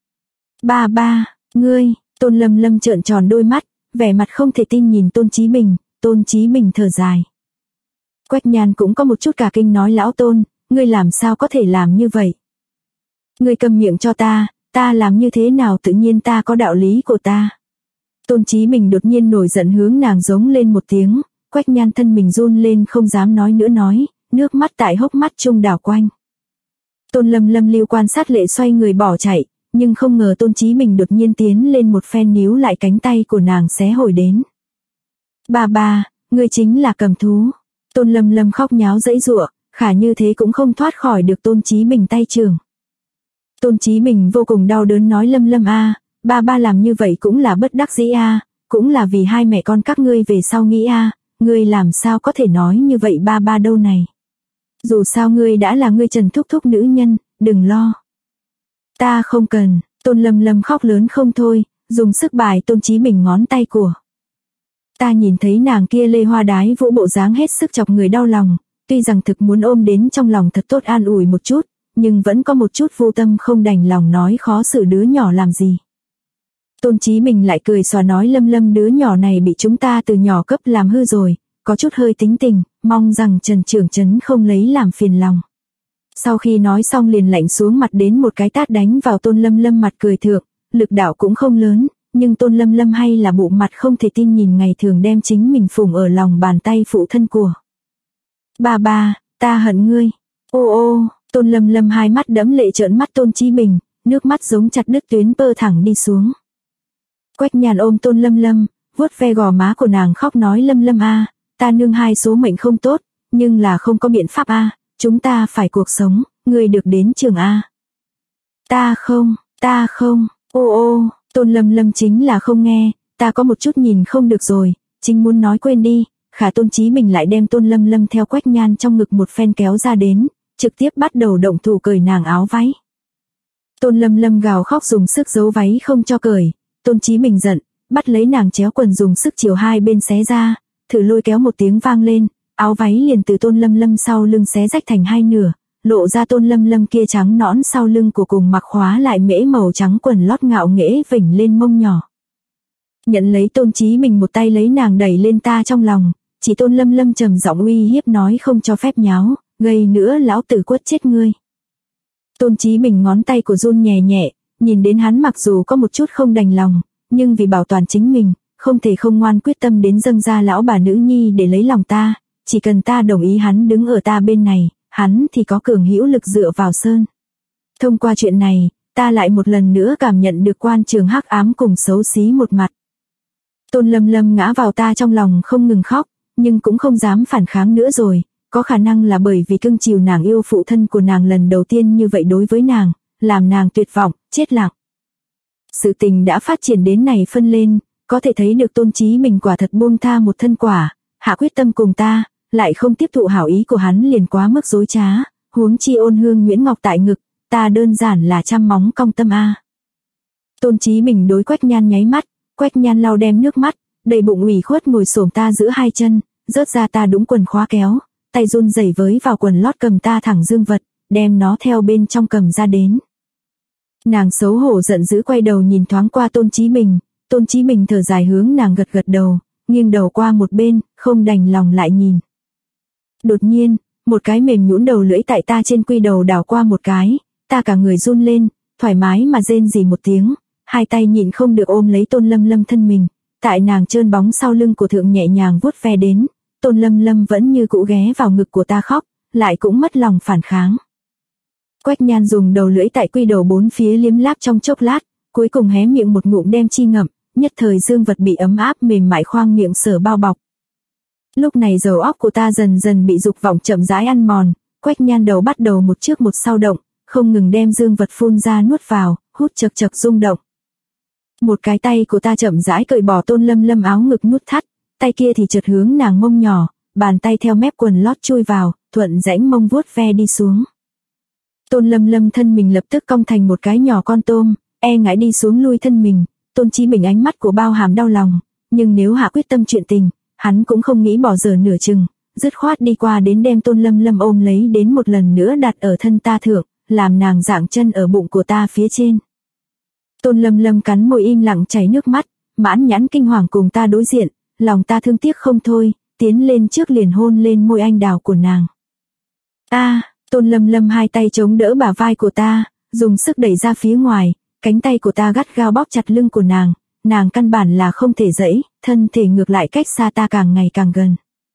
Ba, ngươi, Tôn Lâm Lâm trợn tròn đôi mắt, vẻ mặt không thể tin nhìn Tôn Chí Bình thở dài. Quách Nhan cũng có một chút cả kinh nói lão Tôn, ngươi làm sao có thể làm như vậy? Ngươi cầm miệng cho ta làm như thế nào tự nhiên ta có đạo lý của ta. Tôn Chí Bình đột nhiên nổi giận hướng nàng giống lên một tiếng, Quách Nhan thân mình run lên không dám nói nữa nói, nước mắt tại hốc mắt trung đảo quanh. Tôn Lâm Lâm lưu quan sát lệ xoay người bỏ chạy, nhưng không ngờ Tôn Chí Bình đột nhiên tiến lên một phen níu lại cánh tay của nàng xé hồi đến. Ba, ngươi chính là cầm thú. Tôn Lâm Lâm khóc nháo giãy giụa, khả như thế cũng không thoát khỏi được Tôn Chí Bình tay trường. Tôn Chí Bình vô cùng đau đớn nói Lâm Lâm a, ba làm như vậy cũng là bất đắc dĩ a, cũng là vì hai mẹ con các ngươi về sau nghĩ a, ngươi làm sao có thể nói như vậy ba đâu này. Dù sao ngươi đã là ngươi Trần Thúc Thúc nữ nhân, đừng lo. Ta không cần, Tôn Lâm Lâm khóc lớn không thôi, dùng sức bài Tôn Chí Bình ngón tay của. Ta nhìn thấy nàng kia lê hoa đái vũ bộ dáng hết sức chọc người đau lòng, tuy rằng thực muốn ôm đến trong lòng thật tốt an ủi một chút, nhưng vẫn có một chút vô tâm không đành lòng nói khó xử đứa nhỏ làm gì. Tôn Chí Bình lại cười xòa nói Lâm Lâm đứa nhỏ này bị chúng ta từ nhỏ cấp làm hư rồi, có chút hơi tính tình, mong rằng Trần Trưởng Trấn không lấy làm phiền lòng. Sau khi nói xong liền lạnh xuống mặt đến một cái tát đánh vào Tôn Lâm Lâm mặt cười thượng, lực đạo cũng không lớn, nhưng Tôn Lâm Lâm hay là bộ mặt không thể tin nhìn ngày thường đem chính mình phủng ở lòng bàn tay phụ thân của. Ba, ta hận ngươi. Ô, Tôn Lâm Lâm hai mắt đẫm lệ trợn mắt Tôn Chí Bình, nước mắt giống chặt đứt tuyến pơ thẳng đi xuống. Quách Nhàn ôm Tôn Lâm Lâm, vuốt ve gò má của nàng khóc nói Lâm Lâm a, ta nương hai số mệnh không tốt, nhưng là không có biện pháp a, chúng ta phải cuộc sống, ngươi được đến trường a. Ta không, ô, Tôn Lâm Lâm chính là không nghe, ta có một chút nhìn không được rồi, chính muốn nói quên đi, khả Tôn Chí Bình lại đem Tôn Lâm Lâm theo Quách Nhan trong ngực một phen kéo ra đến, trực tiếp bắt đầu động thủ cởi nàng áo váy. Tôn Lâm Lâm gào khóc dùng sức giấu váy không cho cởi, Tôn Chí Bình giận, bắt lấy nàng chéo quần dùng sức chiều hai bên xé ra, thử lôi kéo một tiếng vang lên, áo váy liền từ Tôn Lâm Lâm sau lưng xé rách thành hai nửa, lộ ra Tôn Lâm Lâm kia trắng nõn sau lưng của cùng mặc khóa lại mễ màu trắng quần lót ngạo nghễ vểnh lên mông nhỏ. Nhận lấy Tôn Chí Bình một tay lấy nàng đẩy lên ta trong lòng, chỉ Tôn Lâm Lâm trầm giọng uy hiếp nói không cho phép nháo, gây nữa lão tử quất chết ngươi. Tôn Chí Bình ngón tay của run nhẹ nhẹ, nhìn đến hắn mặc dù có một chút không đành lòng, nhưng vì bảo toàn chính mình, không thể không ngoan quyết tâm đến dâng ra lão bà nữ nhi để lấy lòng ta, chỉ cần ta đồng ý hắn đứng ở ta bên này, hắn thì có cường hữu lực dựa vào sơn. Thông qua chuyện này, ta lại một lần nữa cảm nhận được quan trường hắc ám cùng xấu xí một mặt. Tôn Lâm Lâm ngã vào ta trong lòng không ngừng khóc, nhưng cũng không dám phản kháng nữa rồi, có khả năng là bởi vì cưng chiều nàng yêu phụ thân của nàng lần đầu tiên như vậy đối với nàng, làm nàng tuyệt vọng, chết lặng. Sự tình đã phát triển đến này phân lên, có thể thấy được Tôn Chí Bình quả thật buông tha một thân quả, hạ quyết tâm cùng ta, lại không tiếp thụ hảo ý của hắn liền quá mức dối trá, huống chi ôn hương Nguyễn Ngọc tại ngực, ta đơn giản là trăm móng cong tâm a. Tôn Chí Bình đối Quách Nhan nháy mắt, Quách Nhan lau đem nước mắt, đầy bụng ủy khuất ngồi xổm ta giữa hai chân, rớt ra ta đúng quần khóa kéo, tay run rẩy với vào quần lót cầm ta thẳng dương vật, đem nó theo bên trong cầm ra đến. Nàng xấu hổ giận dữ quay đầu nhìn thoáng qua Tôn Chí Bình thở dài hướng nàng gật gật đầu, nghiêng đầu qua một bên, không đành lòng lại nhìn. Đột nhiên, một cái mềm nhũn đầu lưỡi tại ta trên quy đầu đảo qua một cái, ta cả người run lên, thoải mái mà rên rỉ một tiếng, hai tay nhịn không được ôm lấy Tôn Lâm Lâm thân mình, tại nàng trơn bóng sau lưng của thượng nhẹ nhàng vuốt ve đến, Tôn Lâm Lâm vẫn như cũ ghé vào ngực của ta khóc, lại cũng mất lòng phản kháng. Quách Nhan dùng đầu lưỡi tại quy đầu bốn phía liếm láp trong chốc lát, cuối cùng hé miệng một ngụm đem chi ngậm, nhất thời dương vật bị ấm áp mềm mại khoang miệng sở bao bọc. Lúc này đầu óc của ta dần dần bị dục vọng chậm rãi ăn mòn, Quách Nhan đầu bắt đầu một trước một sau động, không ngừng đem dương vật phun ra nuốt vào, hút chật chật rung động. Một cái tay của ta chậm rãi cởi bỏ Tôn Lâm Lâm áo ngực nút thắt, tay kia thì chợt hướng nàng mông nhỏ, bàn tay theo mép quần lót chui vào, thuận rãnh mông vuốt ve đi xuống. Tôn Lâm Lâm thân mình lập tức cong thành một cái nhỏ con tôm, e ngại đi xuống lui thân mình. Tôn Chí Bình ánh mắt của bao hàm đau lòng, nhưng nếu hạ quyết tâm chuyện tình, hắn cũng không nghĩ bỏ dở nửa chừng, dứt khoát đi qua đến đem Tôn Lâm Lâm ôm lấy đến một lần nữa đặt ở thân ta thượng, làm nàng dạng chân ở bụng của ta phía trên. Tôn Lâm Lâm cắn môi im lặng chảy nước mắt, mãn nhãn kinh hoàng cùng ta đối diện, lòng ta thương tiếc không thôi, tiến lên trước liền hôn lên môi anh đào của nàng. Tôn Lâm Lâm hai tay chống đỡ bả vai của ta, dùng sức đẩy ra phía ngoài, cánh tay của ta gắt gao bóp chặt lưng của nàng căn bản là không thể dẫy, thân thể ngược lại cách xa ta càng ngày càng gần.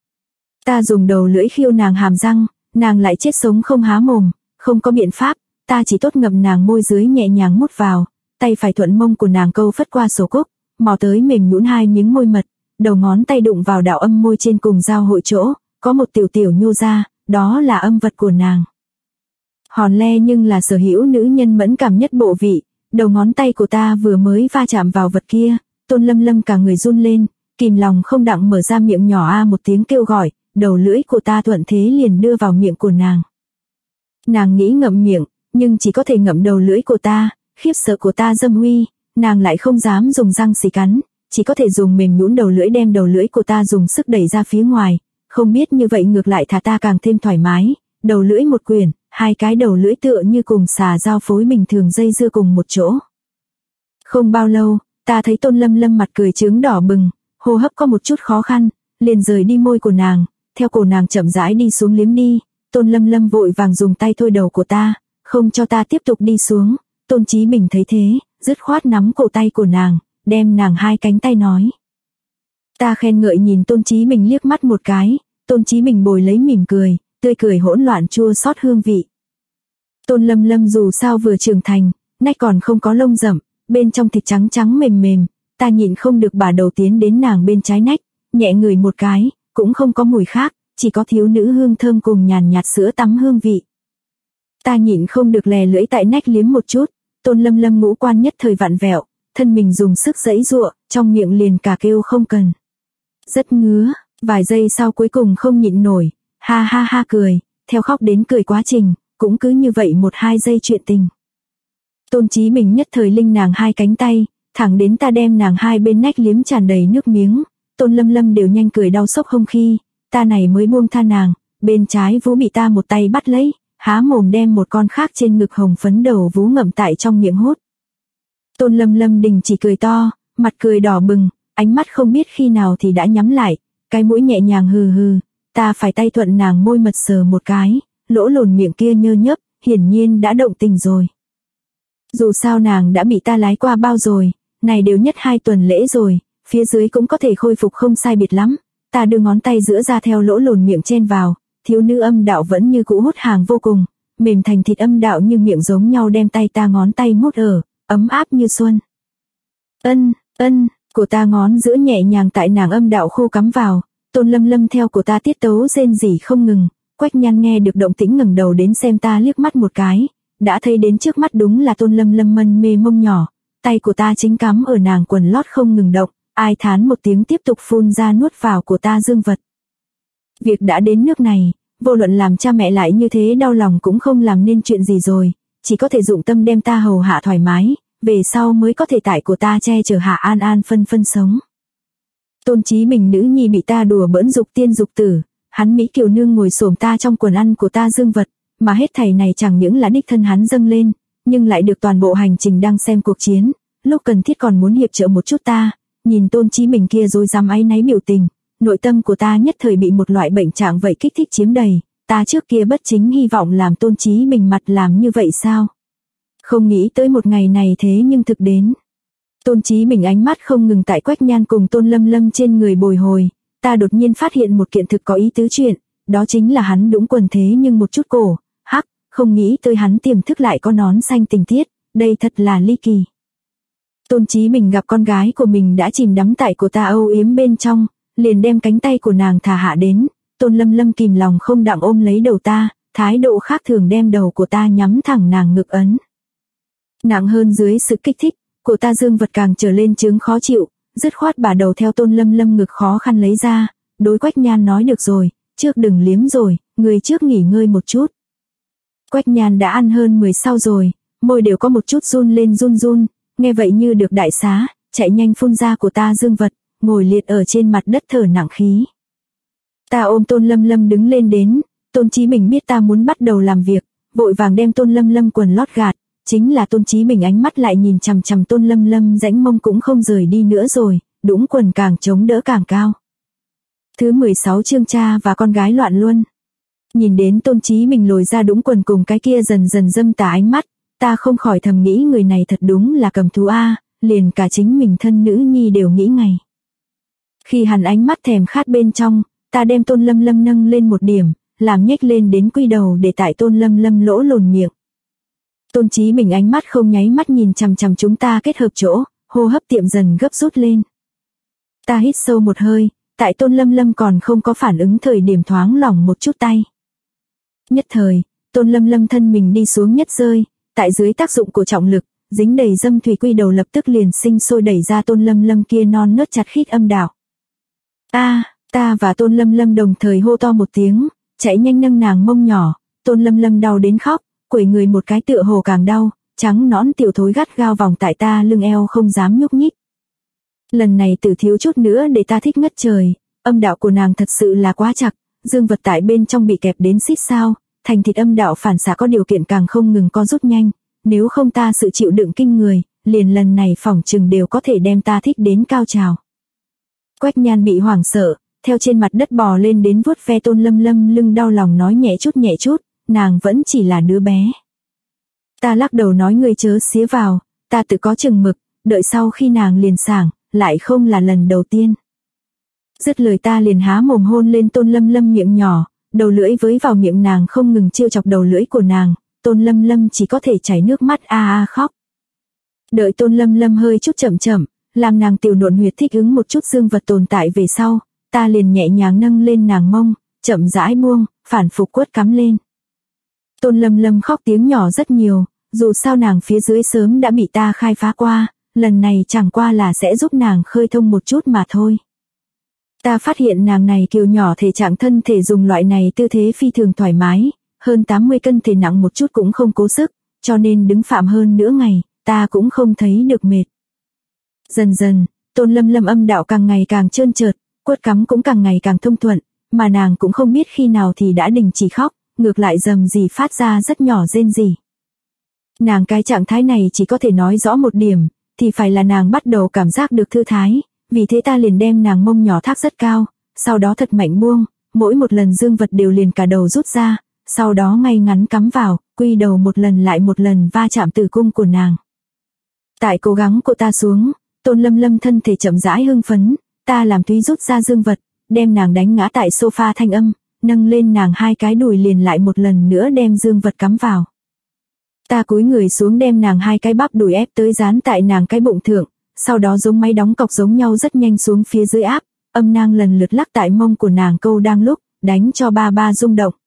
Ta dùng đầu lưỡi khiêu nàng hàm răng, nàng lại chết sống không há mồm, không có biện pháp, ta chỉ tốt ngậm nàng môi dưới nhẹ nhàng mút vào, tay phải thuận mông của nàng câu phất qua sổ cúc, mò tới mềm nhũn hai miếng môi mật, đầu ngón tay đụng vào đạo âm môi trên cùng giao hội chỗ, có một tiểu tiểu nhô ra, đó là âm vật của nàng. Hòn le nhưng là sở hữu nữ nhân mẫn cảm nhất bộ vị, đầu ngón tay của ta vừa mới va chạm vào vật kia, Tôn Lâm Lâm cả người run lên, kìm lòng không đặng mở ra miệng nhỏ một tiếng kêu gọi, đầu lưỡi của ta thuận thế liền đưa vào miệng của nàng. Nàng nghĩ ngậm miệng, nhưng chỉ có thể ngậm đầu lưỡi của ta, khiếp sợ của ta dâm huy, nàng lại không dám dùng răng xì cắn, chỉ có thể dùng mềm nhũn đầu lưỡi đem đầu lưỡi của ta dùng sức đẩy ra phía ngoài, không biết như vậy ngược lại thả ta càng thêm thoải mái, đầu lưỡi một quyển, hai cái đầu lưỡi tựa như cùng xà dao phối bình thường dây dưa cùng một chỗ. Không bao lâu, ta thấy Tôn Lâm Lâm mặt cười trướng đỏ bừng, hô hấp có một chút khó khăn, liền rời đi môi của nàng, theo cổ nàng chậm rãi đi xuống liếm đi, Tôn Lâm Lâm vội vàng dùng tay thôi đầu của ta, không cho ta tiếp tục đi xuống, Tôn Chí Bình thấy thế, dứt khoát nắm cổ tay của nàng, đem nàng hai cánh tay nói. Ta khen ngợi nhìn Tôn Chí Bình liếc mắt một cái, Tôn Chí Bình bồi lấy mỉm cười, tươi cười hỗn loạn chua xót hương vị. Tôn Lâm Lâm dù sao vừa trưởng thành, nách còn không có lông rậm, bên trong thịt trắng trắng mềm mềm, ta nhịn không được bả đầu tiến đến nàng bên trái nách, nhẹ ngửi một cái, cũng không có mùi khác, chỉ có thiếu nữ hương thơm cùng nhàn nhạt sữa tắm hương vị. Ta nhịn không được lè lưỡi tại nách liếm một chút, Tôn Lâm Lâm ngũ quan nhất thời vặn vẹo, thân mình dùng sức giãy giụa, trong miệng liền cả kêu không cần. Rất ngứa, vài giây sau cuối cùng không nhịn nổi, ha ha ha cười, theo khóc đến cười quá trình, cũng cứ như vậy 1-2 giây chuyện tình. Tôn Chí Bình nhất thời linh nàng hai cánh tay, thẳng đến ta đem nàng hai bên nách liếm tràn đầy nước miếng, Tôn Lâm Lâm đều nhanh cười đau sốc hông khi, ta này mới buông tha nàng, bên trái vú bị ta một tay bắt lấy, há mồm đem một con khác trên ngực hồng phấn đầu vú ngậm tại trong miệng hút. Tôn Lâm Lâm đình chỉ cười to, mặt cười đỏ bừng, ánh mắt không biết khi nào thì đã nhắm lại, cái mũi nhẹ nhàng hừ hừ, ta phải tay thuận nàng môi mật sờ một cái, lỗ lồn miệng kia nhơ nhớp, hiển nhiên đã động tình rồi. Dù sao nàng đã bị ta lái qua bao rồi, này đều nhất 2 tuần lễ rồi, phía dưới cũng có thể khôi phục không sai biệt lắm, ta đưa ngón tay giữa ra theo lỗ lồn miệng chen vào, thiếu nữ âm đạo vẫn như cũ hút hàng vô cùng, mềm thành thịt âm đạo như miệng giống nhau đem tay ta ngón tay mút ở, ấm áp như xuân. Của ta ngón giữa nhẹ nhàng tại nàng âm đạo khô cắm vào, Tôn Lâm Lâm theo của ta tiết tấu rên rỉ không ngừng, Quách Nhan nghe được động tĩnh ngẩng đầu đến xem ta liếc mắt một cái, đã thấy đến trước mắt đúng là Tôn Lâm Lâm mân mê mông nhỏ, tay của ta chính cắm ở nàng quần lót không ngừng động, ai thán một tiếng tiếp tục phun ra nuốt vào của ta dương vật. Việc đã đến nước này, vô luận làm cha mẹ lại như thế đau lòng cũng không làm nên chuyện gì rồi, chỉ có thể dụng tâm đem ta hầu hạ thoải mái, về sau mới có thể tại của ta che chở hạ an an phân phân sống. Tôn Chí Bình nữ nhi bị ta đùa bỡn dục tiên dục tử, hắn Mỹ kiều nương ngồi xổm ta trong quần ăn của ta dương vật, mà hết thảy này chẳng những là đích thân hắn dâng lên, nhưng lại được toàn bộ hành trình đang xem cuộc chiến, lúc cần thiết còn muốn hiệp trợ một chút ta, nhìn Tôn Chí Bình kia rồi dám áy náy biểu tình, nội tâm của ta nhất thời bị một loại bệnh trạng vậy kích thích chiếm đầy, ta trước kia bất chính hy vọng làm Tôn Chí Bình mặt làm như vậy sao? Không nghĩ tới một ngày này thế nhưng thực đến. Tôn Chí Bình ánh mắt không ngừng tại Quách Nhan cùng Tôn Lâm Lâm trên người bồi hồi, ta đột nhiên phát hiện một kiện thực có ý tứ chuyện, đó chính là hắn đũng quần thế nhưng một chút cổ, không nghĩ tới hắn tiềm thức lại có nón xanh tình tiết, đây thật là ly kỳ. Tôn Chí Bình gặp con gái của mình đã chìm đắm tại cô ta âu yếm bên trong, liền đem cánh tay của nàng thả hạ đến, Tôn Lâm Lâm kìm lòng không đặng ôm lấy đầu ta, thái độ khác thường đem đầu của ta nhắm thẳng nàng ngực ấn. Nặng hơn dưới sự kích thích, của ta dương vật càng trở lên chứng khó chịu, dứt khoát bà đầu theo Tôn Lâm Lâm ngực khó khăn lấy ra, đối Quách Nhan nói được rồi, trước đừng liếm rồi, người trước nghỉ ngơi một chút. Quách Nhan đã ăn hơn 10 sau rồi, môi đều có một chút run lên run run, nghe vậy như được đại xá, chạy nhanh phun ra của ta dương vật, ngồi liệt ở trên mặt đất thở nặng khí. Ta ôm Tôn Lâm Lâm đứng lên đến, Tôn Chí Bình biết ta muốn bắt đầu làm việc, vội vàng đem Tôn Lâm Lâm quần lót gạt, chính là Tôn Chí Bình ánh mắt lại nhìn chằm chằm Tôn Lâm Lâm rãnh mông cũng không rời đi nữa rồi, đũng quần càng chống đỡ càng cao. Thứ 16 chương cha và con gái loạn luân. Nhìn đến Tôn Chí Bình lồi ra đũng quần cùng cái kia dần dần dâm tà ánh mắt, ta không khỏi thầm nghĩ người này thật đúng là cầm thú a, liền cả chính mình thân nữ nhi đều nghĩ ngày. Khi hắn ánh mắt thèm khát bên trong, ta đem Tôn Lâm Lâm nâng lên một điểm, làm nhếch lên đến quy đầu để tại Tôn Lâm Lâm lỗ lồn miệng. Tôn Chí Bình ánh mắt không nháy mắt nhìn chằm chằm chúng ta kết hợp chỗ, hô hấp tiệm dần gấp rút lên. Ta hít sâu một hơi, tại Tôn Lâm Lâm còn không có phản ứng thời điểm thoáng lỏng một chút tay. Nhất thời, Tôn Lâm Lâm thân mình đi xuống nhất rơi, tại dưới tác dụng của trọng lực, dính đầy dâm thủy quy đầu lập tức liền sinh sôi đẩy ra Tôn Lâm Lâm kia non nớt chặt khít âm đạo. Ta và Tôn Lâm Lâm đồng thời hô to một tiếng, chạy nhanh nâng nàng mông nhỏ, Tôn Lâm Lâm đau đến khóc, quẩy người một cái tựa hồ càng đau, trắng nõn tiểu thối gắt gao vòng tại ta lưng eo không dám nhúc nhích. Lần này tử thiếu chút nữa để ta thích ngất trời, âm đạo của nàng thật sự là quá chặt, dương vật tại bên trong bị kẹp đến xít sao, thành thịt âm đạo phản xạ có điều kiện càng không ngừng co rút nhanh, nếu không ta sự chịu đựng kinh người, liền lần này phỏng chừng đều có thể đem ta thích đến cao trào. Quách Nhan bị hoảng sợ, theo trên mặt đất bò lên đến vuốt ve Tôn Lâm Lâm lưng đau lòng nói nhẹ chút, nàng vẫn chỉ là đứa bé. Ta lắc đầu nói ngươi chớ xía vào, ta tự có chừng mực, đợi sau khi nàng liền sảng, lại không là lần đầu tiên. Dứt lời ta liền há mồm hôn lên Tôn Lâm Lâm miệng nhỏ, đầu lưỡi với vào miệng nàng không ngừng trêu chọc đầu lưỡi của nàng, Tôn Lâm Lâm chỉ có thể chảy nước mắt a khóc. Đợi Tôn Lâm Lâm hơi chút chậm, làm nàng tiểu nộn huyệt thích ứng một chút dương vật tồn tại về sau, ta liền nhẹ nhàng nâng lên nàng mông, chậm rãi buông, phản phục quất cắm lên. Tôn Lâm Lâm khóc tiếng nhỏ rất nhiều, dù sao nàng phía dưới sớm đã bị ta khai phá qua, lần này chẳng qua là sẽ giúp nàng khơi thông một chút mà thôi. Ta phát hiện nàng này kiều nhỏ thể trạng thân thể dùng loại này tư thế phi thường thoải mái, hơn 80 cân thể nặng một chút cũng không cố sức, cho nên đứng phạm hơn nửa ngày, ta cũng không thấy được mệt. Dần dần, Tôn Lâm Lâm âm đạo càng ngày càng trơn trượt, quất cắm cũng càng ngày càng thông thuận, mà nàng cũng không biết khi nào thì đã đình chỉ khóc, ngược lại rầm rì phát ra rất nhỏ rên rỉ. Nàng cái trạng thái này chỉ có thể nói rõ một điểm, thì phải là nàng bắt đầu cảm giác được thư thái, vì thế ta liền đem nàng mông nhỏ thác rất cao, sau đó thật mạnh buông, mỗi một lần dương vật đều liền cả đầu rút ra, sau đó ngay ngắn cắm vào, quy đầu một lần lại một lần va chạm tử cung của nàng. Tại cố gắng của ta xuống, Tôn Lâm Lâm thân thể chậm rãi hưng phấn, ta làm túy rút ra dương vật, đem nàng đánh ngã tại sofa thanh âm, nâng lên nàng hai cái đùi liền lại một lần nữa đem dương vật cắm vào. Ta cúi người xuống đem nàng hai cái bắp đùi ép tới dán tại nàng cái bụng thượng, sau đó giống máy đóng cọc giống nhau rất nhanh xuống phía dưới áp, âm nang lần lượt lắc tại mông của nàng câu đang lúc, đánh cho ba rung động.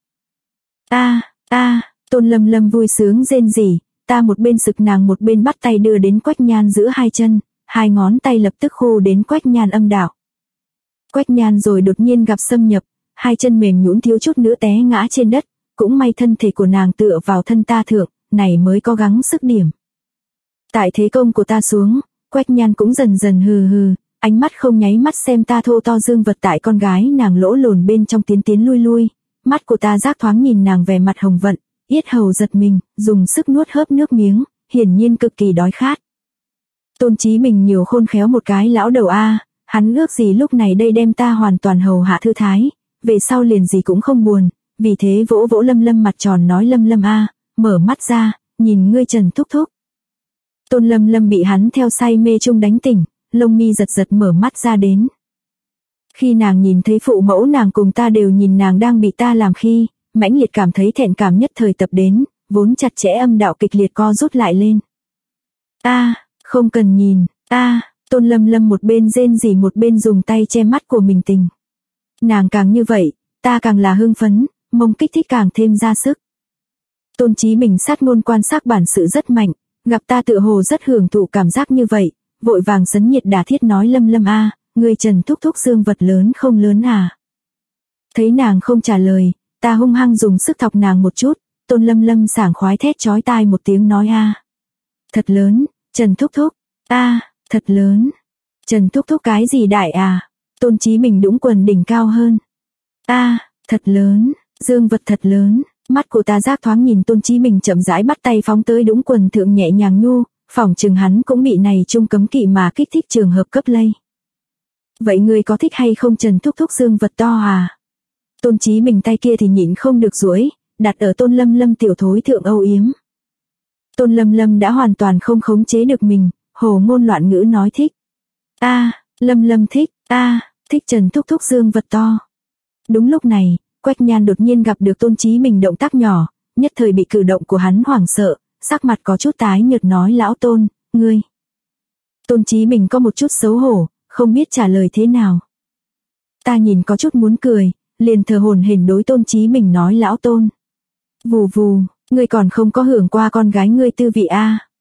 Tôn Lâm Lâm vui sướng rên rỉ, ta một bên sực nàng một bên bắt tay đưa đến Quách Nhan giữa hai chân, hai ngón tay lập tức khô đến Quách Nhan âm đạo. Quách Nhan rồi đột nhiên gặp xâm nhập, hai chân mềm nhũn thiếu chút nữa té ngã trên đất, cũng may thân thể của nàng tựa vào thân ta thượng, này mới có gắng sức điểm. Tại thế công của ta xuống, Quách Nhan cũng dần dần hừ, ánh mắt không nháy mắt xem ta thô to dương vật tại con gái nàng lỗ lồn bên trong tiến lui, mắt của ta giác thoáng nhìn nàng vẻ mặt hồng vận, yết hầu giật mình, dùng sức nuốt hớp nước miếng, hiển nhiên cực kỳ đói khát. Tôn Chí Bình nhiều khôn khéo một cái lão đầu hắn ước gì lúc này đây đem ta hoàn toàn hầu hạ thư thái, về sau liền gì cũng không buồn, vì thế vỗ vỗ Lâm Lâm mặt tròn nói Lâm Lâm mở mắt ra, nhìn ngươi Trần thúc thúc. Tôn Lâm Lâm bị hắn theo say mê chung đánh tỉnh, lông mi giật mở mắt ra đến. Khi nàng nhìn thấy phụ mẫu nàng cùng ta đều nhìn nàng đang bị ta làm khi, mãnh liệt cảm thấy thẹn cảm nhất thời tập đến, vốn chặt chẽ âm đạo kịch liệt co rút lại lên. Không cần nhìn, Tôn Lâm Lâm một bên rên rỉ một bên dùng tay che mắt của mình tình. Nàng càng như vậy, ta càng là hưng phấn, mông kích thích càng thêm ra sức. Tôn Chí Bình sát ngôn quan sát bản sự rất mạnh, gặp ta tựa hồ rất hưởng thụ cảm giác như vậy, vội vàng sấn nhiệt đả thiết nói Lâm Lâm người Trần thúc thúc dương vật lớn không lớn à? Thấy nàng không trả lời, ta hung hăng dùng sức thọc nàng một chút, Tôn Lâm Lâm sảng khoái thét chói tai một tiếng nói thật lớn, Trần thúc thúc, thật lớn. Trần thúc thúc cái gì đại à? Tôn Chí Bình đũng quần đỉnh cao hơn. Thật lớn, dương vật thật lớn. Mắt của ta giác thoáng nhìn Tôn Chí Bình chậm rãi bắt tay phóng tới đũng quần thượng nhẹ nhàng nhu, phỏng chừng hắn cũng bị này chung cấm kỵ mà kích thích trường hợp cấp lây. Vậy ngươi có thích hay không Trần thúc thúc dương vật to à? Tôn Chí Bình tay kia thì nhịn không được duỗi, đặt ở Tôn Lâm Lâm tiểu thối thượng âu yếm. Tôn Lâm Lâm đã hoàn toàn không khống chế được mình, hồ ngôn loạn ngữ nói thích. Lâm Lâm thích, thích Trần thúc thúc dương vật to. Đúng lúc này, Quách Nhan đột nhiên gặp được Tôn Chí Bình động tác nhỏ, nhất thời bị cử động của hắn hoảng sợ, sắc mặt có chút tái nhợt nói lão Tôn, ngươi. Tôn Chí Bình có một chút xấu hổ, không biết trả lời thế nào. Ta nhìn có chút muốn cười, liền thở hổn hển đối Tôn Chí Bình nói lão Tôn. Vù vù, ngươi còn không có hưởng qua con gái ngươi tư vị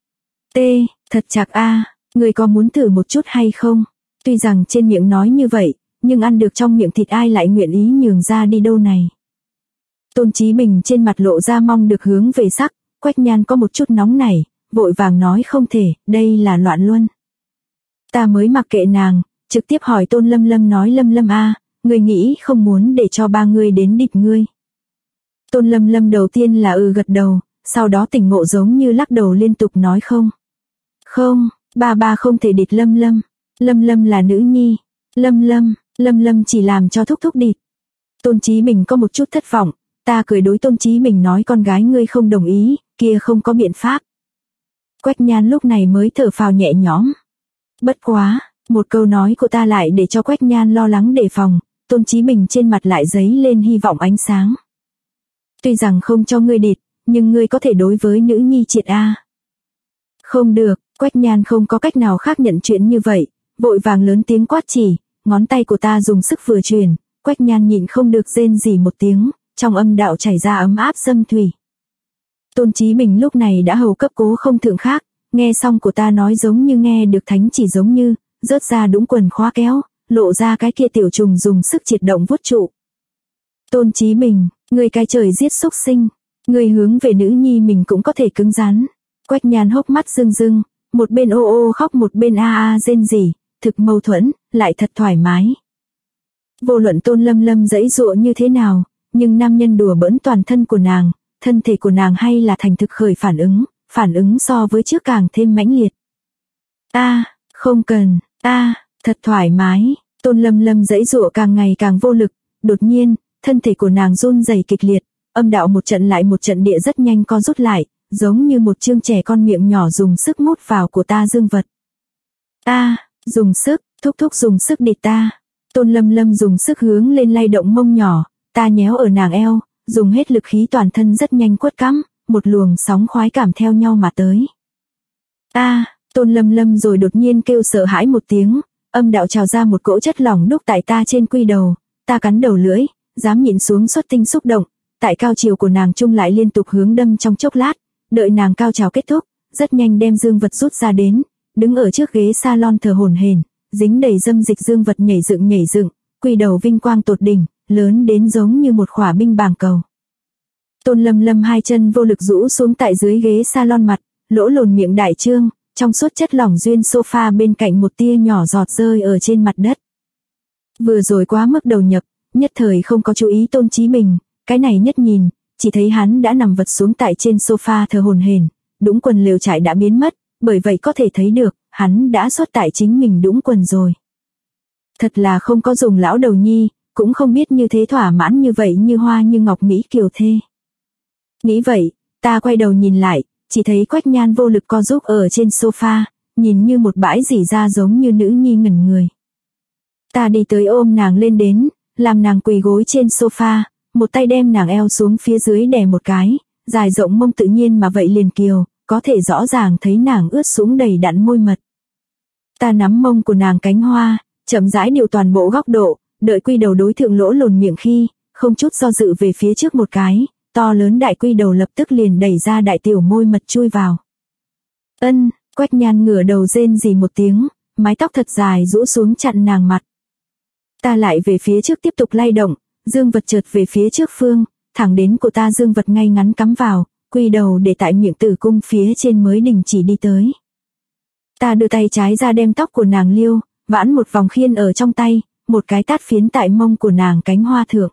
thật chạc ngươi có muốn thử một chút hay không? Tuy rằng trên miệng nói như vậy, nhưng ăn được trong miệng thịt ai lại nguyện ý nhường ra đi đâu này. Tôn Chí Bình trên mặt lộ ra mong được hướng về sắc, Quách Nhan có một chút nóng nảy, vội vàng nói không thể, đây là loạn luân. Ta mới mặc kệ nàng, trực tiếp hỏi Tôn Lâm Lâm nói Lâm Lâm ngươi nghĩ không muốn để cho ba ngươi đến địch ngươi. Tôn Lâm Lâm đầu tiên là gật đầu, sau đó tỉnh ngộ giống như lắc đầu liên tục nói không. Không, ba không thể địch Lâm Lâm. Lâm Lâm là nữ nhi. Lâm Lâm chỉ làm cho thúc thúc địch. Tôn Chí Bình có một chút thất vọng, ta cười đối Tôn Chí Bình nói con gái ngươi không đồng ý, kia không có biện pháp. Quách Nhan lúc này mới thở phào nhẹ nhõm. Bất quá, một câu nói của ta lại để cho Quách Nhan lo lắng đề phòng, Tôn Chí Bình trên mặt lại dấy lên hy vọng ánh sáng. Tuy rằng không cho ngươi địch, nhưng ngươi có thể đối với nữ nhi triệt Không được, Quách Nhan không có cách nào khác nhận chuyện như vậy, vội vàng lớn tiếng quát chỉ, ngón tay của ta dùng sức vừa truyền, Quách Nhan nhịn không được rên rỉ một tiếng, trong âm đạo chảy ra ấm áp dâm thủy. Tôn Chí Bình lúc này đã hầu cấp cố không thượng khác, nghe xong của ta nói giống như nghe được thánh chỉ giống như, rớt ra đũng quần khóa kéo, lộ ra cái kia tiểu trùng dùng sức triệt động vuốt trụ. Tôn Chí Bình, người cái trời giết xúc sinh, người hướng về nữ nhi mình cũng có thể cứng rắn. Quách Nhan hốc mắt rưng rưng, một bên ô ô khóc một bên rên rỉ, thực mâu thuẫn, lại thật thoải mái. Vô luận Tôn Lâm Lâm giãy giụa như thế nào, nhưng nam nhân đùa bỡn toàn thân của nàng, thân thể của nàng hay là thành thực khởi phản ứng so với trước càng thêm mãnh liệt. Không cần, thật thoải mái. Tôn Lâm Lâm giãy giụa càng ngày càng vô lực, đột nhiên, thân thể của nàng run rẩy kịch liệt, âm đạo một trận lại một trận địa rất nhanh co rút lại, giống như một chương trẻ con miệng nhỏ dùng sức mút vào của ta dương vật. Dùng sức, thúc thúc dùng sức địch ta. Tôn Lâm Lâm dùng sức hướng lên lay động mông nhỏ, ta nhéo ở nàng eo, dùng hết lực khí toàn thân rất nhanh quất cắm, một luồng sóng khoái cảm theo nhau mà tới. Tôn Lâm Lâm rồi đột nhiên kêu sợ hãi một tiếng, âm đạo trào ra một cỗ chất lỏng đúc tại ta trên quy đầu, ta cắn đầu lưỡi, dám nhịn xuống xuất tinh xúc động, tại cao chiều của nàng chung lại liên tục hướng đâm trong chốc lát, đợi nàng cao trào kết thúc, rất nhanh đem dương vật rút ra đến, đứng ở trước ghế salon thở hổn hển, dính đầy dâm dịch dương vật nhảy dựng, quy đầu vinh quang tột đỉnh, lớn đến giống như một khỏa binh bàng cầu. Tôn Lâm Lâm hai chân vô lực rũ xuống tại dưới ghế salon mặt, lỗ lồn miệng đại trương, trong suốt chất lỏng duyên sofa bên cạnh một tia nhỏ giọt rơi ở trên mặt đất. Vừa rồi quá mức đầu nhập, nhất thời không có chú ý Tôn Chí Bình, cái này nhất nhìn, chỉ thấy hắn đã nằm vật xuống tại trên sofa thở hổn hển, đũng quần lều trại đã biến mất, bởi vậy có thể thấy được, hắn đã xuất tại chính mình đũng quần rồi. Thật là không có dùng lão đầu nhi, cũng không biết như thế thỏa mãn như vậy như hoa như ngọc mỹ kiều thê. Nghĩ vậy, ta quay đầu nhìn lại, chỉ thấy Quách Nhan vô lực co giúp ở trên sofa, nhìn như một bãi rỉ ra giống như nữ nhi ngẩn người. Ta đi tới ôm nàng lên đến, làm nàng quỳ gối trên sofa, một tay đem nàng eo xuống phía dưới đè một cái, dài rộng mông tự nhiên mà vậy liền kiều, có thể rõ ràng thấy nàng ướt sũng đầy đặn môi mật. Ta nắm mông của nàng cánh hoa, chậm rãi điều toàn bộ góc độ, đợi quy đầu đối thượng lỗ lồn miệng khi, không chút do dự về phía trước một cái, to lớn đại quy đầu lập tức liền đẩy ra đại tiểu môi mật chui vào. Ân, Quách Nhan ngửa đầu rên rỉ một tiếng, mái tóc thật dài rũ xuống chặn nàng mặt. Ta lại về phía trước tiếp tục lay động, dương vật chợt về phía trước phương, thẳng đến của ta dương vật ngay ngắn cắm vào, quy đầu để tại miệng tử cung phía trên mới đình chỉ đi tới. Ta đưa tay trái ra đem tóc của nàng liêu, vãn một vòng khiên ở trong tay, một cái tát phiến tại mông của nàng cánh hoa thượng.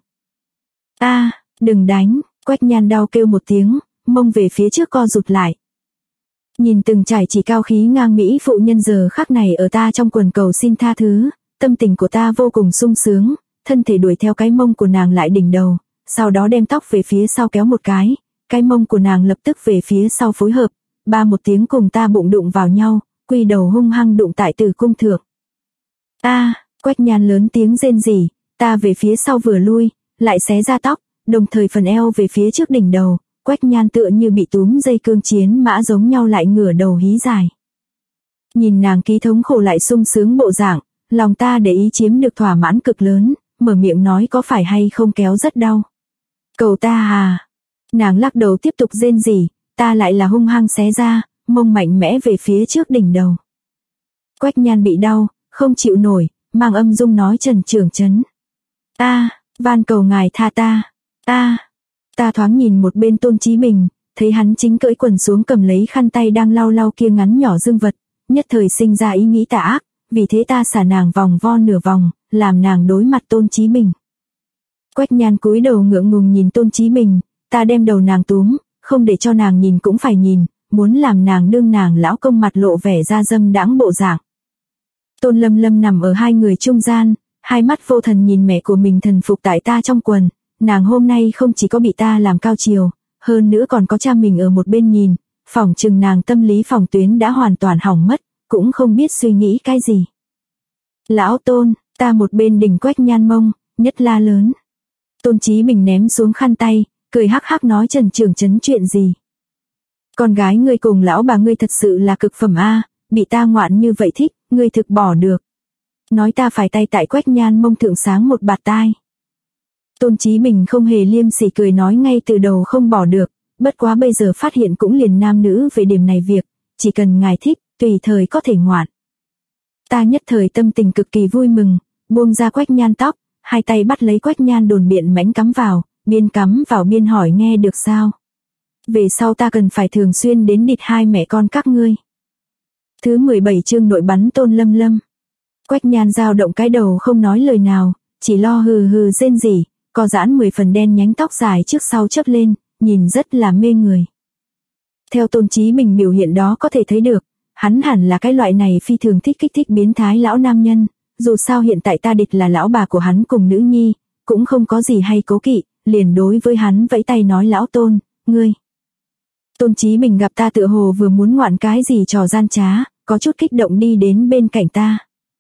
A, đừng đánh, Quách Nhan đau kêu một tiếng, mông về phía trước co rụt lại. Nhìn từng trải chỉ cao khí ngang mỹ phụ nhân giờ khắc này ở ta trong quần cầu xin tha thứ, tâm tình của ta vô cùng sung sướng, thân thể đuổi theo cái mông của nàng lại đỉnh đầu, sau đó đem tóc về phía sau kéo một cái mông của nàng lập tức về phía sau phối hợp, ba một tiếng cùng ta bụng đụng vào nhau, quy đầu hung hăng đụng tại tử cung thượng. A, Quách Nhan lớn tiếng rên rỉ, ta về phía sau vừa lui, lại xé ra tóc, đồng thời phần eo về phía trước đỉnh đầu, Quách Nhan tựa như bị túm dây cương chiến mã giống nhau lại ngửa đầu hí dài. Nhìn nàng ký thống khổ lại sung sướng bộ dạng, lòng ta để ý chiếm được thỏa mãn cực lớn, mở miệng nói có phải hay không kéo rất đau. Cầu ta à. Nàng lắc đầu tiếp tục rên rỉ, ta lại là hung hăng xé ra, mông mạnh mẽ về phía trước đỉnh đầu. Quách Nhan bị đau, không chịu nổi, mang âm dung nói Trần Trưởng Trấn. A, van cầu ngài tha ta. A. Ta thoáng nhìn một bên Tôn Chí Bình, thấy hắn chính cởi quần xuống cầm lấy khăn tay đang lau lau kia ngắn nhỏ dương vật, nhất thời sinh ra ý nghĩ tà ác, vì thế ta xả nàng vòng vo nửa vòng, làm nàng đối mặt Tôn Chí Bình. Quách Nhan cúi đầu ngượng ngùng nhìn Tôn Chí Bình, ta đem đầu nàng túm, không để cho nàng nhìn cũng phải nhìn, muốn làm nàng đương nàng lão công mặt lộ vẻ ra dâm đãng bộ dạng. Tôn Lâm Lâm nằm ở hai người trung gian, hai mắt vô thần nhìn mẹ của mình thần phục tại ta trong quần, nàng hôm nay không chỉ có bị ta làm cao chiều, hơn nữa còn có cha mình ở một bên nhìn, phỏng chừng nàng tâm lý phòng tuyến đã hoàn toàn hỏng mất, cũng không biết suy nghĩ cái gì. Lão Tôn, ta một bên đỉnh Quách Nhan mông, nhất la lớn. Tôn Chí Bình ném xuống khăn tay, cười hắc hắc nói Trần Trưởng Trấn chuyện gì. Con gái ngươi cùng lão bà ngươi thật sự là cực phẩm a, bị ta ngoạn như vậy thích, ngươi thực bỏ được. Nói ta phải tay tại Quách Nhan mông thượng sáng một bạt tai. Tôn Chí Bình không hề liêm sỉ cười nói ngay từ đầu không bỏ được, bất quá bây giờ phát hiện cũng liền nam nữ về điểm này việc, chỉ cần ngài thích, tùy thời có thể ngoạn. Ta nhất thời tâm tình cực kỳ vui mừng, buông ra Quách Nhan tóc, hai tay bắt lấy Quách Nhan đồn biện mãnh cắm vào, biên cắm vào biên hỏi nghe được sao. Về sau ta cần phải thường xuyên đến địt hai mẹ con các ngươi. Thứ 17 chương nội bắn Tôn Lâm Lâm. Quách Nhan dao động cái đầu không nói lời nào, chỉ lo hừ hừ rên rỉ, co giãn 10 phần đen nhánh tóc dài trước sau chớp lên, nhìn rất là mê người. Theo Tôn Chí Bình biểu hiện đó có thể thấy được, hắn hẳn là cái loại này phi thường thích kích thích biến thái lão nam nhân, dù sao hiện tại ta địch là lão bà của hắn cùng nữ nhi, cũng không có gì hay cố kỵ, liền đối với hắn vẫy tay nói lão Tôn, ngươi. Tôn Chí Bình gặp ta tựa hồ vừa muốn ngoạn cái gì trò gian trá, có chút kích động đi đến bên cạnh ta.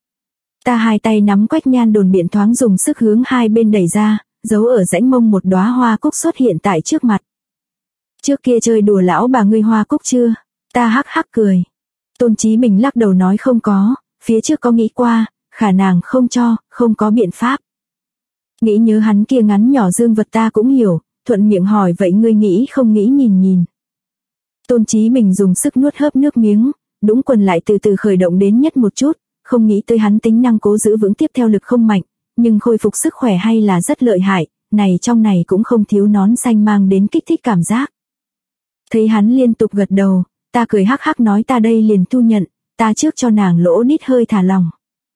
Ta hai tay nắm Quách Nhan đồn biện thoáng dùng sức hướng hai bên đẩy ra, giấu ở rãnh mông một đóa hoa cúc xuất hiện tại trước mặt. Trước kia chơi đùa lão bà ngươi hoa cúc chưa? Ta hắc hắc cười. Tôn Chí Bình lắc đầu nói không có, phía trước có nghĩ qua, khả nàng không cho, không có biện pháp. Nghĩ nhớ hắn kia ngắn nhỏ dương vật ta cũng hiểu, thuận miệng hỏi vậy ngươi nghĩ không nghĩ nhìn nhìn. Tôn Chí Bình dùng sức nuốt hớp nước miếng, đũng quần lại từ từ khởi động đến nhất một chút, không nghĩ tới hắn tính năng cố giữ vững tiếp theo lực không mạnh, nhưng khôi phục sức khỏe hay là rất lợi hại, này trong này cũng không thiếu nón xanh mang đến kích thích cảm giác. Thấy hắn liên tục gật đầu, ta cười hắc hắc nói ta đây liền thu nhận, ta trước cho nàng lỗ đít hơi thả lòng.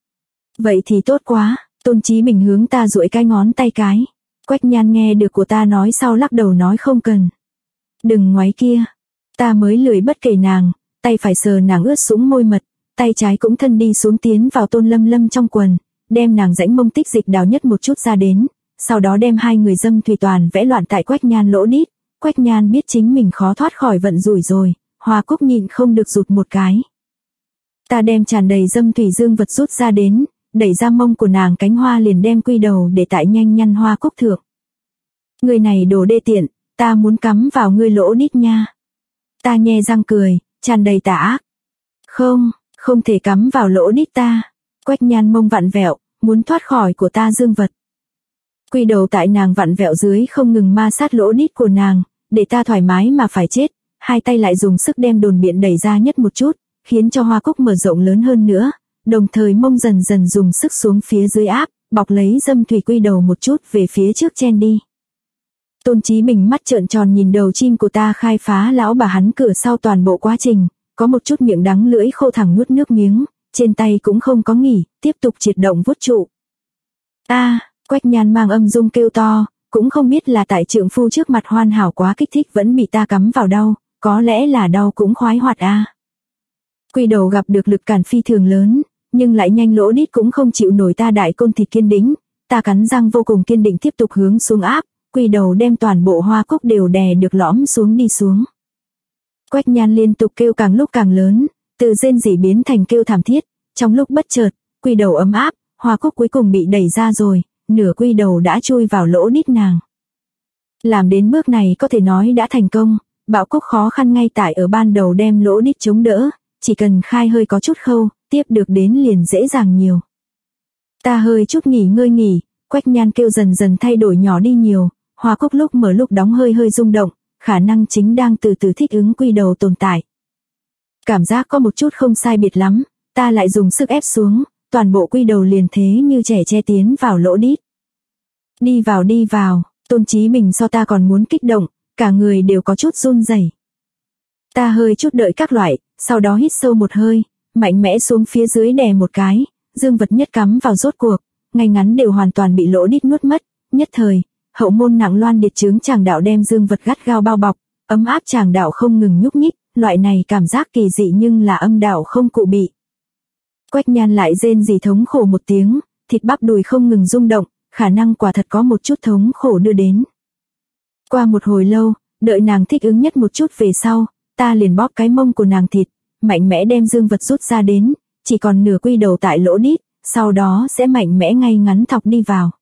Vậy thì tốt quá, Tôn Chí Bình hướng ta duỗi cái ngón tay cái. Quách Nhan nghe được của ta nói sau lắc đầu nói không cần. Đừng ngoáy kia. Ta mới lười bất kể nàng, tay phải sờ nàng ướt sũng môi mật, tay trái cũng thân đi xuống tiến vào Tôn Lâm Lâm trong quần, đem nàng rãnh mông tích dịch đào nhất một chút ra đến, sau đó đem hai người dâm thủy toàn vẽ loạn tại Quách Nhan lỗ đít. Quách Nhan biết chính mình khó thoát khỏi vận rủi rồi, hoa cúc nhịn không được rụt một cái. Ta đem tràn đầy dâm thủy dương vật rút ra đến, đẩy ra mông của nàng cánh hoa liền đem quy đầu để tại nhanh nhăn hoa cúc thượng. Người này đồ đê tiện, ta muốn cắm vào ngươi lỗ đít nha. Ta nhe răng cười, tràn đầy tà ác. Không, không thể cắm vào lỗ đít ta. Quách Nhan mông vặn vẹo, muốn thoát khỏi của ta dương vật. Quy đầu tại nàng vặn vẹo dưới không ngừng ma sát lỗ đít của nàng, để ta thoải mái mà phải chết. Hai tay lại dùng sức đem đồn biện đẩy ra nhất một chút, khiến cho hoa cúc mở rộng lớn hơn nữa, đồng thời mông dần dần dùng sức xuống phía dưới áp, bọc lấy dâm thủy quy đầu một chút về phía trước chen đi. Tôn Chí Bình mắt trợn tròn nhìn đầu chim của ta khai phá lão bà hắn cửa sau toàn bộ quá trình, có một chút miệng đắng lưỡi khô thẳng nuốt nước miếng, trên tay cũng không có nghỉ, tiếp tục triệt động vuốt trụ. Quách Nhan mang âm dung kêu to, cũng không biết là tại trượng phu trước mặt hoàn hảo quá kích thích vẫn bị ta cắm vào đau, có lẽ là đau cũng khoái hoạt a. Quy đầu gặp được lực cản phi thường lớn, nhưng lại nhanh lỗ đít cũng không chịu nổi ta đại côn thịt kiên đĩnh, ta cắn răng vô cùng kiên định tiếp tục hướng xuống áp, quy đầu đem toàn bộ hoa cúc đều đè được lõm xuống đi xuống. Quách Nhan liên tục kêu càng lúc càng lớn, từ rên rỉ biến thành kêu thảm thiết, trong lúc bất chợt, quy đầu ấm áp, hoa cúc cuối cùng bị đẩy ra rồi, nửa quy đầu đã chui vào lỗ đít nàng. Làm đến bước này có thể nói đã thành công, Bạo Cúc khó khăn ngay tại ở ban đầu đem lỗ đít chống đỡ, chỉ cần khai hơi có chút khâu, tiếp được đến liền dễ dàng nhiều. Ta hơi chút nghỉ ngơi nghỉ, Quách Nhan kêu dần dần thay đổi nhỏ đi nhiều, hoa cúc lúc mở lúc đóng hơi hơi rung động, khả năng chính đang từ từ thích ứng quy đầu tồn tại. Cảm giác có một chút không sai biệt lắm, ta lại dùng sức ép xuống, toàn bộ quy đầu liền thế như trẻ che tiến vào lỗ đít. Đi vào, Tôn Chí Bình so ta còn muốn kích động, cả người đều có chút run rẩy. Ta hơi chút đợi các loại, sau đó hít sâu một hơi, mạnh mẽ xuống phía dưới đè một cái, dương vật nhất cắm vào rốt cuộc, ngay ngắn đều hoàn toàn bị lỗ đít nuốt mất, nhất thời, hậu môn nặng loan điệt trướng tràng đạo đem dương vật gắt gao bao bọc, ấm áp tràng đạo không ngừng nhúc nhích, loại này cảm giác kỳ dị nhưng là âm đạo không cụ bị. Quách Nhan lại rên rỉ thống khổ một tiếng, thịt bắp đùi không ngừng rung động, khả năng quả thật có một chút thống khổ đưa đến. Qua một hồi lâu, đợi nàng thích ứng nhất một chút về sau, ta liền bóp cái mông của nàng thịt, mạnh mẽ đem dương vật rút ra đến, chỉ còn nửa quy đầu tại lỗ đít, sau đó sẽ mạnh mẽ ngay ngắn thọc đi vào.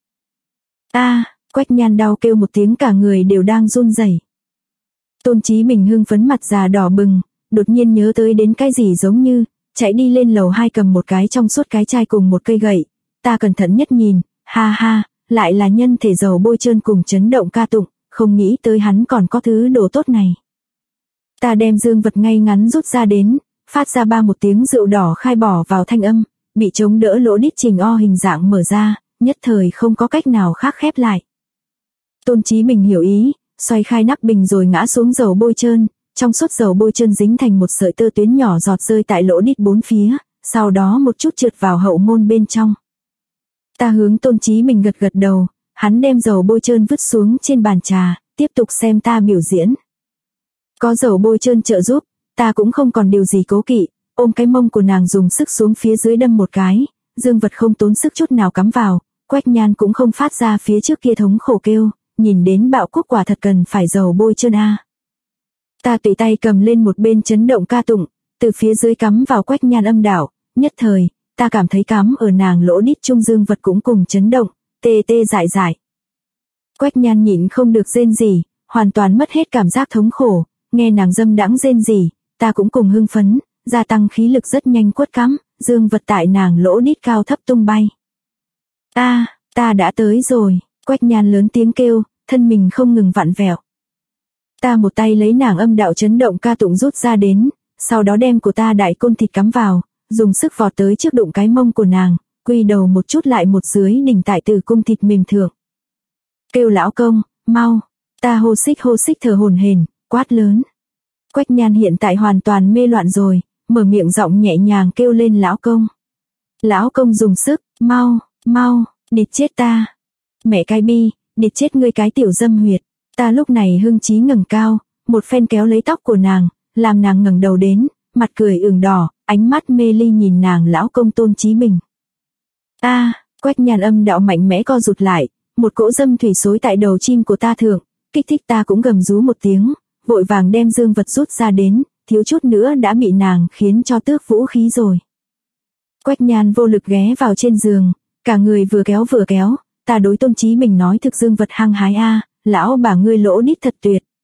Quách Nhan đau kêu một tiếng cả người đều đang run rẩy. Tôn Chí Bình hưng phấn mặt già đỏ bừng, đột nhiên nhớ tới đến cái gì giống như, chạy đi lên lầu 2 cầm một cái trong suốt cái chai cùng một cây gậy, ta cẩn thận nhất nhìn, ha, lại là nhân thể dầu bôi trơn cùng chấn động ca tụng, không nghĩ tới hắn còn có thứ đồ tốt này. Ta đem dương vật ngay ngắn rút ra đến, phát ra ba một tiếng rượu đỏ khai bỏ vào thanh âm, bị chống đỡ lỗ đít trình o hình dạng mở ra, nhất thời không có cách nào khác khép lại. Tôn Chí Bình hiểu ý, xoay khai nắp bình rồi ngã xuống dầu bôi trơn, trong suốt dầu bôi trơn dính thành một sợi tơ tuyến nhỏ giọt rơi tại lỗ đít bốn phía, sau đó một chút trượt vào hậu môn bên trong. Ta hướng Tôn Chí Bình gật gật đầu, hắn đem dầu bôi trơn vứt xuống trên bàn trà, tiếp tục xem ta biểu diễn. Có dầu bôi trơn trợ giúp, ta cũng không còn điều gì cố kỵ, ôm cái mông của nàng dùng sức xuống phía dưới đâm một cái, dương vật không tốn sức chút nào cắm vào, Quách Nhan cũng không phát ra phía trước kia thống khổ kêu, nhìn đến Bạo Cúc quả thật cần phải dầu bôi trơn a. Ta tùy tay cầm lên một bên chấn động ca tụng, từ phía dưới cắm vào Quách Nhan âm đạo, nhất thời, ta cảm thấy cắm ở nàng lỗ đít trung dương vật cũng cùng chấn động, tê tê dại dại. Quách Nhan nhịn không được rên rỉ, hoàn toàn mất hết cảm giác thống khổ, nghe nàng dâm đãng rên rỉ, ta cũng cùng hưng phấn, gia tăng khí lực rất nhanh quất cắm, dương vật tại nàng lỗ đít cao thấp tung bay. Ta đã tới rồi, Quách Nhan lớn tiếng kêu, thân mình không ngừng vặn vẹo. Ta một tay lấy nàng âm đạo chấn động ca tụng rút ra đến, sau đó đem của ta đại côn thịt cắm vào, dùng sức vọt tới trước đụng cái mông của nàng, quy đầu một chút lại một dưới đỉnh tại tử cung thịt mềm thượng. Kêu lão công, mau, ta hô xích thở hổn hển, quát lớn. Quách Nhan hiện tại hoàn toàn mê loạn rồi, mở miệng giọng nhẹ nhàng kêu lên lão công. Lão công dùng sức, mau, địt chết ta. Mẹ cái bi, địt chết ngươi cái tiểu dâm huyệt. Ta lúc này hưng chí ngẩng cao, một phen kéo lấy tóc của nàng, làm nàng ngẩng đầu đến, mặt cười ửng đỏ, ánh mắt mê ly nhìn nàng lão công Tôn Chí Bình. Quách Nhan âm đạo mạnh mẽ co rụt lại, một cỗ dâm thủy xối tại đầu chim của ta thượng, kích thích ta cũng gầm rú một tiếng, vội vàng đem dương vật rút ra đến, thiếu chút nữa đã bị nàng khiến cho tước vũ khí rồi. Quách Nhan vô lực ghé vào trên giường, cả người vừa kéo, ta đối Tôn Chí Bình nói thực dương vật hăng hái a, lão bà ngươi lỗ đít thật tuyệt,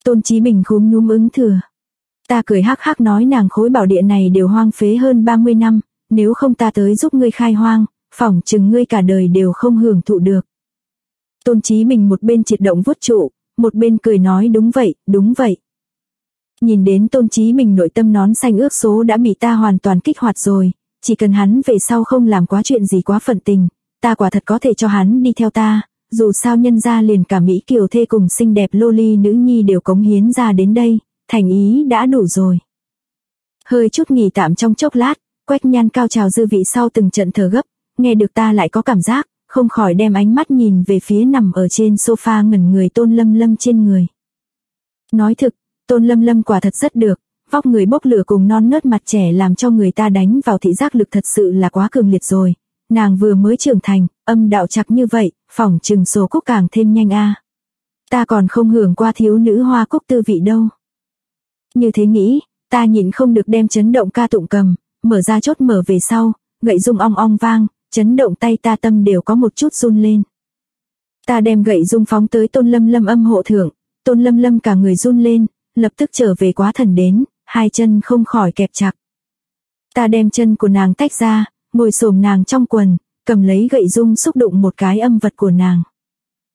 Tôn Chí Bình khúm núm ứng thừa. Ta cười hắc hắc nói nàng khối bảo địa này đều hoang phế hơn 30 năm, nếu không ta tới giúp ngươi khai hoang, phỏng chừng ngươi cả đời đều không hưởng thụ được. Tôn Chí Bình một bên triệt động vuốt trụ, một bên cười nói đúng vậy, đúng vậy. Nhìn đến Tôn Chí Bình nội tâm nón xanh ước số đã bị ta hoàn toàn kích hoạt rồi, chỉ cần hắn về sau không làm quá chuyện gì quá phận tình, ta quả thật có thể cho hắn đi theo ta, dù sao nhân gia liền cả Mỹ kiều thê cùng xinh đẹp loli nữ nhi đều cống hiến ra đến đây, thành ý đã đủ rồi. Hơi chút nghỉ tạm trong chốc lát, Quách Nhan cao trào dư vị sau từng trận thở gấp, nghe được ta lại có cảm giác, không khỏi đem ánh mắt nhìn về phía nằm ở trên sofa ngẩn người Tôn Lâm Lâm trên người. Nói thực, Tôn Lâm Lâm quả thật rất được, vóc người bốc lửa cùng non nớt mặt trẻ làm cho người ta đánh vào thị giác lực thật sự là quá cường liệt rồi. Nàng vừa mới trưởng thành, âm đạo chặt như vậy, phỏng chừng sổ cúc càng thêm nhanh a. Ta còn không hưởng qua thiếu nữ hoa cúc tư vị đâu. Như thế nghĩ, ta nhịn không được đem chấn động ca tụng cầm, mở ra chốt mở về sau, gậy rung ong ong vang, chấn động tay ta tâm đều có một chút run lên. Ta đem gậy rung phóng tới Tôn Lâm Lâm âm hộ thượng, Tôn Lâm Lâm cả người run lên, lập tức trở về quá thần đến, hai chân không khỏi kẹp chặt. Ta đem chân của nàng tách ra, ngồi xổm nàng trong quần, cầm lấy gậy rung xúc đụng một cái âm vật của nàng.